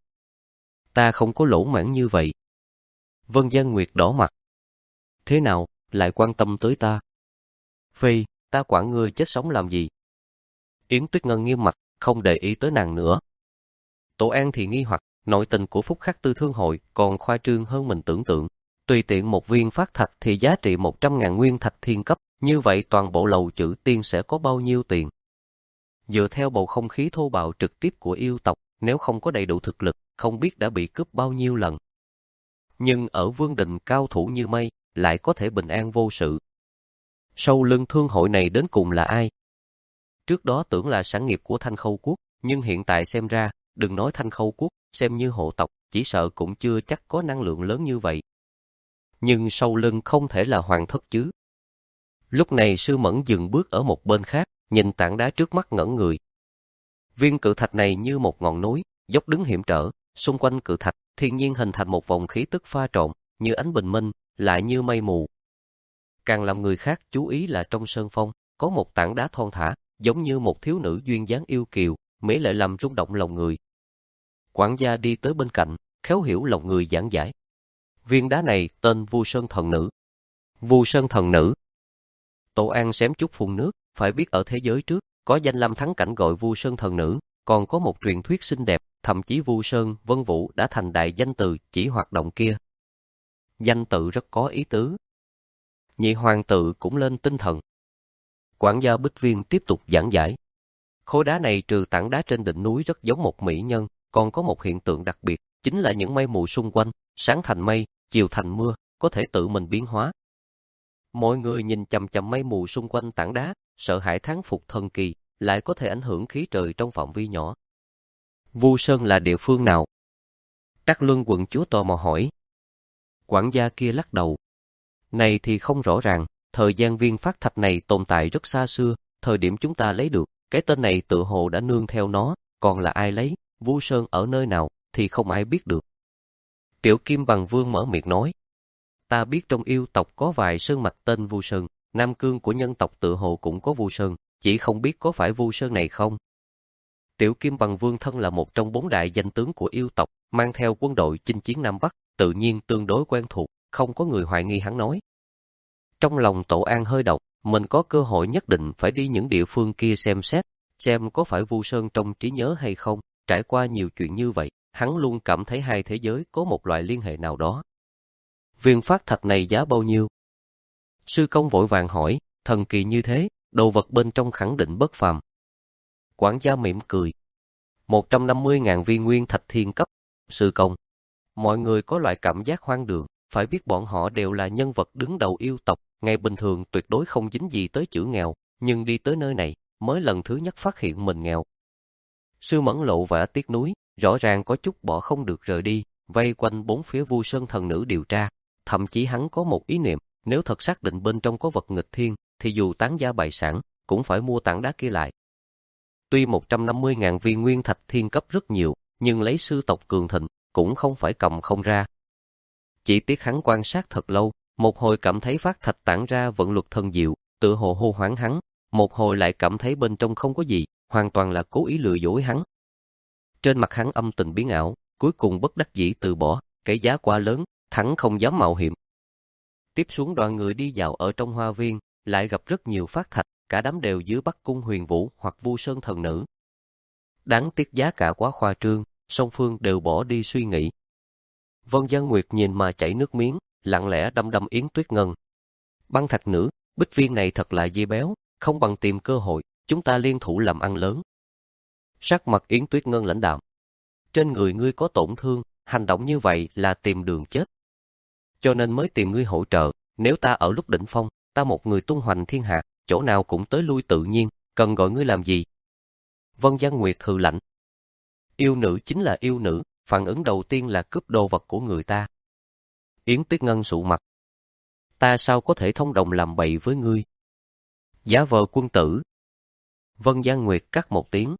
Ta không có lỗ mãn như vậy. Vân Gia Nguyệt đỏ mặt. Thế nào, lại quan tâm tới ta? Phi, ta quản ngươi chết sống làm gì? Yến Tuyết Ngân nghiêm mặt, không để ý tới nàng nữa. Tổ An thì nghi hoặc, nội tình của Phúc Khắc Tư Thương Hội còn khoa trương hơn mình tưởng tượng. Tùy tiện một viên phát thạch thì giá trị một trăm ngàn nguyên thạch thiên cấp, như vậy toàn bộ Lầu Chữ Tiên sẽ có bao nhiêu tiền? Dựa theo bầu không khí thô bạo trực tiếp của yêu tộc, nếu không có đầy đủ thực lực, không biết đã bị cướp bao nhiêu lần. Nhưng ở Vương Đình cao thủ như mây, lại có thể bình an vô sự. Sau lưng thương hội này đến cùng là ai? Trước đó tưởng là sản nghiệp của Thanh Khâu Quốc, nhưng hiện tại xem ra, đừng nói Thanh Khâu Quốc, xem như hộ tộc, chỉ sợ cũng chưa chắc có năng lượng lớn như vậy. Nhưng sau lưng không thể là Hoàng Thất chứ. Lúc này Sư Mẫn dừng bước ở một bên khác, nhìn tảng đá trước mắt ngẩn người. Viên cự thạch này như một ngọn núi, dốc đứng hiểm trở, xung quanh cự thạch, thiên nhiên hình thành một vòng khí tức pha trộn, như ánh bình minh, lại như mây mù. Càng làm người khác chú ý là trong sơn phong, có một tảng đá thon thả, giống như một thiếu nữ duyên dáng yêu kiều, mỹ lệ làm rung động lòng người. Quản gia đi tới bên cạnh, khéo hiểu lòng người giảng giải. Viên đá này tên Vu Sơn Thần Nữ. Vu Sơn Thần Nữ. Tổ An xém chút phun nước, phải biết ở thế giới trước, có danh lam thắng cảnh gọi Vu Sơn Thần Nữ, còn có một truyền thuyết xinh đẹp, thậm chí Vu Sơn, Vân Vũ đã thành đại danh từ chỉ hoạt động kia. Danh tự rất có ý tứ. Nhị hoàng tự cũng lên tinh thần. Quản gia Bích Viên tiếp tục giảng giải. Khối đá này trừ tảng đá trên đỉnh núi rất giống một mỹ nhân, còn có một hiện tượng đặc biệt, chính là những mây mù xung quanh, sáng thành mây, chiều thành mưa, có thể tự mình biến hóa. Mọi người nhìn chằm chằm mây mù xung quanh tảng đá, sợ hãi thán phục thần kỳ, lại có thể ảnh hưởng khí trời trong phạm vi nhỏ. Vu Sơn là địa phương nào? Trắc Luân quận chúa tò mò hỏi. Quản gia kia lắc đầu. Này thì không rõ ràng, thời gian viên phát thạch này tồn tại rất xa xưa, thời điểm chúng ta lấy được, cái tên này tự hồ đã nương theo nó, còn là ai lấy, Vu Sơn ở nơi nào, thì không ai biết được. Tiểu Kim Bằng Vương mở miệng nói. Ta biết trong yêu tộc có vài sơn mạch tên Vu Sơn, Nam Cương của nhân tộc tự hồ cũng có Vu Sơn, chỉ không biết có phải Vu Sơn này không. Tiểu Kim Bằng Vương thân là một trong bốn đại danh tướng của yêu tộc, mang theo quân đội chinh chiến Nam Bắc, tự nhiên tương đối quen thuộc, không có người hoài nghi hắn nói. Trong lòng Tổ An hơi động, mình có cơ hội nhất định phải đi những địa phương kia xem xét, xem có phải Vu Sơn trong trí nhớ hay không. Trải qua nhiều chuyện như vậy, hắn luôn cảm thấy hai thế giới có một loại liên hệ nào đó. Viên phát thạch này giá bao nhiêu? Sư công vội vàng hỏi, thần kỳ như thế, đồ vật bên trong khẳng định bất phàm. Quản gia mỉm cười. một trăm năm mươi ngàn viên nguyên thạch thiên cấp. Sư công. Mọi người có loại cảm giác hoang đường, phải biết bọn họ đều là nhân vật đứng đầu yêu tộc, ngày bình thường tuyệt đối không dính gì tới chữ nghèo, nhưng đi tới nơi này, mới lần thứ nhất phát hiện mình nghèo. Sư Mẫn lộ vẻ tiếc nuối, rõ ràng có chút bỏ không được rời đi, vây quanh bốn phía Vu Sơn thần nữ điều tra. Thậm chí hắn có một ý niệm, nếu thật xác định bên trong có vật nghịch thiên, thì dù tán gia bại sản, cũng phải mua tảng đá kia lại. Tuy một trăm năm mươi ngàn viên nguyên thạch thiên cấp rất nhiều, nhưng lấy sư tộc cường thịnh, cũng không phải cầm không ra. Chỉ tiếc hắn quan sát thật lâu, một hồi cảm thấy phát thạch tản ra vận luật thần diệu, tựa hồ hô hoáng hắn, một hồi lại cảm thấy bên trong không có gì, hoàn toàn là cố ý lừa dối hắn. Trên mặt hắn âm tình biến ảo, cuối cùng bất đắc dĩ từ bỏ, cái giá quá lớn, hắn không dám mạo hiểm. Tiếp xuống đoàn người đi dạo ở trong hoa viên, lại gặp rất nhiều phát thạch, cả đám đều dưới Bắc Cung Huyền Vũ hoặc Vu Sơn thần nữ. Đáng tiếc giá cả quá khoa trương, song phương đều bỏ đi suy nghĩ. Vân Giang Nguyệt nhìn mà chảy nước miếng, lặng lẽ đăm đăm Yến Tuyết Ngân. Băng thạch nữ, bích viên này thật là dê béo, không bằng tìm cơ hội, chúng ta liên thủ làm ăn lớn. Sắc mặt Yến Tuyết Ngân lãnh đạm. Trên người ngươi có tổn thương, hành động như vậy là tìm đường chết. Cho nên mới tìm ngươi hỗ trợ, nếu ta ở lúc đỉnh phong, ta một người tung hoành thiên hạ, chỗ nào cũng tới lui tự nhiên, cần gọi ngươi làm gì? Vân Giang Nguyệt hừ lạnh. Yêu nữ chính là yêu nữ, phản ứng đầu tiên là cướp đồ vật của người ta. Yến Tuyết Ngân sụ mặt. Ta sao có thể thông đồng làm bậy với ngươi? Giả vờ quân tử. Vân Giang Nguyệt cắt một tiếng.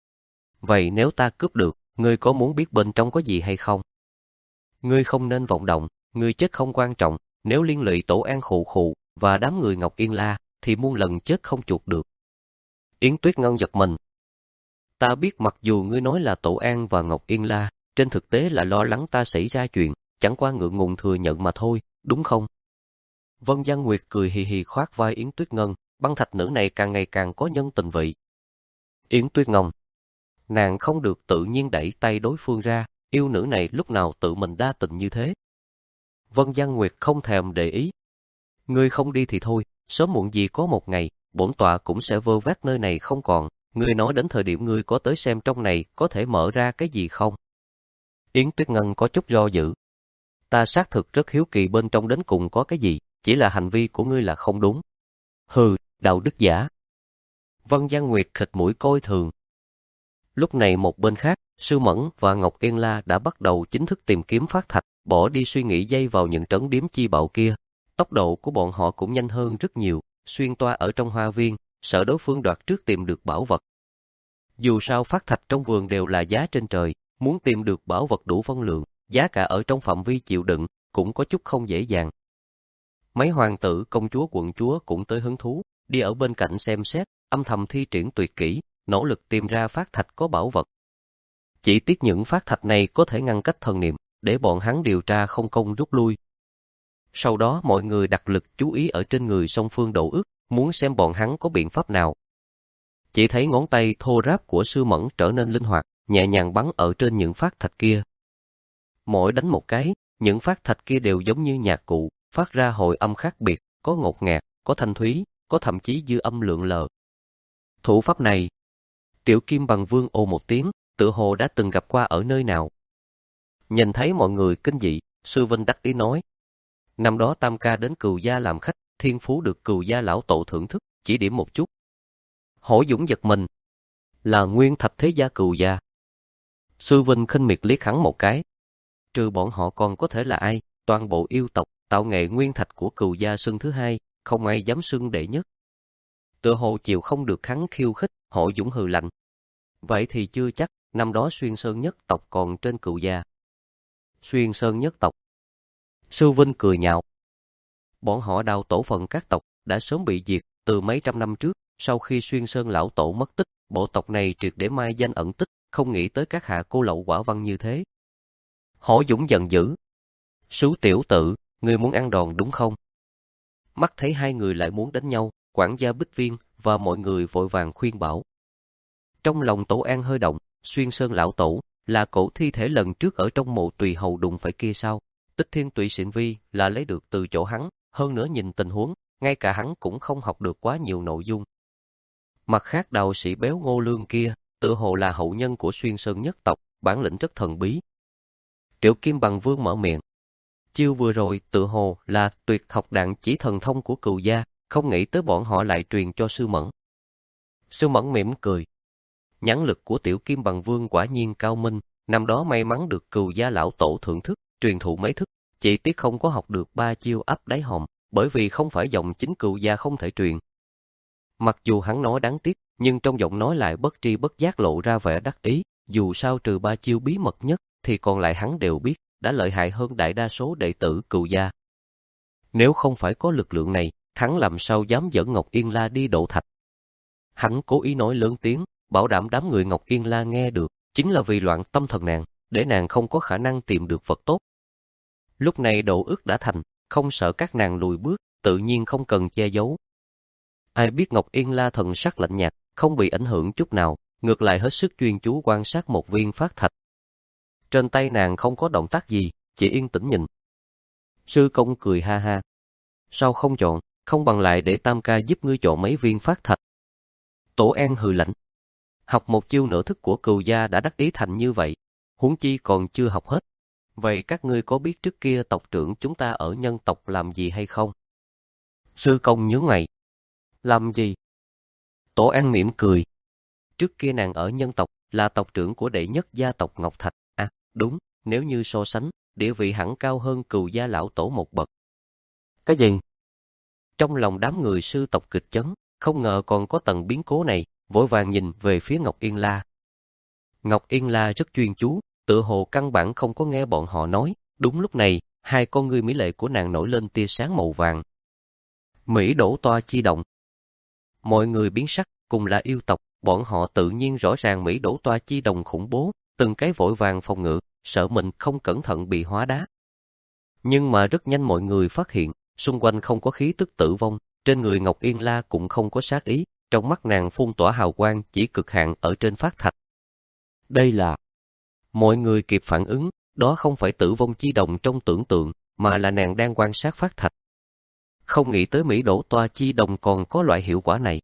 Vậy nếu ta cướp được, ngươi có muốn biết bên trong có gì hay không? Ngươi không nên vọng động, ngươi chết không quan trọng, nếu liên lụy Tổ An khụ khụ và đám người Ngọc Yên La, thì muôn lần chết không chuộc được. Yến Tuyết Ngân giật mình. Ta biết mặc dù ngươi nói là Tổ An và Ngọc Yên La, trên thực tế là lo lắng ta xảy ra chuyện, chẳng qua ngượng ngùng thừa nhận mà thôi, đúng không? Vân Giang Nguyệt cười hì hì khoác vai Yến Tuyết Ngân, băng thạch nữ này càng ngày càng có nhân tình vị. Yến Tuyết Ngân. Nàng không được tự nhiên đẩy tay đối phương ra, yêu nữ này lúc nào tự mình đa tình như thế. Vân Giang Nguyệt không thèm để ý. Ngươi không đi thì thôi, sớm muộn gì có một ngày, bổn tọa cũng sẽ vơ vét nơi này không còn, ngươi nói đến thời điểm ngươi có tới xem trong này có thể mở ra cái gì không? Yến Tuyết Ngân có chút do dự. Ta xác thực rất hiếu kỳ bên trong đến cùng có cái gì, chỉ là hành vi của ngươi là không đúng. Hừ, đạo đức giả. Vân Giang Nguyệt khịt mũi coi thường. Lúc này một bên khác, Sư Mẫn và Ngọc Yên La đã bắt đầu chính thức tìm kiếm phát thạch, bỏ đi suy nghĩ dây vào những trấn điếm chi bạo kia. Tốc độ của bọn họ cũng nhanh hơn rất nhiều, xuyên toa ở trong hoa viên, sợ đối phương đoạt trước tìm được bảo vật. Dù sao phát thạch trong vườn đều là giá trên trời, muốn tìm được bảo vật đủ phân lượng, giá cả ở trong phạm vi chịu đựng, cũng có chút không dễ dàng. Mấy hoàng tử, công chúa, quận chúa cũng tới hứng thú, đi ở bên cạnh xem xét, âm thầm thi triển tuyệt kỹ, nỗ lực tìm ra phát thạch có bảo vật. Chỉ tiếc những phát thạch này có thể ngăn cách thần niệm, để bọn hắn điều tra không công rút lui. Sau đó mọi người đặt lực chú ý ở trên người song phương Đỗ Ước, muốn xem bọn hắn có biện pháp nào. Chỉ thấy ngón tay thô ráp của Sư Mẫn trở nên linh hoạt, nhẹ nhàng bắn ở trên những phát thạch kia. Mỗi đánh một cái, những phát thạch kia đều giống như nhạc cụ, phát ra hồi âm khác biệt, có ngột ngạt, có thanh thúy, có thậm chí dư âm lượn lờ. Thủ pháp này, Tiểu Kim Bằng Vương ồ một tiếng, tựa hồ đã từng gặp qua ở nơi nào. Nhìn thấy mọi người kinh dị, Sư Vinh đắc ý nói. Năm đó Tam Ca đến Cừu Gia làm khách, thiên phú được Cừu Gia lão tổ thưởng thức, chỉ điểm một chút. Hổ Dũng giật mình. Là nguyên thạch thế gia Cừu Gia. Sư Vinh khinh miệt liếc hắn một cái. Trừ bọn họ còn có thể là ai, toàn bộ yêu tộc, tạo nghệ nguyên thạch của Cừu Gia xưng thứ hai, không ai dám xưng đệ nhất. Tựa hồ chịu không được hắn khiêu khích, Hổ Dũng hừ lạnh. Vậy thì chưa chắc, năm đó Xuyên Sơn nhất tộc còn trên Cừu Gia. Xuyên Sơn nhất tộc. Sư Vinh cười nhạo. Bọn họ đào tổ phận các tộc, đã sớm bị diệt, từ mấy trăm năm trước, sau khi Xuyên Sơn lão tổ mất tích, bộ tộc này triệt để mai danh ẩn tích, không nghĩ tới các hạ cô lậu quả văn như thế. Hổ Dũng giận dữ. Sú tiểu tử, ngươi muốn ăn đòn đúng không? Mắt thấy hai người lại muốn đánh nhau, quản gia Bích Viên và mọi người vội vàng khuyên bảo. Trong lòng Tổ An hơi động, Xuyên Sơn lão tổ, là cổ thi thể lần trước ở trong mộ tùy hầu đụng phải kia sao? Tích Thiên Tụy Xịn Vi là lấy được từ chỗ hắn, hơn nữa nhìn tình huống, ngay cả hắn cũng không học được quá nhiều nội dung. Mặt khác đạo sĩ béo Ngô Lương kia, tự hồ là hậu nhân của Xuyên Sơn nhất tộc, bản lĩnh rất thần bí. Tiểu Kim Bằng Vương mở miệng. Chiêu vừa rồi tự hồ là tuyệt học đạn chỉ thần thông của Cừu Gia, không nghĩ tới bọn họ lại truyền cho Sư Mẫn. Sư Mẫn mỉm cười. Nhãn lực của Tiểu Kim Bằng Vương quả nhiên cao minh, Năm đó may mắn được Cừu gia lão tổ thưởng thức, truyền thụ mấy thức, chỉ tiếc không có học được ba chiêu áp đáy hòm, bởi vì không phải dòng chính Cừu gia không thể truyền. Mặc dù hắn nói đáng tiếc, nhưng trong giọng nói lại bất tri bất giác lộ ra vẻ đắc ý, dù sao trừ ba chiêu bí mật nhất, thì còn lại hắn đều biết, đã lợi hại hơn đại đa số đệ tử Cừu gia. Nếu không phải có lực lượng này, hắn làm sao dám dẫn Ngọc Yên La đi độ thạch. Hắn cố ý nói lớn tiếng, bảo đảm đám người Ngọc Yên La nghe được, chính là vì loạn tâm thần nàng, để nàng không có khả năng tìm được vật tốt. Lúc này độ ước đã thành, không sợ các nàng lùi bước, tự nhiên không cần che giấu. Ai biết Ngọc Yên La thần sắc lạnh nhạt, không bị ảnh hưởng chút nào, ngược lại hết sức chuyên chú quan sát một viên phát thạch. Trên tay nàng không có động tác gì, chỉ yên tĩnh nhìn. Sư công cười ha ha. Sao không chọn, không bằng lại để Tam ca giúp ngươi chọn mấy viên phát thạch. Tổ An hừ lạnh. Học một chiêu nửa thức của Cừu gia đã đắc ý thành như vậy, huống chi còn chưa học hết. Vậy các ngươi có biết trước kia tộc trưởng chúng ta ở nhân tộc làm gì hay không? Sư công nhớ mày. Làm gì? Tổ An mỉm cười. Trước kia nàng ở nhân tộc là tộc trưởng của đệ nhất gia tộc Ngọc Thạch. À, đúng, nếu như so sánh, địa vị hẳn cao hơn Cừu gia lão tổ một bậc. Cái gì? Trong lòng đám người sư tộc kịch chấn, không ngờ còn có tầng biến cố này, vội vàng nhìn về phía Ngọc Yên La. Ngọc Yên La rất chuyên chú, tựa hồ căn bản không có nghe bọn họ nói. Đúng lúc này, hai con ngươi mỹ lệ của nàng nổi lên tia sáng màu vàng. Mỹ đổ toa chi động. Mọi người biến sắc, cùng là yêu tộc, bọn họ tự nhiên rõ ràng Mỹ đổ toa chi đồng khủng bố, từng cái vội vàng phòng ngự, sợ mình không cẩn thận bị hóa đá. Nhưng mà rất nhanh mọi người phát hiện, xung quanh không có khí tức tử vong, trên người Ngọc Yên La cũng không có sát ý, trong mắt nàng phun tỏa hào quang chỉ cực hạn ở trên phát thạch. Đây là... Mọi người kịp phản ứng, đó không phải tử vong chi đồng trong tưởng tượng, mà là nàng đang quan sát phát thạch. Không nghĩ tới Mỹ đổ toa chi đồng còn có loại hiệu quả này.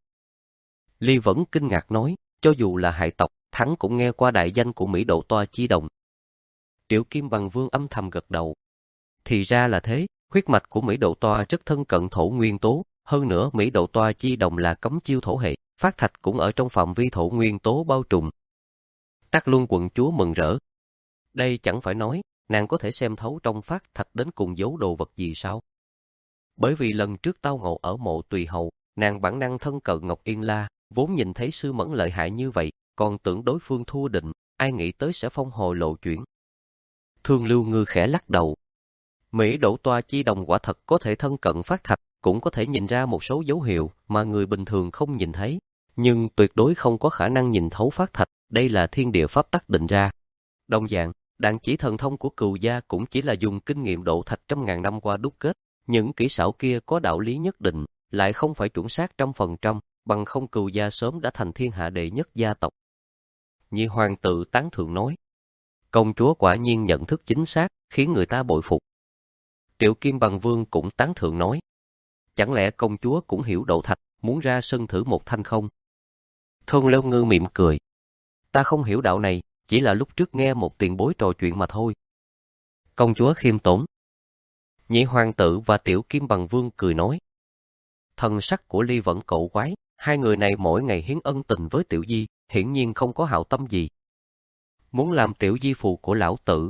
Ly vẫn kinh ngạc nói, cho dù là hại tộc, hắn cũng nghe qua đại danh của Mỹ đổ toa chi đồng. Triệu Kim Bằng Vương âm thầm gật đầu. Thì ra là thế, huyết mạch của Mỹ đổ toa rất thân cận thổ nguyên tố, hơn nữa Mỹ đổ toa chi đồng là cấm chiêu thổ hệ, phát thạch cũng ở trong phạm vi thổ nguyên tố bao trùm. Tắc Luân quận chúa mừng rỡ. Đây chẳng phải nói, nàng có thể xem thấu trong phát thạch đến cùng giấu đồ vật gì sao? Bởi vì lần trước tao ngộ ở mộ Tùy Hầu, nàng bản năng thân cận Ngọc Yên La, vốn nhìn thấy Sư Mẫn lợi hại như vậy, còn tưởng đối phương thua định, ai nghĩ tới sẽ phong hồ lộ chuyển. Thương Lưu Ngư khẽ lắc đầu. Mỹ đổ toa chi đồng quả thật có thể thân cận phát thạch, cũng có thể nhìn ra một số dấu hiệu mà người bình thường không nhìn thấy, nhưng tuyệt đối không có khả năng nhìn thấu phát thạch, đây là thiên địa pháp tắc định ra. Đồng dạng, đạn chỉ thần thông của Cừu gia cũng chỉ là dùng kinh nghiệm độ thạch trăm ngàn năm qua đúc kết, những kỹ xảo kia có đạo lý nhất định, lại không phải chuẩn xác trăm phần trăm, bằng không Cừu gia sớm đã thành thiên hạ đệ nhất gia tộc. Nhị hoàng tự tán thưởng nói, công chúa quả nhiên nhận thức chính xác, khiến người ta bội phục. Triệu Kim Bằng Vương cũng tán thưởng nói, chẳng lẽ công chúa cũng hiểu độ thạch, muốn ra sân thử một thanh không? Thương Lưu Ngư mỉm cười, ta không hiểu đạo này, chỉ là lúc trước nghe một tiền bối trò chuyện mà thôi. Công chúa khiêm tốn. Nhị hoàng tử và Tiểu Kim Bằng Vương cười nói. Thần sắc của Ly vẫn cậu quái, hai người này mỗi ngày hiến ân tình với Tiểu Di, hiển nhiên không có hảo tâm gì. Muốn làm Tiểu Di phù của lão tử.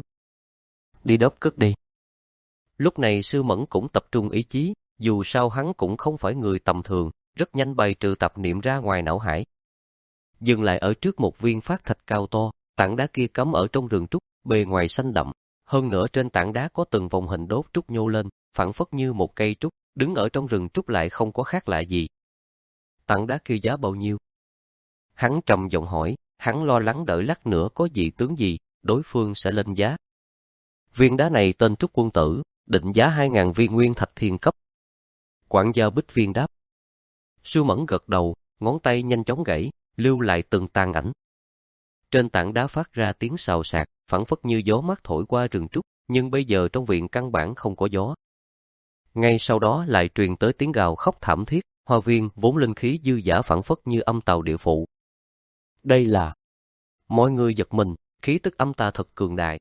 Đi đớp cất đi. Lúc này Sư Mẫn cũng tập trung ý chí, dù sao hắn cũng không phải người tầm thường, rất nhanh bày trừ tập niệm ra ngoài não hải. Dừng lại ở trước một viên phát thạch cao to, tảng đá kia cắm ở trong rừng trúc, bề ngoài xanh đậm, hơn nữa trên tảng đá có từng vòng hình đốt trúc nhô lên, phảng phất như một cây trúc, đứng ở trong rừng trúc lại không có khác lạ gì. Tảng đá kia giá bao nhiêu? Hắn trầm giọng hỏi, hắn lo lắng đợi lát nữa có dị tướng gì, đối phương sẽ lên giá. Viên đá này tên Trúc Quân Tử, định giá hai ngàn viên nguyên thạch thiên cấp. Quản gia Bích Viên đáp. Sư Mẫn gật đầu, ngón tay nhanh chóng gãy, lưu lại từng tàn ảnh. Trên tảng đá phát ra tiếng xào xạc, phảng phất như gió mát thổi qua rừng trúc, nhưng bây giờ trong viện căn bản không có gió. Ngay sau đó lại truyền tới tiếng gào khóc thảm thiết, hoa viên vốn linh khí dư dả phảng phất như âm tào địa phụ. Đây là... Mọi người giật mình, khí tức âm tà thật cường đại.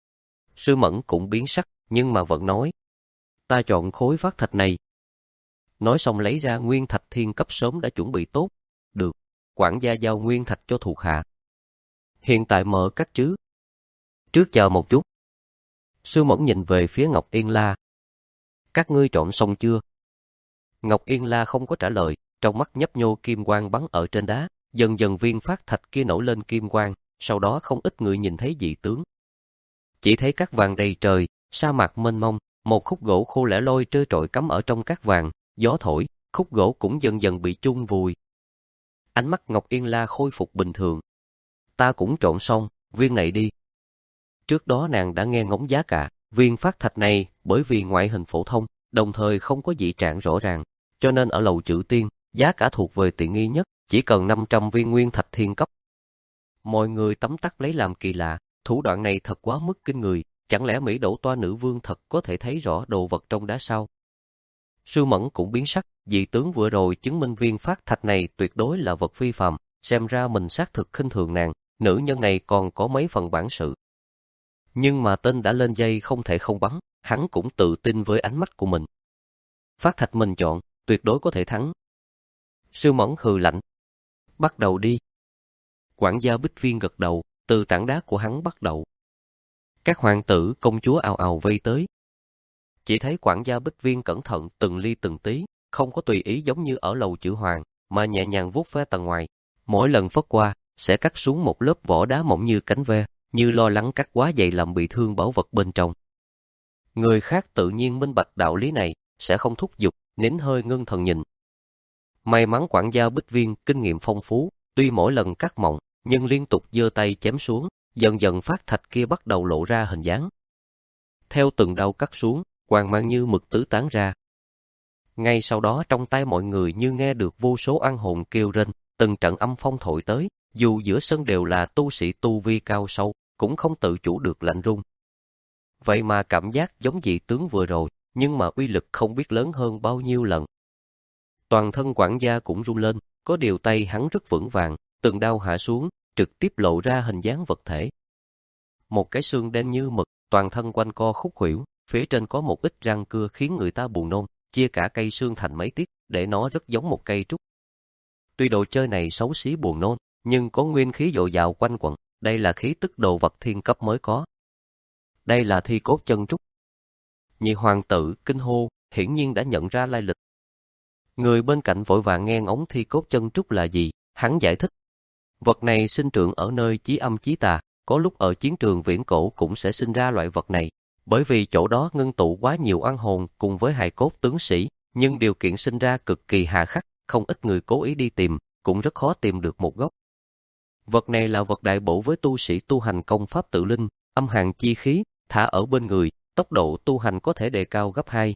Sư Mẫn cũng biến sắc, nhưng mà vẫn nói. Ta chọn khối phát thạch này. Nói xong lấy ra nguyên thạch thiên cấp sớm đã chuẩn bị tốt. Được, quản gia giao nguyên thạch cho thuộc hạ. Hiện tại mở cắt chứ. Trước chờ một chút. Sư Mẫn nhìn về phía Ngọc Yên La. Các ngươi trộn xong chưa? Ngọc Yên La không có trả lời, trong mắt nhấp nhô kim quang bắn ở trên đá, dần dần viên phát thạch kia nổi lên kim quang, sau đó không ít người nhìn thấy dị tướng. Chỉ thấy cát vàng đầy trời, sa mạc mênh mông, một khúc gỗ khô lẻ loi trơ trọi cắm ở trong cát vàng, gió thổi, khúc gỗ cũng dần dần bị chôn vùi. Ánh mắt Ngọc Yên La khôi phục bình thường. Ta cũng trộn xong, viên này đi. Trước đó nàng đã nghe ngóng giá cả, viên phát thạch này bởi vì ngoại hình phổ thông, đồng thời không có dị trạng rõ ràng, cho nên ở lầu Chữ Tiên, giá cả thuộc về tiện nghi nhất, chỉ cần năm trăm viên nguyên thạch thiên cấp. Mọi người tấm tắc lấy làm kỳ lạ, thủ đoạn này thật quá mức kinh người, chẳng lẽ Mỹ Đỗ Toa nữ vương thật có thể thấy rõ đồ vật trong đá sao? Sư Mẫn cũng biến sắc, dị tướng vừa rồi chứng minh viên phát thạch này tuyệt đối là vật phi phàm, xem ra mình xác thực khinh thường nàng, nữ nhân này còn có mấy phần bản sự. Nhưng mà tên đã lên dây không thể không bắn, hắn cũng tự tin với ánh mắt của mình. Phát thạch mình chọn, tuyệt đối có thể thắng. Sư Mẫn hừ lạnh. Bắt đầu đi. Quản gia Bích Viên gật đầu, từ tảng đá của hắn bắt đầu. Các hoàng tử công chúa ào ào vây tới. Chỉ thấy quản gia Bích Viên cẩn thận từng ly từng tí, không có tùy ý giống như ở lầu Chữ Hoàng, mà nhẹ nhàng vuốt ve tầng ngoài. Mỗi lần phất qua, sẽ cắt xuống một lớp vỏ đá mỏng như cánh ve, như lo lắng cắt quá dày làm bị thương bảo vật bên trong. Người khác tự nhiên minh bạch đạo lý này, sẽ không thúc giục, nín hơi ngưng thần nhìn. May mắn quản gia Bích Viên kinh nghiệm phong phú, tuy mỗi lần cắt mỏng, nhưng liên tục giơ tay chém xuống, dần dần phát thạch kia bắt đầu lộ ra hình dáng. Theo từng đao cắt xuống, quang mang như mực tứ tán ra. Ngay sau đó trong tay mọi người như nghe được vô số oan hồn kêu rên, từng trận âm phong thổi tới, dù giữa sân đều là tu sĩ tu vi cao sâu, cũng không tự chủ được lạnh run. Vậy mà cảm giác giống dị tướng vừa rồi, nhưng mà uy lực không biết lớn hơn bao nhiêu lần. Toàn thân quản gia cũng run lên, có điều tay hắn rất vững vàng, từng đao hạ xuống, trực tiếp lộ ra hình dáng vật thể. Một cái xương đen như mực, toàn thân quanh co khúc khuỷu, phía trên có một ít răng cưa khiến người ta buồn nôn, chia cả cây xương thành mấy tiết, để nó rất giống một cây trúc. Tuy đồ chơi này xấu xí buồn nôn, nhưng có nguyên khí dồi dào quanh quẩn, đây là khí tức đồ vật thiên cấp mới có. Đây là thi cốt chân trúc. Nhị hoàng tử kinh hô, hiển nhiên đã nhận ra lai lịch. Người bên cạnh vội vàng nghe ngóng thi cốt chân trúc là gì, hắn giải thích. Vật này sinh trưởng ở nơi chí âm chí tà, có lúc ở chiến trường viễn cổ cũng sẽ sinh ra loại vật này, bởi vì chỗ đó ngưng tụ quá nhiều oan hồn cùng với hài cốt tướng sĩ, nhưng điều kiện sinh ra cực kỳ hà khắc, không ít người cố ý đi tìm, cũng rất khó tìm được một gốc. Vật này là vật đại bổ với tu sĩ tu hành công pháp tự linh, âm hàn chi khí, thả ở bên người, tốc độ tu hành có thể đề cao gấp hai.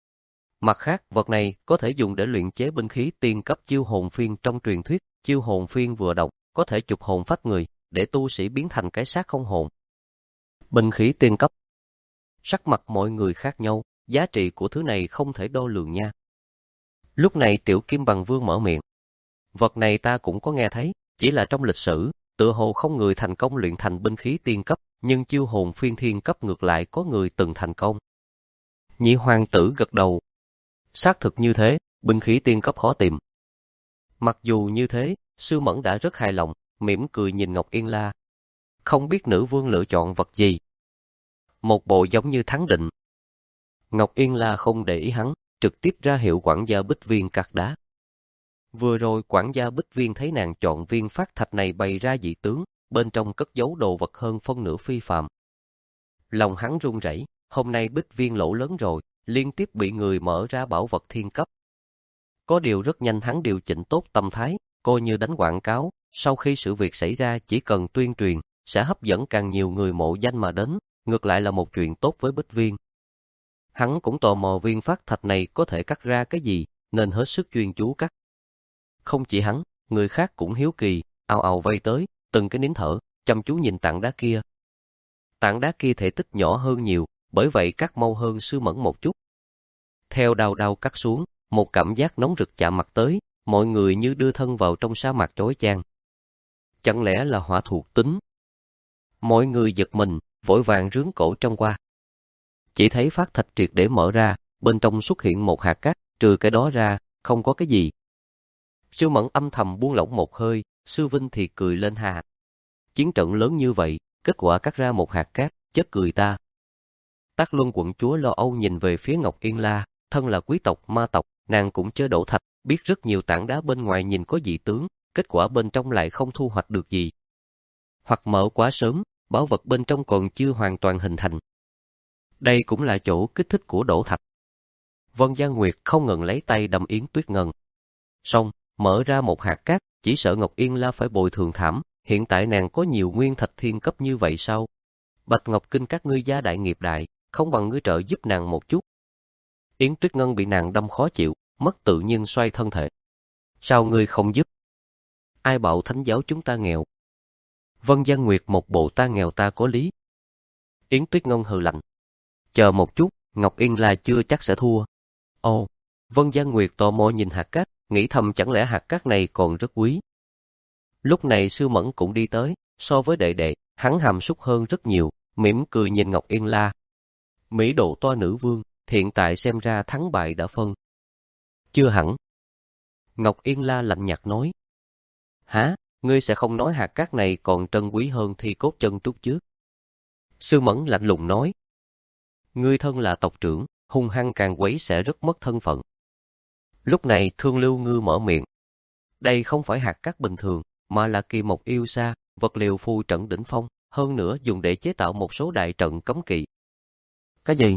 Mặt khác, vật này có thể dùng để luyện chế binh khí tiên cấp chiêu hồn phiên trong truyền thuyết, chiêu hồn phiên vừa độc, có thể chụp hồn phách người, để tu sĩ biến thành cái xác không hồn. Binh khí tiên cấp. Sắc mặt mọi người khác nhau, giá trị của thứ này không thể đo lường nha. Lúc này Tiểu Kim Bằng Vương mở miệng. Vật này ta cũng có nghe thấy, chỉ là trong lịch sử, tựa hồ không người thành công luyện thành binh khí tiên cấp, nhưng chiêu hồn phiên thiên cấp ngược lại có người từng thành công. Nhị hoàng tử gật đầu. Xác thực như thế, binh khí tiên cấp khó tìm. Mặc dù như thế, Sư Mẫn đã rất hài lòng, mỉm cười nhìn Ngọc Yên La. Không biết nữ vương lựa chọn vật gì. Một bộ giống như thắng định. Ngọc Yên La không để ý hắn, trực tiếp ra hiệu quản gia Bích Viên cắt đá. Vừa rồi quản gia Bích Viên thấy nàng chọn viên phát thạch này bày ra dị tướng, bên trong cất giấu đồ vật hơn phân nửa phi phàm. Lòng hắn run rẩy, hôm nay Bích Viên lỗ lớn rồi, liên tiếp bị người mở ra bảo vật thiên cấp. Có điều rất nhanh hắn điều chỉnh tốt tâm thái, coi như đánh quảng cáo, sau khi sự việc xảy ra chỉ cần tuyên truyền, sẽ hấp dẫn càng nhiều người mộ danh mà đến, ngược lại là một chuyện tốt với Bích Viên. Hắn cũng tò mò viên phát thạch này có thể cắt ra cái gì, nên hết sức chuyên chú cắt. Không chỉ hắn, người khác cũng hiếu kỳ, ào ào vây tới, từng cái nín thở, chăm chú nhìn tảng đá kia. Tảng đá kia thể tích nhỏ hơn nhiều, bởi vậy cắt mau hơn Sư Mẫn một chút. Theo đao đao cắt xuống, một cảm giác nóng rực chạm mặt tới, mọi người như đưa thân vào trong sa mạc chói chang. Chẳng lẽ là hỏa thuộc tính? Mọi người giật mình, vội vàng rướn cổ trông qua. Chỉ thấy phát thạch triệt để mở ra, bên trong xuất hiện một hạt cát, trừ cái đó ra, không có cái gì. Sư Mẫn âm thầm buông lỏng một hơi, Sư Vinh thì cười lên hà. Chiến trận lớn như vậy, kết quả cắt ra một hạt cát, chất cười ta. Tắc Luân quận chúa lo âu nhìn về phía Ngọc Yên La, thân là quý tộc ma tộc, nàng cũng chơi đổ thạch, biết rất nhiều tảng đá bên ngoài nhìn có dị tướng, kết quả bên trong lại không thu hoạch được gì. Hoặc mở quá sớm, bảo vật bên trong còn chưa hoàn toàn hình thành. Đây cũng là chỗ kích thích của đổ thạch. Vân Gia Nguyệt không ngừng lấy tay đâm Yến Tuyết Ngân. Xong, mở ra một hạt cát, chỉ sợ Ngọc Yên La phải bồi thường thảm, hiện tại nàng có nhiều nguyên thạch thiên cấp như vậy sao? Bạch Ngọc Kinh các ngươi gia đại nghiệp đại, không bằng ngươi trợ giúp nàng một chút. Yến Tuyết Ngân bị nàng đâm khó chịu, mất tự nhiên xoay thân thể. Sao ngươi không giúp? Ai bảo thánh giáo chúng ta nghèo? Vân Gia Nguyệt một bộ ta nghèo ta có lý. Yến Tuyết Ngân hừ lạnh. Chờ một chút, Ngọc Yên La chưa chắc sẽ thua. Ồ, Vân Gia Nguyệt tò mò nhìn hạt cát, nghĩ thầm chẳng lẽ hạt cát này còn rất quý. Lúc này Sư Mẫn cũng đi tới, so với đệ đệ, hắn hàm súc hơn rất nhiều, mỉm cười nhìn Ngọc Yên La. Mỹ độ toa nữ vương, hiện tại xem ra thắng bại đã phân. Chưa hẳn. Ngọc Yên La lạnh nhạt nói. Hả, ngươi sẽ không nói hạt cát này còn trân quý hơn thi cốt chân trúc chứ? Sư Mẫn lạnh lùng nói. Ngươi thân là tộc trưởng, hung hăng càng quấy sẽ rất mất thân phận. Lúc này Thương Lưu Ngư mở miệng. Đây không phải hạt cát bình thường, mà là kỳ mộc yêu sa, vật liệu phù trận đỉnh phong, hơn nữa dùng để chế tạo một số đại trận cấm kỵ. Cái gì?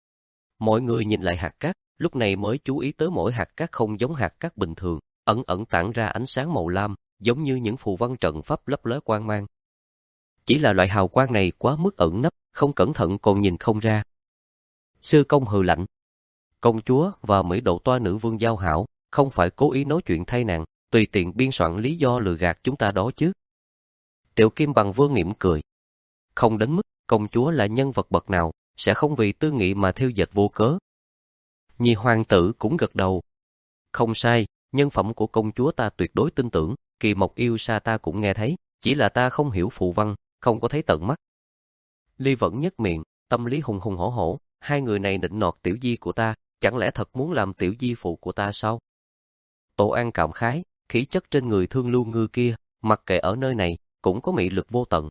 Mọi người nhìn lại hạt cát, lúc này mới chú ý tới mỗi hạt cát không giống hạt cát bình thường, ẩn ẩn tản ra ánh sáng màu lam, giống như những phù văn trận pháp lấp lóe quang mang. Chỉ là loại hào quang này quá mức ẩn nấp, không cẩn thận còn nhìn không ra. Sư Công hừ lạnh. Công chúa và Mỹ độ toa nữ vương giao hảo, không phải cố ý nói chuyện thay nàng, tùy tiện biên soạn lý do lừa gạt chúng ta đó chứ. Tiểu Kim Bằng Vương mỉm cười. Không đến mức, công chúa là nhân vật bậc nào, sẽ không vì tư nghị mà theo dệt vô cớ. Nhị hoàng tử cũng gật đầu. Không sai, nhân phẩm của công chúa ta tuyệt đối tin tưởng, kỳ mộc yêu sa ta cũng nghe thấy, chỉ là ta không hiểu phù văn, không có thấy tận mắt. Ly Vẫn nhếch miệng, tâm lý hùng hùng hổ hổ, hai người này định nọt tiểu di của ta, chẳng lẽ thật muốn làm tiểu di phụ của ta sao? Tổ An cảm khái, khí chất trên người Thương Lưu Ngư kia, mặc kệ ở nơi này, cũng có mị lực vô tận.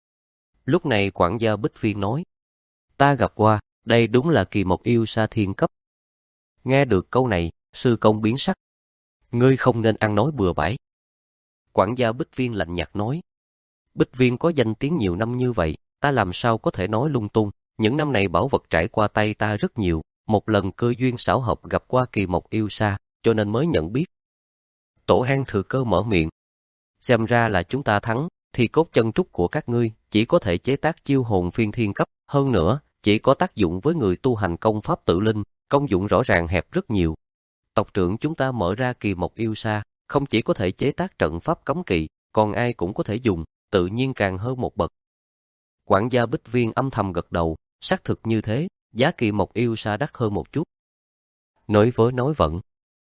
Lúc này quản gia Bích Viên nói, ta gặp qua, đây đúng là kỳ mộc yêu sa thiên cấp. Nghe được câu này, Sư Công biến sắc. Ngươi không nên ăn nói bừa bãi. Quản gia Bích Viên lạnh nhạt nói, Bích Viên có danh tiếng nhiều năm như vậy, ta làm sao có thể nói lung tung, những năm này bảo vật trải qua tay ta rất nhiều, một lần cơ duyên xảo hợp gặp qua kỳ mộc yêu sa, cho nên mới nhận biết. Tổ An thừa cơ mở miệng. Xem ra là chúng ta thắng, thì cốt chân trúc của các ngươi chỉ có thể chế tác chiêu hồn phiên thiên cấp, hơn nữa, chỉ có tác dụng với người tu hành công pháp tự linh, công dụng rõ ràng hẹp rất nhiều. Tộc trưởng chúng ta mở ra kỳ mộc yêu sa, không chỉ có thể chế tác trận pháp cấm kỵ, còn ai cũng có thể dùng, tự nhiên càng hơn một bậc. Quản gia Bích Viên âm thầm gật đầu, xác thực như thế, giá kỳ mộc yêu sa đắt hơn một chút. Nói với nói vẫn.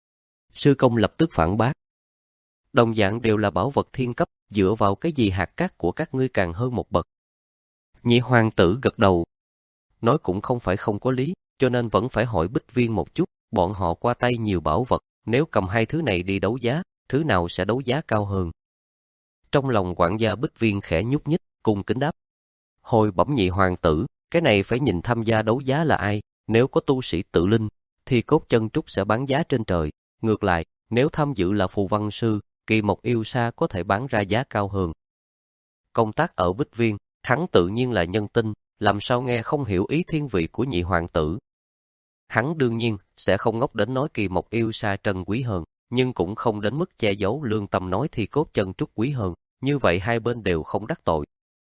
Sư Công lập tức phản bác. Đồng dạng đều là bảo vật thiên cấp, dựa vào cái gì hạt cát của các ngươi càng hơn một bậc. Nhị hoàng tử gật đầu. Nói cũng không phải không có lý, cho nên vẫn phải hỏi Bích Viên một chút, bọn họ qua tay nhiều bảo vật, nếu cầm hai thứ này đi đấu giá, thứ nào sẽ đấu giá cao hơn. Trong lòng quản gia Bích Viên khẽ nhúc nhích, cung kính đáp. Hồi bẩm nhị hoàng tử, cái này phải nhìn tham gia đấu giá là ai, nếu có tu sĩ tự linh, thì cốt chân trúc sẽ bán giá trên trời. Ngược lại, nếu tham dự là phù văn sư, kỳ mộc yêu sa có thể bán ra giá cao hơn. Công tác ở Bích Viên, hắn tự nhiên là nhân tinh, làm sao nghe không hiểu ý thiên vị của nhị hoàng tử. Hắn đương nhiên sẽ không ngốc đến nói kỳ mộc yêu sa trân quý hơn, nhưng cũng không đến mức che giấu lương tâm nói thì cốt chân trúc quý hơn, như vậy hai bên đều không đắc tội.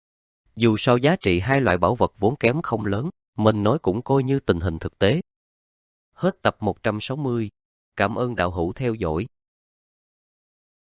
Dù sao giá trị hai loại bảo vật vốn kém không lớn, mình nói cũng coi như tình hình thực tế. Hết tập một trăm sáu mươi. Cảm ơn đạo hữu theo dõi.